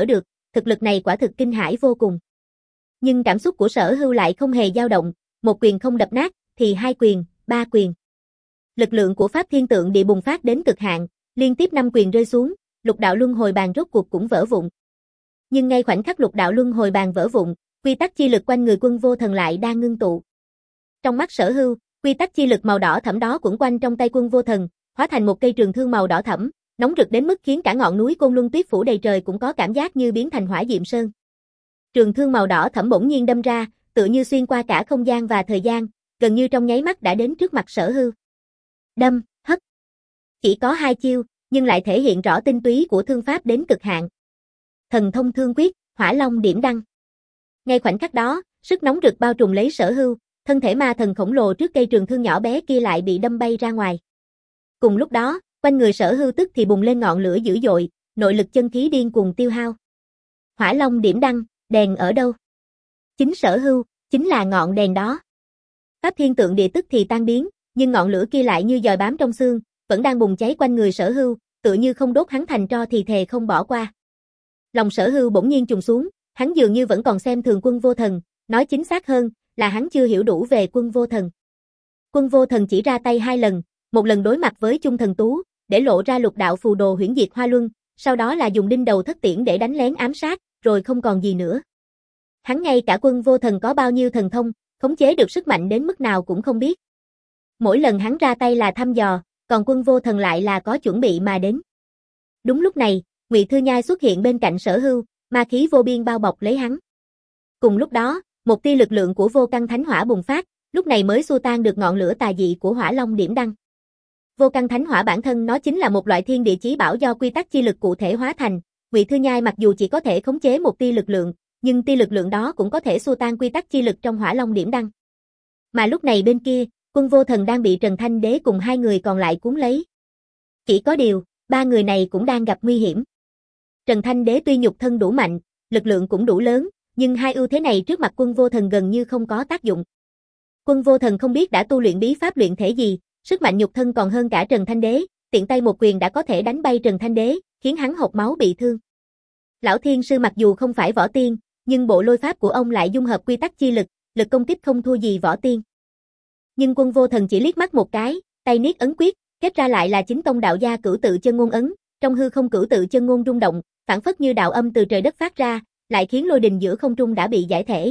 thực lực này quả thực kinh hãi vô cùng. Nhưng cảm xúc của Sở Hưu lại không hề dao động, một quyền không đập nát, thì hai quyền, ba quyền. Lực lượng của Pháp Thiên Tượng Địa bùng phát đến cực hạn, liên tiếp năm quyền rơi xuống, lục đạo luân hồi bàn rốt cuộc cũng vỡ vụn. Nhưng ngay khoảnh khắc lục đạo luân hồi bàn vỡ vụn, quy tắc chi lực quanh người Quân Vô Thần lại đang ngưng tụ. Trong mắt Sở Hưu, quy tắc chi lực màu đỏ thẫm đó quẩn quanh trong tay Quân Vô Thần, hóa thành một cây trường thương màu đỏ thẫm, nóng rực đến mức khiến cả ngọn núi Côn Luân Tuyết phủ đầy trời cũng có cảm giác như biến thành hỏa diệm sơn. Trường thương màu đỏ thẫm bỗng nhiên đâm ra, tựa như xuyên qua cả không gian và thời gian, gần như trong nháy mắt đã đến trước mặt Sở Hưu. Đâm, hất. Chỉ có hai chiêu, nhưng lại thể hiện rõ tinh túy của thương pháp đến cực hạn. Thần thông thương quyết, Hỏa Long điểm đăng. Ngay khoảnh khắc đó, sức nóng rực bao trùm lấy Sở Hưu, thân thể ma thần khổng lồ trước cây trường thương nhỏ bé kia lại bị đâm bay ra ngoài. Cùng lúc đó, quanh người Sở Hưu tức thì bùng lên ngọn lửa dữ dội, nội lực chân khí điên cuồng tiêu hao. Hỏa Long điểm đăng, đèn ở đâu? Chính Sở Hưu, chính là ngọn đèn đó. Pháp Thiên Tượng Địa tức thì tan biến, nhưng ngọn lửa kia lại như giòi bám trong xương, vẫn đang bùng cháy quanh người Sở Hưu, tựa như không đốt hắn thành tro thì thề không bỏ qua. Lòng Sở Hưu bỗng nhiên trùng xuống, hắn dường như vẫn còn xem thường Quân Vô Thần, nói chính xác hơn là hắn chưa hiểu đủ về Quân Vô Thần. Quân Vô Thần chỉ ra tay hai lần, một lần đối mặt với Chung Thần Tú, để lộ ra lục đạo phù đồ huyễn diệt hoa luân, sau đó là dùng đinh đầu thất tiễn để đánh lén ám sát, rồi không còn gì nữa. Hắn ngay cả Quân Vô Thần có bao nhiêu thần thông, khống chế được sức mạnh đến mức nào cũng không biết. Mỗi lần hắn ra tay là thăm dò, còn Quân Vô Thần lại là có chuẩn bị mà đến. Đúng lúc này, Ngụy Thư Nhai xuất hiện bên cạnh Sở Hưu, ma khí vô biên bao bọc lấy hắn. Cùng lúc đó, một tia lực lượng của vô căn thánh hỏa bùng phát, lúc này mới xua tan được ngọn lửa tà dị của Hỏa Long điểm đăng. Vô căn thánh hỏa bản thân nó chính là một loại thiên địa chí bảo do quy tắc chi lực cụ thể hóa thành. Ngụy Thư Nhai mặc dù chỉ có thể khống chế một tia lực lượng, nhưng tia lực lượng đó cũng có thể xua tan quy tắc chi lực trong Hỏa Long điểm đăng. Mà lúc này bên kia, Quân Vô Thần đang bị Trần Thanh Đế cùng hai người còn lại cuốn lấy. Chỉ có điều, ba người này cũng đang gặp nguy hiểm. Trần Thanh Đế tuy nhục thân đủ mạnh, lực lượng cũng đủ lớn, nhưng hai ưu thế này trước mặt Quân Vô Thần gần như không có tác dụng. Quân Vô Thần không biết đã tu luyện bí pháp luyện thể gì, sức mạnh nhục thân còn hơn cả Trần Thanh Đế, tiện tay một quyền đã có thể đánh bay Trần Thanh Đế, khiến hắn hộc máu bị thương. Lão Thiên Sư mặc dù không phải võ tiên, nhưng bộ lôi pháp của ông lại dung hợp quy tắc chi lực, lực công kích không thua gì võ tiên. Nhưng Quân Vô Thần chỉ liếc mắt một cái, tay niết ấn quyết, kết ra lại là chính tông đạo gia Cửu Tự Chân Ngôn ấn, trong hư không Cửu Tự Chân Ngôn rung động, phảng phất như đạo âm từ trời đất phát ra, lại khiến lôi đình giữa không trung đã bị giải thể.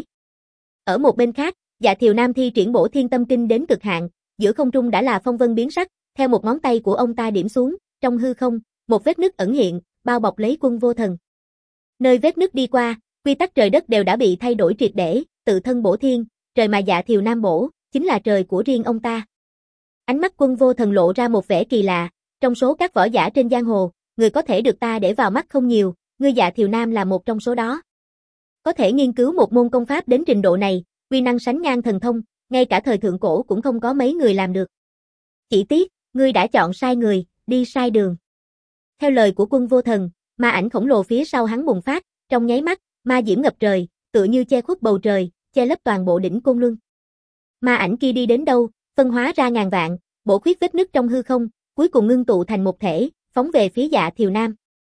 Ở một bên khác, Dạ Thiều Nam thi triển Bổ Thiên Tâm Kinh đến cực hạn, giữa không trung đã là phong vân biến sắc, theo một ngón tay của ông ta điểm xuống, trong hư không, một vết nứt ẩn hiện, bao bọc lấy Quân Vô Thần. Nơi vết nứt đi qua, quy tắc trời đất đều đã bị thay đổi triệt để, tự thân bổ thiên, trời mà Dạ Thiều Nam bổ, chính là trời của riêng ông ta. Ánh mắt Quân Vô Thần lộ ra một vẻ kỳ lạ, trong số các võ giả trên giang hồ, người có thể được ta để vào mắt không nhiều, ngươi Dạ Thiều Nam là một trong số đó. Có thể nghiên cứu một môn công pháp đến trình độ này, uy năng sánh ngang thần thông, ngay cả thời thượng cổ cũng không có mấy người làm được. Chỉ tiếc, ngươi đã chọn sai người, đi sai đường. Theo lời của Quân Vô Thần, ma ảnh khổng lồ phía sau hắn bùng phát, trong nháy mắt, ma diễm ngập trời, tựa như che khuất bầu trời, che lấp toàn bộ đỉnh Côn Luân. Ma ảnh kia đi đến đâu, phân hóa ra ngàn vạn, bổ khuyết vết nứt trong hư không, cuối cùng ngưng tụ thành một thể, phóng về phía Dạ Thiều Nam.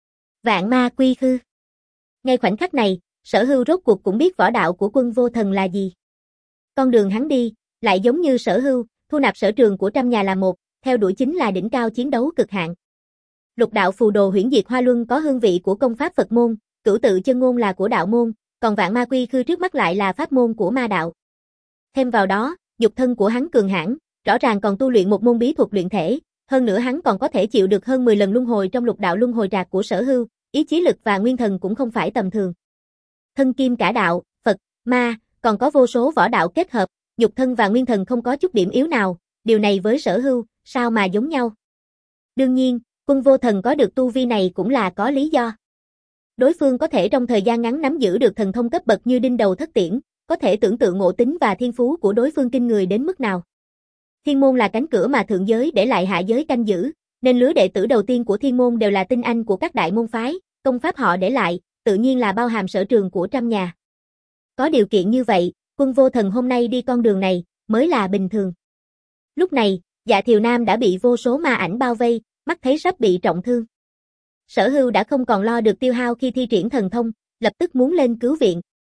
Vạn ma quy khư. Ngay khoảnh khắc này, Sở Hưu rốt cuộc cũng biết võ đạo của Quân Vô Thần là gì. Con đường hắn đi, lại giống như Sở Hưu, thu nạp sở trường của trăm nhà là một, theo đuổi chính là đỉnh cao chiến đấu cực hạn. Lục đạo phù đồ huyễn diệt hoa luân có hương vị của công pháp Phật môn, Cửu Tự Chân Ngôn là của đạo môn, còn vạn ma quy khư trước mắt lại là pháp môn của ma đạo. Thêm vào đó, nhục thân của hắn cường hãn, rõ ràng còn tu luyện một môn bí thuật luyện thể, hơn nữa hắn còn có thể chịu được hơn mười lần luân hồi trong lục đạo luân hồi trạc của Sở Hưu, ý chí lực và nguyên thần cũng không phải tầm thường. Thân kim cả đạo, Phật, ma, còn có vô số võ đạo kết hợp, nhục thân và nguyên thần không có chút điểm yếu nào, điều này với Sở Hưu, sao mà giống nhau? Đương nhiên, Quân Vô Thần có được tu vi này cũng là có lý do. Đối phương có thể trong thời gian ngắn nắm giữ được thần thông cấp bậc như đinh đầu thất tiễn, có thể tưởng tượng ngộ tính và thiên phú của đối phương kinh người đến mức nào. Thiên môn là cánh cửa mà thượng giới để lại hạ giới canh giữ, nên lứa đệ tử đầu tiên của thiên môn đều là tinh anh của các đại môn phái, công pháp họ để lại, tự nhiên là bao hàm sở trường của trăm nhà. Có điều kiện như vậy, Quân Vô Thần hôm nay đi con đường này, mới là bình thường. Lúc này, Dạ Thiều Nam đã bị vô số ma ảnh bao vây, mắt thấy sắp bị trọng thương. Sở Hưu đã không còn lo được tiêu hao khi thi triển thần thông, lập tức muốn lên cứu viện.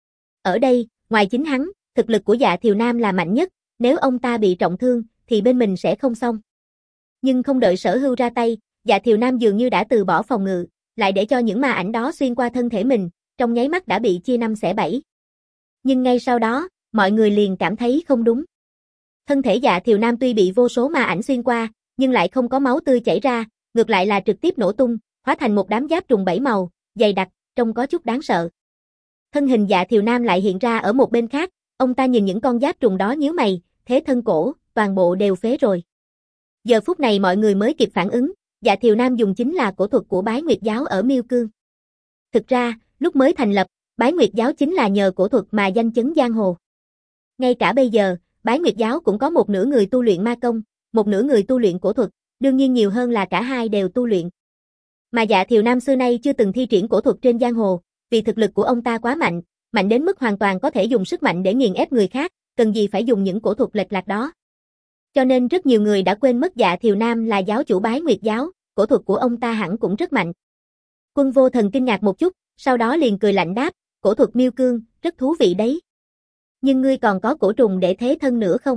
Ở đây, ngoài chính hắn, thực lực của Dạ Thiều Nam là mạnh nhất, nếu ông ta bị trọng thương, thì bên mình sẽ không xong. Nhưng không đợi Sở Hưu ra tay, Dạ Thiều Nam dường như đã từ bỏ phòng ngự, lại để cho những ma ảnh đó xuyên qua thân thể mình, trong nháy mắt đã bị chia năm xẻ bảy. Nhưng ngay sau đó, mọi người liền cảm thấy không đúng. Thân thể Dạ Thiều Nam tuy bị vô số ma ảnh xuyên qua, nhưng lại không có máu tươi chảy ra, ngược lại là trực tiếp nổ tung, hóa thành một đám giáp trùng bảy màu, dày đặc, trông có chút đáng sợ. Thân hình Dạ Thiều Nam lại hiện ra ở một bên khác, ông ta nhìn những con giáp trùng đó nhíu mày, thế thân cổ, toàn bộ đều phế rồi. Giờ phút này mọi người mới kịp phản ứng, Dạ Thiều Nam dùng chính là cổ thuật của Bái Nguyệt giáo ở Miêu Cương. Thực ra, lúc mới thành lập, Bái Nguyệt giáo chính là nhờ cổ thuật mà danh chấn giang hồ. Ngay cả bây giờ, Bái Nguyệt giáo cũng có một nửa người tu luyện ma công, một nửa người tu luyện cổ thuật, đương nhiên nhiều hơn là cả hai đều tu luyện. Mà Dạ Thiều Nam xưa nay chưa từng thi triển cổ thuật trên giang hồ, vì thực lực của ông ta quá mạnh, mạnh đến mức hoàn toàn có thể dùng sức mạnh để nghiền ép người khác, cần gì phải dùng những cổ thuật lệch lạc đó. Cho nên rất nhiều người đã quên mất Dạ Thiều Nam là giáo chủ Bái Nguyệt giáo, cổ thuật của ông ta hẳn cũng rất mạnh. Quân Vô Thần kinh ngạc một chút, sau đó liền cười lạnh đáp, cổ thuật Miêu Cương, rất thú vị đấy. Nhưng ngươi còn có cổ trùng để thế thân nữa không?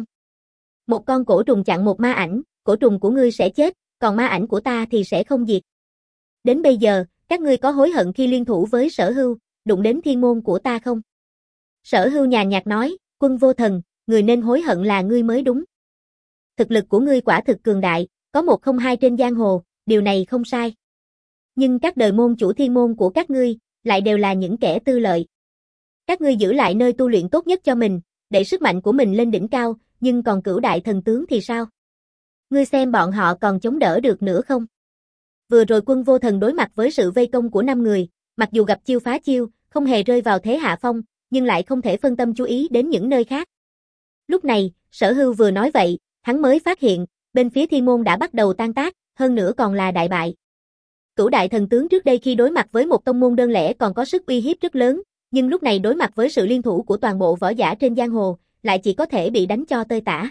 Một con cổ trùng chặn một ma ảnh, cổ trùng của ngươi sẽ chết, còn ma ảnh của ta thì sẽ không diệt. Đến bây giờ, các ngươi có hối hận khi liên thủ với Sở Hưu, đụng đến thiên môn của ta không? Sở Hưu nhàn nhạt nói, Quân Vô Thần, người nên hối hận là ngươi mới đúng. Thực lực của ngươi quả thực cường đại, có một không hai trên giang hồ, điều này không sai. Nhưng các đời môn chủ thiên môn của các ngươi, lại đều là những kẻ tư lợi. Các ngươi giữ lại nơi tu luyện tốt nhất cho mình, để sức mạnh của mình lên đỉnh cao, nhưng còn Cửu Đại Thần Tướng thì sao? Ngươi xem bọn họ còn chống đỡ được nữa không? Vừa rồi Quân Vô Thần đối mặt với sự vây công của năm người, mặc dù gặp chiêu phá chiêu, không hề rơi vào thế hạ phong, nhưng lại không thể phân tâm chú ý đến những nơi khác. Lúc này, Sở Hưu vừa nói vậy, hắn mới phát hiện, bên phía thiên môn đã bắt đầu tan tác, hơn nữa còn là đại bại. Cửu Đại Thần Tướng trước đây khi đối mặt với một tông môn đơn lẻ còn có sức uy hiếp rất lớn, nhưng lúc này đối mặt với sự liên thủ của toàn bộ võ giả trên giang hồ, lại chỉ có thể bị đánh cho tơi tả.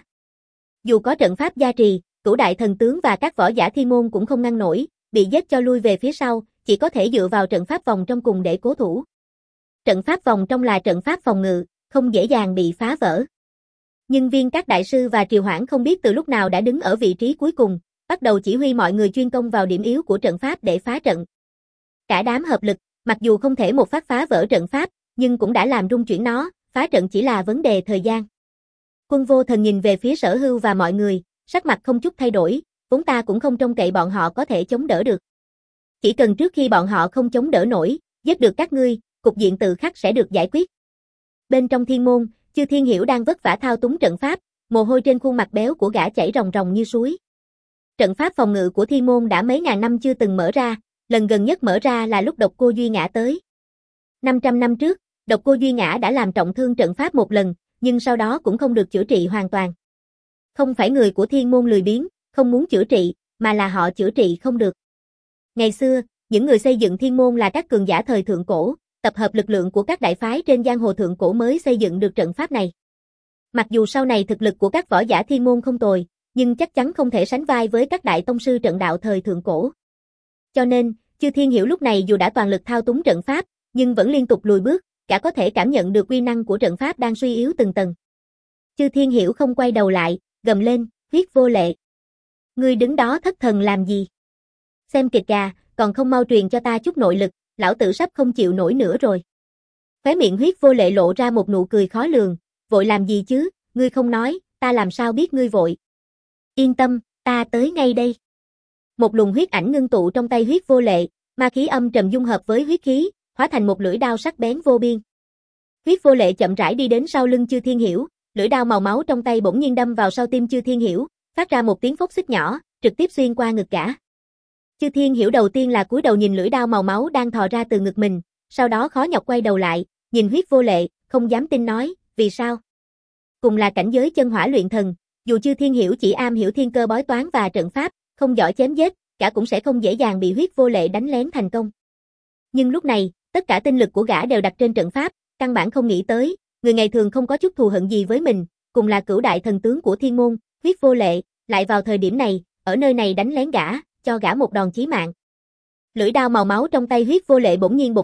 Dù có trận pháp gia trì, Cửu Đại Thần Tướng và các võ giả thiên môn cũng không ngăn nổi, bị giết cho lui về phía sau, chỉ có thể dựa vào trận pháp vòng trong cùng để cố thủ. Trận pháp vòng trong là trận pháp phòng ngự, không dễ dàng bị phá vỡ. Nhưng Viên Các đại sư và Triều Hoãn không biết từ lúc nào đã đứng ở vị trí cuối cùng, bắt đầu chỉ huy mọi người chuyên công vào điểm yếu của trận pháp để phá trận. Cả đám hợp lực, mặc dù không thể một phát phá vỡ trận pháp, nhưng cũng đã làm rung chuyển nó, phá trận chỉ là vấn đề thời gian. Quân Vô Thần nhìn về phía Sở Hưu và mọi người, sắc mặt không chút thay đổi, vốn ta cũng không trông cậy bọn họ có thể chống đỡ được. Chỉ cần trước khi bọn họ không chống đỡ nổi, giết được các ngươi, cục diện tự khắc sẽ được giải quyết. Bên trong thiên môn, Chư Thiên Hiểu đang vất vả thao túng trận pháp, mồ hôi trên khuôn mặt béo của gã chảy ròng ròng như suối. Trận pháp phòng ngự của thiên môn đã mấy ngàn năm chưa từng mở ra, lần gần nhất mở ra là lúc Độc Cô Duy Ngã tới. năm trăm năm trước, Độc Cô Duy Ngã đã làm trọng thương trận pháp một lần, nhưng sau đó cũng không được chữa trị hoàn toàn. Không phải người của thiên môn lười biếng, không muốn chữa trị, mà là họ chữa trị không được. Ngày xưa, những người xây dựng thiên môn là các cường giả thời thượng cổ, tập hợp lực lượng của các đại phái trên giang hồ thượng cổ mới xây dựng được trận pháp này. Mặc dù sau này thực lực của các võ giả thiên môn không tồi, nhưng chắc chắn không thể sánh vai với các đại tông sư trận đạo thời thượng cổ. Cho nên, Chư Thiên Hiểu lúc này dù đã toàn lực thao túng trận pháp, nhưng vẫn liên tục lùi bước, cả có thể cảm nhận được uy năng của trận pháp đang suy yếu từng tầng. Chư Thiên Hiểu không quay đầu lại, gầm lên, Huyết Vô Lệ. Ngươi đứng đó thất thần làm gì? Xem kịch gà, còn không mau truyền cho ta chút nội lực, lão tử sắp không chịu nổi nữa rồi. Khóe miệng Huyết Vô Lệ lộ ra một nụ cười khó lường, vội làm gì chứ, ngươi không nói, ta làm sao biết ngươi vội. Yên tâm, ta tới ngay đây. Một luồng huyết ảnh ngưng tụ trong tay Huyết Vô Lệ, ma khí âm trầm dung hợp với huyết khí, hóa thành một lưỡi đao sắc bén vô biên. Huyết Vô Lệ chậm rãi đi đến sau lưng Chư Thiên Hiểu, lưỡi đao màu máu trong tay bỗng nhiên đâm vào sau tim Chư Thiên Hiểu, phát ra một tiếng phốc xích nhỏ, trực tiếp xuyên qua ngực gã. Chư Thiên Hiểu đầu tiên là cúi đầu nhìn lưỡi đao màu máu đang thò ra từ ngực mình, sau đó khó nhọc quay đầu lại, nhìn Huyết Vô Lệ, không dám tin nói, vì sao? Cùng là cảnh giới chân hỏa luyện thần, dù Chư Thiên Hiểu chỉ am hiểu thiên cơ bói toán và trận pháp, không giỏi chém giết, cả cũng sẽ không dễ dàng bị Huyết Vô Lệ đánh lén thành công. Nhưng lúc này, tất cả tinh lực của gã đều đặt trên trận pháp, căn bản không nghĩ tới, người ngày thường không có chút thù hận gì với mình, cùng là cửu đại thần tướng của thiên môn, Huyết Vô Lệ, lại vào thời điểm này, ở nơi này đánh lén gã, cho gã một đòn chí mạng. Lưỡi đao màu máu trong tay Huyết Vô Lệ bỗng nhiên bộc phát,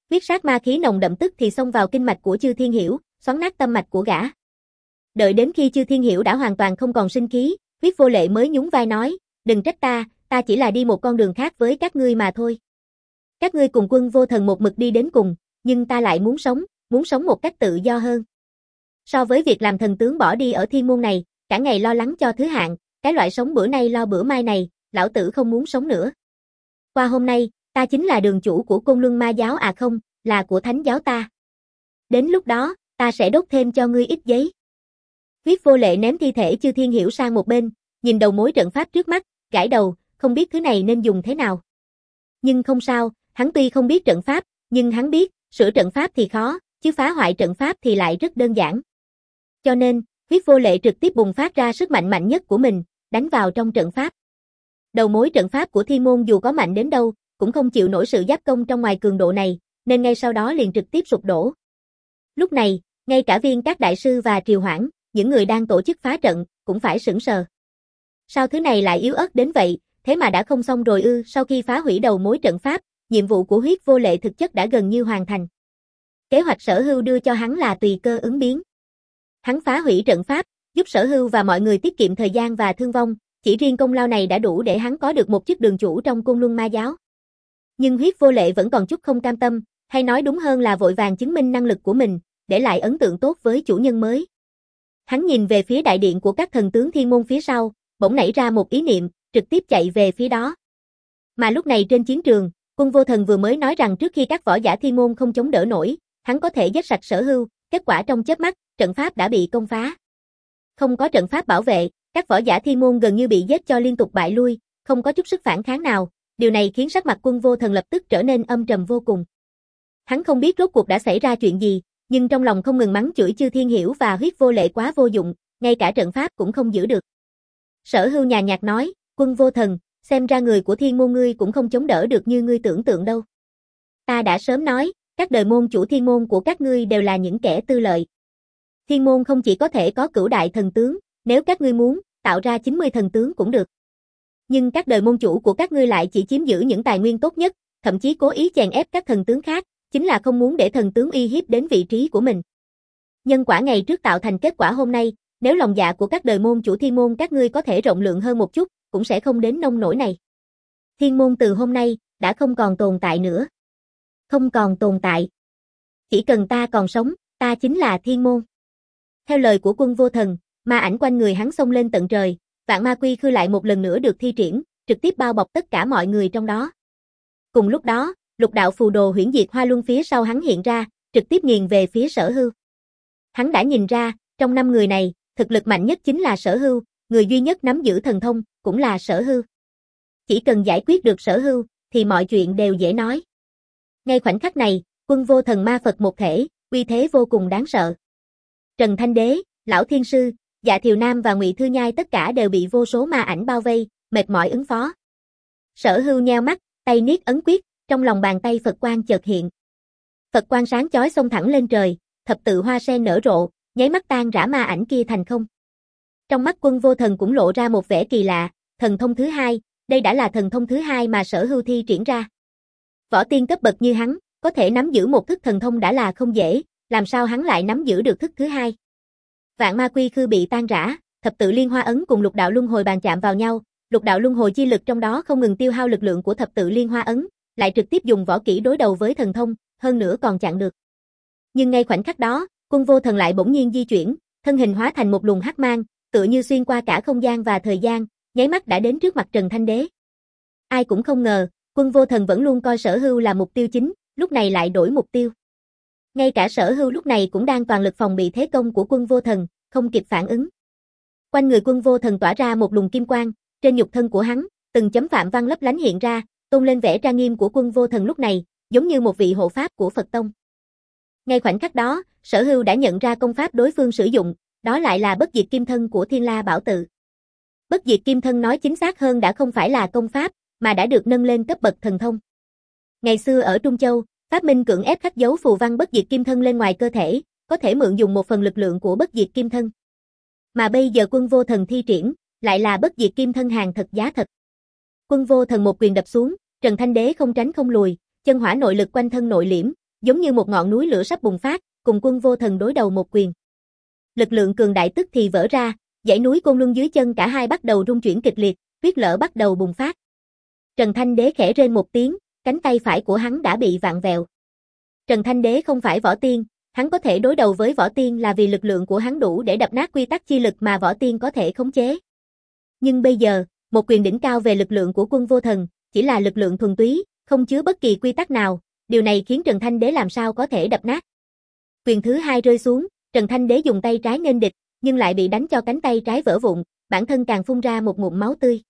Huyết sát ma khí nồng đậm tức thì xông vào kinh mạch của Chư Thiên Hiểu, xoắn nát tâm mạch của gã. Đợi đến khi Chư Thiên Hiểu đã hoàn toàn không còn sinh khí, Huyết Vô Lệ mới nhún vai nói, đừng trách ta, ta chỉ là đi một con đường khác với các ngươi mà thôi. Các ngươi cùng Quân Vô Thần một mực đi đến cùng, nhưng ta lại muốn sống, muốn sống một cách tự do hơn. So với việc làm thần tướng bỏ đi ở thiên môn này, cả ngày lo lắng cho thứ hạng, cái loại sống bữa nay lo bữa mai này, lão tử không muốn sống nữa. Qua hôm nay, ta chính là đường chủ của Côn Luân Ma giáo à không, là của Thánh giáo ta. Đến lúc đó, ta sẽ đốt thêm cho ngươi ít giấy. Huyết Vô Lệ ném thi thể Chư Thiên Hiểu sang một bên, nhìn đầu mối trận pháp trước mắt, gãi đầu, không biết thứ này nên dùng thế nào. Nhưng không sao, hắn tuy không biết trận pháp, nhưng hắn biết, sửa trận pháp thì khó, chứ phá hoại trận pháp thì lại rất đơn giản. Cho nên, Huyết Vô Lệ trực tiếp bùng phát ra sức mạnh mạnh nhất của mình, đánh vào trong trận pháp. Đầu mối trận pháp của Thiên môn dù có mạnh đến đâu, cũng không chịu nổi sự giáp công trong ngoài cường độ này, nên ngay sau đó liền trực tiếp sụp đổ. Lúc này, ngay cả Viên Các đại sư và Triều Hoãn, những người đang tổ chức phá trận, cũng phải sửng sờ. Sao thứ này lại yếu ớt đến vậy, thế mà đã không xong rồi ư? Sau khi phá hủy đầu mối trận pháp, nhiệm vụ của Huyết Vô Lệ thực chất đã gần như hoàn thành. Kế hoạch Sở Hưu đưa cho hắn là tùy cơ ứng biến. Hắn phá hủy trận pháp, giúp Sở Hưu và mọi người tiết kiệm thời gian và thương vong, chỉ riêng công lao này đã đủ để hắn có được một chức đường chủ trong Côn Luân Ma giáo. Nhưng Huyết Vô Lệ vẫn còn chút không cam tâm, hay nói đúng hơn là vội vàng chứng minh năng lực của mình, để lại ấn tượng tốt với chủ nhân mới. Hắn nhìn về phía đại điện của các thần tướng thiên môn phía sau, bỗng nảy ra một ý niệm, trực tiếp chạy về phía đó. Mà lúc này trên chiến trường, Quân Vô Thần vừa mới nói rằng trước khi các võ giả thiên môn không chống đỡ nổi, hắn có thể giết sạch Sở Hưu, kết quả trong chớp mắt, trận pháp đã bị công phá. Không có trận pháp bảo vệ, các võ giả thiên môn gần như bị giết cho liên tục bại lui, không có chút sức phản kháng nào, điều này khiến sắc mặt Quân Vô Thần lập tức trở nên âm trầm vô cùng. Hắn không biết rốt cuộc đã xảy ra chuyện gì, nhưng trong lòng không ngừng mắng chửi Chư Thiên Hiểu và Huyết Vô Lệ quá vô dụng, ngay cả trận pháp cũng không giữ được. Sở Hưu nhàn nhạt nói, Quân Vô Thần, xem ra người của thiên môn ngươi cũng không chống đỡ được như ngươi tưởng tượng đâu. Ta đã sớm nói, các đời môn chủ thiên môn của các ngươi đều là những kẻ tư lợi. Thiên môn không chỉ có thể có cửu đại thần tướng, nếu các ngươi muốn, tạo ra chín mươi thần tướng cũng được. Nhưng các đời môn chủ của các ngươi lại chỉ chiếm giữ những tài nguyên tốt nhất, thậm chí cố ý chèn ép các thần tướng khác, chính là không muốn để thần tướng uy hiếp đến vị trí của mình. Nhân quả ngày trước tạo thành kết quả hôm nay, nếu lòng dạ của các đời môn chủ thiên môn các ngươi có thể rộng lượng hơn một chút, cũng sẽ không đến nông nỗi này. Thiên môn từ hôm nay, đã không còn tồn tại nữa. Không còn tồn tại. Chỉ cần ta còn sống, ta chính là thiên môn. Theo lời của Quân Vô Thần, ma ảnh quanh người hắn xông lên tận trời, vạn ma quy khư lại một lần nữa được thi triển, trực tiếp bao bọc tất cả mọi người trong đó. Cùng lúc đó, lục đạo phù đồ huyễn diệt hoa luân phía sau hắn hiện ra, trực tiếp nghiền về phía Sở Hưu. Hắn đã nhìn ra, trong năm người này, thực lực mạnh nhất chính là Sở Hưu, người duy nhất nắm giữ thần thông, cũng là Sở Hưu. Chỉ cần giải quyết được Sở Hưu, thì mọi chuyện đều dễ nói. Ngay khoảnh khắc này, Quân Vô Thần ma Phật một thể, uy thế vô cùng đáng sợ. Trần Thanh Đế, Lão Thiên Sư, Dạ Thiều Nam và Ngụy Thư Nhai tất cả đều bị vô số ma ảnh bao vây, mệt mỏi ứng phó. Sở Hưu nheo mắt, tay niết ấn quyết, trong lòng bàn tay Phật quang chợt hiện. Phật quang sáng chói xông thẳng lên trời, thập tự hoa sen nở rộ, nháy mắt tan rã ma ảnh kia thành không. Trong mắt Quân Vô Thần cũng lộ ra một vẻ kỳ lạ, thần thông thứ hai, đây đã là thần thông thứ hai mà Sở Hưu thi triển ra. Võ tiên cấp bậc như hắn, có thể nắm giữ một thức thần thông đã là không dễ, làm sao hắn lại nắm giữ được thức thứ hai. Vạn ma quy khư bị tan rã, thập tự liên hoa ấn cùng lục đạo luân hồi bàn chạm vào nhau, lục đạo luân hồi chi lực trong đó không ngừng tiêu hao lực lượng của thập tự liên hoa ấn, lại trực tiếp dùng võ kỹ đối đầu với thần thông, hơn nữa còn chặn được. Nhưng ngay khoảnh khắc đó, Quân Vô Thần lại bỗng nhiên di chuyển, thân hình hóa thành một luồng hắc mang, tựa như xuyên qua cả không gian và thời gian, nháy mắt đã đến trước mặt Trần Thanh Đế. Ai cũng không ngờ, Quân Vô Thần vẫn luôn coi Sở Hưu là mục tiêu chính, lúc này lại đổi mục tiêu. Ngay cả Sở Hưu lúc này cũng đang toàn lực phòng bị thế công của Quân Vô Thần, không kịp phản ứng. Quanh người Quân Vô Thần tỏa ra một luồng kim quang, trên nhục thân của hắn, từng chấm phạm văn lấp lánh hiện ra, tôn lên vẻ trang nghiêm của Quân Vô Thần lúc này, giống như một vị hộ pháp của Phật tông. Ngay khoảnh khắc đó, Sở Hưu đã nhận ra công pháp đối phương sử dụng, đó lại là bất diệt kim thân của Thiên La Bảo Tự. Bất diệt kim thân nói chính xác hơn đã không phải là công pháp, mà đã được nâng lên cấp bậc thần thông. Ngày xưa ở Trung Châu, Pháp Minh cưỡng ép khắc dấu phù văn bất diệt kim thân lên ngoài cơ thể, có thể mượn dùng một phần lực lượng của bất diệt kim thân. Mà bây giờ Quân Vô Thần thi triển, lại là bất diệt kim thân hàng thật giá thật. Quân Vô Thần một quyền đập xuống, Trần Thanh Đế không tránh không lùi, chân hỏa nội lực quanh thân nội liễm, giống như một ngọn núi lửa sắp bùng phát, cùng Quân Vô Thần đối đầu một quyền. Lực lượng cường đại tức thì vỡ ra, dãy núi Côn Luân dưới chân cả hai bắt đầu rung chuyển kịch liệt, huyết lở bắt đầu bùng phát. Trần Thanh Đế khẽ rên một tiếng, cánh tay phải của hắn đã bị vặn vẹo. Trần Thanh Đế không phải võ tiên, hắn có thể đối đầu với võ tiên là vì lực lượng của hắn đủ để đập nát quy tắc chi lực mà võ tiên có thể khống chế. Nhưng bây giờ, một quyền đỉnh cao về lực lượng của Quân Vô Thần, chỉ là lực lượng thuần túy, không chứa bất kỳ quy tắc nào, điều này khiến Trần Thanh Đế làm sao có thể đập nát. Quyền thứ hai rơi xuống, Trần Thanh Đế dùng tay trái nghênh địch, nhưng lại bị đánh cho cánh tay trái vỡ vụn, bản thân càng phun ra một ngụm máu tươi.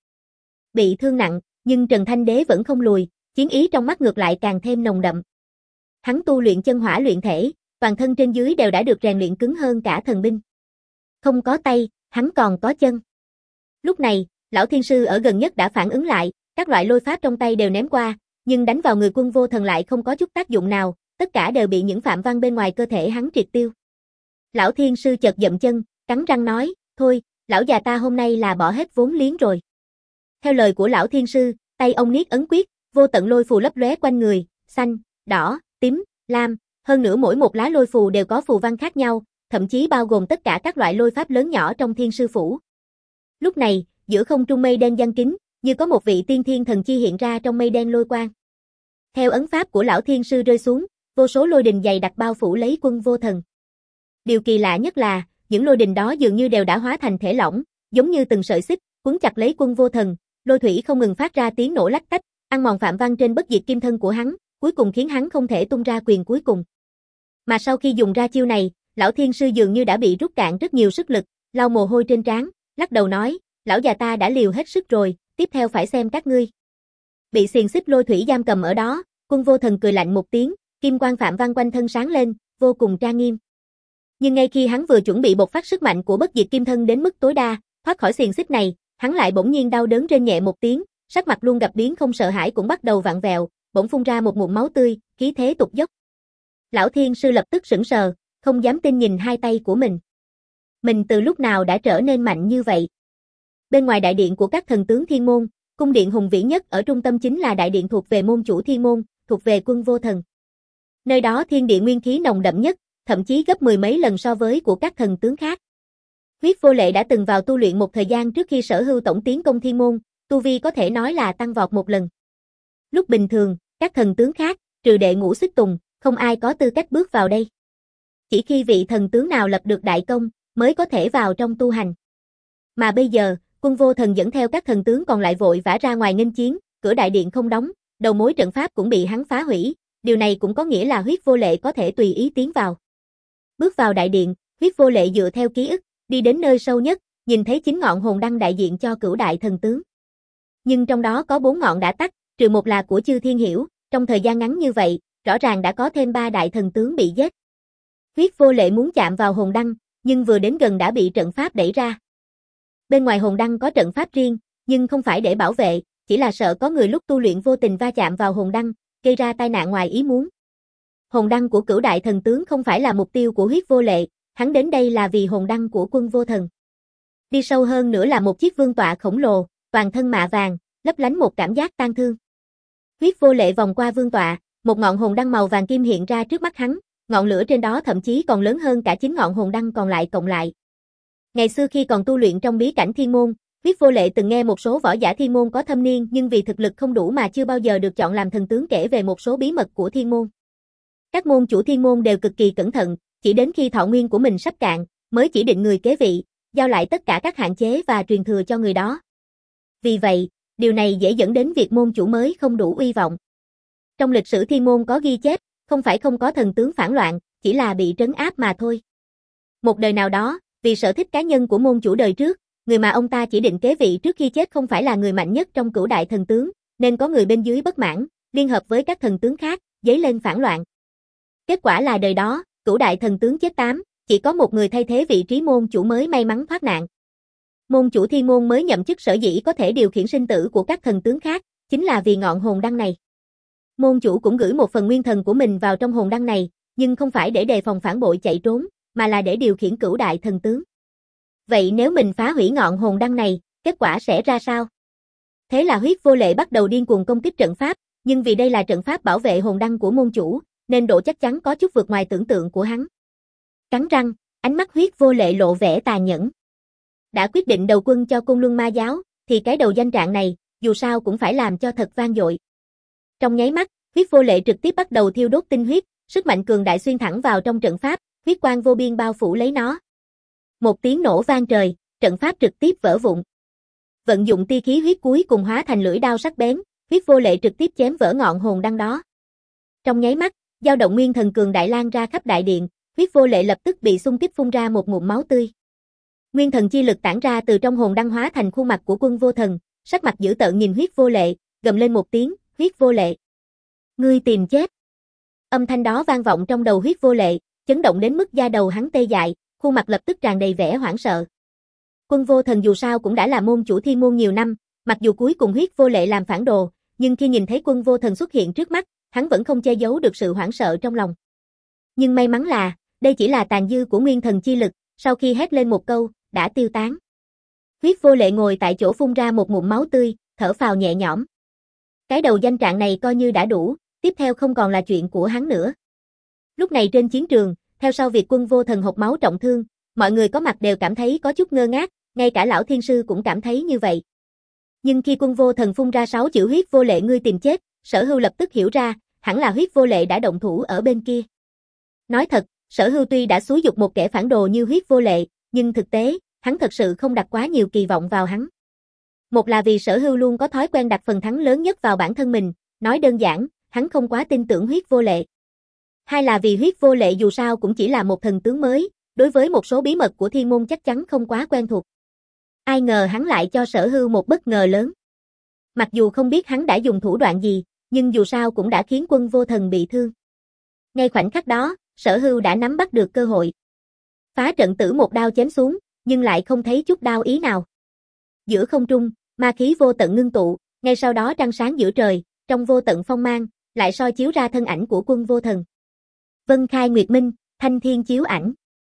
Bị thương nặng, nhưng Trần Thanh Đế vẫn không lùi, chiến ý trong mắt ngược lại càng thêm nồng đậm. Hắn tu luyện chân hỏa luyện thể, toàn thân trên dưới đều đã được rèn luyện cứng hơn cả thần binh. Không có tay, hắn còn có chân. Lúc này, lão thiên sư ở gần nhất đã phản ứng lại, các loại lôi pháp trong tay đều ném qua, nhưng đánh vào người Quân Vô Thần lại không có chút tác dụng nào, tất cả đều bị những phạm văn bên ngoài cơ thể hắn triệt tiêu. Lão thiên sư chợt dậm chân, cắn răng nói, thôi, lão già ta hôm nay là bỏ hết vốn liếng rồi. Theo lời của lão thiên sư, tay ông niết ấn quyết, vô tận lôi phù lấp lóe quanh người, xanh, đỏ, tím, lam, hơn nữa mỗi một lá lôi phù đều có phù văn khác nhau, thậm chí bao gồm tất cả các loại lôi pháp lớn nhỏ trong thiên sư phủ. Lúc này, giữa không trung mây đen giăng kín, như có một vị tiên thiên thần chi hiện ra trong mây đen lôi quang. Theo ấn pháp của lão thiên sư rơi xuống, vô số lôi đình dày đặc bao phủ lấy Quân Vô Thần. Điều kỳ lạ nhất là, những lôi đình đó dường như đều đã hóa thành thể lỏng, giống như từng sợi xích, quấn chặt lấy Quân Vô Thần, lôi thủy không ngừng phát ra tiếng nổ lách tách, ăn mòn phạm văn trên bất diệt kim thân của hắn, cuối cùng khiến hắn không thể tung ra quyền cuối cùng. Mà sau khi dùng ra chiêu này, lão thiên sư dường như đã bị rút cạn rất nhiều sức lực, lau mồ hôi trên trán, lắc đầu nói, lão già ta đã liều hết sức rồi, tiếp theo phải xem các ngươi. Bị xiềng xích lôi thủy giam cầm ở đó, Quân Vô Thần cười lạnh một tiếng, kim quang phạm văn quanh thân sáng lên, vô cùng trang nghiêm. Nhưng ngay khi hắn vừa chuẩn bị bộc phát sức mạnh của bất diệt kim thân đến mức tối đa, thoát khỏi xiềng xích này, hắn lại bỗng nhiên đau đớn rên nhẹ một tiếng, sắc mặt luôn gặp biến không sợ hãi cũng bắt đầu vặn vẹo, bỗng phun ra một ngụm máu tươi, khí thế tụt dốc. Lão thiên sư lập tức sững sờ, không dám tin nhìn hai tay của mình. Mình từ lúc nào đã trở nên mạnh như vậy? Bên ngoài đại điện của các thần tướng thiên môn, cung điện hùng vĩ nhất ở trung tâm chính là đại điện thuộc về môn chủ thiên môn, thuộc về Quân Vô Thần. Nơi đó thiên địa nguyên khí nồng đậm nhất, thậm chí gấp mười mấy lần so với của các thần tướng khác. Huyết Vô Lệ đã từng vào tu luyện một thời gian trước khi sở hữu tổng tiến công thiên môn, tu vi có thể nói là tăng vọt một lần. Lúc bình thường, các thần tướng khác, trừ đệ ngũ xích tùng, không ai có tư cách bước vào đây. Chỉ khi vị thần tướng nào lập được đại công, mới có thể vào trong tu hành. Mà bây giờ, Quân Vô Thần dẫn theo các thần tướng còn lại vội vã ra ngoài nghênh chiến, cửa đại điện không đóng, đầu mối trận pháp cũng bị hắn phá hủy, điều này cũng có nghĩa là Huyết Vô Lệ có thể tùy ý tiến vào. Bước vào đại điện, Huyết Vô Lệ dựa theo ký ức, đi đến nơi sâu nhất, nhìn thấy chín ngọn hồn đăng đại diện cho cửu đại thần tướng. Nhưng trong đó có bốn ngọn đã tắt, trừ một là của Chư Thiên Hiểu, trong thời gian ngắn như vậy, rõ ràng đã có thêm ba đại thần tướng bị giết. Huyết Vô Lệ muốn chạm vào hồn đăng, nhưng vừa đến gần đã bị trận pháp đẩy ra. Bên ngoài hồn đăng có trận pháp riêng, nhưng không phải để bảo vệ, chỉ là sợ có người lúc tu luyện vô tình va chạm vào hồn đăng, gây ra tai nạn ngoài ý muốn. Hồn đăng của cửu đại thần tướng không phải là mục tiêu của Huyết Vô Lệ, hắn đến đây là vì hồn đăng của Quân Vô Thần. Đi sâu hơn nữa là một chiếc vương tọa khổng lồ, toàn thân mạ vàng, lấp lánh một cảm giác tang thương. Huyết Vô Lệ vòng qua vương tọa, một ngọn hồn đăng màu vàng kim hiện ra trước mắt hắn, ngọn lửa trên đó thậm chí còn lớn hơn cả chín ngọn hồn đăng còn lại cộng lại. Ngày xưa khi còn tu luyện trong bí cảnh thiên môn, Huyết Vô Lệ từng nghe một số võ giả thiên môn có thâm niên nhưng vì thực lực không đủ mà chưa bao giờ được chọn làm thần tướng kể về một số bí mật của thiên môn. Các môn chủ thiên môn đều cực kỳ cẩn thận, chỉ đến khi thọ nguyên của mình sắp cạn, mới chỉ định người kế vị, giao lại tất cả các hạn chế và truyền thừa cho người đó. Vì vậy, điều này dễ dẫn đến việc môn chủ mới không đủ uy vọng. Trong lịch sử thiên môn có ghi chép, không phải không có thần tướng phản loạn, chỉ là bị trấn áp mà thôi. Một đời nào đó, vì sở thích cá nhân của môn chủ đời trước, người mà ông ta chỉ định kế vị trước khi chết không phải là người mạnh nhất trong cửu đại thần tướng, nên có người bên dưới bất mãn, liên hợp với các thần tướng khác, dấy lên phản loạn. Kết quả là đời đó, cửu đại thần tướng chết tám, chỉ có một người thay thế vị trí môn chủ mới may mắn thoát nạn. Môn chủ thiên môn mới nhậm chức sở dĩ có thể điều khiển sinh tử của các thần tướng khác, chính là vì ngọn hồn đăng này. Môn chủ cũng gửi một phần nguyên thần của mình vào trong hồn đăng này, nhưng không phải để đề phòng phản bội chạy trốn, mà là để điều khiển cửu đại thần tướng. Vậy nếu mình phá hủy ngọn hồn đăng này, kết quả sẽ ra sao? Thế là Huyết Vô Lệ bắt đầu điên cuồng công kích trận pháp, nhưng vì đây là trận pháp bảo vệ hồn đăng của môn chủ, nên độ chắc chắn có chút vượt ngoài tưởng tượng của hắn. Cắn răng, ánh mắt Huyết Vô Lệ lộ vẻ tà nhẫn. Đã quyết định đầu quân cho Côn Luân Ma giáo, thì cái đầu danh trạng này, dù sao cũng phải làm cho thật vang dội. Trong nháy mắt, Huyết Vô Lệ trực tiếp bắt đầu thiêu đốt tinh huyết, sức mạnh cường đại xuyên thẳng vào trong trận pháp, huyết quang vô biên bao phủ lấy nó. Một tiếng nổ vang trời, trận pháp trực tiếp vỡ vụn. Vận dụng tia khí huyết cuối cùng hóa thành lưỡi đao sắc bén, Huyết Vô Lệ trực tiếp chém vỡ ngọn hồn đăng đó. Trong nháy mắt, dao động nguyên thần cường đại lan ra khắp đại điện, Huyết Vô Lệ lập tức bị xung kích phun ra một ngụm máu tươi. Nguyên thần chi lực tản ra từ trong hồn đăng hóa thành khuôn mặt của Quân Vô Thần, sắc mặt dữ tợn nhìn Huyết Vô Lệ, gầm lên một tiếng, "Huyết Vô Lệ, ngươi tìm chết." Âm thanh đó vang vọng trong đầu Huyết Vô Lệ, chấn động đến mức da đầu hắn tê dại, khuôn mặt lập tức tràn đầy vẻ hoảng sợ. Quân Vô Thần dù sao cũng đã là môn chủ thiên môn nhiều năm, mặc dù cuối cùng Huyết Vô Lệ làm phản đồ, nhưng khi nhìn thấy Quân Vô Thần xuất hiện trước mắt, hắn vẫn không che giấu được sự hoảng sợ trong lòng. Nhưng may mắn là, đây chỉ là tàn dư của nguyên thần chi lực, sau khi hét lên một câu, đã tiêu tán. Huyết Vô Lệ ngồi tại chỗ phun ra một ngụm máu tươi, thở phào nhẹ nhõm. Cái đầu danh trạng này coi như đã đủ, tiếp theo không còn là chuyện của hắn nữa. Lúc này trên chiến trường, theo sau việc Quân Vô Thần hộc máu trọng thương, mọi người có mặt đều cảm thấy có chút ngơ ngác, ngay cả lão thiên sư cũng cảm thấy như vậy. Nhưng khi Quân Vô Thần phun ra sáu chữ Huyết Vô Lệ ngươi tìm chết, Sở Hưu lập tức hiểu ra, hẳn là Huyết Vô Lệ đã động thủ ở bên kia. Nói thật, Sở Hưu tuy đã xúi giục một kẻ phản đồ như Huyết Vô Lệ, nhưng thực tế, hắn thật sự không đặt quá nhiều kỳ vọng vào hắn. Một là vì Sở Hưu luôn có thói quen đặt phần thắng lớn nhất vào bản thân mình, nói đơn giản, hắn không quá tin tưởng Huyết Vô Lệ. Hai là vì Huyết Vô Lệ dù sao cũng chỉ là một thần tướng mới, đối với một số bí mật của thiên môn chắc chắn không quá quen thuộc. Ai ngờ hắn lại cho Sở Hưu một bất ngờ lớn. Mặc dù không biết hắn đã dùng thủ đoạn gì, nhưng dù sao cũng đã khiến Quân Vô Thần bị thương. Ngay khoảnh khắc đó, Sở Hưu đã nắm bắt được cơ hội. Phá trận tử một đao chém xuống, nhưng lại không thấy chút đao ý nào. Giữa không trung, ma khí vô tận ngưng tụ, ngay sau đó trăng sáng giữa trời, trong vô tận phong mang, lại soi chiếu ra thân ảnh của Quân Vô Thần. Vân khai nguyệt minh, thanh thiên chiếu ảnh.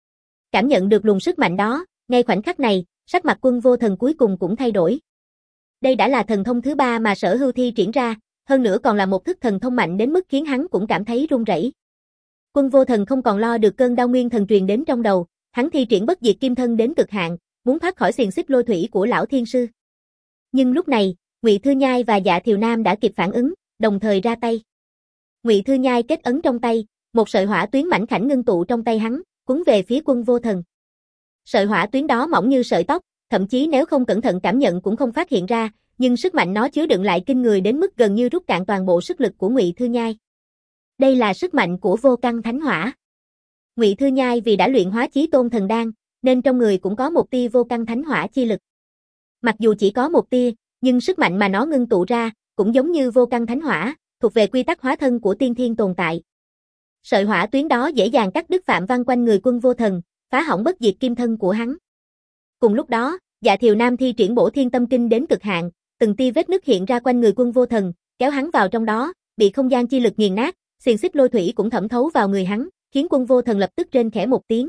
Cảm nhận được luồng sức mạnh đó, ngay khoảnh khắc này, sắc mặt Quân Vô Thần cuối cùng cũng thay đổi. Đây đã là thần thông thứ ba mà Sở Hưu thi triển ra, hơn nữa còn là một thức thần thông mạnh đến mức khiến hắn cũng cảm thấy run rẩy. Quân Vô Thần không còn lo được cơn đau nguyên thần truyền đến trong đầu, hắn thi triển bất diệt kim thân đến cực hạn, muốn thoát khỏi xiềng xích lôi thủy của lão thiên sư. Nhưng lúc này, Ngụy Thư Nhai và Dạ Thiều Nam đã kịp phản ứng, đồng thời ra tay. Ngụy Thư Nhai kết ấn trong tay, một sợi hỏa tuyến mảnh khảnh ngưng tụ trong tay hắn, cuốn về phía Quân Vô Thần. Sợi hỏa tuyến đó mỏng như sợi tóc, thậm chí nếu không cẩn thận cảm nhận cũng không phát hiện ra, nhưng sức mạnh nó chứa đựng lại kinh người đến mức gần như rút cạn toàn bộ sức lực của Ngụy Thư Nhai. Đây là sức mạnh của vô căn thánh hỏa. Ngụy Thư Nhai vì đã luyện hóa chí tôn thần đan, nên trong người cũng có một tia vô căn thánh hỏa chi lực. Mặc dù chỉ có một tia, nhưng sức mạnh mà nó ngưng tụ ra, cũng giống như vô căn thánh hỏa, thuộc về quy tắc hóa thân của tiên thiên tồn tại. Sợi hỏa tuyến đó dễ dàng cắt đứt phạm văn quanh người Quân Vô Thần, phá hỏng bất diệt kim thân của hắn. Cùng lúc đó, Dạ Thiều Nam thi triển bổ thiên tâm kinh đến cực hạn, từng tia vết nứt hiện ra quanh người Quân Vô Thần, kéo hắn vào trong đó, bị không gian chi lực nghiền nát, xiềng xích lôi thủy cũng thẩm thấu vào người hắn, khiến Quân Vô Thần lập tức rên khẽ một tiếng.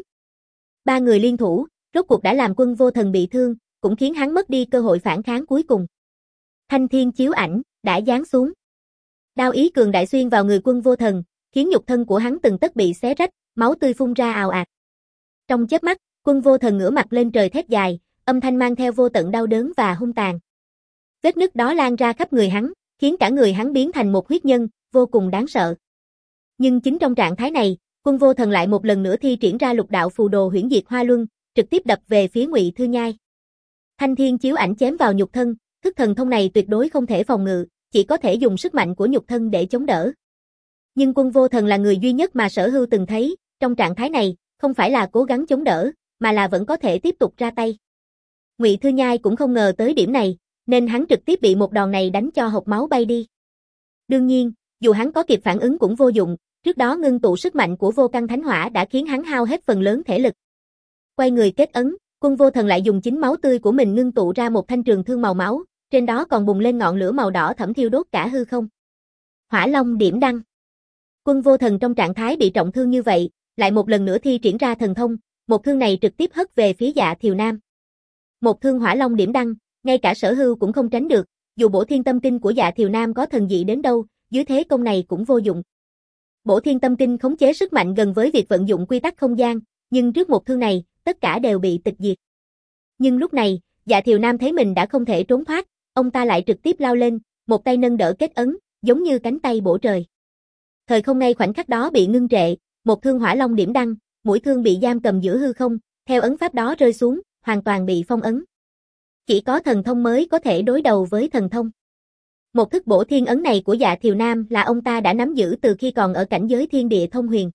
Ba người liên thủ, rốt cuộc đã làm Quân Vô Thần bị thương, cũng khiến hắn mất đi cơ hội phản kháng cuối cùng. Thanh thiên chiếu ảnh đã giáng xuống. Đao ý cường đại xuyên vào người Quân Vô Thần, khiến nhục thân của hắn từng tấc bị xé rách, máu tươi phun ra ào ạt. Trong chớp mắt, Quân Vô Thần ngửa mặt lên trời thét dài, âm thanh mang theo vô tận đau đớn và hung tàn. Vết nứt đó lan ra khắp người hắn, khiến cả người hắn biến thành một huyết nhân, vô cùng đáng sợ. Nhưng chính trong trạng thái này, Quân Vô Thần lại một lần nữa thi triển ra lục đạo phù đồ huyễn diệt hoa luân, trực tiếp đập về phía Ngụy Thư Nhai. Thanh thiên chiếu ảnh chém vào nhục thân, thức thần thông này tuyệt đối không thể phòng ngự, chỉ có thể dùng sức mạnh của nhục thân để chống đỡ. Nhưng Quân Vô Thần là người duy nhất mà Sở Hưu từng thấy, trong trạng thái này, không phải là cố gắng chống đỡ, mà là vẫn có thể tiếp tục ra tay. Ngụy Thư Nhai cũng không ngờ tới điểm này, nên hắn trực tiếp bị một đòn này đánh cho hộc máu bay đi. Đương nhiên, dù hắn có kịp phản ứng cũng vô dụng, trước đó ngưng tụ sức mạnh của vô căn thánh hỏa đã khiến hắn hao hết phần lớn thể lực. Quay người kết ấn, Quân Vô Thần lại dùng chính máu tươi của mình ngưng tụ ra một thanh trường thương màu máu, trên đó còn bùng lên ngọn lửa màu đỏ thẫm thiêu đốt cả hư không. Hỏa Long điểm đăng. Quân Vô Thần trong trạng thái bị trọng thương như vậy, lại một lần nữa thi triển ra thần thông, một thương này trực tiếp hất về phía Dạ Thiều Nam. Một thương Hỏa Long điểm đăng, ngay cả Sở Hưu cũng không tránh được, dù bổ thiên tâm kinh của Dạ Thiều Nam có thần dị đến đâu, dưới thế công này cũng vô dụng. Bổ Thiên Tâm Kinh khống chế sức mạnh gần với việc vận dụng quy tắc không gian, nhưng trước một thương này, tất cả đều bị tịch diệt. Nhưng lúc này, Dạ Thiều Nam thấy mình đã không thể trốn thoát, ông ta lại trực tiếp lao lên, một tay nâng đỡ kết ấn, giống như cánh tay bổ trời. Thời không ngay khoảnh khắc đó bị ngưng trệ, một thương hỏa long điểm đăng, mũi thương bị giam cầm giữa hư không, theo ấn pháp đó rơi xuống, hoàn toàn bị phong ấn. Chỉ có thần thông mới có thể đối đầu với thần thông. Một thức bổ thiên ấn này của Dạ Thiều Nam là ông ta đã nắm giữ từ khi còn ở cảnh giới thiên địa thông huyền.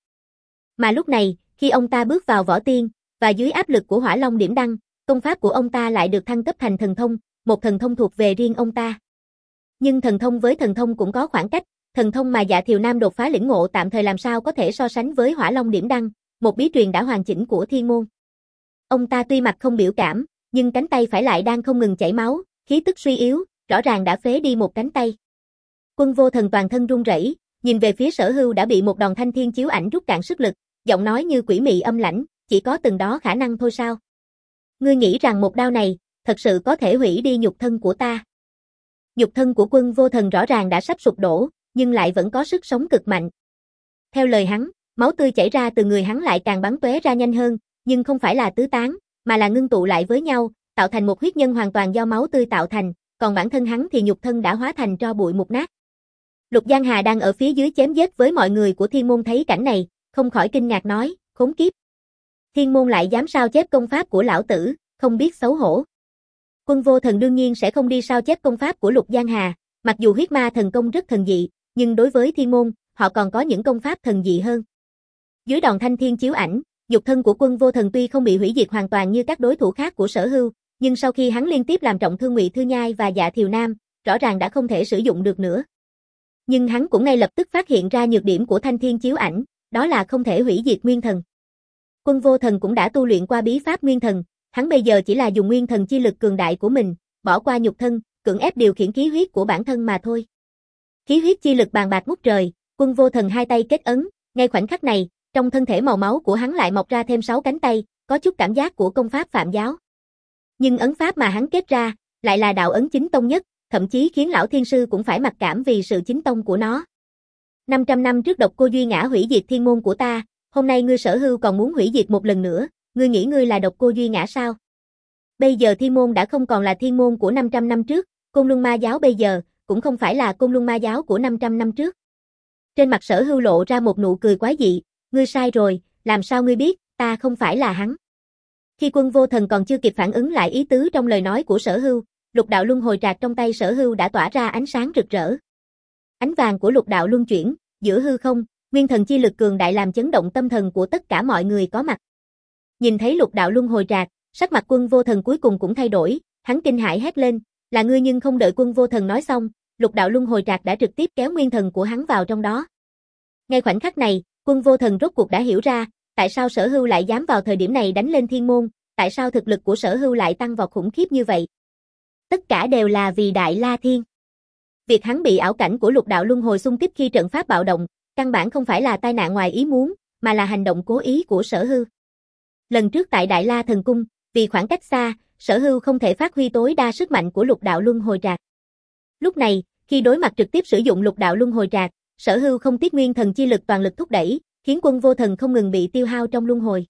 Mà lúc này, khi ông ta bước vào võ tiên, và dưới áp lực của hỏa long điểm đăng, công pháp của ông ta lại được thăng cấp thành thần thông, một thần thông thuộc về riêng ông ta. Nhưng thần thông với thần thông cũng có khoảng cách, thần thông mà Dạ Thiều Nam đột phá lĩnh ngộ tạm thời làm sao có thể so sánh với hỏa long điểm đăng, một bí truyền đã hoàn chỉnh của thiên môn. Ông ta tuy mặt không biểu cảm, nhưng cánh tay phải lại đang không ngừng chảy máu, khí tức suy yếu, rõ ràng đã phế đi một cánh tay. Quân Vô Thần toàn thân run rẩy, nhìn về phía Sở Hưu đã bị một đòn thanh thiên chiếu ảnh rút cạn sức lực, giọng nói như quỷ mị âm lãnh, chỉ có từng đó khả năng thôi sao? Ngươi nghĩ rằng một đao này, thật sự có thể hủy đi nhục thân của ta? Nhục thân của Quân Vô Thần rõ ràng đã sắp sụp đổ, nhưng lại vẫn có sức sống cực mạnh. Theo lời hắn, máu tươi chảy ra từ người hắn lại càng bắn tóe ra nhanh hơn, nhưng không phải là tứ tán, mà là ngưng tụ lại với nhau, tạo thành một huyết nhân hoàn toàn do máu tươi tạo thành, còn bản thân hắn thì nhục thân đã hóa thành tro bụi mục nát. Lục Giang Hà đang ở phía dưới chém giết với mọi người của Thiên Môn thấy cảnh này, không khỏi kinh ngạc nói, khốn kiếp. Thiên Môn lại dám sao chép công pháp của lão tử, không biết xấu hổ. Quân Vô Thần đương nhiên sẽ không đi sao chép công pháp của Lục Giang Hà, mặc dù huyết ma thần công rất thần dị, nhưng đối với Thiên Môn, họ còn có những công pháp thần dị hơn. Dưới đòn thanh thiên chiếu ảnh, nhục thân của Quân Vô Thần tuy không bị hủy diệt hoàn toàn như các đối thủ khác của Sở Hưu, nhưng sau khi hắn liên tiếp làm trọng thương Ngụy Thư Nhai và Dạ Thiều Nam, rõ ràng đã không thể sử dụng được nữa. Nhưng hắn cũng ngay lập tức phát hiện ra nhược điểm của thanh thiên chiếu ảnh, đó là không thể hủy diệt nguyên thần. Quân Vô Thần cũng đã tu luyện qua bí pháp nguyên thần, hắn bây giờ chỉ là dùng nguyên thần chi lực cường đại của mình, bỏ qua nhục thân, cưỡng ép điều khiển khí huyết của bản thân mà thôi. Khí huyết chi lực bàn bạc ngút trời, Quân Vô Thần hai tay kết ấn, ngay khoảnh khắc này, trong thân thể màu máu của hắn lại mọc ra thêm sáu cánh tay, có chút cảm giác của công pháp Phạm giáo. Nhưng ấn pháp mà hắn kết ra, lại là đạo ấn chính tông nhất, thậm chí khiến lão thiên sư cũng phải mặc cảm vì sự chính tông của nó. năm trăm năm trước Độc Cô Duy Ngã hủy diệt thiên môn của ta, hôm nay ngươi Sở Hưu còn muốn hủy diệt một lần nữa, ngươi nghĩ ngươi là Độc Cô Duy Ngã sao? Bây giờ thiên môn đã không còn là thiên môn của năm trăm năm trước, Côn Luân Ma giáo bây giờ, cũng không phải là Côn Luân Ma giáo của năm trăm năm trước. Trên mặt Sở Hưu lộ ra một nụ cười quái dị, ngươi sai rồi, làm sao ngươi biết, ta không phải là hắn. Khi Quân Vô Thần còn chưa kịp phản ứng lại ý tứ trong lời nói của Sở Hưu, lục đạo luân hồi trạc trong tay Sở Hưu đã tỏa ra ánh sáng rực rỡ. Ánh vàng của lục đạo luân chuyển, giữa hư không, nguyên thần chi lực cường đại làm chấn động tâm thần của tất cả mọi người có mặt. Nhìn thấy lục đạo luân hồi trạc, sắc mặt Quân Vô Thần cuối cùng cũng thay đổi, hắn kinh hãi hét lên, là ngươi, nhưng không đợi Quân Vô Thần nói xong, lục đạo luân hồi trạc đã trực tiếp kéo nguyên thần của hắn vào trong đó. Ngay khoảnh khắc này, Quân Vô Thần rốt cuộc đã hiểu ra, tại sao Sở Hưu lại dám vào thời điểm này đánh lên thiên môn, tại sao thực lực của Sở Hưu lại tăng vọt khủng khiếp như vậy. Tất cả đều là vì Đại La Thiên. Việc hắn bị ảo cảnh của lục đạo luân hồi xung kích khi trận pháp bạo động, căn bản không phải là tai nạn ngoài ý muốn, mà là hành động cố ý của Sở Hưu. Lần trước tại Đại La Thần Cung, vì khoảng cách xa, Sở Hưu không thể phát huy tối đa sức mạnh của lục đạo luân hồi trạc. Lúc này, khi đối mặt trực tiếp sử dụng lục đạo luân hồi trạc, Sở Hưu không tiếc nguyên thần chi lực toàn lực thúc đẩy, khiến Quân Vô Thần không ngừng bị tiêu hao trong luân hồi.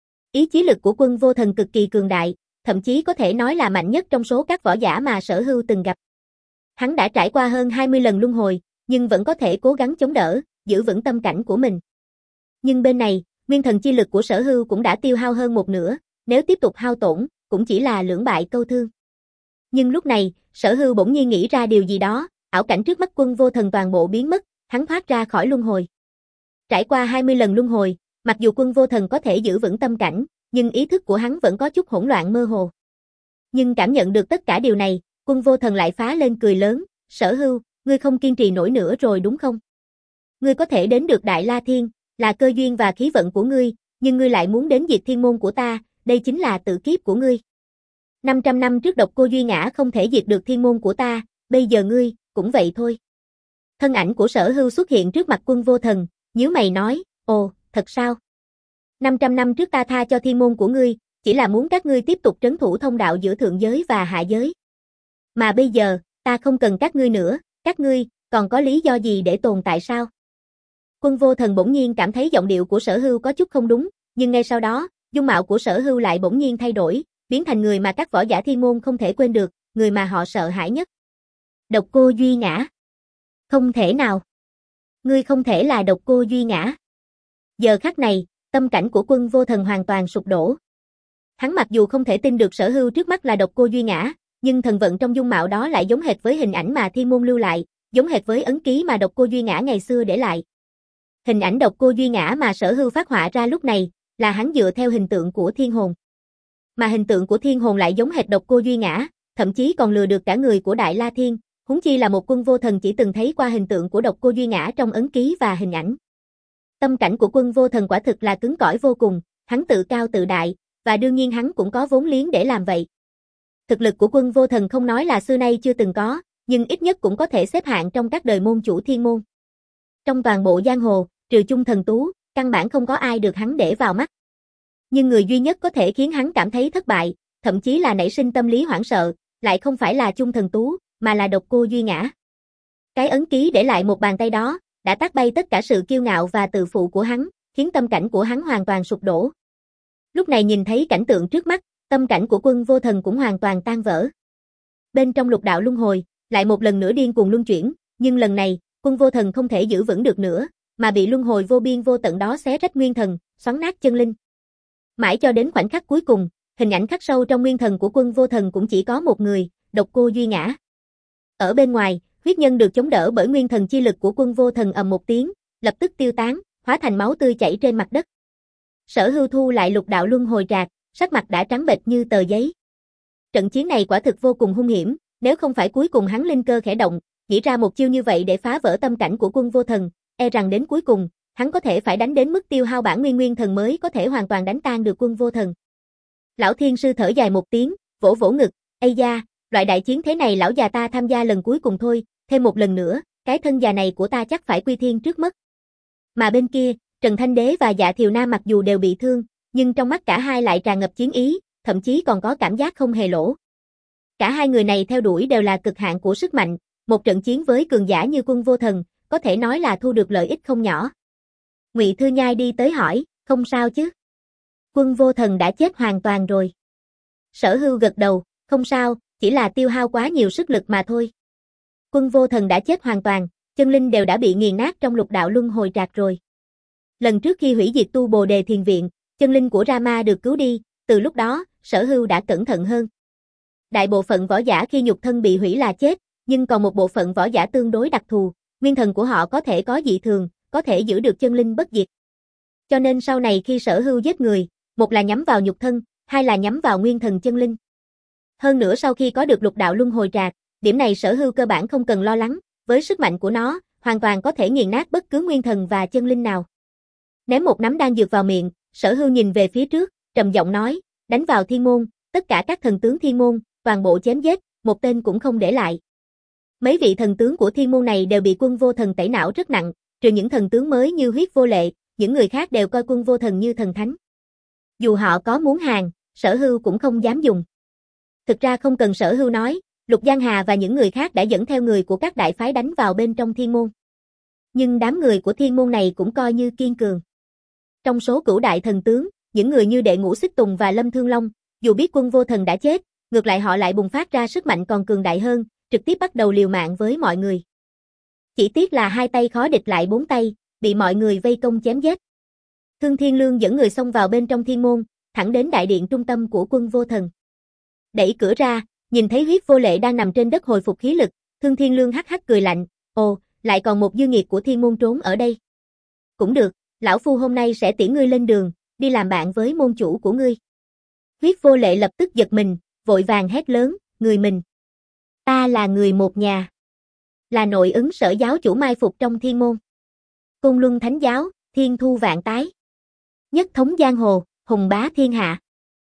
Ý chí lực của Quân Vô Thần cực kỳ cường đại, thậm chí có thể nói là mạnh nhất trong số các võ giả mà Sở Hưu từng gặp. Hắn đã trải qua hơn hai mươi lần luân hồi, nhưng vẫn có thể cố gắng chống đỡ, giữ vững tâm cảnh của mình. Nhưng bên này, nguyên thần chi lực của Sở Hưu cũng đã tiêu hao hơn một nửa, nếu tiếp tục hao tổn, cũng chỉ là lưỡng bại câu thương. Nhưng lúc này, Sở Hưu bỗng nhiên nghĩ ra điều gì đó, ảo cảnh trước mắt Quân Vô Thần toàn bộ biến mất, hắn thoát ra khỏi luân hồi. Trải qua hai mươi lần luân hồi, mặc dù Quân Vô Thần có thể giữ vững tâm cảnh, nhưng ý thức của hắn vẫn có chút hỗn loạn mơ hồ. Nhưng cảm nhận được tất cả điều này, Quân Vô Thần lại phá lên cười lớn, Sở Hưu, ngươi không kiên trì nổi nữa rồi đúng không? Ngươi có thể đến được Đại La Thiên, là cơ duyên và khí vận của ngươi, nhưng ngươi lại muốn đến diệt thiên môn của ta, đây chính là tự kiếp của ngươi. năm trăm năm trước Độc Cô Duy Ngã không thể diệt được thiên môn của ta, bây giờ ngươi, cũng vậy thôi. Thân ảnh của Sở Hưu xuất hiện trước mặt Quân Vô Thần, nhíu mày nói, ồ, thật sao? năm trăm năm trước ta tha cho thiên môn của ngươi, chỉ là muốn các ngươi tiếp tục trấn thủ thông đạo giữa thượng giới và hạ giới. Mà bây giờ, ta không cần các ngươi nữa, các ngươi, còn có lý do gì để tồn tại sao? Quân Vô Thần bỗng nhiên cảm thấy giọng điệu của Sở Hưu có chút không đúng, nhưng ngay sau đó, dung mạo của Sở Hưu lại bỗng nhiên thay đổi, biến thành người mà các võ giả thiên môn không thể quên được, người mà họ sợ hãi nhất. Độc Cô Duy Ngã. Không thể nào. Ngươi không thể là Độc Cô Duy Ngã. Giờ khắc này, tâm cảnh của Quân Vô Thần hoàn toàn sụp đổ. Hắn mặc dù không thể tin được Sở Hưu trước mắt là Độc Cô Duy Ngã, nhưng thần vận trong dung mạo đó lại giống hệt với hình ảnh mà thiên môn lưu lại, giống hệt với ấn ký mà Độc Cô Duy Ngã ngày xưa để lại. Hình ảnh Độc Cô Duy Ngã mà Sở Hưu phát họa ra lúc này, là hắn dựa theo hình tượng của thiên hồn. Mà hình tượng của thiên hồn lại giống hệt Độc Cô Duy Ngã, thậm chí còn lừa được cả người của Đại La Thiên, huống chi là một Quân Vô Thần chỉ từng thấy qua hình tượng của Độc Cô Duy Ngã trong ấn ký và hình ảnh. Tâm cảnh của Quân Vô Thần quả thực là cứng cỏi vô cùng, hắn tự cao tự đại, và đương nhiên hắn cũng có vốn liếng để làm vậy. Thực lực của Quân Vô Thần không nói là xưa nay chưa từng có, nhưng ít nhất cũng có thể xếp hạng trong các đời môn chủ thiên môn. Trong toàn bộ giang hồ, trừ Chung Thần Tú, căn bản không có ai được hắn để vào mắt. Nhưng người duy nhất có thể khiến hắn cảm thấy thất bại, thậm chí là nảy sinh tâm lý hoảng sợ, lại không phải là Chung Thần Tú, mà là Độc Cô Duy Ngã. Cái ấn ký để lại một bàn tay đó, đã tát bay tất cả sự kiêu ngạo và tự phụ của hắn, khiến tâm cảnh của hắn hoàn toàn sụp đổ. Lúc này nhìn thấy cảnh tượng trước mắt, tâm cảnh của Quân Vô Thần cũng hoàn toàn tan vỡ. Bên trong lục đạo luân hồi, lại một lần nữa điên cuồng luân chuyển, nhưng lần này, Quân Vô Thần không thể giữ vững được nữa, mà bị luân hồi vô biên vô tận đó xé rách nguyên thần, xoắn nát chân linh. Mãi cho đến khoảnh khắc cuối cùng, hình ảnh khắc sâu trong nguyên thần của Quân Vô Thần cũng chỉ có một người, Độc Cô Duy Ngã. Ở bên ngoài, huyết nhân được chống đỡ bởi nguyên thần chi lực của Quân Vô Thần ầm một tiếng, lập tức tiêu tán, hóa thành máu tươi chảy trên mặt đất. Sở Hưu thu lại lục đạo luân hồi trạc, sắc mặt đã trắng bệch như tờ giấy. Trận chiến này quả thực vô cùng hung hiểm, nếu không phải cuối cùng hắn linh cơ khẽ động, nghĩ ra một chiêu như vậy để phá vỡ tâm cảnh của Quân Vô Thần, e rằng đến cuối cùng, hắn có thể phải đánh đến mức tiêu hao bản nguyên nguyên thần mới có thể hoàn toàn đánh tan được Quân Vô Thần. Lão Thiên Sư thở dài một tiếng, vỗ vỗ ngực, ây da, loại đại chiến thế này lão già ta tham gia lần cuối cùng thôi, thêm một lần nữa, cái thân già này của ta chắc phải quy thiên trước mất. Mà bên kia, Trần Thanh Đế và Dạ Thiều Na mặc dù đều bị thương, nhưng trong mắt cả hai lại tràn ngập chiến ý, thậm chí còn có cảm giác không hề lỗ. Cả hai người này theo đuổi đều là cực hạn của sức mạnh, một trận chiến với cường giả như Quân Vô Thần, có thể nói là thu được lợi ích không nhỏ. Ngụy Thư Nhai đi tới hỏi, không sao chứ? Quân Vô Thần đã chết hoàn toàn rồi. Sở Hưu gật đầu, không sao, chỉ là tiêu hao quá nhiều sức lực mà thôi. Quân Vô Thần đã chết hoàn toàn, chân linh đều đã bị nghiền nát trong lục đạo luân hồi trạc rồi. Lần trước khi hủy diệt tu Bồ Đề Thiền Viện, chân linh của Rama được cứu đi, từ lúc đó, Sở Hưu đã cẩn thận hơn. Đại bộ phận võ giả khi nhục thân bị hủy là chết, nhưng còn một bộ phận võ giả tương đối đặc thù, nguyên thần của họ có thể có dị thường, có thể giữ được chân linh bất diệt. Cho nên sau này khi Sở Hưu giết người, một là nhắm vào nhục thân, hai là nhắm vào nguyên thần chân linh. Hơn nữa sau khi có được lục đạo luân hồi trạc, điểm này Sở Hưu cơ bản không cần lo lắng, với sức mạnh của nó, hoàn toàn có thể nghiền nát bất cứ nguyên thần và chân linh nào. Ném một nắm đan dược vào miệng, Sở Hưu nhìn về phía trước, trầm giọng nói, đánh vào thiên môn, tất cả các thần tướng thiên môn, toàn bộ chém giết, một tên cũng không để lại. Mấy vị thần tướng của thiên môn này đều bị Quân Vô Thần tẩy não rất nặng, trừ những thần tướng mới như Huyết Vô Lệ, những người khác đều coi Quân Vô Thần như thần thánh. Dù họ có muốn hàng, Sở Hưu cũng không dám dùng. Thực ra không cần Sở Hưu nói, Lục Giang Hà và những người khác đã dẫn theo người của các đại phái đánh vào bên trong thiên môn. Nhưng đám người của thiên môn này cũng coi như kiên cường. Trong số cửu đại thần tướng, những người như Đệ Ngũ Xích Tùng và Lâm Thương Long, dù biết Quân Vô Thần đã chết, ngược lại họ lại bùng phát ra sức mạnh còn cường đại hơn, trực tiếp bắt đầu liều mạng với mọi người. Chỉ tiếc là hai tay khó địch lại bốn tay, bị mọi người vây công chém giết. Thương Thiên Lương dẫn người xông vào bên trong thiên môn, thẳng đến đại điện trung tâm của Quân Vô Thần. Đẩy cửa ra, nhìn thấy Huyết Vô Lệ đang nằm trên đất hồi phục khí lực, Thương Thiên Lương hắc hắc cười lạnh, ồ, lại còn một dư nghiệt của thiên môn trốn ở đây. Cũng được, lão phu hôm nay sẽ tiễn ngươi lên đường, đi làm bạn với môn chủ của ngươi. Huyết Vô Lệ lập tức giật mình, vội vàng hét lớn, người mình. Ta là người một nhà. Là nội ứng Sở giáo chủ mai phục trong thiên môn. Côn Luân Thánh giáo, thiên thu vạn tái. Nhất thống giang hồ, hùng bá thiên hạ.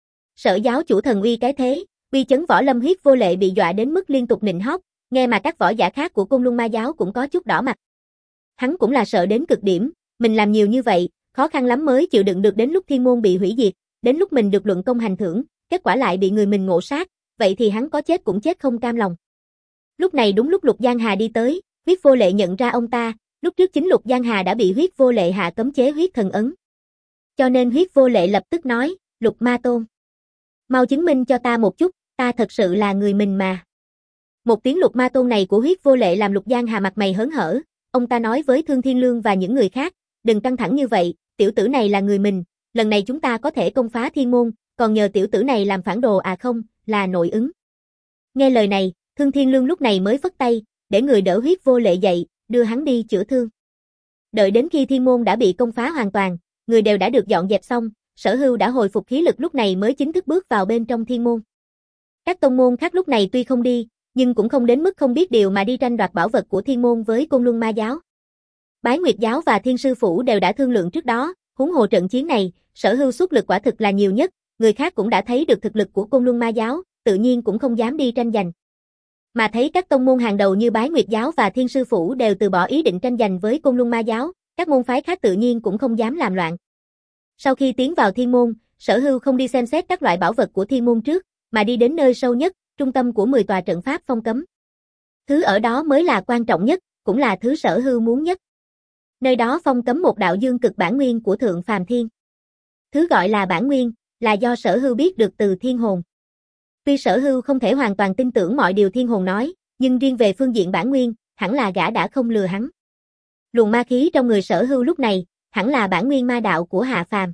Sở giáo chủ thần uy cái thế, uy chấn võ lâm. Huyết Vô Lệ bị dọa đến mức liên tục nịnh hót, nghe mà các võ giả khác của Côn Luân ma giáo cũng có chút đỏ mặt. Hắn cũng là sợ đến cực điểm, mình làm nhiều như vậy, khó khăn lắm mới chịu đựng được đến lúc thiên môn bị hủy diệt, đến lúc mình được luận công hành thưởng, kết quả lại bị người mình ngộ sát, vậy thì hắn có chết cũng chết không cam lòng. Lúc này đúng lúc Lục Giang Hà đi tới, Huyết Vô Lệ nhận ra ông ta, Lúc trước chính Lục Giang Hà đã bị Huyết Vô Lệ hạ cấm chế huyết thần ấn. Cho nên Huyết Vô Lệ lập tức nói, Lục Ma Tôn, mau chứng minh cho ta một chút, ta thật sự là người mình mà. Một tiếng Lục Ma Tôn này của Huyết Vô Lệ làm Lục Giang Hà mặt mày hớn hở, ông ta nói với Thương Thiên Lương và những người khác, đừng căng thẳng như vậy, tiểu tử này là người mình, lần này chúng ta có thể công phá thiên môn, còn nhờ tiểu tử này làm phản đồ à không, là nội ứng. Nghe lời này, Thương Thiên Lương lúc này mới phất tay, để người đỡ Huyết Vô Lệ dậy, đưa hắn đi chữa thương. Đợi đến khi thiên môn đã bị công phá hoàn toàn, người đều đã được dọn dẹp xong, Sở Hưu đã hồi phục khí lực lúc này mới chính thức bước vào bên trong thiên môn. Các tông môn khác lúc này tuy không đi, nhưng cũng không đến mức không biết điều mà đi tranh đoạt bảo vật của thiên môn với Côn Luân Ma giáo. Bái Nguyệt giáo và Thiên Sư phủ đều đã thương lượng trước đó, huống hồ trận chiến này, Sở Hưu xuất lực quả thực là nhiều nhất, người khác cũng đã thấy được thực lực của Côn Luân Ma giáo, tự nhiên cũng không dám đi tranh giành. Mà thấy các tông môn hàng đầu như Bái Nguyệt giáo và Thiên Sư phủ đều từ bỏ ý định tranh giành với Côn Luân Ma giáo, các môn phái khác tự nhiên cũng không dám làm loạn. Sau khi tiến vào thiên môn, Sở Hưu không đi xem xét các loại bảo vật của thiên môn trước, mà đi đến nơi sâu nhất, trung tâm của mười tòa trận pháp phong cấm. Thứ ở đó mới là quan trọng nhất, cũng là thứ Sở Hưu muốn nhất. Nơi đó phong cấm một đạo dương cực bản nguyên của Thượng Phàm Thiên. Thứ gọi là bản nguyên, là do Sở Hưu biết được từ thiên hồn. Tuy Sở Hưu không thể hoàn toàn tin tưởng mọi điều thiên hồn nói, nhưng riêng về phương diện bản nguyên, hẳn là gã đã không lừa hắn. Luồng ma khí trong người Sở Hưu lúc này, hẳn là bản nguyên ma đạo của hạ phàm.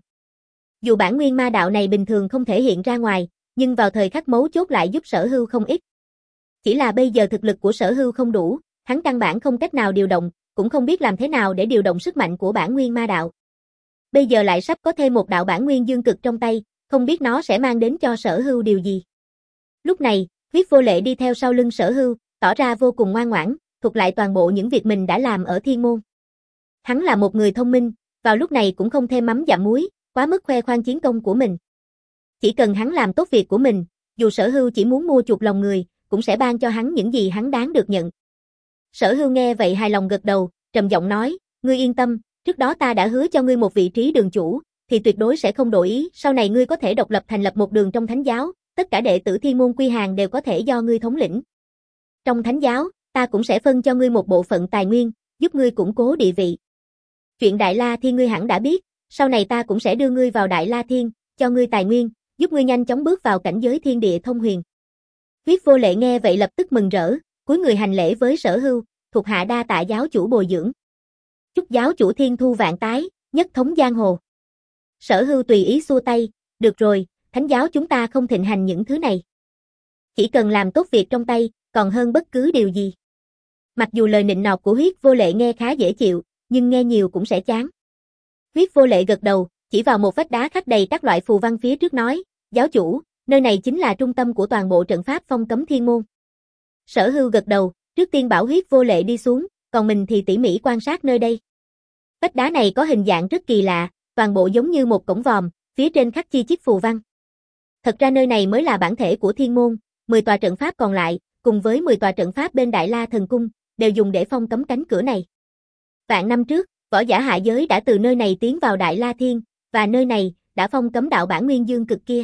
Dù bản nguyên ma đạo này bình thường không thể hiện ra ngoài, nhưng vào thời khắc mấu chốt lại giúp Sở Hưu không ít. Chỉ là bây giờ thực lực của Sở Hưu không đủ, hắn căn bản không cách nào điều động, cũng không biết làm thế nào để điều động sức mạnh của bản nguyên ma đạo. Bây giờ lại sắp có thêm một đạo bản nguyên dương cực trong tay, không biết nó sẽ mang đến cho Sở Hưu điều gì. Lúc này, Huyết Vô Lệ đi theo sau lưng Sở Hưu, tỏ ra vô cùng ngoan ngoãn, thuật lại toàn bộ những việc mình đã làm ở thiên môn. Hắn là một người thông minh, vào lúc này cũng không thêm mắm dặm muối, quá mức khoe khoang chiến công của mình. Chỉ cần hắn làm tốt việc của mình, dù Sở Hưu chỉ muốn mua chuộc lòng người, cũng sẽ ban cho hắn những gì hắn đáng được nhận. Sở Hưu nghe vậy hài lòng gật đầu, trầm giọng nói, ngươi yên tâm, trước đó ta đã hứa cho ngươi một vị trí đường chủ, thì tuyệt đối sẽ không đổi ý, sau này ngươi có thể độc lập thành lập một đường trong thánh giáo, tất cả đệ tử thiên môn quy hàng đều có thể do ngươi thống lĩnh. Trong thánh giáo, ta cũng sẽ phân cho ngươi một bộ phận tài nguyên, giúp ngươi củng cố địa vị. Chuyện Đại La Thiên ngươi hẳn đã biết, sau này ta cũng sẽ đưa ngươi vào Đại La Thiên, cho ngươi tài nguyên, giúp ngươi nhanh chóng bước vào cảnh giới thiên địa thông huyền. Huyết Vô Lệ nghe vậy lập tức mừng rỡ, cúi người hành lễ với Sở Hưu, thuộc hạ đa tạ giáo chủ bồi dưỡng. Chúc giáo chủ thiên thu vạn tái, nhất thống giang hồ. Sở Hưu tùy ý xua tay, được rồi, thánh giáo chúng ta không thịnh hành những thứ này. Chỉ cần làm tốt việc trong tay, còn hơn bất cứ điều gì. Mặc dù lời nịnh nọt của Huyết Vô Lệ nghe khá dễ chịu, nhưng nghe nhiều cũng sẽ chán. Huyết Vô Lệ gật đầu, chỉ vào một vách đá khắc đầy các loại phù văn phía trước nói, giáo chủ, nơi này chính là trung tâm của toàn bộ trận pháp phong cấm thiên môn. Sở Hưu gật đầu, trước tiên bảo Huyết Vô Lệ đi xuống, còn mình thì tỉ mỉ quan sát nơi đây. Vách đá này có hình dạng rất kỳ lạ, toàn bộ giống như một cổng vòm, phía trên khắc chi chít phù văn. Thật ra nơi này mới là bản thể của thiên môn, mười tòa trận pháp còn lại, cùng với mười tòa trận pháp bên Đại La Thần Cung, đều dùng để phong cấm cánh cửa này. Vạn năm trước, võ giả hạ giới đã từ nơi này tiến vào Đại La Thiên, và nơi này đã phong cấm đạo bản nguyên dương cực kia.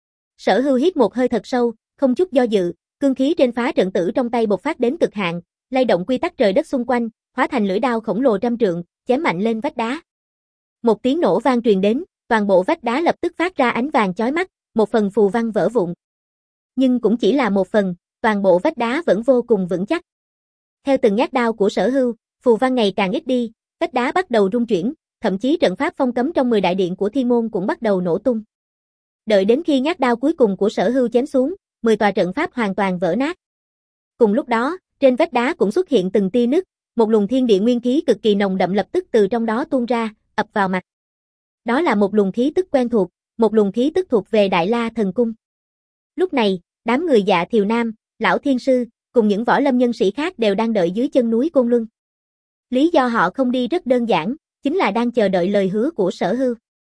Sở Hưu hít một hơi thật sâu, không chút do dự, cương khí trên phá trận tử trong tay bộc phát đến cực hạn, lay động quy tắc trời đất xung quanh, hóa thành lưỡi đao khổng lồ trăm trượng, chém mạnh lên vách đá. Một tiếng nổ vang truyền đến, toàn bộ vách đá lập tức phát ra ánh vàng chói mắt, một phần phù văn vỡ vụn. Nhưng cũng chỉ là một phần, toàn bộ vách đá vẫn vô cùng vững chắc. Theo từng nhát đao của Sở Hưu, phù văn ngày càng ít đi, vách đá bắt đầu rung chuyển, thậm chí trận pháp phong cấm trong mười đại điện của Thiên môn cũng bắt đầu nổ tung. Đợi đến khi nhát đao cuối cùng của Sở Hưu chém xuống, mười tòa trận pháp hoàn toàn vỡ nát. Cùng lúc đó, trên vách đá cũng xuất hiện từng tia nứt, một luồng thiên địa nguyên khí cực kỳ nồng đậm lập tức từ trong đó tuôn ra, ập vào mặt. Đó là một luồng khí tức quen thuộc, một luồng khí tức thuộc về Đại La Thần Cung. Lúc này, đám người Dạ Thiều Nam, Lão Thiên Sư, cùng những võ lâm nhân sĩ khác đều đang đợi dưới chân núi Côn Luân. Lý do họ không đi rất đơn giản, chính là đang chờ đợi lời hứa của Sở Hưu.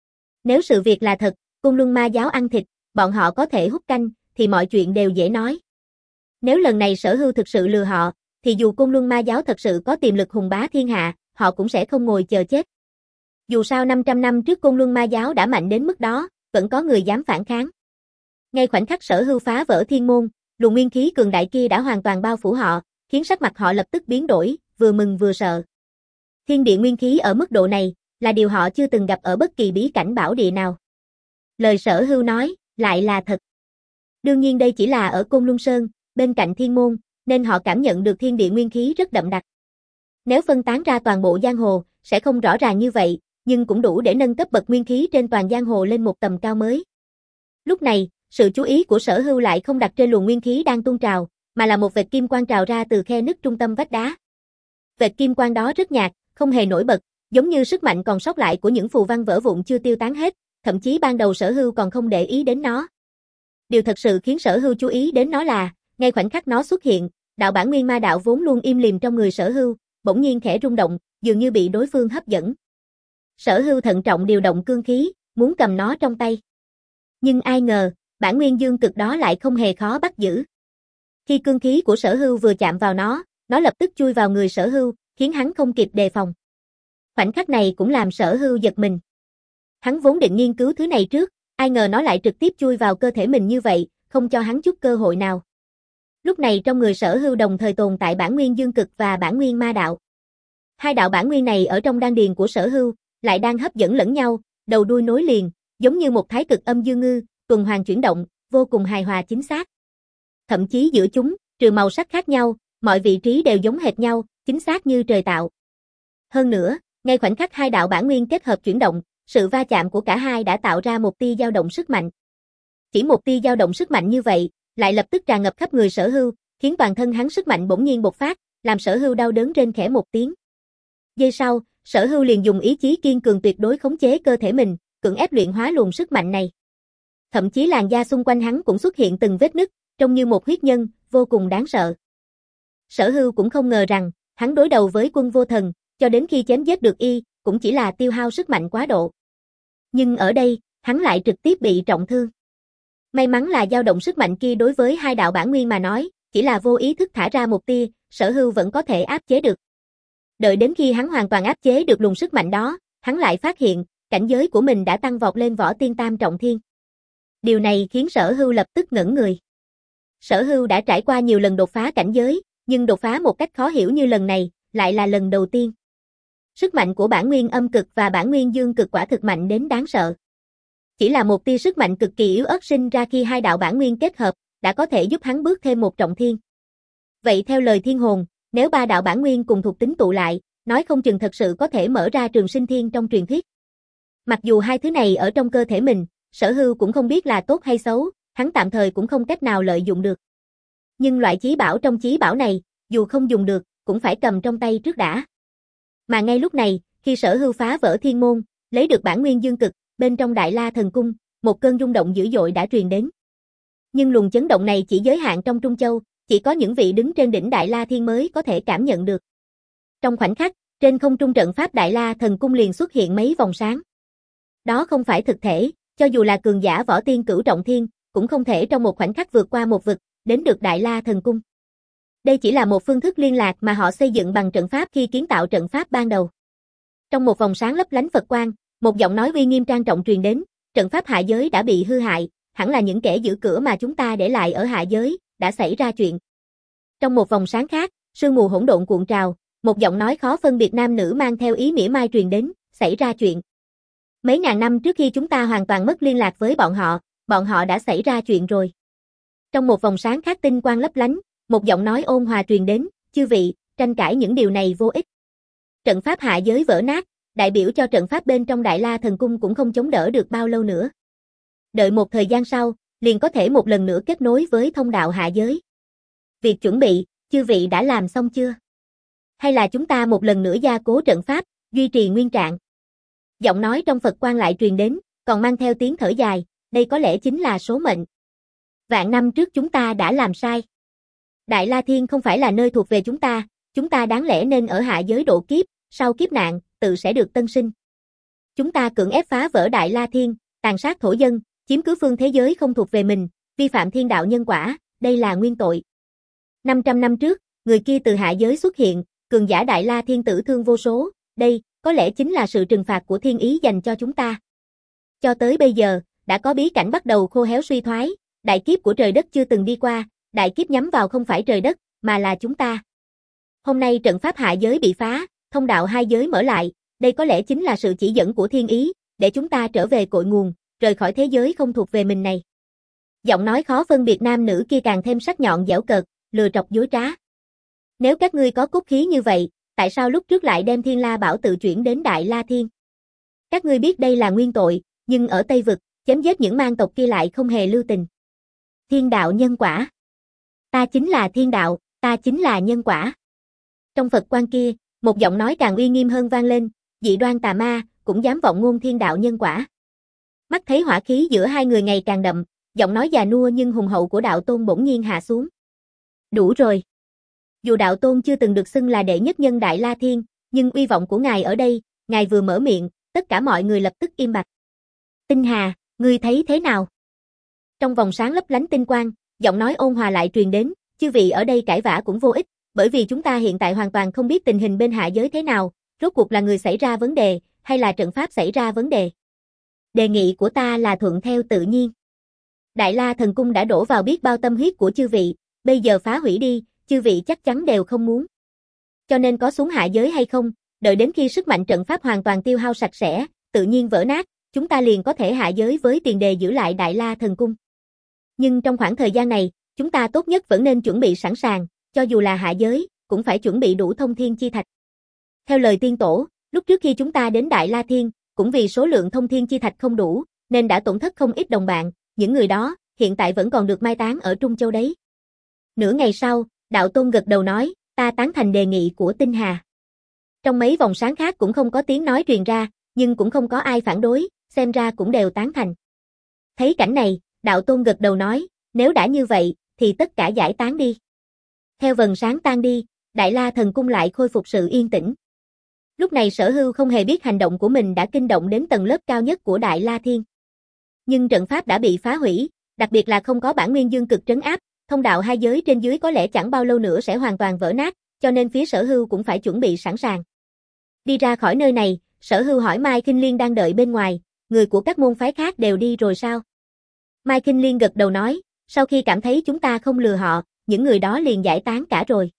Nếu sự việc là thật, Côn Luân Ma giáo ăn thịt, bọn họ có thể hút canh, thì mọi chuyện đều dễ nói. Nếu lần này Sở Hưu thực sự lừa họ, thì dù Côn Luân Ma giáo thật sự có tiềm lực hùng bá thiên hạ, họ cũng sẽ không ngồi chờ chết. Dù sao năm trăm năm trước Côn Luân Ma giáo đã mạnh đến mức đó, vẫn có người dám phản kháng. Ngay khoảnh khắc Sở Hưu phá vỡ thiên môn, luồng nguyên khí cường đại kia đã hoàn toàn bao phủ họ, khiến sắc mặt họ lập tức biến đổi, vừa mừng vừa sợ. Thiên địa nguyên khí ở mức độ này, là điều họ chưa từng gặp ở bất kỳ bí cảnh bảo địa nào. Lời Sở Hưu nói, lại là thật. Đương nhiên đây chỉ là ở Côn Luân Sơn, bên cạnh thiên môn, nên họ cảm nhận được thiên địa nguyên khí rất đậm đặc. Nếu phân tán ra toàn bộ giang hồ, sẽ không rõ ràng như vậy, nhưng cũng đủ để nâng cấp bậc nguyên khí trên toàn giang hồ lên một tầm cao mới. Lúc này, sự chú ý của Sở Hưu lại không đặt trên luồng nguyên khí đang tuôn trào, mà là một vệt kim quang trào ra từ khe nứt trung tâm vách đá. Vệt kim quang đó rất nhạt, không hề nổi bật, giống như sức mạnh còn sót lại của những phù văn vỡ vụn chưa tiêu tán hết, thậm chí ban đầu Sở Hưu còn không để ý đến nó. Điều thật sự khiến Sở Hưu chú ý đến nó là, ngay khoảnh khắc nó xuất hiện, đạo bản nguyên ma đạo vốn luôn im lìm trong người Sở Hưu, bỗng nhiên khẽ rung động, dường như bị đối phương hấp dẫn. Sở Hưu thận trọng điều động cương khí, muốn cầm nó trong tay. Nhưng ai ngờ, bản nguyên dương cực đó lại không hề khó bắt giữ. Khi cương khí của Sở Hưu vừa chạm vào nó, nó lập tức chui vào người Sở Hưu, khiến hắn không kịp đề phòng. Khoảnh khắc này cũng làm Sở Hưu giật mình. Hắn vốn định nghiên cứu thứ này trước, ai ngờ nó lại trực tiếp chui vào cơ thể mình như vậy, không cho hắn chút cơ hội nào. Lúc này trong người Sở Hưu đồng thời tồn tại bản nguyên dương cực và bản nguyên ma đạo. Hai đạo bản nguyên này ở trong đan điền của Sở Hưu, lại đang hấp dẫn lẫn nhau, đầu đuôi nối liền, giống như một thái cực âm dương ngư, tuần hoàn chuyển động, vô cùng hài hòa chính xác. Thậm chí giữa chúng, trừ màu sắc khác nhau, mọi vị trí đều giống hệt nhau, chính xác như trời tạo. Hơn nữa, ngay khoảnh khắc hai đạo bản nguyên kết hợp chuyển động, sự va chạm của cả hai đã tạo ra một tia dao động sức mạnh. Chỉ một tia dao động sức mạnh như vậy, lại lập tức tràn ngập khắp người Sở Hưu, khiến toàn thân hắn sức mạnh bỗng nhiên bộc phát, làm Sở Hưu đau đớn rên khẽ một tiếng. Giây sau, Sở Hưu liền dùng ý chí kiên cường tuyệt đối khống chế cơ thể mình, cưỡng ép luyện hóa luồng sức mạnh này. Thậm chí làn da xung quanh hắn cũng xuất hiện từng vết nứt, trông như một huyết nhân, vô cùng đáng sợ. Sở Hưu cũng không ngờ rằng, hắn đối đầu với Quân Vô Thần, cho đến khi chém giết được y, cũng chỉ là tiêu hao sức mạnh quá độ. Nhưng ở đây, hắn lại trực tiếp bị trọng thương. May mắn là dao động sức mạnh kia đối với hai đạo bản nguyên mà nói, chỉ là vô ý thức thả ra một tia, Sở Hưu vẫn có thể áp chế được. Đợi đến khi hắn hoàn toàn áp chế được luồng sức mạnh đó, hắn lại phát hiện, cảnh giới của mình đã tăng vọt lên võ tiên tam trọng thiên. Điều này khiến Sở Hưu lập tức ngẩn người. Sở Hưu đã trải qua nhiều lần đột phá cảnh giới, nhưng đột phá một cách khó hiểu như lần này, lại là lần đầu tiên. Sức mạnh của bản nguyên âm cực và bản nguyên dương cực quả thực mạnh đến đáng sợ. Chỉ là một tia sức mạnh cực kỳ yếu ớt sinh ra khi hai đạo bản nguyên kết hợp, đã có thể giúp hắn bước thêm một trọng thiên. Vậy theo lời thiên hồn, nếu ba đạo bản nguyên cùng thuộc tính tụ lại, nói không chừng thật sự có thể mở ra trường sinh thiên trong truyền thuyết. Mặc dù hai thứ này ở trong cơ thể mình, Sở Hưu cũng không biết là tốt hay xấu, hắn tạm thời cũng không cách nào lợi dụng được. Nhưng loại chí bảo trong chí bảo này, dù không dùng được, cũng phải cầm trong tay trước đã. Mà ngay lúc này, khi Sở Hưu phá vỡ thiên môn, lấy được bản nguyên dương cực, bên trong Đại La Thần Cung, một cơn rung động dữ dội đã truyền đến. Nhưng luồng chấn động này chỉ giới hạn trong Trung Châu, chỉ có những vị đứng trên đỉnh Đại La Thiên mới có thể cảm nhận được. Trong khoảnh khắc, trên không trung trận pháp Đại La Thần Cung liền xuất hiện mấy vòng sáng. Đó không phải thực thể, cho dù là cường giả võ tiên cửu trọng thiên, cũng không thể trong một khoảnh khắc vượt qua một vực, đến được Đại La Thần Cung. Đây chỉ là một phương thức liên lạc mà họ xây dựng bằng trận pháp khi kiến tạo trận pháp ban đầu. Trong một vòng sáng lấp lánh Phật quang, một giọng nói uy nghiêm trang trọng truyền đến, trận pháp hạ giới đã bị hư hại, hẳn là những kẻ giữ cửa mà chúng ta để lại ở hạ giới, đã xảy ra chuyện. Trong một vòng sáng khác, sương mù hỗn độn cuộn trào, một giọng nói khó phân biệt nam nữ mang theo ý mỉa mai truyền đến, xảy ra chuyện. Mấy ngàn năm trước khi chúng ta hoàn toàn mất liên lạc với bọn họ, bọn họ đã xảy ra chuyện rồi. Trong một vòng sáng khác tinh quang lấp lánh, một giọng nói ôn hòa truyền đến, chư vị, tranh cãi những điều này vô ích. Trận pháp hạ giới vỡ nát, đại biểu cho trận pháp bên trong Đại La Thần Cung cũng không chống đỡ được bao lâu nữa. Đợi một thời gian sau, liền có thể một lần nữa kết nối với thông đạo hạ giới. Việc chuẩn bị, chư vị đã làm xong chưa? Hay là chúng ta một lần nữa gia cố trận pháp, duy trì nguyên trạng? Giọng nói trong Phật quang lại truyền đến, còn mang theo tiếng thở dài, đây có lẽ chính là số mệnh. Vạn năm trước chúng ta đã làm sai. Đại La Thiên không phải là nơi thuộc về chúng ta, chúng ta đáng lẽ nên ở hạ giới độ kiếp, sau kiếp nạn, tự sẽ được tân sinh. Chúng ta cưỡng ép phá vỡ Đại La Thiên, tàn sát thổ dân, chiếm cứ phương thế giới không thuộc về mình, vi phạm thiên đạo nhân quả, đây là nguyên tội. năm trăm năm trước, người kia từ hạ giới xuất hiện, cường giả Đại La Thiên tử thương vô số, đây, có lẽ chính là sự trừng phạt của thiên ý dành cho chúng ta. Cho tới bây giờ, đã có bí cảnh bắt đầu khô héo suy thoái, đại kiếp của trời đất chưa từng đi qua, đại kiếp nhắm vào không phải trời đất, mà là chúng ta. Hôm nay trận pháp hạ giới bị phá, thông đạo hai giới mở lại, đây có lẽ chính là sự chỉ dẫn của thiên ý, để chúng ta trở về cội nguồn, rời khỏi thế giới không thuộc về mình này. Giọng nói khó phân biệt nam nữ kia càng thêm sắc nhọn giễu cợt, lừa trọc dối trá. Nếu các ngươi có cốt khí như vậy, tại sao lúc trước lại đem Thiên La Bảo tự chuyển đến Đại La Thiên? Các ngươi biết đây là nguyên tội, nhưng ở Tây Vực, chém giết những mang tộc kia lại không hề lưu tình. Thiên đạo nhân quả. Ta chính là thiên đạo, ta chính là nhân quả. Trong Phật quan kia, một giọng nói càng uy nghiêm hơn vang lên, dị đoan tà ma, cũng dám vọng ngôn thiên đạo nhân quả. Mắt thấy hỏa khí giữa hai người ngày càng đậm, giọng nói già nua nhưng hùng hậu của đạo tôn bỗng nhiên hạ xuống. Đủ rồi. Dù đạo tôn chưa từng được xưng là đệ nhất nhân Đại La Thiên, nhưng uy vọng của ngài ở đây, ngài vừa mở miệng, tất cả mọi người lập tức im bặt. Tinh Hà, ngươi thấy thế nào? Trong vòng sáng lấp lánh tinh quang, giọng nói ôn hòa lại truyền đến, chư vị ở đây cãi vã cũng vô ích, bởi vì chúng ta hiện tại hoàn toàn không biết tình hình bên hạ giới thế nào, rốt cuộc là người xảy ra vấn đề, hay là trận pháp xảy ra vấn đề. Đề nghị của ta là thuận theo tự nhiên. Đại La Thần Cung đã đổ vào biết bao tâm huyết của chư vị, bây giờ phá hủy đi, chư vị chắc chắn đều không muốn. Cho nên có xuống hạ giới hay không, đợi đến khi sức mạnh trận pháp hoàn toàn tiêu hao sạch sẽ, tự nhiên vỡ nát, chúng ta liền có thể hạ giới với tiền đề giữ lại Đại La Thần Cung. Nhưng trong khoảng thời gian này, chúng ta tốt nhất vẫn nên chuẩn bị sẵn sàng, cho dù là hạ giới, cũng phải chuẩn bị đủ thông thiên chi thạch. Theo lời tiên tổ, lúc trước khi chúng ta đến Đại La Thiên, cũng vì số lượng thông thiên chi thạch không đủ, nên đã tổn thất không ít đồng bạn, những người đó, hiện tại vẫn còn được mai táng ở Trung Châu đấy. Nửa ngày sau, đạo tôn gật đầu nói, ta tán thành đề nghị của Tinh Hà. Trong mấy vòng sáng khác cũng không có tiếng nói truyền ra, nhưng cũng không có ai phản đối, xem ra cũng đều tán thành. Thấy cảnh này, đạo tôn gật đầu nói, nếu đã như vậy, thì tất cả giải tán đi. Theo vầng sáng tan đi, Đại La Thần Cung lại khôi phục sự yên tĩnh. Lúc này Sở Hưu không hề biết hành động của mình đã kinh động đến tầng lớp cao nhất của Đại La Thiên. Nhưng trận pháp đã bị phá hủy, đặc biệt là không có bản nguyên dương cực trấn áp, thông đạo hai giới trên dưới có lẽ chẳng bao lâu nữa sẽ hoàn toàn vỡ nát, cho nên phía Sở Hưu cũng phải chuẩn bị sẵn sàng. Đi ra khỏi nơi này, Sở Hưu hỏi Mai Kinh Liên đang đợi bên ngoài, người của các môn phái khác đều đi rồi sao? Mai Kinh Liên gật đầu nói, sau khi cảm thấy chúng ta không lừa họ, những người đó liền giải tán cả rồi.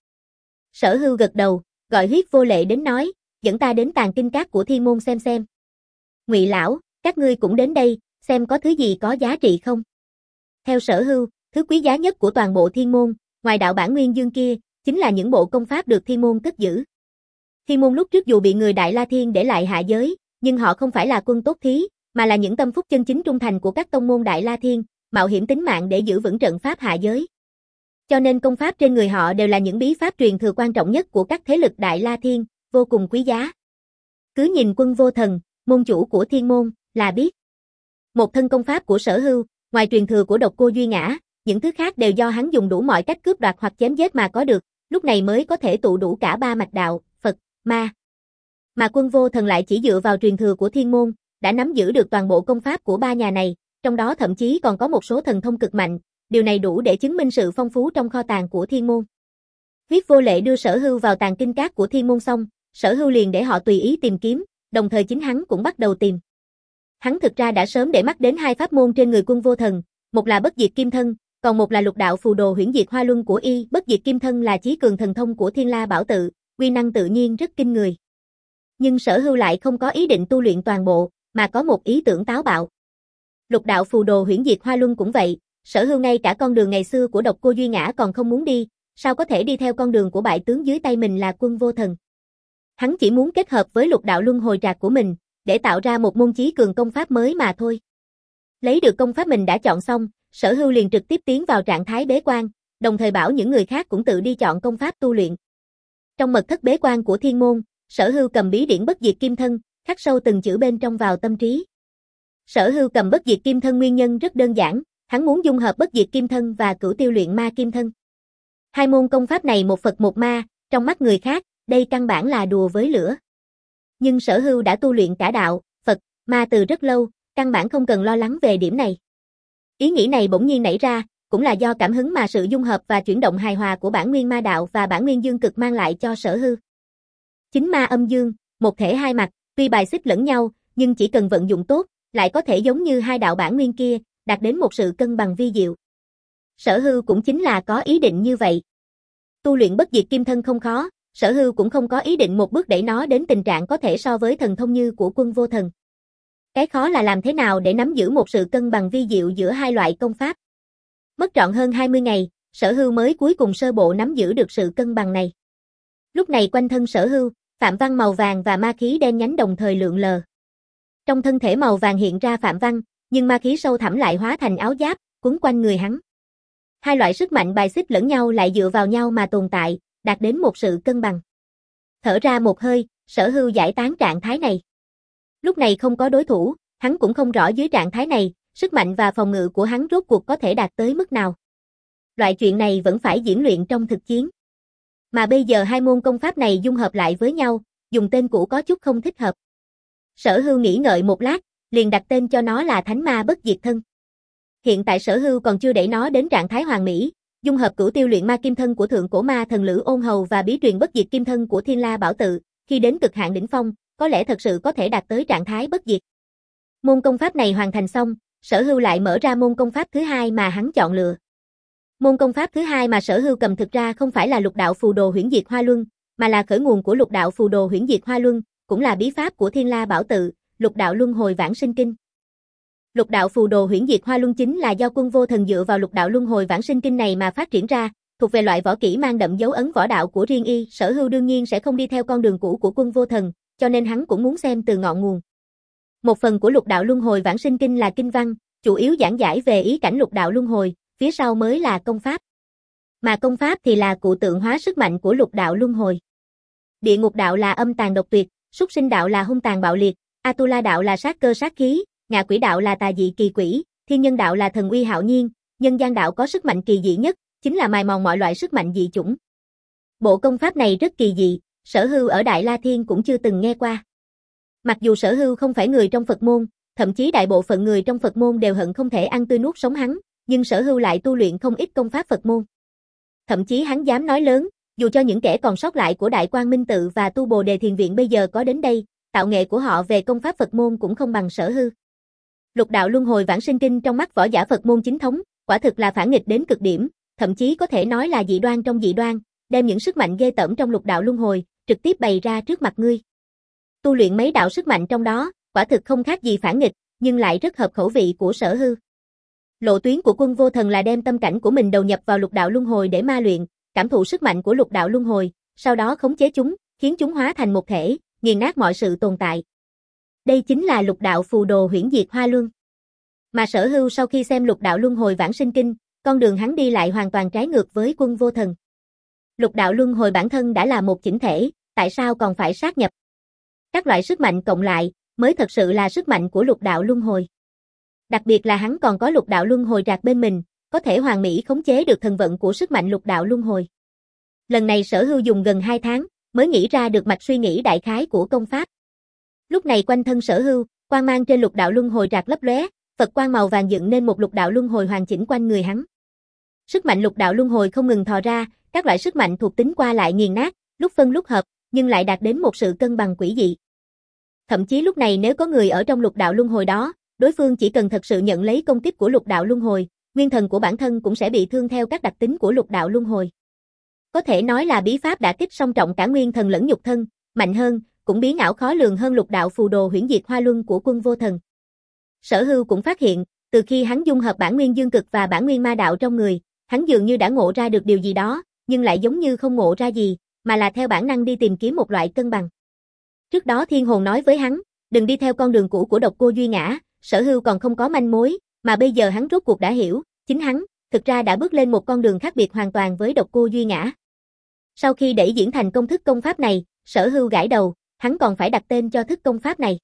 Sở Hưu gật đầu, gọi Huyết Vô Lệ đến nói, dẫn ta đến tàng kinh các của Thiên Môn xem xem. Ngụy lão, các ngươi cũng đến đây, xem có thứ gì có giá trị không? Theo Sở Hưu, thứ quý giá nhất của toàn bộ Thiên Môn, ngoài đạo bản nguyên dương kia, chính là những bộ công pháp được Thiên Môn cất giữ. Thiên Môn lúc trước dù bị người Đại La Thiên để lại hạ giới, nhưng họ không phải là quân tốt thí, mà là những tâm phúc chân chính trung thành của các tông môn Đại La Thiên, mạo hiểm tính mạng để giữ vững trận pháp hạ giới. Cho nên công pháp trên người họ đều là những bí pháp truyền thừa quan trọng nhất của các thế lực Đại La Thiên, vô cùng quý giá. Cứ nhìn Quân Vô Thần, môn chủ của Thiên Môn, là biết. Một thân công pháp của Sở Hưu, ngoài truyền thừa của Độc Cô Duy Ngã, những thứ khác đều do hắn dùng đủ mọi cách cướp đoạt hoặc chém giết mà có được, lúc này mới có thể tụ đủ cả ba mạch đạo, Phật, Ma. Mà Quân Vô Thần lại chỉ dựa vào truyền thừa của Thiên Môn, đã nắm giữ được toàn bộ công pháp của ba nhà này, trong đó thậm chí còn có một số thần thông cực mạnh, điều này đủ để chứng minh sự phong phú trong kho tàng của Thiên Môn. Huyết Vô Lệ đưa Sở Hưu vào tàng kinh các của Thiên Môn xong, Sở Hưu liền để họ tùy ý tìm kiếm, đồng thời chính hắn cũng bắt đầu tìm. Hắn thực ra đã sớm để mắt đến hai pháp môn trên người Quân Vô Thần, một là Bất Diệt Kim Thân, còn một là Lục Đạo Phù Đồ Huyễn Diệt Hoa Luân của y. Bất Diệt Kim Thân là chí cường thần thông của Thiên La Bảo tự, uy năng tự nhiên rất kinh người. Nhưng Sở Hưu lại không có ý định tu luyện toàn bộ, mà có một ý tưởng táo bạo. Lục Đạo Phù Đồ Huyễn Diệt Hoa Luân cũng vậy, Sở Hưu ngay cả con đường ngày xưa của Độc Cô Duy Ngã còn không muốn đi, sao có thể đi theo con đường của bại tướng dưới tay mình là Quân Vô Thần. Hắn chỉ muốn kết hợp với Lục Đạo Luân Hồi Trạc của mình, để tạo ra một môn chí cường công pháp mới mà thôi. Lấy được công pháp mình đã chọn xong, Sở Hưu liền trực tiếp tiến vào trạng thái bế quan, đồng thời bảo những người khác cũng tự đi chọn công pháp tu luyện. Trong mật thất bế quan của Thiên Môn, Sở Hưu cầm bí điển Bất Diệt Kim Thân, khắc sâu từng chữ bên trong vào tâm trí. Sở Hưu cầm Bất Diệt Kim Thân nguyên nhân rất đơn giản, hắn muốn dung hợp Bất Diệt Kim Thân và Cửu Tiêu Luyện Ma Kim Thân. Hai môn công pháp này một Phật một ma, trong mắt người khác, đây căn bản là đùa với lửa. Nhưng Sở Hưu đã tu luyện cả đạo, Phật, ma từ rất lâu, căn bản không cần lo lắng về điểm này. Ý nghĩ này bỗng nhiên nảy ra, cũng là do cảm hứng mà sự dung hợp và chuyển động hài hòa của bản nguyên ma đạo và bản nguyên dương cực mang lại cho Sở Hưu. Chính ma âm dương, một thể hai mặt, tuy bài xích lẫn nhau, nhưng chỉ cần vận dụng tốt, lại có thể giống như hai đạo bản nguyên kia, đạt đến một sự cân bằng vi diệu. Sở Hưu cũng chính là có ý định như vậy. Tu luyện Bất Diệt Kim Thân không khó, Sở Hưu cũng không có ý định một bước đẩy nó đến tình trạng có thể so với thần thông như của Quân Vô Thần. Cái khó là làm thế nào để nắm giữ một sự cân bằng vi diệu giữa hai loại công pháp. Mất trọn hơn hai mươi ngày, Sở Hưu mới cuối cùng sơ bộ nắm giữ được sự cân bằng này. Lúc này quanh thân Sở Hưu, phạm văn màu vàng và ma khí đen nhánh đồng thời lượn lờ. Trong thân thể màu vàng hiện ra phạm văn, nhưng ma khí sâu thẳm lại hóa thành áo giáp, quấn quanh người hắn. Hai loại sức mạnh bài xích lẫn nhau lại dựa vào nhau mà tồn tại, đạt đến một sự cân bằng. Thở ra một hơi, Sở Hưu giải tán trạng thái này. Lúc này không có đối thủ, hắn cũng không rõ dưới trạng thái này, sức mạnh và phòng ngự của hắn rốt cuộc có thể đạt tới mức nào. Loại chuyện này vẫn phải diễn luyện trong thực chiến. Mà bây giờ hai môn công pháp này dung hợp lại với nhau, dùng tên cũ có chút không thích hợp. Sở Hưu nghĩ ngợi một lát, liền đặt tên cho nó là Thánh Ma Bất Diệt Thân. Hiện tại Sở Hưu còn chưa đẩy nó đến trạng thái hoàn mỹ, dung hợp cửu tiêu luyện ma kim thân của thượng cổ ma thần Lữ Ôn Hầu và bí truyền bất diệt kim thân của Thiên La Bảo Tự, khi đến cực hạn đỉnh phong, có lẽ thật sự có thể đạt tới trạng thái bất diệt. Môn công pháp này hoàn thành xong, Sở Hưu lại mở ra môn công pháp thứ hai mà hắn chọn lựa. Môn công pháp thứ hai mà Sở Hưu cầm thực ra không phải là Lục Đạo Phù Đồ Huyễn Diệt Hoa Luân, mà là khởi nguồn của Lục Đạo Phù Đồ Huyễn Diệt Hoa Luân, cũng là bí pháp của Thiên La Bảo Tự, Lục Đạo Luân Hồi Vãng Sinh Kinh. Lục Đạo Phù Đồ Huyễn Diệt Hoa Luân chính là do Quân Vô Thần dựa vào Lục Đạo Luân Hồi Vãng Sinh Kinh này mà phát triển ra, thuộc về loại võ kỹ mang đậm dấu ấn võ đạo của riêng y. Sở Hưu đương nhiên sẽ không đi theo con đường cũ của Quân Vô Thần, cho nên hắn cũng muốn xem từ ngọn nguồn. Một phần của Lục Đạo Luân Hồi Vãng Sinh Kinh là kinh văn, chủ yếu giảng giải về ý cảnh Lục Đạo Luân Hồi, phía sau mới là công pháp. Mà công pháp thì là cụ tượng hóa sức mạnh của Lục Đạo Luân Hồi. Địa ngục đạo là âm tàn độc tuyệt, súc sinh đạo là hung tàn bạo liệt, Atula đạo là sát cơ sát khí, ngạ quỷ đạo là tà dị kỳ quỷ, thiên nhân đạo là thần uy hạo nhiên, nhân gian đạo có sức mạnh kỳ dị nhất, chính là mài mòn mọi loại sức mạnh dị chủng. Bộ công pháp này rất kỳ dị, Sở Hưu ở Đại La Thiên cũng chưa từng nghe qua. Mặc dù Sở Hưu không phải người trong Phật môn, thậm chí đại bộ phận người trong Phật môn đều hận không thể ăn tươi nuốt sống hắn, nhưng Sở Hưu lại tu luyện không ít công pháp Phật môn. Thậm chí hắn dám nói lớn, dù cho những kẻ còn sót lại của Đại Quang Minh Tự và Tu Bồ Đề Thiền Viện bây giờ có đến đây, tạo nghệ của họ về công pháp Phật môn cũng không bằng Sở Hưu. Lục Đạo Luân Hồi Vãng Sinh Kinh trong mắt võ giả Phật môn chính thống, quả thực là phản nghịch đến cực điểm, thậm chí có thể nói là dị đoan trong dị đoan, đem những sức mạnh ghê tởm trong Lục Đạo Luân Hồi trực tiếp bày ra trước mặt ngươi. Tu luyện mấy đạo sức mạnh trong đó, quả thực không khác gì phản nghịch, nhưng lại rất hợp khẩu vị của Sở Hưu. Lộ tuyến của Quân Vô Thần là đem tâm cảnh của mình đầu nhập vào Lục Đạo Luân Hồi để ma luyện, cảm thụ sức mạnh của Lục Đạo Luân Hồi, sau đó khống chế chúng, khiến chúng hóa thành một thể, nghiền nát mọi sự tồn tại. Đây chính là Lục Đạo Phù Đồ Huyễn Diệt Hoa Luân. Mà Sở Hưu sau khi xem Lục Đạo Luân Hồi Vãng Sinh Kinh, con đường hắn đi lại hoàn toàn trái ngược với Quân Vô Thần. Lục Đạo Luân Hồi bản thân đã là một chỉnh thể, tại sao còn phải sát nhập? Các loại sức mạnh cộng lại, mới thật sự là sức mạnh của Lục Đạo Luân Hồi. Đặc biệt là hắn còn có Lục Đạo Luân Hồi rạc bên mình, có thể hoàn mỹ khống chế được thần vận của sức mạnh Lục Đạo Luân Hồi. Lần này Sở Hưu dùng gần hai tháng, mới nghĩ ra được mạch suy nghĩ đại khái của công pháp. Lúc này quanh thân Sở Hưu, quang mang trên Lục Đạo Luân Hồi rạc lấp lóe, Phật quang màu vàng dựng nên một Lục Đạo Luân Hồi hoàn chỉnh quanh người hắn. Sức mạnh Lục Đạo Luân Hồi không ngừng thò ra, các loại sức mạnh thuộc tính qua lại nghiền nát, lúc phân lúc hợp, nhưng lại đạt đến một sự cân bằng quỷ dị. Thậm chí lúc này nếu có người ở trong Lục Đạo Luân Hồi đó, đối phương chỉ cần thật sự nhận lấy công kích của Lục Đạo Luân Hồi, nguyên thần của bản thân cũng sẽ bị thương theo các đặc tính của Lục Đạo Luân Hồi. Có thể nói là bí pháp đã kích song trọng cả nguyên thần lẫn nhục thân, mạnh hơn, cũng biến ảo khó lường hơn Lục Đạo Phù Đồ Huyễn Diệt Hoa Luân của Quân Vô Thần. Sở Hưu cũng phát hiện, từ khi hắn dung hợp bản nguyên dương cực và bản nguyên ma đạo trong người, hắn dường như đã ngộ ra được điều gì đó, nhưng lại giống như không ngộ ra gì, mà là theo bản năng đi tìm kiếm một loại cân bằng. Trước đó Thiên Hồn nói với hắn, đừng đi theo con đường cũ của Độc Cô Duy Ngã, Sở Hưu còn không có manh mối, mà bây giờ hắn rốt cuộc đã hiểu, chính hắn, thực ra đã bước lên một con đường khác biệt hoàn toàn với Độc Cô Duy Ngã. Sau khi đẩy diễn thành công thức công pháp này, Sở Hưu gãi đầu, hắn còn phải đặt tên cho thức công pháp này.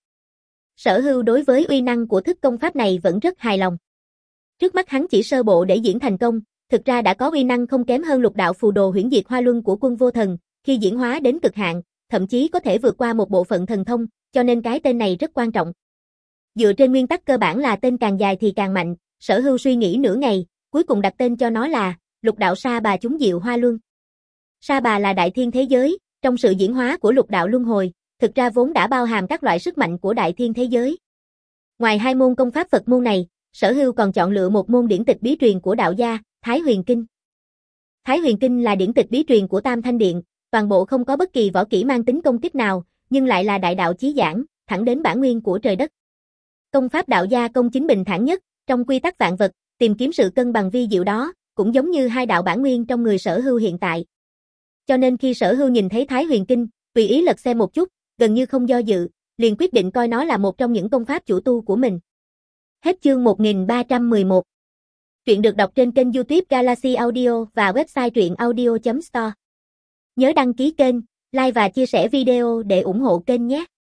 Sở Hưu đối với uy năng của thức công pháp này vẫn rất hài lòng. Trước mắt hắn chỉ sơ bộ để diễn thành công, thực ra đã có uy năng không kém hơn Lục Đạo Phù Đồ Huyễn Diệt Hoa Luân của Quân Vô Thần, khi diễn hóa đến cực hạn, thậm chí có thể vượt qua một bộ phận thần thông, cho nên cái tên này rất quan trọng. Dựa trên nguyên tắc cơ bản là tên càng dài thì càng mạnh, Sở Hưu suy nghĩ nửa ngày, cuối cùng đặt tên cho nó là Lục Đạo Sa Bà Chúng Diệu Hoa Luân. Sa Bà là đại thiên thế giới, trong sự diễn hóa của Lục Đạo Luân Hồi, thực ra vốn đã bao hàm các loại sức mạnh của đại thiên thế giới. Ngoài hai môn công pháp Phật môn này, Sở Hưu còn chọn lựa một môn điển tịch bí truyền của đạo gia, Thái Huyền Kinh. Thái Huyền Kinh là điển tịch bí truyền của Tam Thanh Điện, toàn bộ không có bất kỳ võ kỹ mang tính công kích nào, nhưng lại là đại đạo chí giảng, thẳng đến bản nguyên của trời đất. Công pháp đạo gia công chính bình thản nhất, trong quy tắc vạn vật, tìm kiếm sự cân bằng vi diệu đó, cũng giống như hai đạo bản nguyên trong người Sở Hưu hiện tại. Cho nên khi Sở Hưu nhìn thấy Thái Huyền Kinh, tùy ý lật xem một chút, gần như không do dự, liền quyết định coi nó là một trong những công pháp chủ tu của mình. Hết chương một nghìn ba trăm mười một. Truyện được đọc trên kênh YouTube Galaxy Audio và website truyện audio chấm store. Nhớ đăng ký kênh, like và chia sẻ video để ủng hộ kênh nhé.